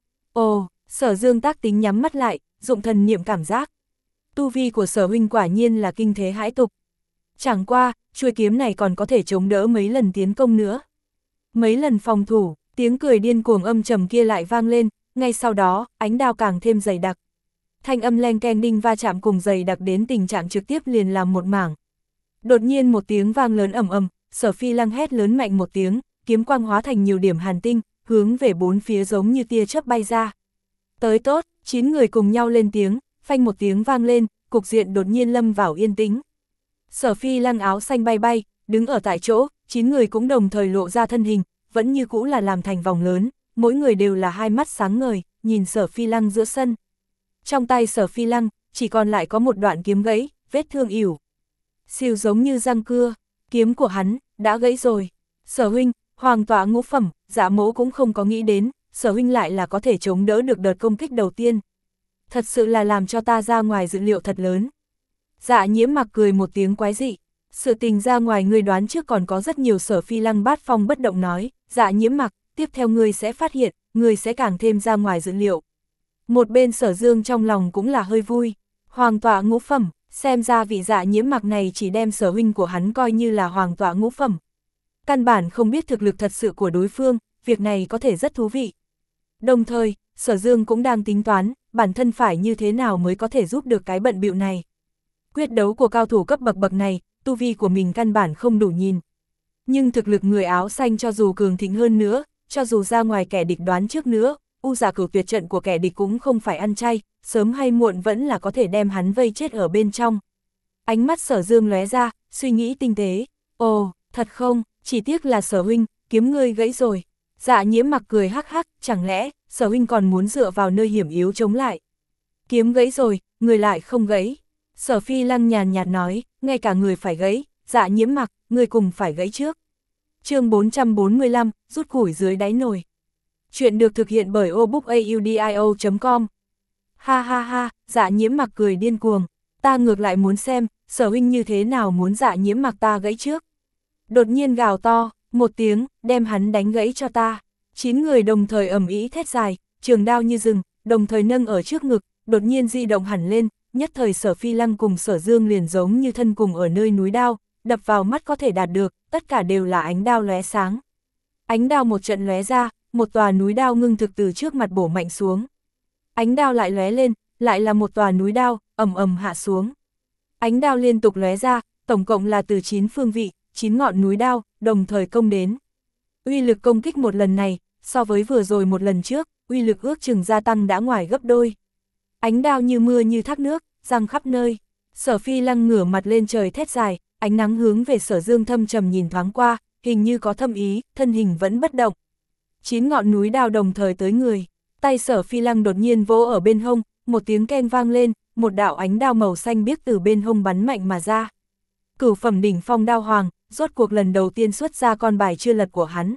Ồ, Sở Dương tác tính nhắm mắt lại, dụng thần niệm cảm giác. Tu vi của Sở huynh quả nhiên là kinh thế hãi tục. Chẳng qua, chuôi kiếm này còn có thể chống đỡ mấy lần tiến công nữa. Mấy lần phòng thủ, tiếng cười điên cuồng âm trầm kia lại vang lên, ngay sau đó, ánh đao càng thêm dày đặc. Thanh âm len ken đinh va chạm cùng dày đặc đến tình trạng trực tiếp liền làm một mảng. Đột nhiên một tiếng vang lớn ầm ầm, Sở Phi Lăng hét lớn mạnh một tiếng, kiếm quang hóa thành nhiều điểm hàn tinh, hướng về bốn phía giống như tia chớp bay ra. Tới tốt, chín người cùng nhau lên tiếng, phanh một tiếng vang lên, cục diện đột nhiên lâm vào yên tĩnh. Sở Phi Lăng áo xanh bay bay, đứng ở tại chỗ, chín người cũng đồng thời lộ ra thân hình, vẫn như cũ là làm thành vòng lớn, mỗi người đều là hai mắt sáng ngời, nhìn Sở Phi Lăng giữa sân. Trong tay Sở Phi Lăng, chỉ còn lại có một đoạn kiếm gãy, vết thương ỉu. Xìu giống như răng cưa, kiếm của hắn, đã gãy rồi. Sở huynh, hoàng tọa ngũ phẩm, Dạ mẫu cũng không có nghĩ đến, Sở huynh lại là có thể chống đỡ được đợt công kích đầu tiên. Thật sự là làm cho ta ra ngoài dự liệu thật lớn. Dạ Nhiễm Mặc cười một tiếng quái dị. Sự tình ra ngoài ngươi đoán trước còn có rất nhiều. Sở Phi Lăng bát phong bất động nói, Dạ Nhiễm Mặc, tiếp theo ngươi sẽ phát hiện, ngươi sẽ càng thêm ra ngoài dự liệu. Một bên Sở Dương trong lòng cũng là hơi vui. Hoàng tọa ngũ phẩm, xem ra vị Dạ Nhiễm Mặc này chỉ đem Sở huynh của hắn coi như là hoàng tọa ngũ phẩm. Căn bản không biết thực lực thật sự của đối phương, việc này có thể rất thú vị. Đồng thời, Sở Dương cũng đang tính toán, bản thân phải như thế nào mới có thể giúp được cái bận bịu này. Quyết đấu của cao thủ cấp bậc bậc này, tu vi của mình căn bản không đủ nhìn. Nhưng thực lực người áo xanh cho dù cường thịnh hơn nữa, cho dù ra ngoài kẻ địch đoán trước nữa, U Giả Cửu tuyệt trận của kẻ địch cũng không phải ăn chay, sớm hay muộn vẫn là có thể đem hắn vây chết ở bên trong. Ánh mắt Sở Dương lóe ra, suy nghĩ tinh tế. Ồ, thật không, chỉ tiếc là Sở huynh, kiếm ngươi gãy rồi. Dạ Nhiễm Mặc cười hắc hắc, chẳng lẽ Sở huynh còn muốn dựa vào nơi hiểm yếu chống lại. Kiếm gãy rồi, người lại không gãy. Sở Phi Lăng nhàn nhạt nói, ngay cả người phải gãy, Dạ Nhiễm Mặc, người cùng phải gãy trước. Chương bốn trăm bốn mươi lăm, rút củi dưới đáy nồi. Chuyện được thực hiện bởi obookaudio chấm com. Ha ha ha, Dạ Nhiễm Mặc cười điên cuồng, ta ngược lại muốn xem, Sở huynh như thế nào muốn Dạ Nhiễm Mặc ta gãy trước. Đột nhiên gào to, một tiếng, đem hắn đánh gãy cho ta. Chín người đồng thời ầm ĩ thét dài, trường đao như rừng, đồng thời nâng ở trước ngực, đột nhiên di động hẳn lên, nhất thời Sở Phi Lăng cùng Sở Dương liền giống như thân cùng ở nơi núi đao, đập vào mắt có thể đạt được, tất cả đều là ánh đao lóe sáng. Ánh đao một trận lóe ra, một tòa núi đao ngưng thực từ trước mặt bổ mạnh xuống. Ánh đao lại lóe lên, lại là một tòa núi đao, ầm ầm hạ xuống. Ánh đao liên tục lóe ra, tổng cộng là từ chín phương vị, chín ngọn núi đao, đồng thời công đến. Uy lực công kích một lần này, so với vừa rồi một lần trước, uy lực ước chừng gia tăng đã ngoài gấp đôi. Ánh đao như mưa như thác nước, giăng khắp nơi. Sở Phi Lăng ngửa mặt lên trời thét dài, ánh nắng hướng về Sở Dương thâm trầm nhìn thoáng qua, hình như có thâm ý, thân hình vẫn bất động. Chín ngọn núi đao đồng thời tới người, tay Sở Phi Lăng đột nhiên vỗ ở bên hông, một tiếng keng vang lên, một đạo ánh đao màu xanh biếc từ bên hông bắn mạnh mà ra. Cửu phẩm đỉnh phong đao hoàng, rốt cuộc lần đầu tiên xuất ra con bài chưa lật của hắn.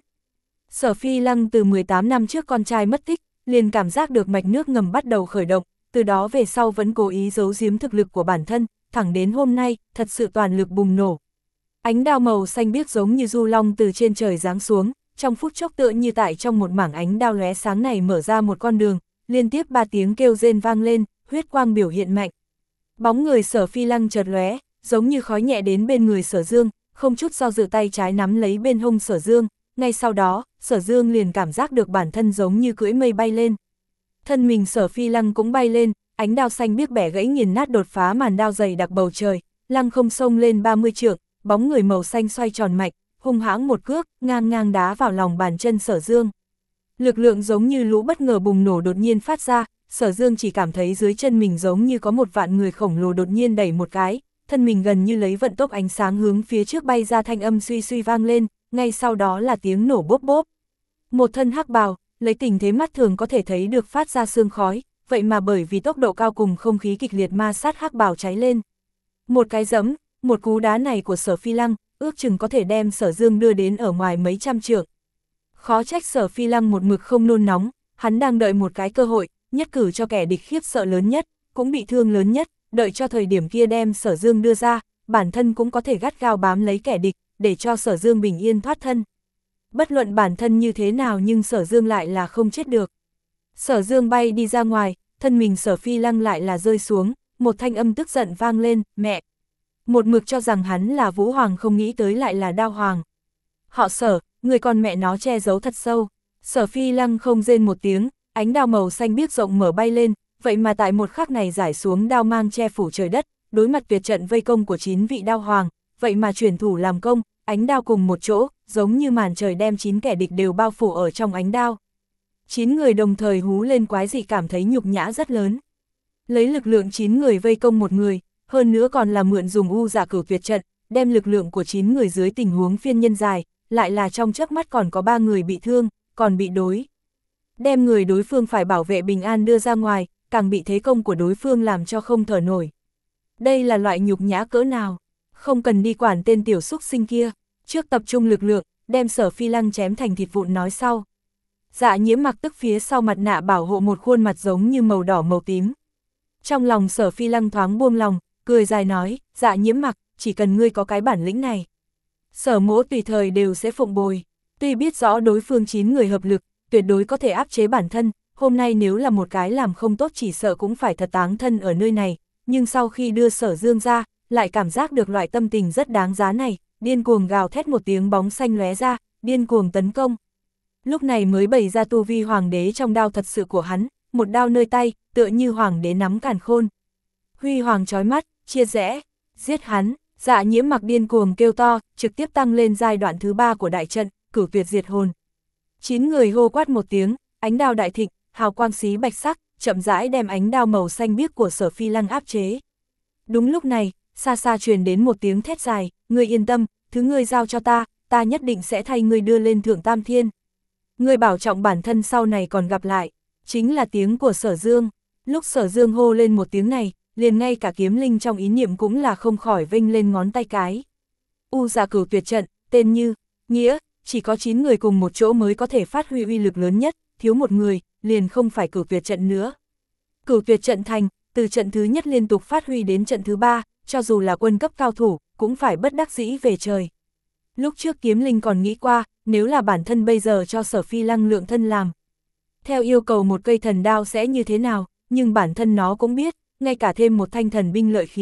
Sở Phi Lăng từ mười tám năm trước con trai mất tích, liền cảm giác được mạch nước ngầm bắt đầu khởi động, từ đó về sau vẫn cố ý giấu giếm thực lực của bản thân, thẳng đến hôm nay, thật sự toàn lực bùng nổ. Ánh đao màu xanh biếc giống như du long từ trên trời giáng xuống, trong phút chốc tựa như tại trong một mảng ánh đao lóe sáng này mở ra một con đường, liên tiếp ba tiếng kêu rên vang lên, huyết quang biểu hiện mạnh. Bóng người Sở Phi Lăng chợt lóe, giống như khói nhẹ đến bên người Sở Dương, không chút do dự tay trái nắm lấy bên hông Sở Dương, ngay sau đó, Sở Dương liền cảm giác được bản thân giống như cưỡi mây bay lên. Thân mình Sở Phi Lăng cũng bay lên, ánh đao xanh biếc bẻ gãy nghiền nát đột phá màn đao dày đặc bầu trời, lăng không xông lên ba mươi trượng, bóng người màu xanh xoay tròn mạch, hung hãng một cước, ngang ngang đá vào lòng bàn chân Sở Dương. Lực lượng giống như lũ bất ngờ bùng nổ đột nhiên phát ra, Sở Dương chỉ cảm thấy dưới chân mình giống như có một vạn người khổng lồ đột nhiên đẩy một cái, thân mình gần như lấy vận tốc ánh sáng hướng phía trước bay ra, thanh âm suy suy vang lên, ngay sau đó là tiếng nổ bốp bốp. Một thân hắc bào, lấy tình thế mắt thường có thể thấy được phát ra sương khói, vậy mà bởi vì tốc độ cao cùng không khí kịch liệt ma sát hắc bào cháy lên. Một cái giẫm, một cú đá này của Sở Phi Lăng, ước chừng có thể đem Sở Dương đưa đến ở ngoài mấy trăm trượng. Khó trách Sở Phi Lăng một mực không nôn nóng, hắn đang đợi một cái cơ hội, nhất cử cho kẻ địch khiếp sợ lớn nhất, cũng bị thương lớn nhất, đợi cho thời điểm kia đem Sở Dương đưa ra, bản thân cũng có thể gắt gao bám lấy kẻ địch, để cho Sở Dương bình yên thoát thân. Bất luận bản thân như thế nào nhưng Sở Dương lại là không chết được. Sở Dương bay đi ra ngoài, thân mình Sở Phi Lăng lại là rơi xuống, một thanh âm tức giận vang lên, mẹ. Một mực cho rằng hắn là Vũ Hoàng không nghĩ tới lại là Đao Hoàng. Họ Sở, người con mẹ nó che giấu thật sâu. Sở Phi Lăng không rên một tiếng, ánh đao màu xanh biếc rộng mở bay lên, vậy mà tại một khắc này giải xuống đao mang che phủ trời đất, đối mặt tuyệt trận vây công của chín vị đao hoàng, vậy mà chuyển thủ làm công, ánh đao cùng một chỗ, giống như màn trời đem chín kẻ địch đều bao phủ ở trong ánh đao. Chín người đồng thời hú lên quái dị, cảm thấy nhục nhã rất lớn. Lấy lực lượng chín người vây công một người, hơn nữa còn là mượn dùng U Dạ Cửu tuyệt trận, đem lực lượng của chín người dưới tình huống phiên nhân dài, lại là trong chớp mắt còn có ba người bị thương, còn bị đối. Đem người đối phương phải bảo vệ bình an đưa ra ngoài, càng bị thế công của đối phương làm cho không thở nổi. Đây là loại nhục nhã cỡ nào? Không cần đi quản tên tiểu xúc sinh kia, trước tập trung lực lượng, đem Sở Phi Lăng chém thành thịt vụn nói sau. Dạ Nhiễm mặc tức phía sau mặt nạ bảo hộ một khuôn mặt giống như màu đỏ màu tím. Trong lòng Sở Phi Lăng thoáng buông lòng, cười dài nói, Dạ Nhiễm mặc, chỉ cần ngươi có cái bản lĩnh này. Sở mỗ tùy thời đều sẽ phụng bồi, tuy biết rõ đối phương chín người hợp lực, tuyệt đối có thể áp chế bản thân, hôm nay nếu là một cái làm không tốt chỉ sợ cũng phải thật táng thân ở nơi này, nhưng sau khi đưa Sở Dương ra, lại cảm giác được loại tâm tình rất đáng giá này, điên cuồng gào thét một tiếng, bóng xanh lóe ra, điên cuồng tấn công. Lúc này mới bày ra tu vi hoàng đế trong đao thật sự của hắn, một đao nơi tay, tựa như hoàng đế nắm càn khôn. Huy hoàng chói mắt, chia rẽ, giết hắn. Dạ Nhiễm mặc điên cuồng kêu to, trực tiếp tăng lên giai đoạn thứ ba của đại trận, Cửu tuyệt diệt hồn. Chín người hô quát một tiếng, ánh đao đại thịnh, hào quang xí bạch sắc, chậm rãi đem ánh đao màu xanh biếc của Sở Phi Lăng áp chế. Đúng lúc này, xa xa truyền đến một tiếng thét dài, ngươi yên tâm, thứ ngươi giao cho ta, ta nhất định sẽ thay ngươi đưa lên thượng tam thiên. Ngươi bảo trọng bản thân sau này còn gặp lại, chính là tiếng của Sở Dương. Lúc Sở Dương hô lên một tiếng này, liền ngay cả kiếm linh trong ý niệm cũng là không khỏi vênh lên ngón tay cái. U Dạ Cửu tuyệt trận, tên như, nghĩa, chỉ có chín người cùng một chỗ mới có thể phát huy uy lực lớn nhất, thiếu một người, liền không phải Cửu tuyệt trận nữa. Cửu tuyệt trận thành, từ trận thứ nhất liên tục phát huy đến trận thứ ba, cho dù là quân cấp cao thủ, cũng phải bất đắc dĩ về trời. Lúc trước kiếm linh còn nghĩ qua, nếu là bản thân bây giờ cho Sở Phi Lăng lượng thân làm. Theo yêu cầu một cây thần đao sẽ như thế nào, nhưng bản thân nó cũng biết, ngay cả thêm một thanh thần binh lợi khí,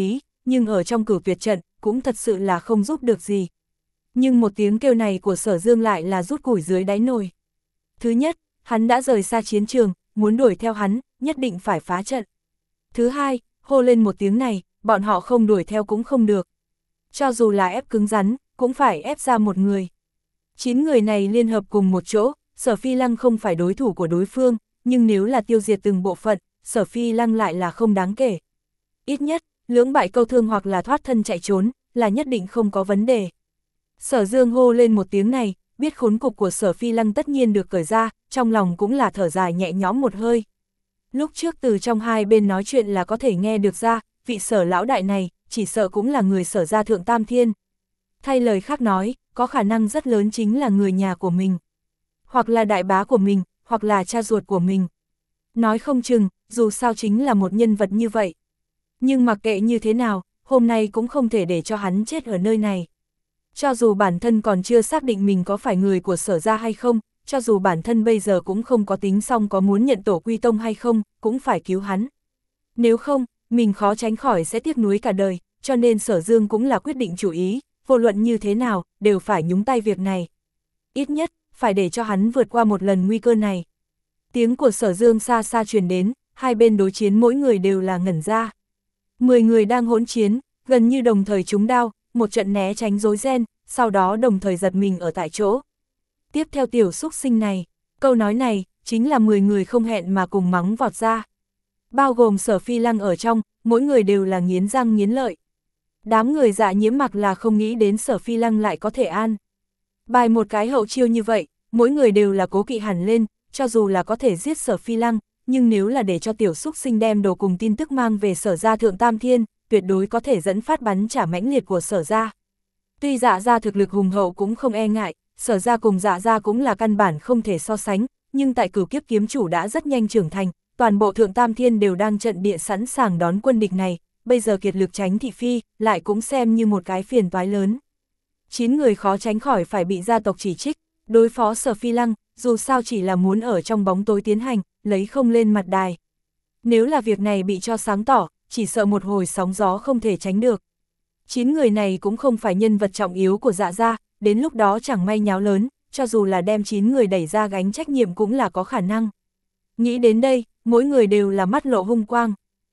nhưng ở trong cửu tuyệt trận, cũng thật sự là không giúp được gì. Nhưng một tiếng kêu này của Sở Dương lại là rút củi dưới đáy nồi. Thứ nhất, hắn đã rời xa chiến trường, muốn đuổi theo hắn, nhất định phải phá trận. Thứ hai, hô lên một tiếng này, bọn họ không đuổi theo cũng không được. Cho dù là ép cứng rắn, cũng phải ép ra một người. Chín người này liên hợp cùng một chỗ, Sở Phi Lăng không phải đối thủ của đối phương, nhưng nếu là tiêu diệt từng bộ phận, Sở Phi Lăng lại là không đáng kể. Ít nhất, lưỡng bại câu thương hoặc là thoát thân chạy trốn, là nhất định không có vấn đề. Sở Dương hô lên một tiếng này, biết khốn cục của Sở Phi Lăng tất nhiên được cởi ra, trong lòng cũng là thở dài nhẹ nhõm một hơi. Lúc trước từ trong hai bên nói chuyện là có thể nghe được ra, vị Sở lão đại này, chỉ sợ cũng là người Sở gia thượng tam thiên. Thay lời khác nói, có khả năng rất lớn chính là người nhà của mình. Hoặc là đại bá của mình, hoặc là cha ruột của mình. Nói không chừng, dù sao chính là một nhân vật như vậy. Nhưng mặc kệ như thế nào, hôm nay cũng không thể để cho hắn chết ở nơi này. Cho dù bản thân còn chưa xác định mình có phải người của Sở gia hay không, cho dù bản thân bây giờ cũng không có tính xong có muốn nhận tổ quy tông hay không, cũng phải cứu hắn. Nếu không, mình khó tránh khỏi sẽ tiếc nuối cả đời, cho nên Sở Dương cũng là quyết định chủ ý, vô luận như thế nào, đều phải nhúng tay việc này. Ít nhất, phải để cho hắn vượt qua một lần nguy cơ này. Tiếng của Sở Dương xa xa truyền đến, hai bên đối chiến mỗi người đều là ngẩn ra. Mười người đang hỗn chiến, gần như đồng thời trúng đao, một trận né tránh rối ren, sau đó đồng thời giật mình ở tại chỗ. Tiếp theo tiểu xúc sinh này, câu nói này, chính là mười người không hẹn mà cùng mắng vọt ra. Bao gồm Sở Phi Lăng ở trong, mỗi người đều là nghiến răng nghiến lợi. Đám người Dạ Nhiễm Mặc là không nghĩ đến Sở Phi Lăng lại có thể an bài một cái hậu chiêu như vậy, mỗi người đều là cố kỵ hẳn lên, cho dù là có thể giết Sở Phi Lăng, nhưng nếu là để cho tiểu xúc sinh đem đồ cùng tin tức mang về Sở gia thượng tam thiên, tuyệt đối có thể dẫn phát bắn trả mãnh liệt của Sở gia. Tuy Dạ gia thực lực hùng hậu cũng không e ngại, Sở gia cùng Dạ gia cũng là căn bản không thể so sánh, nhưng tại Cửu Kiếp kiếm chủ đã rất nhanh trưởng thành, toàn bộ thượng tam thiên đều đang trận địa sẵn sàng đón quân địch này, bây giờ kiệt lực tránh thị phi, lại cũng xem như một cái phiền toái lớn. Chín người khó tránh khỏi phải bị gia tộc chỉ trích, đối phó Sở Phi Lăng, dù sao chỉ là muốn ở trong bóng tối tiến hành, lấy không lên mặt đài. Nếu là việc này bị cho sáng tỏ, chỉ sợ một hồi sóng gió không thể tránh được. Chín người này cũng không phải nhân vật trọng yếu của Dạ gia, đến lúc đó chẳng may nháo lớn, cho dù là đem chín người đẩy ra gánh trách nhiệm cũng là có khả năng. Nghĩ đến đây, mỗi người đều là mắt lộ hung quang.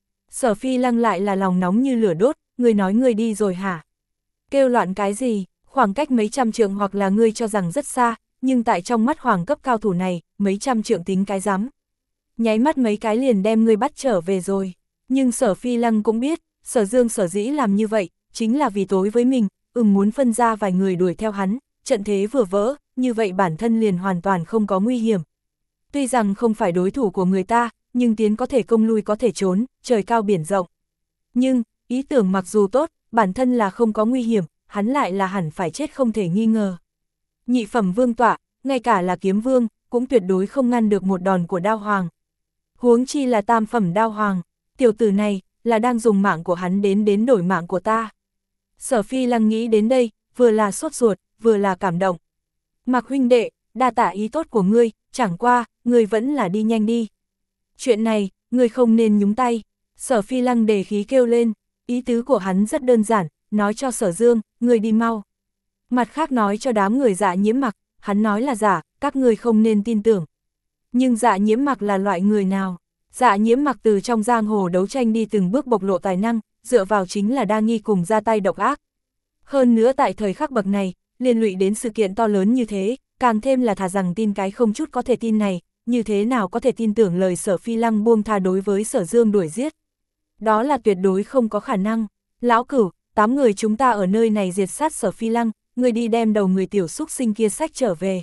Sở Phi Lăng lại là lòng nóng như lửa đốt, người nói người đi rồi hả? Kêu loạn cái gì, khoảng cách mấy trăm trượng hoặc là ngươi cho rằng rất xa, nhưng tại trong mắt hoàng cấp cao thủ này, mấy trăm trượng tính cái rắm. Nháy mắt mấy cái liền đem ngươi bắt trở về rồi. Nhưng Sở Phi Lăng cũng biết, Sở Dương sở dĩ làm như vậy, chính là vì tối với mình, ừm muốn phân ra vài người đuổi theo hắn, trận thế vừa vỡ, như vậy bản thân liền hoàn toàn không có nguy hiểm. Tuy rằng không phải đối thủ của người ta, nhưng tiến có thể công lui có thể trốn, trời cao biển rộng. Nhưng, ý tưởng mặc dù tốt, bản thân là không có nguy hiểm, hắn lại là hẳn phải chết không thể nghi ngờ. Nhị phẩm vương tọa, ngay cả là kiếm vương, cũng tuyệt đối không ngăn được một đòn của đao hoàng. Huống chi là tam phẩm đao hoàng, tiểu tử này, là đang dùng mạng của hắn đến đến đổi mạng của ta. Sở Phi Lăng nghĩ đến đây, vừa là sốt ruột, vừa là cảm động. Mạc huynh đệ, đa tạ ý tốt của ngươi, chẳng qua, ngươi vẫn là đi nhanh đi. Chuyện này, ngươi không nên nhúng tay. Sở Phi Lăng đề khí kêu lên, ý tứ của hắn rất đơn giản, nói cho Sở Dương, ngươi đi mau. Mặt khác nói cho đám người Dạ Nhiễm Mặc, hắn nói là giả, các ngươi không nên tin tưởng. Nhưng Dạ Nhiễm Mặc là loại người nào? Dạ Nhiễm Mặc từ trong giang hồ đấu tranh đi từng bước bộc lộ tài năng, dựa vào chính là đa nghi cùng ra tay độc ác. Hơn nữa tại thời khắc bậc này, liên lụy đến sự kiện to lớn như thế, càng thêm là thà rằng tin cái không chút có thể tin này, như thế nào có thể tin tưởng lời Sở Phi Lăng buông tha đối với Sở Dương đuổi giết. Đó là tuyệt đối không có khả năng. Lão Cửu, tám người chúng ta ở nơi này diệt sát Sở Phi Lăng, người đi đem đầu người tiểu xúc sinh kia xách trở về.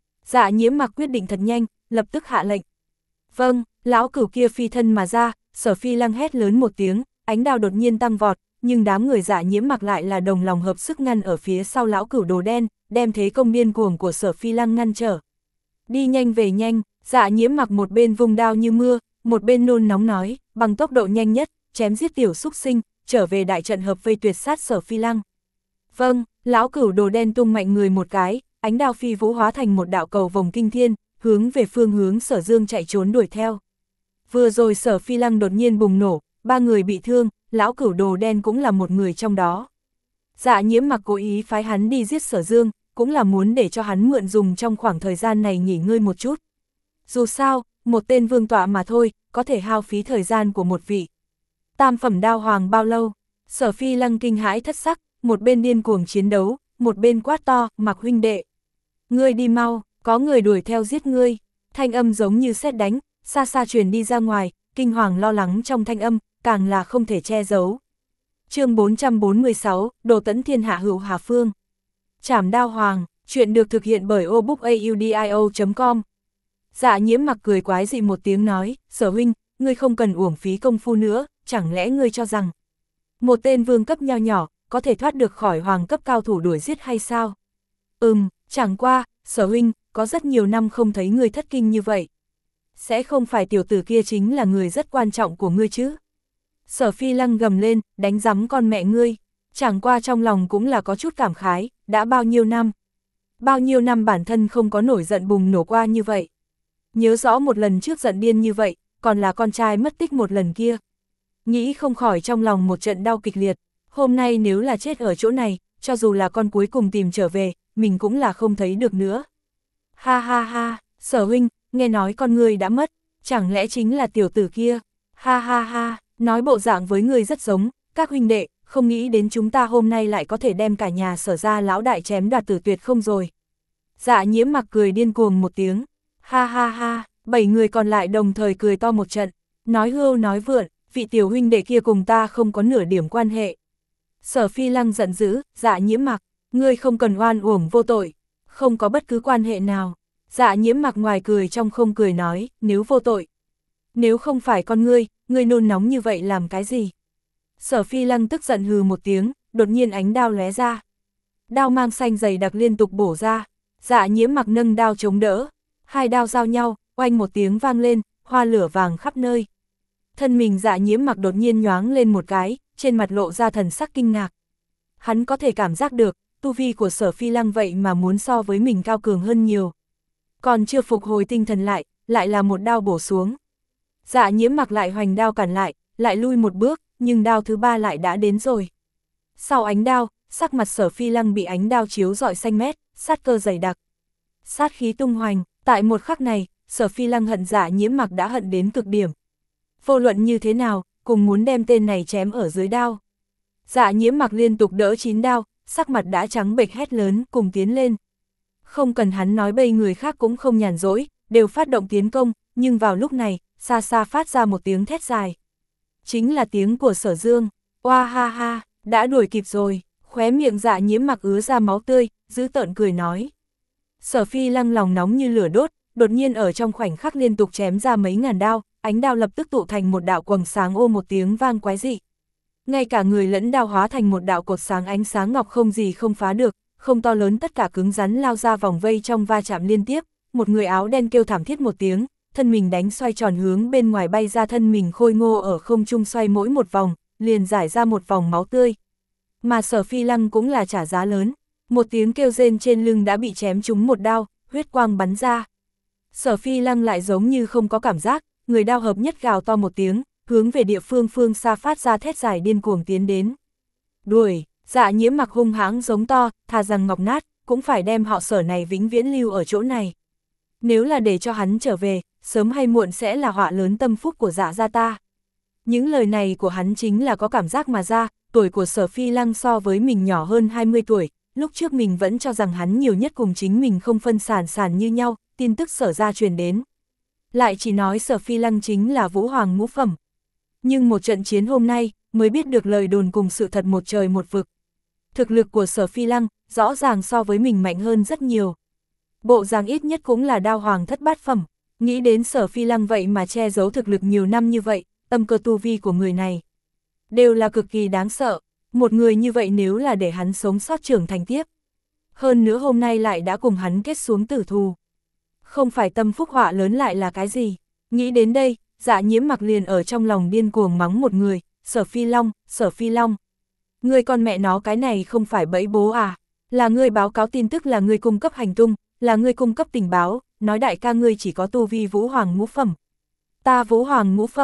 Dạ Nhiễm Mặc quyết định thật nhanh, lập tức hạ lệnh. Vâng, lão Cửu kia phi thân mà ra, Sở Phi Lăng hét lớn một tiếng, ánh đao đột nhiên tăng vọt, nhưng đám người Dạ Nhiễm Mặc lại là đồng lòng hợp sức ngăn ở phía sau lão Cửu đồ đen, đem thế công điên cuồng của Sở Phi Lăng ngăn trở. Đi nhanh về nhanh, Dạ Nhiễm Mặc một bên vung đao như mưa, một bên nôn nóng nói, bằng tốc độ nhanh nhất, chém giết tiểu xúc sinh, trở về đại trận hợp vây tuyệt sát Sở Phi Lăng. Vâng, lão Cửu đồ đen tung mạnh người một cái, ánh đao phi vũ hóa thành một đạo cầu vòng kinh thiên, hướng về phương hướng Sở Dương chạy trốn đuổi theo. Vừa rồi Sở Phi Lăng đột nhiên bùng nổ, ba người bị thương, lão cửu đồ đen cũng là một người trong đó. Dạ Nhiễm Mặc cố ý phái hắn đi giết Sở Dương, cũng là muốn để cho hắn mượn dùng trong khoảng thời gian này nghỉ ngơi một chút. Dù sao, một tên vương tọa mà thôi, có thể hao phí thời gian của một vị tam phẩm đao hoàng bao lâu. Sở Phi Lăng kinh hãi thất sắc, một bên điên cuồng chiến đấu, một bên quát to, Mặc huynh đệ. Ngươi đi mau, có người đuổi theo giết ngươi. Thanh âm giống như sét đánh, xa xa truyền đi ra ngoài, kinh hoàng lo lắng trong thanh âm, càng là không thể che giấu. Chương bốn trăm bốn mươi sáu, Đồ Tẫn Thiên Hạ Hữu Hà Phương. Trảm Đao Hoàng, chuyện được thực hiện bởi obookaudio chấm com. Dạ Nhiễm Mặc cười quái dị một tiếng nói, Sở huynh, ngươi không cần uổng phí công phu nữa, chẳng lẽ ngươi cho rằng một tên vương cấp nho nhỏ, có thể thoát được khỏi hoàng cấp cao thủ đuổi giết hay sao? Ừm, chẳng qua, Sở huynh, có rất nhiều năm không thấy ngươi thất kinh như vậy. Sẽ không phải tiểu tử kia chính là người rất quan trọng của ngươi chứ? Sở Phi Lăng gầm lên, đánh rắm con mẹ ngươi. Chẳng qua trong lòng cũng là có chút cảm khái, đã bao nhiêu năm. Bao nhiêu năm bản thân không có nổi giận bùng nổ qua như vậy. Nhớ rõ một lần trước giận điên như vậy, còn là con trai mất tích một lần kia. Nghĩ không khỏi trong lòng một trận đau kịch liệt, hôm nay nếu là chết ở chỗ này, cho dù là con cuối cùng tìm trở về, mình cũng là không thấy được nữa. Ha ha ha, Sở huynh, nghe nói con ngươi đã mất, chẳng lẽ chính là tiểu tử kia? Ha ha ha, nói bộ dạng với ngươi rất giống, các huynh đệ, không nghĩ đến chúng ta hôm nay lại có thể đem cả nhà Sở gia lão đại chém đoạt tử tuyệt không rồi. Dạ Nhiễm Mặc cười điên cuồng một tiếng, ha ha ha, bảy người còn lại đồng thời cười to một trận, nói hưu nói vượn, vị tiểu huynh đệ kia cùng ta không có nửa điểm quan hệ. Sở Phi Lăng giận dữ, Dạ Nhiễm Mặc, ngươi không cần oan uổng vô tội, không có bất cứ quan hệ nào. Dạ Nhiễm Mặc ngoài cười trong không cười nói, nếu vô tội, nếu không phải con ngươi, ngươi nôn nóng như vậy làm cái gì? Sở Phi Lăng tức giận hừ một tiếng, đột nhiên ánh đao lóe ra. Đao mang xanh dày đặc liên tục bổ ra, Dạ Nhiễm Mặc nâng đao chống đỡ, hai đao giao nhau, oanh một tiếng vang lên, hoa lửa vàng khắp nơi. Thân mình Dạ Nhiễm Mặc đột nhiên nhoáng lên một cái, trên mặt lộ ra thần sắc kinh ngạc. Hắn có thể cảm giác được, tu vi của Sở Phi Lăng vậy mà muốn so với mình cao cường hơn nhiều. Còn chưa phục hồi tinh thần lại, lại là một đao bổ xuống. Dạ Nhiễm Mặc lại hoành đao cản lại, lại lui một bước, nhưng đao thứ ba lại đã đến rồi. Sau ánh đao, sắc mặt Sở Phi Lăng bị ánh đao chiếu rọi xanh mét, sát cơ dày đặc. Sát khí tung hoành, tại một khắc này, Sở Phi Lăng hận Dạ Nhiễm Mặc đã hận đến cực điểm. Vô luận như thế nào, cùng muốn đem tên này chém ở dưới đao. Dạ Nhiễm Mặc liên tục đỡ chín đao, sắc mặt đã trắng bệch hét lớn, cùng tiến lên. Không cần hắn nói bây người khác cũng không nhàn rỗi, đều phát động tiến công, nhưng vào lúc này, xa xa phát ra một tiếng thét dài. Chính là tiếng của Sở Dương, oa ha ha, đã đuổi kịp rồi, khóe miệng Dạ Nhiễm Mặc ứa ra máu tươi, giữ tợn cười nói. Sở Phi Lăng lòng nóng như lửa đốt, đột nhiên ở trong khoảnh khắc liên tục chém ra mấy ngàn đao, ánh đao lập tức tụ thành một đạo quầng sáng ô một tiếng vang quái dị. Ngay cả người lẫn đao hóa thành một đạo cột sáng ánh sáng ngọc không gì không phá được, không to lớn tất cả cứng rắn lao ra vòng vây trong va chạm liên tiếp, một người áo đen kêu thảm thiết một tiếng, thân mình đánh xoay tròn hướng bên ngoài bay ra, thân mình khôi ngô ở không trung xoay mỗi một vòng, liền giải ra một vòng máu tươi. Mà Sở Phi Lăng cũng là trả giá lớn, một tiếng kêu rên trên lưng đã bị chém trúng một đao, huyết quang bắn ra. Sở Phi Lăng lại giống như không có cảm giác, người đao hợp nhất gào to một tiếng, hướng về địa phương phương xa phát ra thét dài điên cuồng tiến đến. Đuổi, Dạ Nhiễm Mặc hung hãng giống to, thà rằng ngọc nát, cũng phải đem họ Sở này vĩnh viễn lưu ở chỗ này. Nếu là để cho hắn trở về, sớm hay muộn sẽ là họa lớn tâm phúc của Dạ gia ta. Những lời này của hắn chính là có cảm giác mà ra, tuổi của Sở Phi Lăng so với mình nhỏ hơn hai mươi tuổi, lúc trước mình vẫn cho rằng hắn nhiều nhất cùng chính mình không phân sản sản như nhau, tin tức Sở gia truyền đến. Lại chỉ nói Sở Phi Lăng chính là Vũ Hoàng ngũ phẩm. Nhưng một trận chiến hôm nay, mới biết được lời đồn cùng sự thật một trời một vực. Thực lực của Sở Phi Lăng, rõ ràng so với mình mạnh hơn rất nhiều. Bộ dáng ít nhất cũng là đao hoàng thất bát phẩm, nghĩ đến Sở Phi Lăng vậy mà che giấu thực lực nhiều năm như vậy, tâm cơ tu vi của người này đều là cực kỳ đáng sợ, một người như vậy nếu là để hắn sống sót trưởng thành tiếp. Hơn nữa hôm nay lại đã cùng hắn kết xuống tử thù. Không phải tâm phúc họa lớn lại là cái gì? Nghĩ đến đây, Dạ Nhiễm Mặc liền ở trong lòng điên cuồng mắng một người, Sở Phi Long, Sở Phi Long. Ngươi con mẹ nó cái này không phải bẫy bố à? Là ngươi báo cáo tin tức, là ngươi cung cấp hành tung, là ngươi cung cấp tình báo, nói đại ca ngươi chỉ có tu vi Vũ Hoàng ngũ phẩm. Ta Vũ Hoàng ngũ phẩm,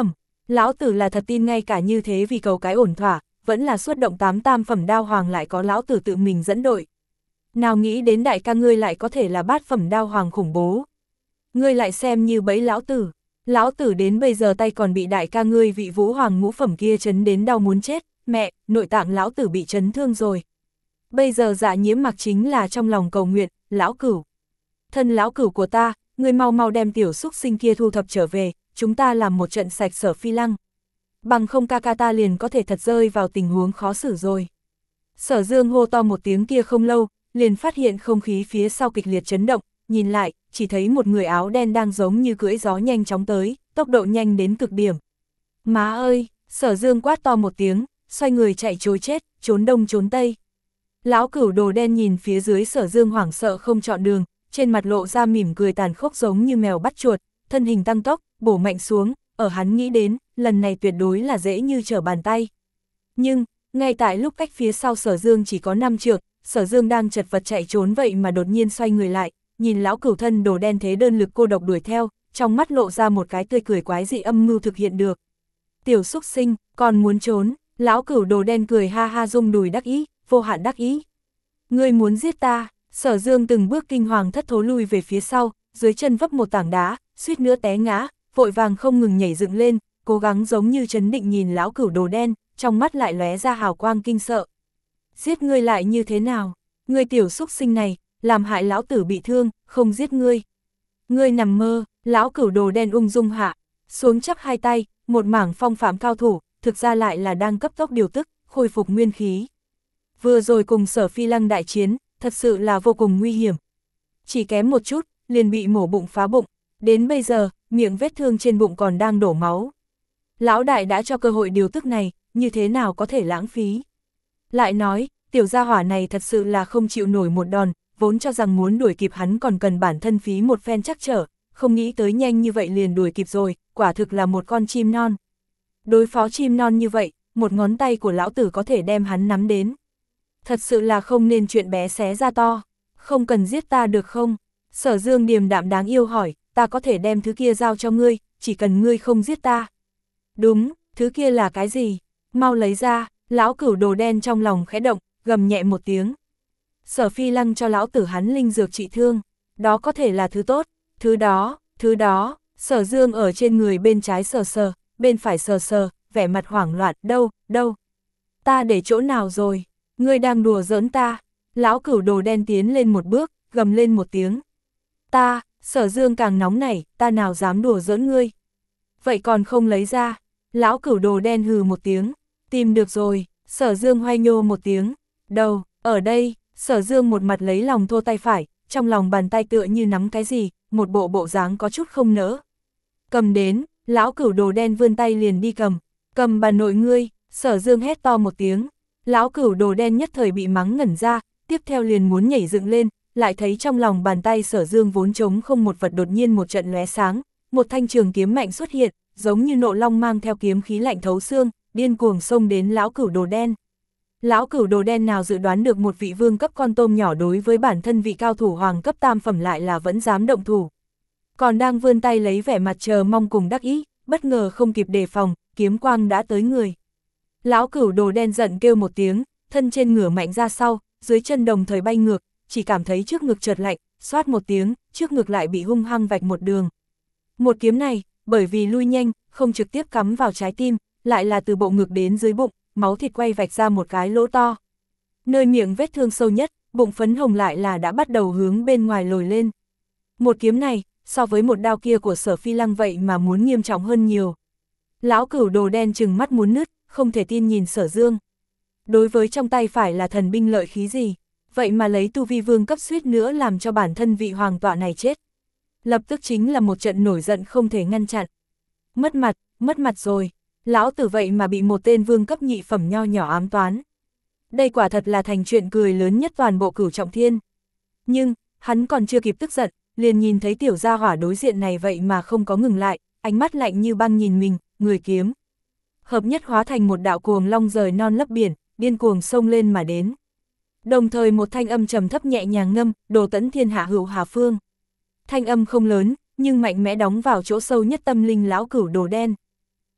Lão tử là thật tin ngay cả như thế vì cầu cái ổn thỏa, vẫn là xuất động tám tam phẩm đao hoàng lại có lão tử tự mình dẫn đội. Nào nghĩ đến đại ca ngươi lại có thể là bát phẩm đao hoàng khủng bố. Ngươi lại xem như bẫy lão tử. Lão tử đến bây giờ tay còn bị đại ca ngươi vị vũ hoàng ngũ phẩm kia chấn đến đau muốn chết. Mẹ, nội tạng lão tử bị chấn thương rồi. Bây giờ Dạ Nhiễm mặc chính là trong lòng cầu nguyện, lão cửu. Thân lão cửu của ta, ngươi mau mau đem tiểu xúc sinh kia thu thập trở về, chúng ta làm một trận sạch Sở Phi Lăng. Bằng không ca ca ta liền có thể thật rơi vào tình huống khó xử rồi. Sở Dương hô to một tiếng kia không lâu, liền phát hiện không khí phía sau kịch liệt chấn động, nhìn lại, chỉ thấy một người áo đen đang giống như cưỡi gió nhanh chóng tới, tốc độ nhanh đến cực điểm. Má ơi, Sở Dương quát to một tiếng, xoay người chạy trối chết, trốn đông trốn tây. Lão cửu đồ đen nhìn phía dưới Sở Dương hoảng sợ không chọn đường, trên mặt lộ ra mỉm cười tàn khốc giống như mèo bắt chuột, thân hình tăng tốc, bổ mạnh xuống, ở hắn nghĩ đến, lần này tuyệt đối là dễ như trở bàn tay. Nhưng, ngay tại lúc cách phía sau Sở Dương chỉ có năm trượng, Sở Dương đang chật vật chạy trốn vậy mà đột nhiên xoay người lại, nhìn lão cửu thân đồ đen thế đơn lực cô độc đuổi theo, trong mắt lộ ra một cái tươi cười quái dị âm mưu thực hiện được. Tiểu xúc sinh, còn muốn trốn, lão cửu đồ đen cười ha ha rung đùi đắc ý, vô hạn đắc ý. Ngươi muốn giết ta, Sở Dương từng bước kinh hoàng thất thố lui về phía sau, dưới chân vấp một tảng đá, suýt nữa té ngã, vội vàng không ngừng nhảy dựng lên, cố gắng giống như trấn định nhìn lão cửu đồ đen, trong mắt lại lóe ra hào quang kinh sợ. Giết ngươi lại như thế nào? Ngươi tiểu xúc sinh này, làm hại lão tử bị thương, không giết ngươi. Ngươi nằm mơ, lão cửu đồ đen ung dung hạ, xuống chắp hai tay, một mảng phong phạm cao thủ, thực ra lại là đang cấp tốc điều tức, khôi phục nguyên khí. Vừa rồi cùng Sở Phi Lăng đại chiến, thật sự là vô cùng nguy hiểm. Chỉ kém một chút, liền bị mổ bụng phá bụng, đến bây giờ, miệng vết thương trên bụng còn đang đổ máu. Lão đại đã cho cơ hội điều tức này, như thế nào có thể lãng phí. Lại nói, tiểu gia hỏa này thật sự là không chịu nổi một đòn, vốn cho rằng muốn đuổi kịp hắn còn cần bản thân phí một phen chắc trở, không nghĩ tới nhanh như vậy liền đuổi kịp rồi, quả thực là một con chim non. Đối phó chim non như vậy, một ngón tay của lão tử có thể đem hắn nắm đến. Thật sự là không nên chuyện bé xé ra to, không cần giết ta được không? Sở Dương điềm đạm đáng yêu hỏi, ta có thể đem thứ kia giao cho ngươi, chỉ cần ngươi không giết ta. Đúng, thứ kia là cái gì? Mau lấy ra, lão cửu đồ đen trong lòng khẽ động, gầm nhẹ một tiếng. Sở Phi Lăng cho lão tử hắn linh dược trị thương, đó có thể là thứ tốt, thứ đó, thứ đó, Sở Dương ở trên người bên trái sờ sờ, bên phải sờ sờ, vẻ mặt hoảng loạn, đâu, đâu? Ta để chỗ nào rồi? Ngươi đang đùa giỡn ta. Lão cửu đồ đen tiến lên một bước, gầm lên một tiếng. Ta, Sở Dương càng nóng nảy, ta nào dám đùa giỡn ngươi. Vậy còn không lấy ra. Lão cửu đồ đen hừ một tiếng. Tìm được rồi, Sở Dương hoay nhô một tiếng. Đâu, ở đây, Sở Dương một mặt lấy lòng thô tay phải, trong lòng bàn tay tựa như nắm cái gì, một bộ bộ dáng có chút không nỡ. Cầm đến, lão cửu đồ đen vươn tay liền đi cầm. Cầm bà nội ngươi, Sở Dương hét to một tiếng. Lão cửu đồ đen nhất thời bị mắng ngẩn ra, tiếp theo liền muốn nhảy dựng lên, lại thấy trong lòng bàn tay Sở Dương vốn trống không một vật đột nhiên một trận lóe sáng, một thanh trường kiếm mạnh xuất hiện, giống như nộ long mang theo kiếm khí lạnh thấu xương, điên cuồng xông đến lão cửu đồ đen. Lão cửu đồ đen nào dự đoán được một vị vương cấp con tôm nhỏ đối với bản thân vị cao thủ hoàng cấp tam phẩm lại là vẫn dám động thủ. Còn đang vươn tay lấy vẻ mặt chờ mong cùng đắc ý, bất ngờ không kịp đề phòng, kiếm quang đã tới người. Lão cửu đồ đen giận kêu một tiếng, thân trên ngửa mạnh ra sau, dưới chân đồng thời bay ngược, chỉ cảm thấy trước ngực chợt lạnh, xoát một tiếng, trước ngực lại bị hung hăng vạch một đường. Một kiếm này, bởi vì lui nhanh, không trực tiếp cắm vào trái tim, lại là từ bộ ngực đến dưới bụng, máu thịt quay vạch ra một cái lỗ to. Nơi miệng vết thương sâu nhất, bụng phấn hồng lại là đã bắt đầu hướng bên ngoài lồi lên. Một kiếm này, so với một đao kia của Sở Phi Lăng vậy mà muốn nghiêm trọng hơn nhiều. Lão cửu đồ đen trừng mắt muốn nứt, không thể tin nhìn Sở Dương. Đối với trong tay phải là thần binh lợi khí gì, vậy mà lấy tu vi vương cấp suýt nữa làm cho bản thân vị hoàng tọa này chết. Lập tức chính là một trận nổi giận không thể ngăn chặn. Mất mặt, mất mặt rồi, lão tử vậy mà bị một tên vương cấp nhị phẩm nho nhỏ ám toán. Đây quả thật là thành chuyện cười lớn nhất toàn bộ Cửu Trọng Thiên. Nhưng, hắn còn chưa kịp tức giận, liền nhìn thấy tiểu gia hỏa đối diện này vậy mà không có ngừng lại, ánh mắt lạnh như băng nhìn mình, người kiếm. Hợp nhất hóa thành một đạo cuồng long rời non lấp biển, điên cuồng xông lên mà đến. Đồng thời một thanh âm trầm thấp nhẹ nhàng ngâm, đồ tẫn thiên hạ hữu hà phương. Thanh âm không lớn, nhưng mạnh mẽ đóng vào chỗ sâu nhất tâm linh lão cửu đồ đen.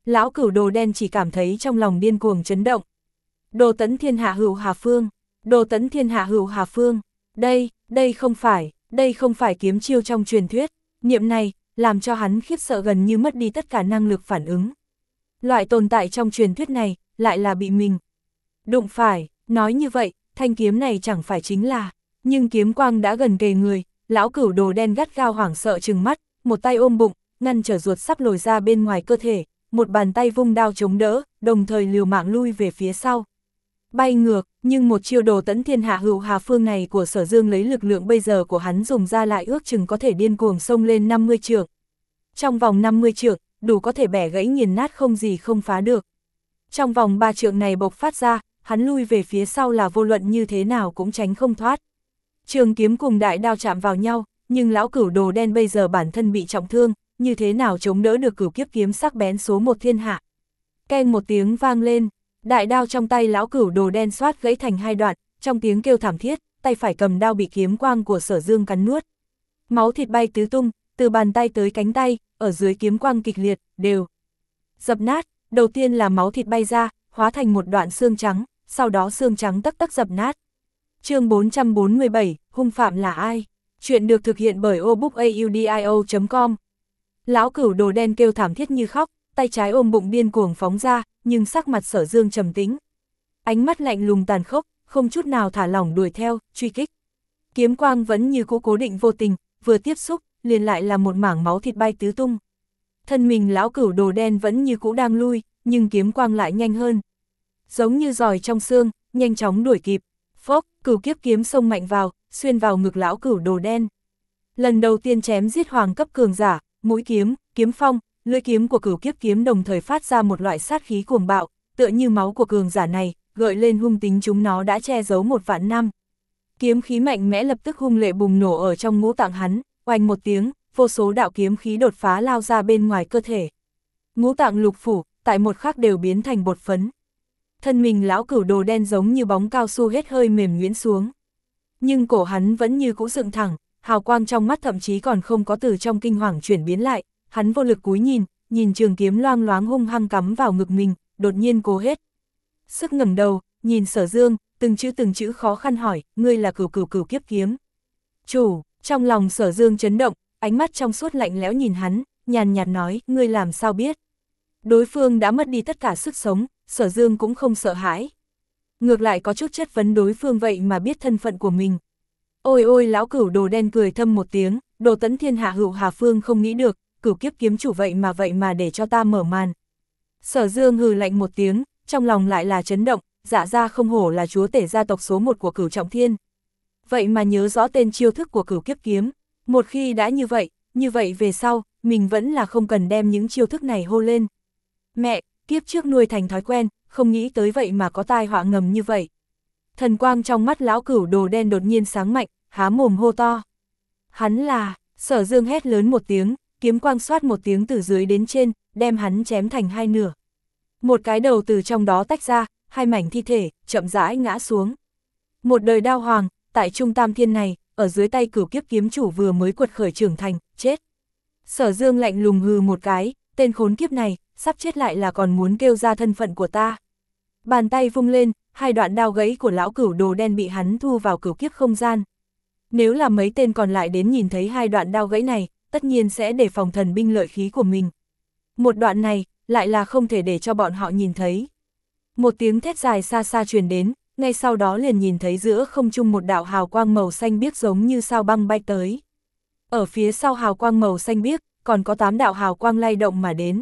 Lão Cửu đồ đen chỉ cảm thấy trong lòng điên cuồng chấn động. Đồ tấn thiên hạ hữu Hà Phương, đồ tấn thiên hạ hữu Hà Phương, đây, đây không phải, đây không phải kiếm chiêu trong truyền thuyết, niệm này, làm cho hắn khiếp sợ gần như mất đi tất cả năng lực phản ứng. Loại tồn tại trong truyền thuyết này, lại là bị mình đụng phải, nói như vậy, thanh kiếm này chẳng phải chính là, nhưng kiếm quang đã gần kề người, lão Cửu đồ đen gắt gao hoảng sợ trừng mắt, một tay ôm bụng, ngăn trở ruột sắp lồi ra bên ngoài cơ thể, một bàn tay vung đao chống đỡ, đồng thời liều mạng lui về phía sau. Bay ngược, nhưng một chiêu đồ tấn thiên hạ hữu Hà Phương này của Sở Dương lấy lực lượng bây giờ của hắn dùng ra lại ước chừng có thể điên cuồng xông lên năm mươi trượng. Trong vòng năm mươi trượng, đủ có thể bẻ gãy nghiền nát không gì không phá được. Trong vòng ba trượng này bộc phát ra, hắn lui về phía sau là vô luận như thế nào cũng tránh không thoát. Trường kiếm cùng đại đao chạm vào nhau, nhưng lão Cửu đồ đen bây giờ bản thân bị trọng thương, như thế nào chống đỡ được cửu kiếp kiếm sắc bén số một thiên hạ. Keng một tiếng vang lên, đại đao trong tay lão Cửu đồ đen xoát gãy thành hai đoạn, trong tiếng kêu thảm thiết, tay phải cầm đao bị kiếm quang của Sở Dương cắn nuốt. Máu thịt bay tứ tung, từ bàn tay tới cánh tay, ở dưới kiếm quang kịch liệt, đều dập nát, đầu tiên là máu thịt bay ra, hóa thành một đoạn xương trắng, sau đó xương trắng tắc tắc dập nát. Chương bốn trăm bốn mươi bảy, hung phạm là ai? Chuyện được thực hiện bởi obookaudio chấm com. Lão Cửu đồ đen kêu thảm thiết như khóc, tay trái ôm bụng điên cuồng phóng ra, nhưng sắc mặt Sở Dương trầm tĩnh. Ánh mắt lạnh lùng tàn khốc, không chút nào thả lỏng đuổi theo, truy kích. Kiếm quang vẫn như cũ cố định vô tình, vừa tiếp xúc, liền lại là một mảng máu thịt bay tứ tung. Thân mình lão Cửu đồ đen vẫn như cũ đang lui, nhưng kiếm quang lại nhanh hơn. Giống như giòi trong xương, nhanh chóng đuổi kịp. Phốc, cửu kiếp kiếm xông mạnh vào, xuyên vào ngực lão Cửu đồ đen. Lần đầu tiên chém giết hoàng cấp cường giả, mũi kiếm, kiếm phong, lưỡi kiếm của cửu kiếp kiếm đồng thời phát ra một loại sát khí cuồng bạo, tựa như máu của cường giả này, gợi lên hung tính chúng nó đã che giấu một vạn năm. Kiếm khí mạnh mẽ lập tức hung lệ bùng nổ ở trong ngũ tạng hắn, oanh một tiếng, vô số đạo kiếm khí đột phá lao ra bên ngoài cơ thể. Ngũ tạng lục phủ, tại một khắc đều biến thành bột phấn. Thân mình lão Cửu đồ đen giống như bóng cao su hết hơi mềm nhũn xuống. Nhưng cổ hắn vẫn như cũ dựng thẳng, hào quang trong mắt thậm chí còn không có từ trong kinh hoàng chuyển biến lại, hắn vô lực cúi nhìn, nhìn trường kiếm loang loáng hung hăng cắm vào ngực mình, đột nhiên cố hết sức ngẩng đầu, nhìn Sở Dương, từng chữ từng chữ khó khăn hỏi, ngươi là cửu cửu cửu kiếp kiếm chủ? Trong lòng Sở Dương chấn động, ánh mắt trong suốt lạnh lẽo nhìn hắn, nhàn nhạt nói, ngươi làm sao biết? Đối phương đã mất đi tất cả sức sống, Sở Dương cũng không sợ hãi. Ngược lại có chút chất vấn đối phương vậy mà biết thân phận của mình. Ôi ôi lão Cửu đồ đen cười thâm một tiếng, đồ tấn thiên hạ hữu Hà Phương không nghĩ được, cửu kiếp kiếm chủ vậy mà vậy mà để cho ta mở màn. Sở Dương hừ lạnh một tiếng, trong lòng lại là chấn động, dạ ra không hổ là chúa tể gia tộc số một của Cửu Trọng Thiên. Vậy mà nhớ rõ tên chiêu thức của cửu kiếp kiếm, một khi đã như vậy, như vậy về sau, mình vẫn là không cần đem những chiêu thức này hô lên. Mẹ, kiếp trước nuôi thành thói quen, không nghĩ tới vậy mà có tai họa ngầm như vậy. Thần quang trong mắt lão Cửu đồ đen đột nhiên sáng mạnh, há mồm hô to. Hắn là, Sở Dương hét lớn một tiếng, kiếm quang xoát một tiếng từ dưới đến trên, đem hắn chém thành hai nửa. Một cái đầu từ trong đó tách ra, hai mảnh thi thể, chậm rãi ngã xuống. Một đời đao hoàng, tại Trung Tam Thiên này, ở dưới tay cửu kiếp kiếm chủ vừa mới quật khởi trưởng thành, chết. Sở Dương lạnh lùng hừ một cái, tên khốn kiếp này, sắp chết lại là còn muốn kêu ra thân phận của ta. Bàn tay vung lên, hai đoạn đao gãy của lão Cửu đồ đen bị hắn thu vào cửu kiếp không gian. Nếu là mấy tên còn lại đến nhìn thấy hai đoạn đao gãy này, tất nhiên sẽ đề phòng thần binh lợi khí của mình. Một đoạn này, lại là không thể để cho bọn họ nhìn thấy. Một tiếng thét dài xa xa truyền đến, ngay sau đó liền nhìn thấy giữa không trung một đạo hào quang màu xanh biếc giống như sao băng bay tới. Ở phía sau hào quang màu xanh biếc, còn có tám đạo hào quang lay động mà đến.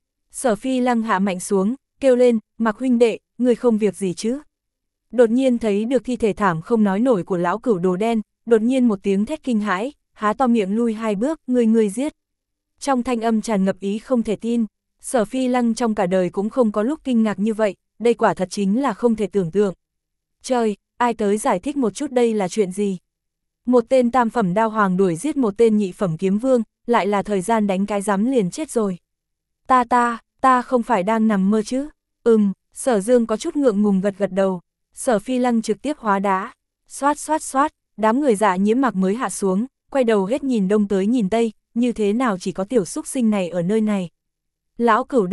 Sở Phi Lăng hạ mạnh xuống, kêu lên, Mạc huynh đệ, người không việc gì chứ? Đột nhiên thấy được thi thể thảm không nói nổi của lão Cửu đồ đen, đột nhiên một tiếng thét kinh hãi, há to miệng lui hai bước, người người giết. Trong thanh âm tràn ngập ý không thể tin, Sở Phi Lăng trong cả đời cũng không có lúc kinh ngạc như vậy, đây quả thật chính là không thể tưởng tượng. Trời, ai tới giải thích một chút đây là chuyện gì? Một tên tam phẩm đao hoàng đuổi giết một tên nhị phẩm kiếm vương, lại là thời gian đánh cái rắm liền chết rồi. Ta ta, ta không phải đang nằm mơ chứ? Ừm, Sở Dương có chút ngượng ngùng gật gật đầu. Sở Phi Lăng trực tiếp hóa đá. Xoát xoát xoát, đám người dạ nhiễm mặc mới hạ xuống, quay đầu hết nhìn đông tới nhìn tây, như thế nào chỉ có tiểu xúc sinh này ở nơi này. Lão Cửu đâu?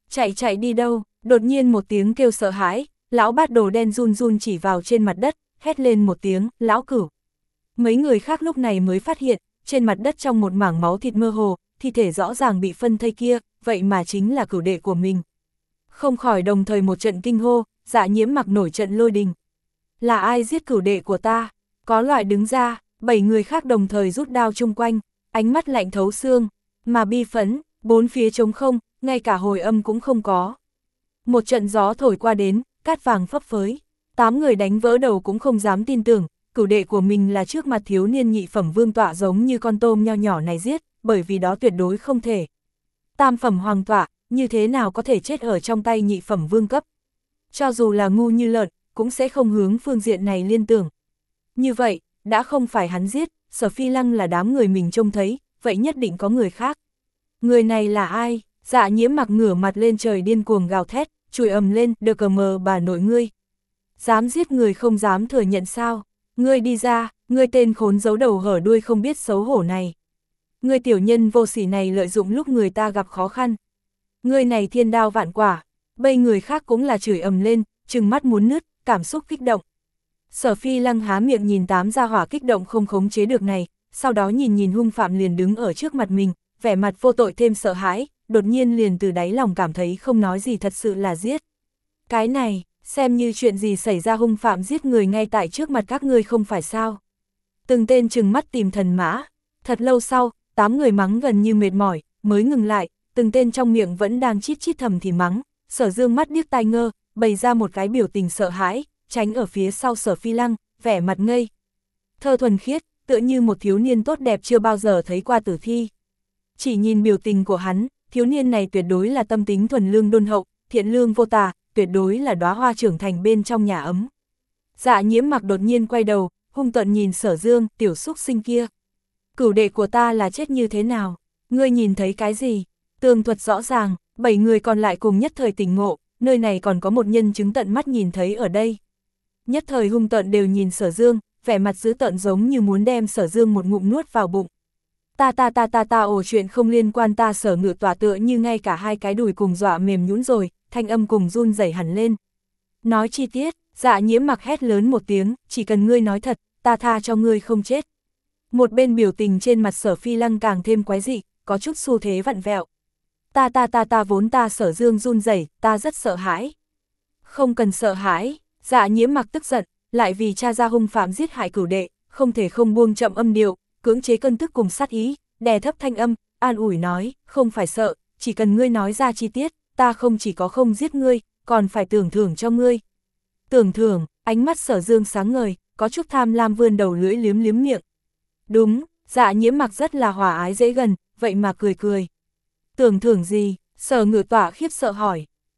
Chạy chạy đi đâu? Đột nhiên một tiếng kêu sợ hãi, lão bát đồ đen run run chỉ vào trên mặt đất, hét lên một tiếng, lão cửu. Mấy người khác lúc này mới phát hiện, trên mặt đất trong một mảng máu thịt mơ hồ, thi thể rõ ràng bị phân thây kia, vậy mà chính là cửu đệ của mình. Không khỏi đồng thời một trận kinh hô, Dạ Nhiễm Mặc nổi trận lôi đình. Là ai giết cửu đệ của ta? Có loại đứng ra, bảy người khác đồng thời rút đao chung quanh, ánh mắt lạnh thấu xương, mà bi phẫn, bốn phía trống không, ngay cả hồi âm cũng không có. Một trận gió thổi qua đến, cát vàng phấp phới, tám người đánh vỡ đầu cũng không dám tin tưởng, cửu đệ của mình là trước mặt thiếu niên nhị phẩm vương tọa giống như con tôm nho nhỏ này giết, bởi vì đó tuyệt đối không thể. Tam phẩm hoàng tọa, như thế nào có thể chết ở trong tay nhị phẩm vương cấp? Cho dù là ngu như lợn, cũng sẽ không hướng phương diện này liên tưởng. Như vậy, đã không phải hắn giết, Sở Phi Lăng là đám người mình trông thấy, vậy nhất định có người khác. Người này là ai? Dạ Nhiễm Mặc ngửa mặt lên trời điên cuồng gào thét, chửi ầm lên, được cờ mờ bà nội ngươi. Dám giết người không dám thừa nhận sao? Ngươi đi ra, ngươi tên khốn giấu đầu hở đuôi không biết xấu hổ này. Ngươi tiểu nhân vô sỉ này lợi dụng lúc người ta gặp khó khăn. Ngươi này thiên đao vạn quả. Bây người khác cũng là chửi ầm lên, trừng mắt muốn nứt, cảm xúc kích động. Sở Phi Lăng há miệng nhìn tám gia hỏa kích động không khống chế được này, sau đó nhìn nhìn hung phạm liền đứng ở trước mặt mình, vẻ mặt vô tội thêm sợ hãi, đột nhiên liền từ đáy lòng cảm thấy không nói gì thật sự là giết. Cái này, xem như chuyện gì xảy ra, hung phạm giết người ngay tại trước mặt các ngươi không phải sao. Từng tên trừng mắt tìm thần mã, thật lâu sau, tám người mắng gần như mệt mỏi, mới ngừng lại, từng tên trong miệng vẫn đang chít chít thầm thì mắng, Sở Dương mắt điếc tai ngơ, bày ra một cái biểu tình sợ hãi, tránh ở phía sau Sở Phi Lăng, vẻ mặt ngây. Thơ thuần khiết, tựa như một thiếu niên tốt đẹp chưa bao giờ thấy qua tử thi. Chỉ nhìn biểu tình của hắn, thiếu niên này tuyệt đối là tâm tính thuần lương đôn hậu, thiện lương vô tà, tuyệt đối là đóa hoa trưởng thành bên trong nhà ấm. Dạ Nhiễm Mặc đột nhiên quay đầu, hung tợn nhìn Sở Dương, tiểu xúc sinh kia. Cửu đệ của ta là chết như thế nào? Ngươi nhìn thấy cái gì? Tường thuật rõ ràng, bảy người còn lại cùng nhất thời tỉnh ngộ, nơi này còn có một nhân chứng tận mắt nhìn thấy ở đây. Nhất thời hung tợn đều nhìn Sở Dương, vẻ mặt dữ tợn giống như muốn đem Sở Dương một ngụm nuốt vào bụng. Ta ta ta ta ta ồ, chuyện không liên quan ta. Sở Ngự Tỏa tựa như ngay cả hai cái đùi cùng dọa mềm nhũn rồi, thanh âm cùng run rẩy hẳn lên. Nói chi tiết, Dạ Nhiễm Mặc hét lớn một tiếng, chỉ cần ngươi nói thật, ta tha cho ngươi không chết. Một bên biểu tình trên mặt Sở Phi Lăng càng thêm quái dị, có chút xu thế vặn vẹo. Ta ta ta ta vốn ta Sở Dương run rẩy, ta rất sợ hãi. Không cần sợ hãi, Dạ Nhiễm Mặc tức giận, lại vì cha ra hung phạm giết hại cửu đệ, không thể không buông chậm âm điệu, cưỡng chế cơn tức cùng sát ý, đè thấp thanh âm, an ủi nói, không phải sợ, chỉ cần ngươi nói ra chi tiết, ta không chỉ có không giết ngươi, còn phải tưởng thưởng cho ngươi. Tưởng thưởng, ánh mắt Sở Dương sáng ngời, có chút tham lam vươn đầu lưỡi liếm liếm miệng. Đúng, Dạ Nhiễm Mặc rất là hòa ái dễ gần, vậy mà cười cười. Tưởng thưởng gì? Sở Ngự Tỏa khiếp sợ hỏi.